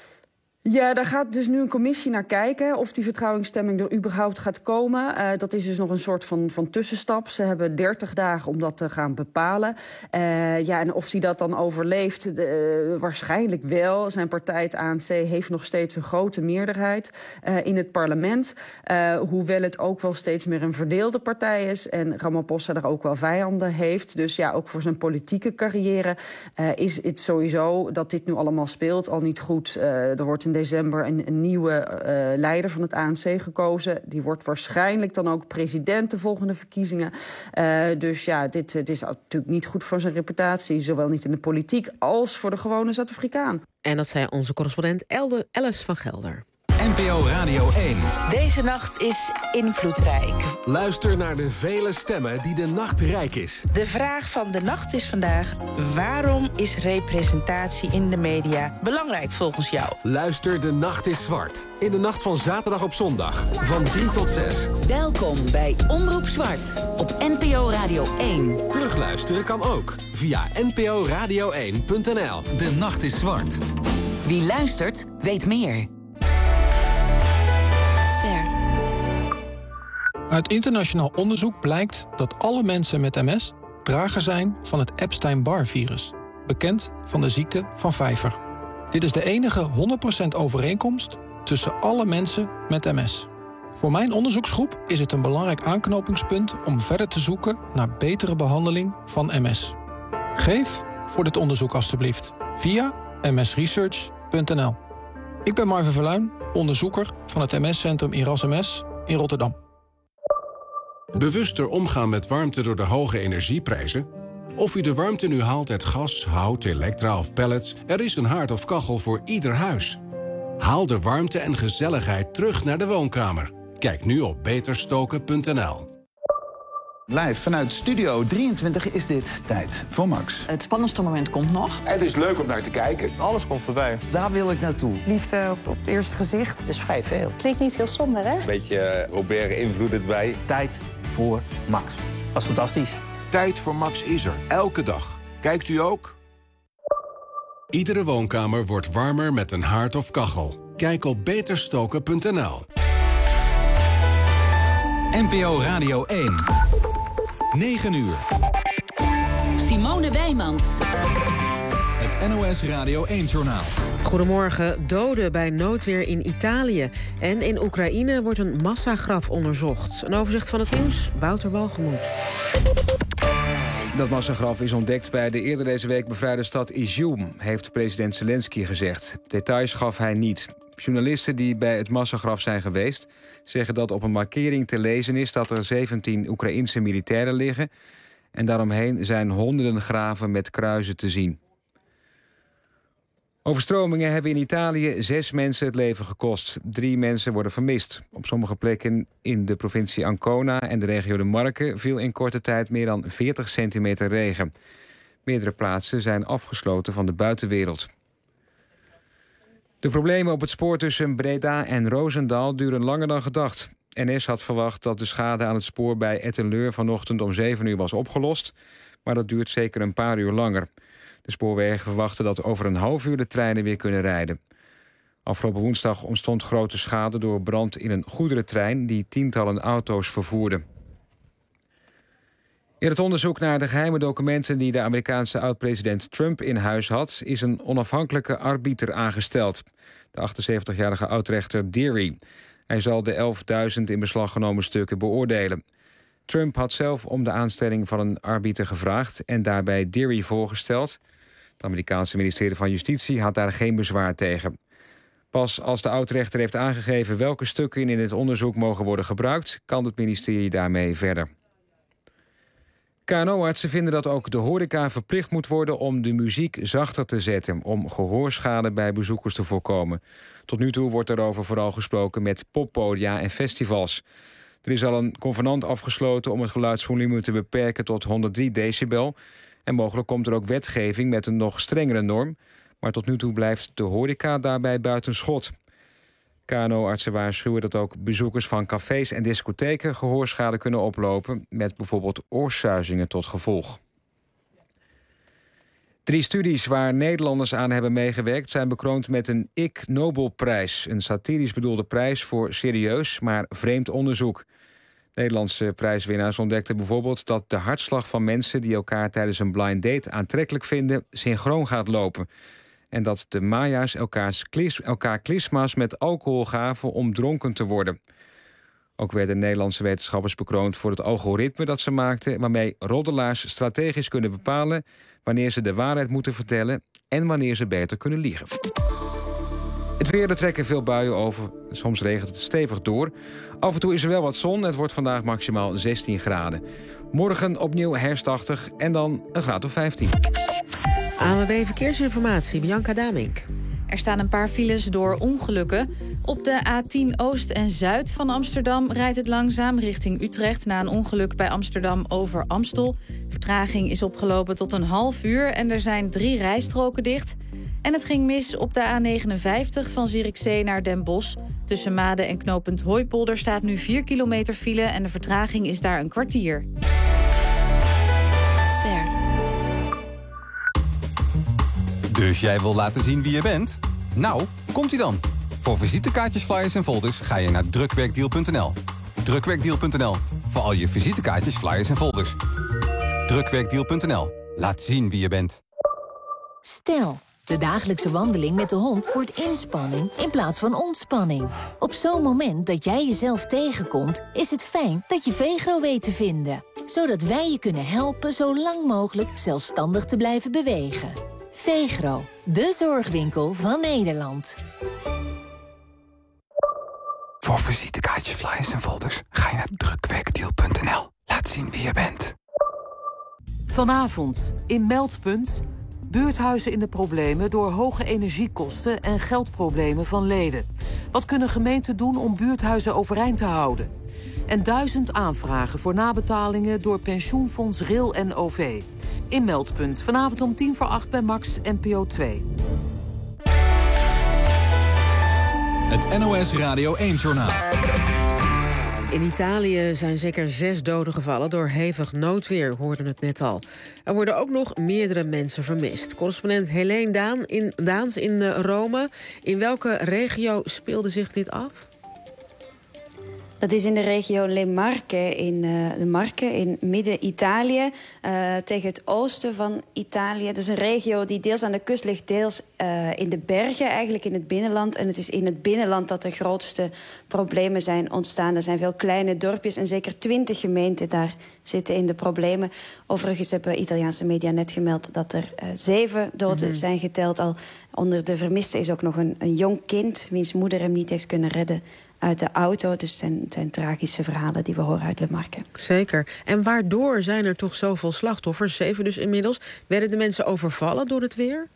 Ja, daar gaat dus nu een commissie naar kijken of die vertrouwensstemming er überhaupt gaat komen. Uh, dat is dus nog een soort van, van tussenstap. Ze hebben dertig dagen om dat te gaan bepalen. Uh, ja, en of hij dat dan overleeft, uh, waarschijnlijk wel. Zijn partij, het A N C, heeft nog steeds een grote meerderheid uh, in het parlement. Uh, hoewel het ook wel steeds meer een verdeelde partij is en Ramaphosa er ook wel vijanden heeft. Dus ja, ook voor zijn politieke carrière uh, is het sowieso dat dit nu allemaal speelt al niet goed. Uh, er wordt in december een, een nieuwe uh, leider van het A N C gekozen. Die wordt waarschijnlijk dan ook president de volgende verkiezingen. Uh, dus ja, dit, dit is natuurlijk niet goed voor zijn reputatie. Zowel niet in de politiek als voor de gewone Zuid-Afrikaan. En dat zei onze correspondent Elde Alice van Gelder. N P O Radio één. Deze nacht is invloedrijk. Luister naar de vele stemmen die de nacht rijk is. De vraag van de nacht is vandaag: waarom is representatie in de media belangrijk volgens jou? Luister De Nacht is Zwart. In de nacht van zaterdag op zondag. Van drie tot zes. Welkom bij Omroep Zwart. Op N P O Radio één. Terugluisteren kan ook. Via n p o radio één punt n l. De Nacht is Zwart. Wie luistert, weet meer. Uit internationaal onderzoek blijkt dat alle mensen met M S drager zijn van het Epstein-Barr-virus, bekend van de ziekte van Vijver. Dit is de enige honderd procent overeenkomst tussen alle mensen met M S. Voor mijn onderzoeksgroep is het een belangrijk aanknopingspunt om verder te zoeken naar betere behandeling van M S. Geef voor dit onderzoek alstublieft via m s research punt n l. Ik ben Marvin Verluijn, onderzoeker van het M S-centrum Erasmus in Rotterdam. Bewuster omgaan met warmte door de hoge energieprijzen? Of u de warmte nu haalt uit gas, hout, elektra of pellets, er is een haard of kachel voor ieder huis. Haal de warmte en gezelligheid terug naar de woonkamer. Kijk nu op beterstoken punt n l. Live vanuit Studio drieëntwintig is dit Tijd voor Max. Het spannendste moment komt nog. Het is leuk om naar te kijken. Alles komt voorbij. Daar wil ik naartoe. Liefde op, op het eerste gezicht. Dat is vrij veel. Klinkt niet heel somber, hè? Een beetje Robert-invloed erbij. Tijd voor Max. Dat is fantastisch. Tijd voor Max is er, elke dag. Kijkt u ook? Iedere woonkamer wordt warmer met een haard of kachel. Kijk op beterstoken punt n l. N P O Radio één. negen uur. Simone Wijmans. Het N O S Radio één-journaal. Goedemorgen. Doden bij noodweer in Italië. En in Oekraïne wordt een massagraf onderzocht. Een overzicht van het nieuws, Wouter Walgemoed. Dat massagraf is ontdekt bij de eerder deze week bevrijde stad Izum, heeft president Zelensky gezegd. Details gaf hij niet. Journalisten die bij het massagraf zijn geweest zeggen dat op een markering te lezen is dat er zeventien Oekraïense militairen liggen en daaromheen zijn honderden graven met kruisen te zien. Overstromingen hebben in Italië zes mensen het leven gekost. Drie mensen worden vermist. Op sommige plekken in de provincie Ancona en de regio de Marche viel in korte tijd meer dan veertig centimeter regen. Meerdere plaatsen zijn afgesloten van de buitenwereld. De problemen op het spoor tussen Breda en Roosendaal duren langer dan gedacht. N S had verwacht dat de schade aan het spoor bij Etten-Leur vanochtend om zeven uur was opgelost, maar dat duurt zeker een paar uur langer. De spoorwegen verwachten dat over een half uur de treinen weer kunnen rijden. Afgelopen woensdag ontstond grote schade door brand in een goederentrein die tientallen auto's vervoerde. In het onderzoek naar de geheime documenten die de Amerikaanse oud-president Trump in huis had, is een onafhankelijke arbiter aangesteld. De achtenzeventigjarige oud-rechter Dearie. Hij zal de elfduizend in beslag genomen stukken beoordelen. Trump had zelf om de aanstelling van een arbiter gevraagd en daarbij Dearie voorgesteld. Het Amerikaanse ministerie van Justitie had daar geen bezwaar tegen. Pas als de oud-rechter heeft aangegeven welke stukken in het onderzoek mogen worden gebruikt, kan het ministerie daarmee verder. K N O-artsen vinden dat ook de horeca verplicht moet worden om de muziek zachter te zetten, om gehoorschade bij bezoekers te voorkomen. Tot nu toe wordt daarover vooral gesproken met poppodia en festivals. Er is al een convenant afgesloten om het geluidsvolume te beperken tot honderddrie decibel. En mogelijk komt er ook wetgeving met een nog strengere norm. Maar tot nu toe blijft de horeca daarbij buiten schot. K N O-artsen waarschuwen dat ook bezoekers van cafés en discotheken gehoorschade kunnen oplopen, met bijvoorbeeld oorsuizingen tot gevolg. Drie studies waar Nederlanders aan hebben meegewerkt zijn bekroond met een Ig Nobelprijs. Een satirisch bedoelde prijs voor serieus, maar vreemd onderzoek. Nederlandse prijswinnaars ontdekten bijvoorbeeld dat de hartslag van mensen die elkaar tijdens een blind date aantrekkelijk vinden synchroon gaat lopen. En dat de Maya's elkaars klis, elkaar klisma's met alcohol gaven om dronken te worden. Ook werden Nederlandse wetenschappers bekroond voor het algoritme dat ze maakten, waarmee roddelaars strategisch kunnen bepalen wanneer ze de waarheid moeten vertellen en wanneer ze beter kunnen liegen. Het weer, er trekken veel buien over. Soms regent het stevig door. Af en toe is er wel wat zon. Het wordt vandaag maximaal zestien graden. Morgen opnieuw herfstachtig en dan een graad of vijftien. A N W B Verkeersinformatie, Bianca Damink. Er staan een paar files door ongelukken. Op de A tien Oost en Zuid van Amsterdam rijdt het langzaam richting Utrecht na een ongeluk bij Amsterdam over Amstel. Vertraging is opgelopen tot een half uur en er zijn drie rijstroken dicht. En het ging mis op de A negenenvijftig van Zierikzee naar Den Bosch. Tussen Maden en knooppunt Hooipolder staat nu vier kilometer file en de vertraging is daar een kwartier. Ster. Dus jij wil laten zien wie je bent? Nou, komt-ie dan. Voor visitekaartjes, flyers en folders ga je naar drukwerkdeal punt n l. Drukwerkdeal punt n l. Voor al je visitekaartjes, flyers en folders. Drukwerkdeal punt n l. Laat zien wie je bent. Stel, de dagelijkse wandeling met de hond wordt inspanning in plaats van ontspanning. Op zo'n moment dat jij jezelf tegenkomt, is het fijn dat je Vegro weet te vinden. Zodat wij je kunnen helpen zo lang mogelijk zelfstandig te blijven bewegen. Vegro, de zorgwinkel van Nederland. Voor visitekaartjes, flyers en folders ga je naar drukwerkdeal punt n l. Laat zien wie je bent. Vanavond in Meldpunt. Buurthuizen in de problemen door hoge energiekosten en geldproblemen van leden. Wat kunnen gemeenten doen om buurthuizen overeind te houden? En duizend aanvragen voor nabetalingen door pensioenfonds R I L en O V. In Meldpunt, vanavond om tien voor acht bij Max N P O twee. Het N O S Radio één-journaal. In Italië zijn zeker zes doden gevallen door hevig noodweer, hoorden het net al. Er worden ook nog meerdere mensen vermist. Correspondent Helene Daan in, Daans in Rome. In welke regio speelde zich dit af? Dat is in de regio Le Marche, in uh, de Marche, in midden-Italië, uh, tegen het oosten van Italië. Het is een regio die deels aan de kust ligt, deels uh, in de bergen, eigenlijk in het binnenland. En het is in het binnenland dat de grootste problemen zijn ontstaan. Er zijn veel kleine dorpjes en zeker twintig gemeenten daar zitten in de problemen. Overigens hebben Italiaanse media net gemeld dat er uh, zeven doden mm-hmm. zijn geteld al. Onder de vermisten is ook nog een, een jong kind, wiens moeder hem niet heeft kunnen redden uit de auto. Dus het zijn, het zijn tragische verhalen die we horen uit Le Marche. Zeker. En waardoor zijn er toch zoveel slachtoffers? Zeven dus inmiddels. Werden de mensen overvallen door het weer?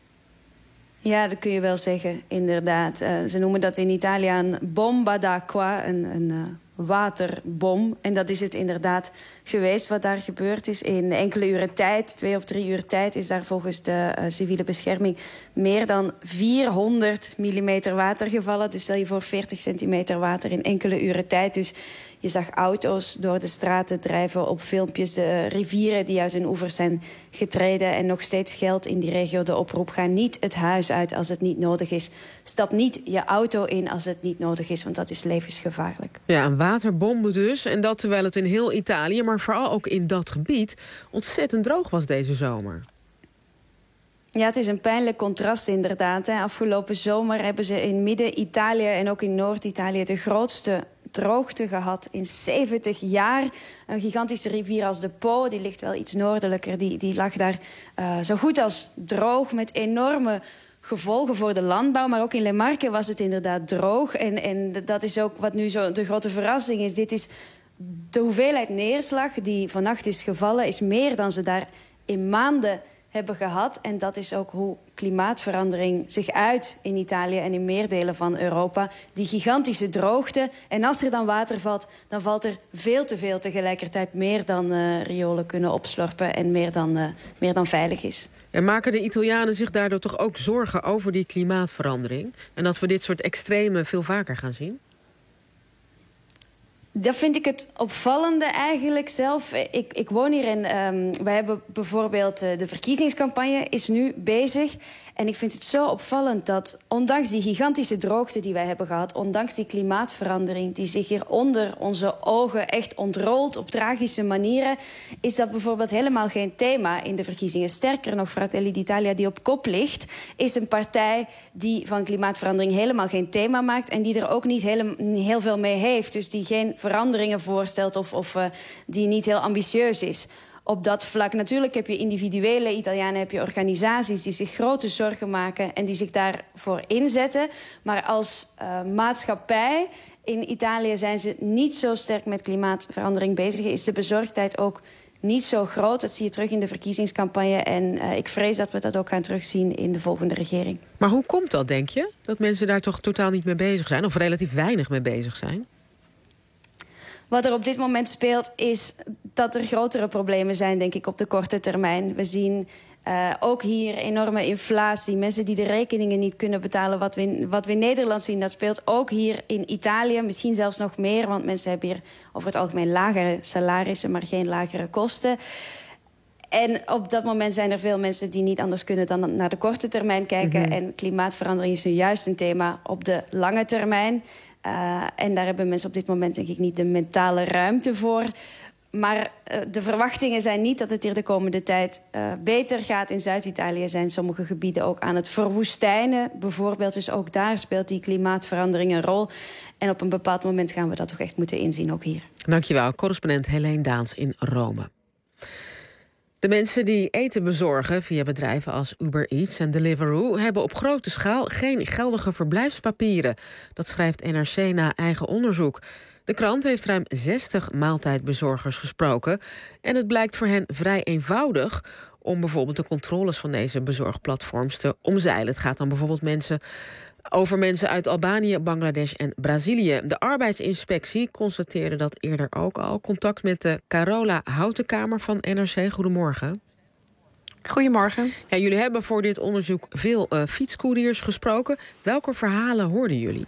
Ja, dat kun je wel zeggen, inderdaad. Uh, ze noemen dat in Italië een bomba d'acqua, een, een uh, waterbom. En dat is het inderdaad geweest wat daar gebeurd is. In enkele uren tijd, twee of drie uur tijd, is daar volgens de uh, civiele bescherming meer dan vierhonderd millimeter water gevallen. Dus stel je voor veertig centimeter water in enkele uren tijd. Dus je zag auto's door de straten drijven, op filmpjes de rivieren die uit hun oevers zijn getreden. En nog steeds geldt in die regio de oproep: ga niet het huis uit als het niet nodig is. Stap niet je auto in als het niet nodig is, want dat is levensgevaarlijk. Ja, een waterbom dus. En dat terwijl het in heel Italië, maar vooral ook in dat gebied, ontzettend droog was deze zomer. Ja, het is een pijnlijk contrast inderdaad. Hè. Afgelopen zomer hebben ze in Midden-Italië en ook in Noord-Italië de grootste droogte gehad in zeventig jaar. Een gigantische rivier als de Po, die ligt wel iets noordelijker, die, die lag daar uh, zo goed als droog met enorme gevolgen voor de landbouw. Maar ook in Le Marche was het inderdaad droog. En, en dat is ook wat nu zo de grote verrassing is. Dit is de hoeveelheid neerslag die vannacht is gevallen, is meer dan ze daar in maanden hebben gehad. En dat is ook hoe klimaatverandering zich uit in Italië en in meer delen van Europa. Die gigantische droogte. En als er dan water valt, dan valt er veel te veel tegelijkertijd. Meer dan uh, riolen kunnen opslorpen en meer dan, uh, meer dan veilig is. En maken de Italianen zich daardoor toch ook zorgen over die klimaatverandering? En dat we dit soort extremen veel vaker gaan zien? Dat vind ik het opvallende eigenlijk zelf. Ik, ik woon hier in... Um, wij hebben bijvoorbeeld uh, de verkiezingscampagne is nu bezig. En ik vind het zo opvallend dat ondanks die gigantische droogte die wij hebben gehad, ondanks die klimaatverandering die zich hier onder onze ogen echt ontrolt op tragische manieren, is dat bijvoorbeeld helemaal geen thema in de verkiezingen. Sterker nog, Fratelli d'Italia, die op kop ligt, is een partij die van klimaatverandering helemaal geen thema maakt en die er ook niet heel, heel veel mee heeft. Dus die geen veranderingen voorstelt of, of uh, die niet heel ambitieus is. Op dat vlak, natuurlijk heb je individuele Italianen, heb je organisaties die zich grote zorgen maken en die zich daarvoor inzetten. Maar als uh, maatschappij in Italië zijn ze niet zo sterk met klimaatverandering bezig. Is de bezorgdheid ook niet zo groot. Dat zie je terug in de verkiezingscampagne. En uh, ik vrees dat we dat ook gaan terugzien in de volgende regering. Maar hoe komt dat, denk je? Dat mensen daar toch totaal niet mee bezig zijn? Of relatief weinig mee bezig zijn? Wat er op dit moment speelt is dat er grotere problemen zijn, denk ik, op de korte termijn. We zien uh, ook hier enorme inflatie. Mensen die de rekeningen niet kunnen betalen. Wat we, in, wat we in Nederland zien, dat speelt ook hier in Italië. Misschien zelfs nog meer, want mensen hebben hier over het algemeen lagere salarissen, maar geen lagere kosten. En op dat moment zijn er veel mensen die niet anders kunnen dan naar de korte termijn kijken. Mm-hmm. En klimaatverandering is nu juist een thema op de lange termijn. Uh, en daar hebben mensen op dit moment denk ik niet de mentale ruimte voor. Maar uh, de verwachtingen zijn niet dat het hier de komende tijd uh, beter gaat. In Zuid-Italië zijn sommige gebieden ook aan het verwoestijnen. Bijvoorbeeld, dus ook daar speelt die klimaatverandering een rol. En op een bepaald moment gaan we dat toch echt moeten inzien, ook hier. Dankjewel, correspondent Helene Daans in Rome. De mensen die eten bezorgen via bedrijven als Uber Eats en Deliveroo hebben op grote schaal geen geldige verblijfspapieren. Dat schrijft N R C na eigen onderzoek. De krant heeft ruim zestig maaltijdbezorgers gesproken en het blijkt voor hen vrij eenvoudig om bijvoorbeeld de controles van deze bezorgplatforms te omzeilen. Het gaat dan bijvoorbeeld mensen over mensen uit Albanië, Bangladesh en Brazilië. De arbeidsinspectie constateerde dat eerder ook al. Contact met de Carola Houtenkamer van N R C. Goedemorgen. Goedemorgen. Ja, jullie hebben voor dit onderzoek veel uh, fietscouriers gesproken. Welke verhalen hoorden jullie?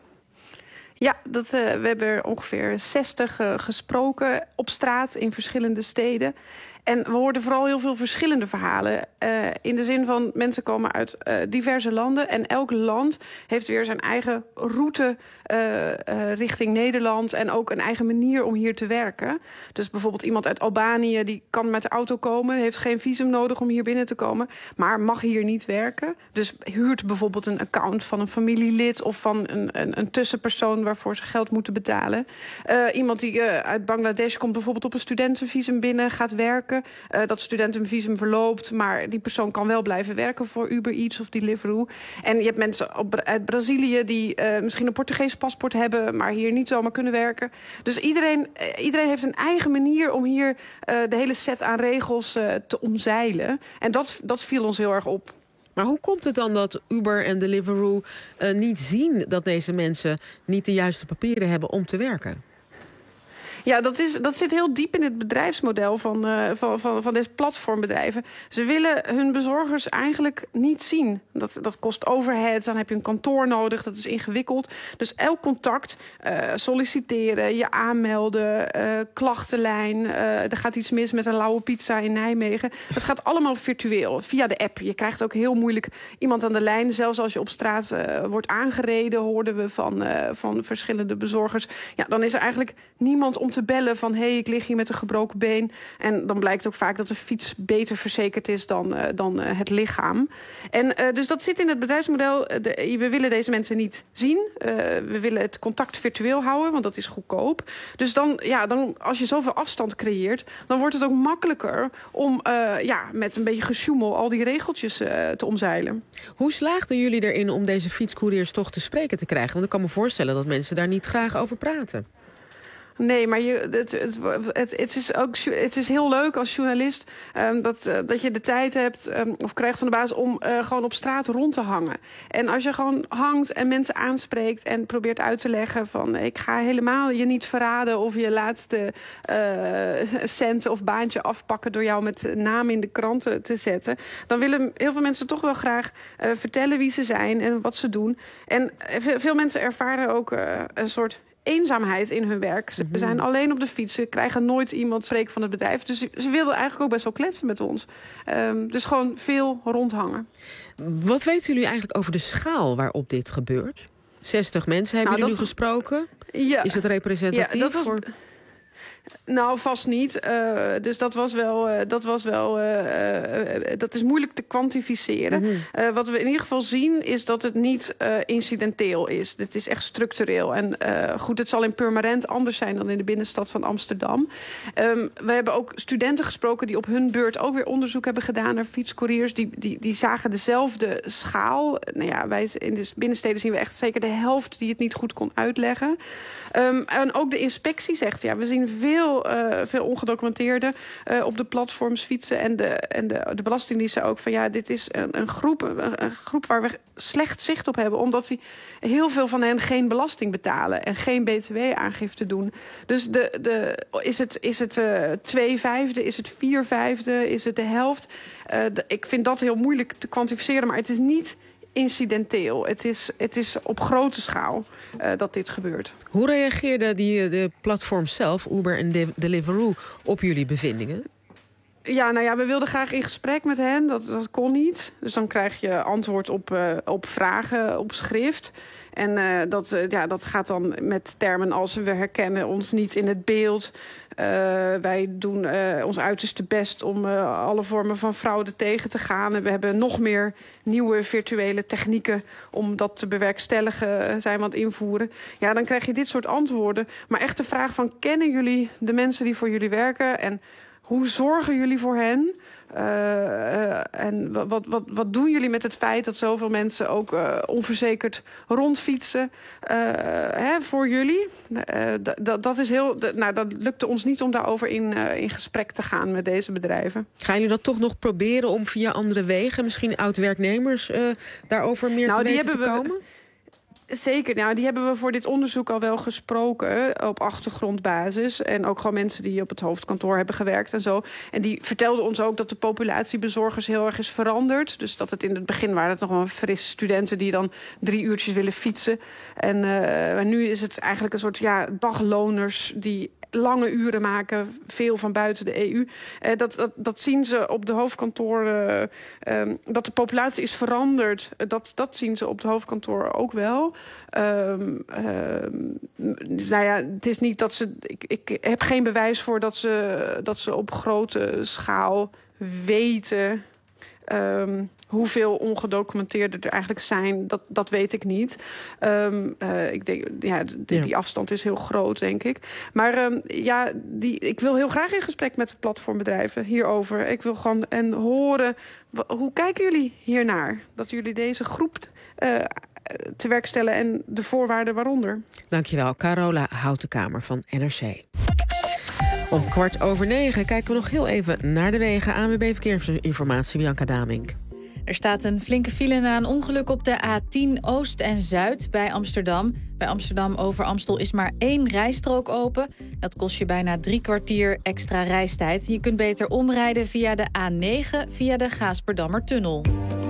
Ja, dat, uh, we hebben er ongeveer zestig uh, gesproken op straat in verschillende steden. En we hoorden vooral heel veel verschillende verhalen. Uh, in de zin van, mensen komen uit uh, diverse landen. En elk land heeft weer zijn eigen route uh, uh, richting Nederland. En ook een eigen manier om hier te werken. Dus bijvoorbeeld iemand uit Albanië, die kan met de auto komen. Heeft geen visum nodig om hier binnen te komen. Maar mag hier niet werken. Dus huurt bijvoorbeeld een account van een familielid. Of van een, een, een tussenpersoon waarvoor ze geld moeten betalen. Uh, iemand die uh, uit Bangladesh komt bijvoorbeeld op een studentenvisum binnen, gaat werken. Uh, dat studentenvisum verloopt, maar die persoon kan wel blijven werken voor Uber Eats of Deliveroo. En je hebt mensen op, uit Brazilië die uh, misschien een Portugees paspoort hebben, maar hier niet zomaar kunnen werken. Dus iedereen, uh, iedereen heeft een eigen manier om hier uh, de hele set aan regels uh, te omzeilen. En dat, dat viel ons heel erg op. Maar hoe komt het dan dat Uber en Deliveroo uh, niet zien dat deze mensen niet de juiste papieren hebben om te werken? Ja, dat, is, dat zit heel diep in het bedrijfsmodel van, uh, van, van, van deze platformbedrijven. Ze willen hun bezorgers eigenlijk niet zien. Dat, dat kost overhead, dan heb je een kantoor nodig, dat is ingewikkeld. Dus elk contact, uh, solliciteren, je aanmelden, uh, klachtenlijn. Uh, er gaat iets mis met een lauwe pizza in Nijmegen. Dat gaat allemaal virtueel, via de app. Je krijgt ook heel moeilijk iemand aan de lijn. Zelfs als je op straat uh, wordt aangereden, hoorden we van, uh, van verschillende bezorgers. Ja, dan is er eigenlijk niemand om te bellen van, hé, hey, ik lig hier met een gebroken been. En dan blijkt ook vaak dat de fiets beter verzekerd is dan, uh, dan uh, het lichaam. En uh, dus dat zit in het bedrijfsmodel. De, we willen deze mensen niet zien. Uh, we willen het contact virtueel houden, want dat is goedkoop. Dus dan, ja, dan, als je zoveel afstand creëert, dan wordt het ook makkelijker om uh, ja, met een beetje gesjoemel al die regeltjes uh, te omzeilen. Hoe slaagden jullie erin om deze fietscouriers toch te spreken te krijgen? Want ik kan me voorstellen dat mensen daar niet graag over praten. Nee, maar je, het, het, het, het, is ook, het is heel leuk als journalist um, dat, uh, dat je de tijd hebt um, of krijgt van de baas om uh, gewoon op straat rond te hangen. En als je gewoon hangt en mensen aanspreekt en probeert uit te leggen van, ik ga helemaal je niet verraden of je laatste uh, cent of baantje afpakken door jou met naam in de kranten te zetten, dan willen heel veel mensen toch wel graag uh, vertellen wie ze zijn en wat ze doen. En veel mensen ervaren ook uh, een soort eenzaamheid in hun werk. Ze zijn alleen op de fiets. Ze krijgen nooit iemand spreken van het bedrijf. Dus ze wilden eigenlijk ook best wel kletsen met ons. Um, dus gewoon veel rondhangen. Wat weten jullie eigenlijk over de schaal waarop dit gebeurt? zestig mensen hebben nou, jullie dat... gesproken. Ja. Is het representatief? Ja, dat was... voor... Nou, vast niet. Uh, dus dat was wel, uh, dat was wel, uh, uh, dat is moeilijk te kwantificeren. Mm-hmm. Uh, wat we in ieder geval zien is dat het niet uh, incidenteel is. Het is echt structureel. En uh, goed, het zal in Purmerend anders zijn dan in de binnenstad van Amsterdam. Um, we hebben ook studenten gesproken die op hun beurt ook weer onderzoek hebben gedaan naar fietscouriers. Die, die, die zagen dezelfde schaal. Nou ja, wij in de binnensteden zien we echt zeker de helft die het niet goed kon uitleggen. Um, en ook de inspectie zegt, ja, we zien veel, uh, veel ongedocumenteerden uh, op de platforms fietsen. En de, en de, de Belastingdienst zei ook van, ja, dit is een, een, groep, een, een groep waar we slecht zicht op hebben. Omdat die, heel veel van hen geen belasting betalen en geen B T W-aangifte doen. Dus de, de, is het, is het uh, twee vijfde, is het vier vijfde, is het de helft? Uh, de, ik vind dat heel moeilijk te kwantificeren, maar het is niet incidenteel. Het is, het is op grote schaal uh, dat dit gebeurt. Hoe reageerden die, de platforms zelf, Uber en de, Deliveroo, op jullie bevindingen? Ja, nou ja, we wilden graag in gesprek met hen. Dat, dat kon niet. Dus dan krijg je antwoord op, uh, op vragen op schrift. En uh, dat, uh, ja, dat gaat dan met termen als we herkennen ons niet in het beeld. Uh, wij doen uh, ons uiterste best om uh, alle vormen van fraude tegen te gaan. En we hebben nog meer nieuwe virtuele technieken om dat te bewerkstelligen, zijn we aan het invoeren. Ja, dan krijg je dit soort antwoorden. Maar echt de vraag van, kennen jullie de mensen die voor jullie werken? En hoe zorgen jullie voor hen? Uh, uh, en wat, wat, wat doen jullie met het feit dat zoveel mensen ook uh, onverzekerd rondfietsen uh, hè, voor jullie? Uh, dat, dat is heel. Nou, dat lukte ons niet om daarover in, uh, in gesprek te gaan met deze bedrijven. Gaan jullie dat toch nog proberen om via andere wegen, misschien oud-werknemers, uh, daarover meer nou, te weten te we, komen? Zeker, nou, die hebben we voor dit onderzoek al wel gesproken op achtergrondbasis. En ook gewoon mensen die op het hoofdkantoor hebben gewerkt en zo. En die vertelden ons ook dat de populatie bezorgers heel erg is veranderd. Dus dat het in het begin waren het nog wel fris studenten die dan drie uurtjes willen fietsen. En uh, nu is het eigenlijk een soort ja, dagloners die lange uren maken, veel van buiten de E U. Uh, dat, dat, dat zien ze op de hoofdkantoren. Uh, um, dat de populatie is veranderd, uh, dat, dat zien ze op de hoofdkantoor ook wel. Um, um, dus nou ja, het is niet dat ze. Ik, ik heb geen bewijs voor dat ze, dat ze op grote schaal weten Um, hoeveel ongedocumenteerden er eigenlijk zijn, dat, dat weet ik niet. Um, uh, ik denk, ja, d- die ja. afstand is heel groot, denk ik. Maar um, ja, die, ik wil heel graag in gesprek met de platformbedrijven hierover. Ik wil gewoon en horen, w- hoe kijken jullie hiernaar? Dat jullie deze groep uh, te werk stellen en de voorwaarden waaronder. Dankjewel, Carola Houtenkamer van N R C. Om kwart over negen kijken we nog heel even naar de wegen. A N W B Verkeersinformatie, Bianca Damink. Er staat een flinke file na een ongeluk op de A tien Oost en Zuid bij Amsterdam. Bij Amsterdam over Amstel is maar één rijstrook open. Dat kost je bijna drie kwartier extra reistijd. Je kunt beter omrijden via de A negen via de Gaasperdammertunnel.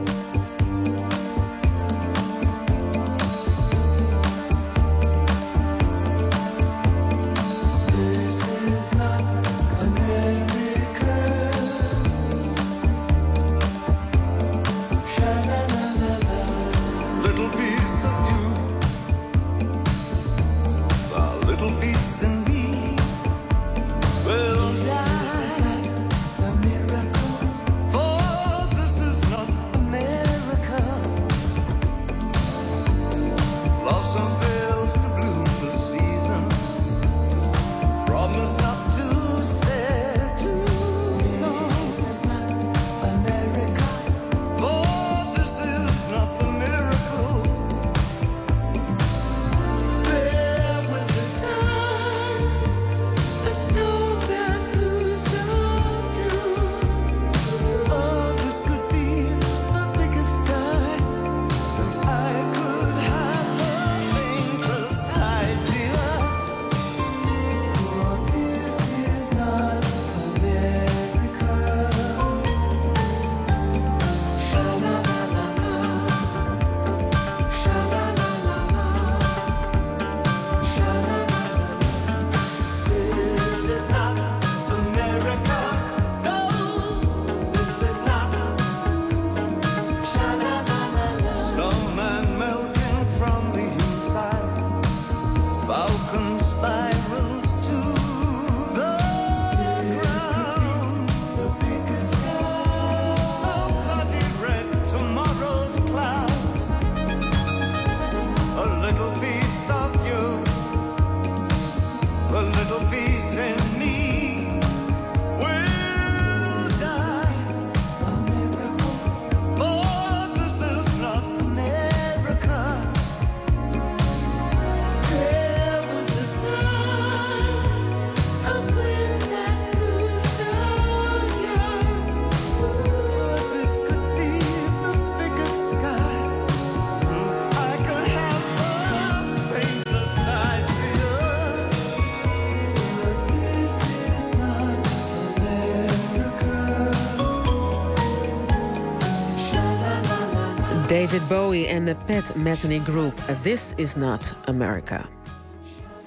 David Bowie en de Pat Metheny Group. This is not America.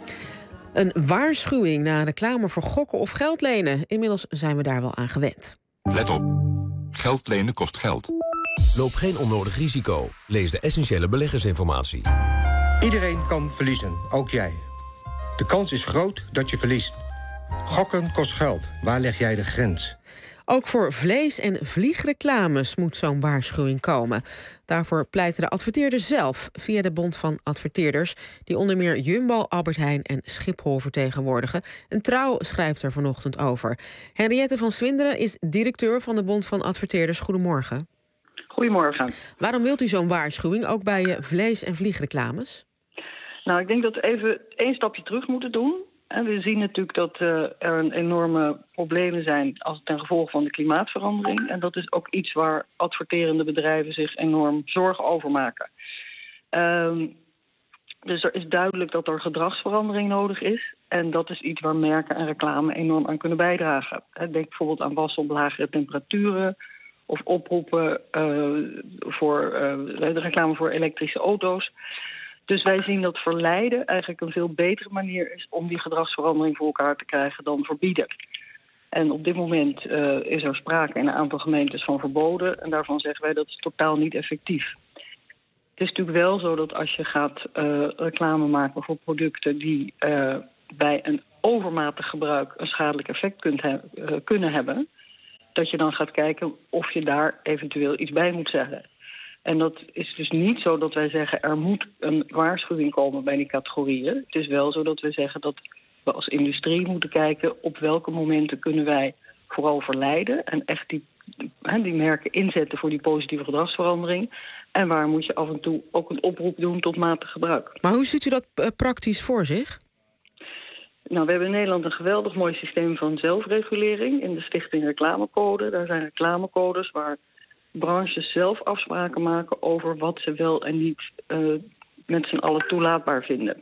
Een waarschuwing na reclame voor gokken of geld lenen. Inmiddels zijn we daar wel aan gewend. Let op. Geld lenen kost geld. Loop geen onnodig risico. Lees de essentiële beleggersinformatie. Iedereen kan verliezen, ook jij. De kans is groot dat je verliest. Gokken kost geld. Waar leg jij de grens? Ook voor vlees- en vliegreclames moet zo'n waarschuwing komen. Daarvoor pleiten de adverteerders zelf via de Bond van Adverteerders, die onder meer Jumbo, Albert Heijn en Schiphol vertegenwoordigen. En Trouw schrijft er vanochtend over. Henriette van Swinderen is directeur van de Bond van Adverteerders. Goedemorgen. Goedemorgen. Waarom wilt u zo'n waarschuwing, ook bij je vlees- en vliegreclames? Nou, ik denk dat we even één stapje terug moeten doen. En we zien natuurlijk dat uh, er een enorme problemen zijn als ten gevolge van de klimaatverandering. En dat is ook iets waar adverterende bedrijven zich enorm zorgen over maken. Um, dus er is duidelijk dat er gedragsverandering nodig is. En dat is iets waar merken en reclame enorm aan kunnen bijdragen. Denk bijvoorbeeld aan wassen op lagere temperaturen, of oproepen uh, voor uh, de reclame voor elektrische auto's. Dus wij zien dat verleiden eigenlijk een veel betere manier is om die gedragsverandering voor elkaar te krijgen dan verbieden. En op dit moment uh, is er sprake in een aantal gemeentes van verboden. En daarvan zeggen wij dat is totaal niet effectief. Het is natuurlijk wel zo dat als je gaat uh, reclame maken voor producten die uh, bij een overmatig gebruik een schadelijk effect kunt he- uh, kunnen hebben, dat je dan gaat kijken of je daar eventueel iets bij moet zeggen. En dat is dus niet zo dat wij zeggen er moet een waarschuwing komen bij die categorieën. Het is wel zo dat we zeggen dat we als industrie moeten kijken op welke momenten kunnen wij vooral verleiden en echt die, die merken inzetten voor die positieve gedragsverandering. En waar moet je af en toe ook een oproep doen tot matig gebruik. Maar hoe ziet u dat uh, praktisch voor zich? Nou, we hebben in Nederland een geweldig mooi systeem van zelfregulering in de Stichting Reclamecode. Daar zijn reclamecodes waar branches zelf afspraken maken over wat ze wel en niet uh, met z'n allen toelaatbaar vinden.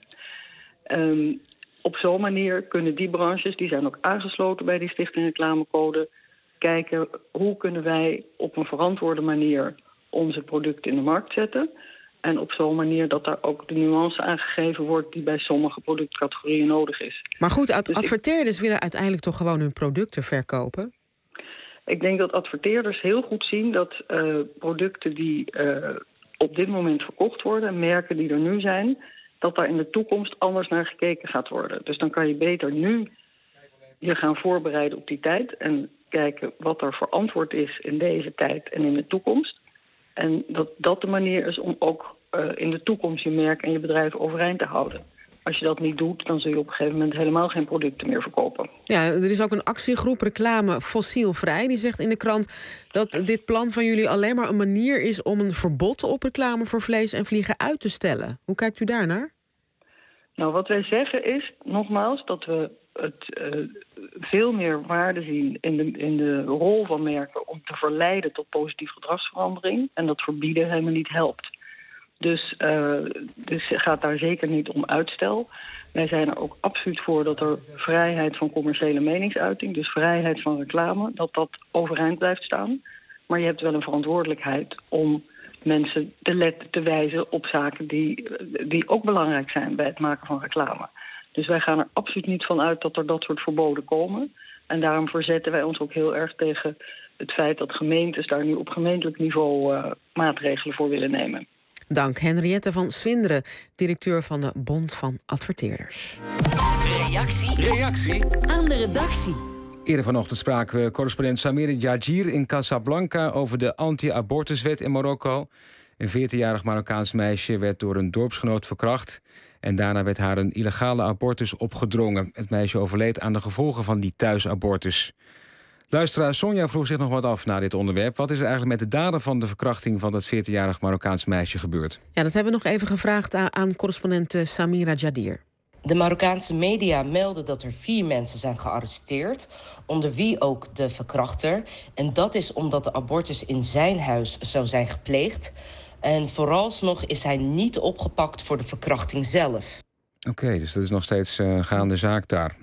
Um, op zo'n manier kunnen die branches, die zijn ook aangesloten bij die Stichting Reclamecode, kijken hoe kunnen wij op een verantwoorde manier onze producten in de markt zetten. En op zo'n manier dat daar ook de nuance aangegeven wordt die bij sommige productcategorieën nodig is. Maar goed, ad- dus adverteerders ik... willen uiteindelijk toch gewoon hun producten verkopen? Ik denk dat adverteerders heel goed zien dat uh, producten die uh, op dit moment verkocht worden, merken die er nu zijn, dat daar in de toekomst anders naar gekeken gaat worden. Dus dan kan je beter nu je gaan voorbereiden op die tijd en kijken wat er verantwoord is in deze tijd en in de toekomst. En dat dat de manier is om ook uh, in de toekomst je merk en je bedrijf overeind te houden. Als je dat niet doet, dan zul je op een gegeven moment helemaal geen producten meer verkopen. Ja, er is ook een actiegroep Reclame Fossielvrij. Die zegt in de krant dat dit plan van jullie alleen maar een manier is om een verbod op reclame voor vlees en vliegen uit te stellen. Hoe kijkt u daarnaar? Nou, wat wij zeggen is, nogmaals, dat we het uh, veel meer waarde zien in de, in de rol van merken om te verleiden tot positieve gedragsverandering. En dat verbieden helemaal niet helpt. Dus, uh, dus het gaat daar zeker niet om uitstel. Wij zijn er ook absoluut voor dat er vrijheid van commerciële meningsuiting, dus vrijheid van reclame, dat dat overeind blijft staan. Maar je hebt wel een verantwoordelijkheid om mensen te, let, te wijzen op zaken die, die ook belangrijk zijn bij het maken van reclame. Dus wij gaan er absoluut niet van uit dat er dat soort verboden komen. En daarom verzetten wij ons ook heel erg tegen het feit dat gemeentes daar nu op gemeentelijk niveau uh, maatregelen voor willen nemen. Dank Henriette van Swinderen, directeur van de Bond van Adverteerders. Reactie. Reactie Aan de redactie. Eerder vanochtend spraken we correspondent Samir Djadjir in Casablanca over de anti-abortuswet in Marokko. Een veertienjarig Marokkaans meisje werd door een dorpsgenoot verkracht. En daarna werd haar een illegale abortus opgedrongen. Het meisje overleed aan de gevolgen van die thuisabortus. Luisteraar Sonja vroeg zich nog wat af na dit onderwerp. Wat is er eigenlijk met de daden van de verkrachting van dat veertienjarig Marokkaans meisje gebeurd? Ja, dat hebben we nog even gevraagd aan, aan correspondent Samira Djadjir. De Marokkaanse media melden dat er vier mensen zijn gearresteerd, onder wie ook de verkrachter. En dat is omdat de abortus in zijn huis zou zijn gepleegd. En vooralsnog is hij niet opgepakt voor de verkrachting zelf. Oké, okay, dus dat is nog steeds uh, gaande zaak daar.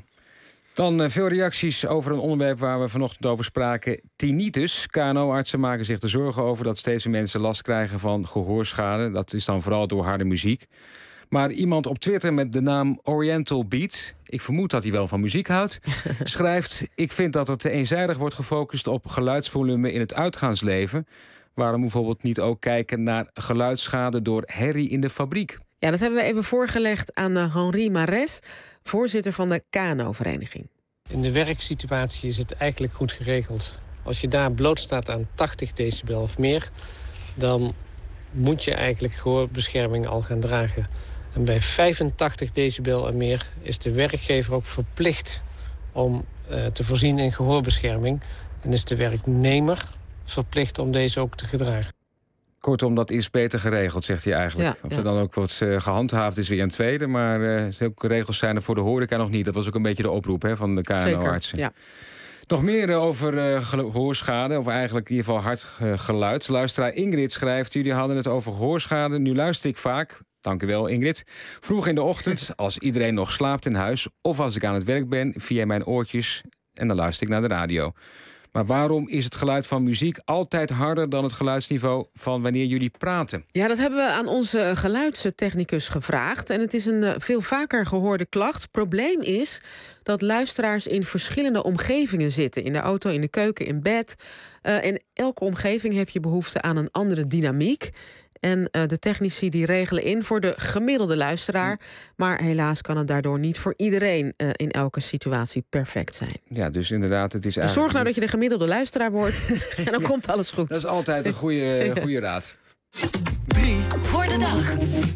Dan uh, veel reacties over een onderwerp waar we vanochtend over spraken. Tinnitus. K N O-artsen maken zich er zorgen over dat steeds meer mensen last krijgen van gehoorschade. Dat is dan vooral door harde muziek. Maar iemand op Twitter met de naam Oriental Beat, ik vermoed dat hij wel van muziek houdt, schrijft: ik vind dat er te eenzijdig wordt gefocust op geluidsvolume in het uitgaansleven. Waarom bijvoorbeeld niet ook kijken naar geluidsschade door herrie in de fabriek? Ja, dat hebben we even voorgelegd aan Henri Mares, voorzitter van de K N O-vereniging. In de werksituatie is het eigenlijk goed geregeld. Als je daar blootstaat aan tachtig decibel of meer, dan moet je eigenlijk gehoorbescherming al gaan dragen. En bij vijfentachtig decibel en meer is de werkgever ook verplicht om uh, te voorzien in gehoorbescherming. En is de werknemer verplicht om deze ook te gedragen. Kortom, dat is beter geregeld, zegt hij eigenlijk. Ja, of ja. er dan ook wordt uh, gehandhaafd is weer een tweede. Maar uh, zulke regels zijn er voor de horeca nog niet. Dat was ook een beetje de oproep hè, van de K N O-artsen. Ja. Nog meer uh, over uh, gehoorschade, of eigenlijk in ieder geval hard uh, geluid. Luisteraar Ingrid schrijft, jullie hadden het over gehoorschade. Nu luister ik vaak, dank u wel Ingrid, vroeg in de ochtend, als iedereen nog slaapt in huis, of als ik aan het werk ben, via mijn oortjes, en dan luister ik naar de radio. Maar waarom is het geluid van muziek altijd harder dan het geluidsniveau van wanneer jullie praten? Ja, dat hebben we aan onze geluidstechnicus gevraagd. En het is een uh, veel vaker gehoorde klacht. Probleem is dat luisteraars in verschillende omgevingen zitten. In de auto, in de keuken, in bed. Uh, in elke omgeving heb je behoefte aan een andere dynamiek. En uh, de technici die regelen in voor de gemiddelde luisteraar. Maar helaas kan het daardoor niet voor iedereen uh, in elke situatie perfect zijn. Ja, dus inderdaad, het is dus eigenlijk... zorg nou dat je de gemiddelde luisteraar wordt. En dan komt alles goed. Dat is altijd een goede, goede raad. Drie voor de dag.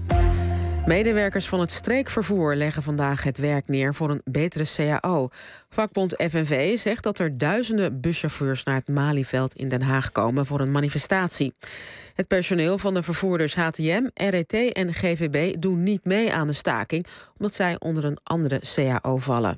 Medewerkers van het streekvervoer leggen vandaag het werk neer voor een betere C A O. Vakbond F N V zegt dat er duizenden buschauffeurs naar het Malieveld in Den Haag komen voor een manifestatie. Het personeel van de vervoerders H T M, R E T en G V B doen niet mee aan de staking, omdat zij onder een andere C A O vallen.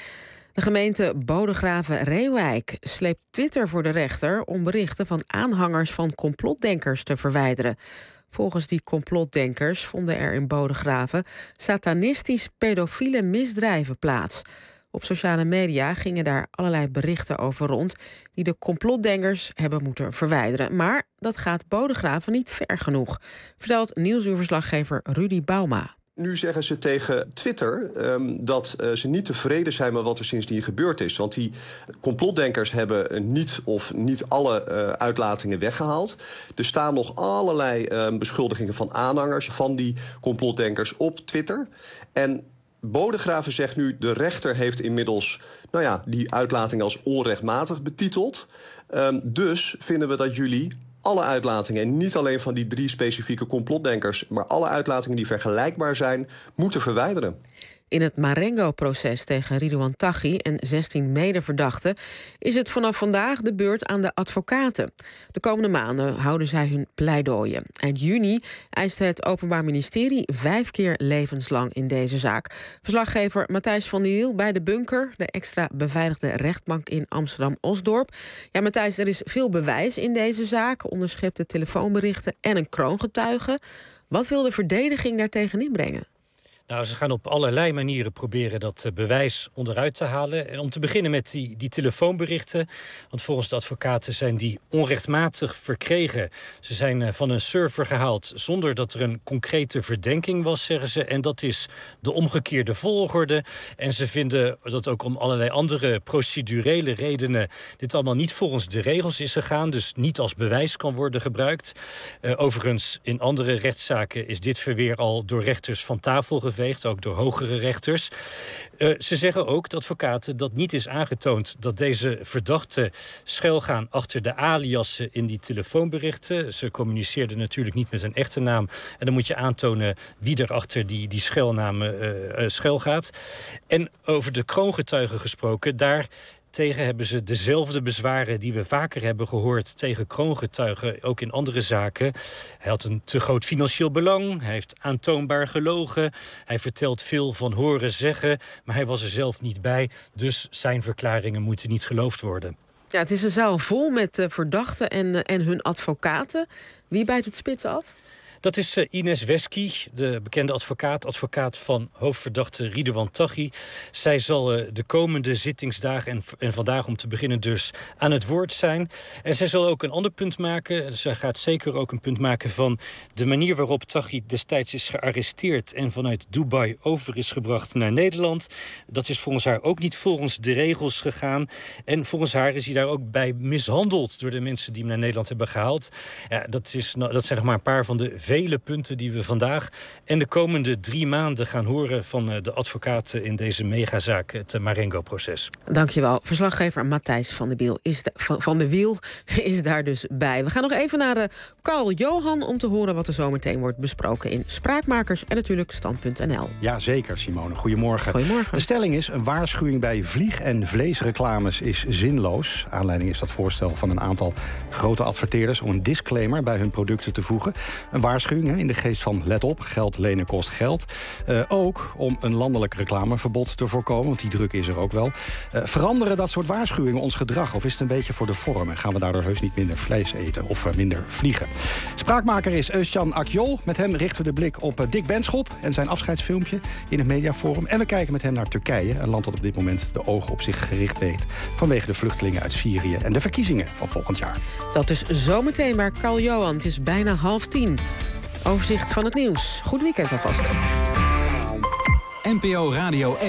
De gemeente Bodegraven-Reeuwijk sleept Twitter voor de rechter om berichten van aanhangers van complotdenkers te verwijderen. Volgens die complotdenkers vonden er in Bodegraven satanistisch pedofiele misdrijven plaats. Op sociale media gingen daar allerlei berichten over rond die de complotdenkers hebben moeten verwijderen. Maar dat gaat Bodegraven niet ver genoeg, vertelt nieuwsuurverslaggever Rudy Bauma. Nu zeggen ze tegen Twitter um, dat uh, ze niet tevreden zijn met wat er sindsdien gebeurd is. Want die complotdenkers hebben niet of niet alle uh, uitlatingen weggehaald. Er staan nog allerlei uh, beschuldigingen van aanhangers van die complotdenkers op Twitter. En Bodegraven zegt nu, de rechter heeft inmiddels nou ja, die uitlatingen als onrechtmatig betiteld. Um, dus vinden we dat jullie alle uitlatingen, en niet alleen van die drie specifieke complotdenkers, maar alle uitlatingen die vergelijkbaar zijn, moeten verwijderen. In het Marengo-proces tegen Ridouan Taghi en zestien medeverdachten is het vanaf vandaag de beurt aan de advocaten. De komende maanden houden zij hun pleidooien. Eind juni eiste het Openbaar Ministerie vijf keer levenslang in deze zaak. Verslaggever Matthijs van der Wiel bij de Bunker, de extra beveiligde rechtbank in Amsterdam-Osdorp. Ja, Matthijs, er is veel bewijs in deze zaak, onderschepte telefoonberichten en een kroongetuige. Wat wil de verdediging daartegen inbrengen? Nou, ze gaan op allerlei manieren proberen dat uh, bewijs onderuit te halen. En om te beginnen met die, die telefoonberichten. Want volgens de advocaten zijn die onrechtmatig verkregen. Ze zijn uh, van een server gehaald zonder dat er een concrete verdenking was, zeggen ze. En dat is de omgekeerde volgorde. En ze vinden dat ook om allerlei andere procedurele redenen dit allemaal niet volgens de regels is gegaan. Dus niet als bewijs kan worden gebruikt. Uh, overigens, in andere rechtszaken is dit verweer al door rechters van tafel geveegd. Ook door hogere rechters. Uh, ze zeggen ook, de advocaten, dat niet is aangetoond dat deze verdachten schuilgaan achter de aliassen in die telefoonberichten. Ze communiceerden natuurlijk niet met een echte naam. En dan moet je aantonen wie er achter die, die schuilnamen uh, uh, schuilgaat. En over de kroongetuigen gesproken, daar tegen hebben ze dezelfde bezwaren die we vaker hebben gehoord tegen kroongetuigen, ook in andere zaken. Hij had een te groot financieel belang, hij heeft aantoonbaar gelogen, hij vertelt veel van horen zeggen, maar hij was er zelf niet bij, dus zijn verklaringen moeten niet geloofd worden. Ja, het is een zaal vol met uh, verdachten en, uh, en hun advocaten. Wie bijt het spits af? Dat is uh, Ines Wesky, de bekende advocaat, advocaat van hoofdverdachte Ridouan Taghi. Zij zal uh, de komende zittingsdagen en, en vandaag om te beginnen dus aan het woord zijn. En zij zal ook een ander punt maken. Zij gaat zeker ook een punt maken van de manier waarop Taghi destijds is gearresteerd en vanuit Dubai over is gebracht naar Nederland. Dat is volgens haar ook niet volgens de regels gegaan. En volgens haar is hij daar ook bij mishandeld door de mensen die hem naar Nederland hebben gehaald. Ja, dat, is, dat zijn nog maar een paar van de vele punten die we vandaag en de komende drie maanden gaan horen van de advocaten in deze megazaak, het Marengo-proces. Dankjewel. Verslaggever Matthijs van de Wiel is, de, van, van de Wiel is daar dus bij. We gaan nog even naar de Carl Johan om te horen wat er zometeen wordt besproken in Spraakmakers en natuurlijk stand punt n l. Ja, zeker, Simone. Goedemorgen. Goedemorgen. De stelling is: een waarschuwing bij vlieg- en vleesreclames is zinloos. Aanleiding is dat voorstel van een aantal grote adverteerders om een disclaimer bij hun producten te voegen. Een waarschuwing hè, in de geest van let op, geld lenen kost geld. Uh, ook om een landelijk reclameverbod te voorkomen, want die druk is er ook wel. Uh, veranderen dat soort waarschuwingen ons gedrag of is het een beetje voor de vorm en gaan we daardoor heus niet minder vlees eten of uh, minder vliegen? Spraakmaker is Özcan Akyol. Met hem richten we de blik op uh, Dick Benschop en zijn afscheidsfilmpje in het Mediaforum. En we kijken met hem naar Turkije, een land dat op dit moment de ogen op zich gericht heeft vanwege de vluchtelingen uit Syrië en de verkiezingen van volgend jaar. Dat is zometeen bij Carl Johan. Het is bijna half tien. Overzicht van het nieuws. Goed weekend alvast. N P O Radio één.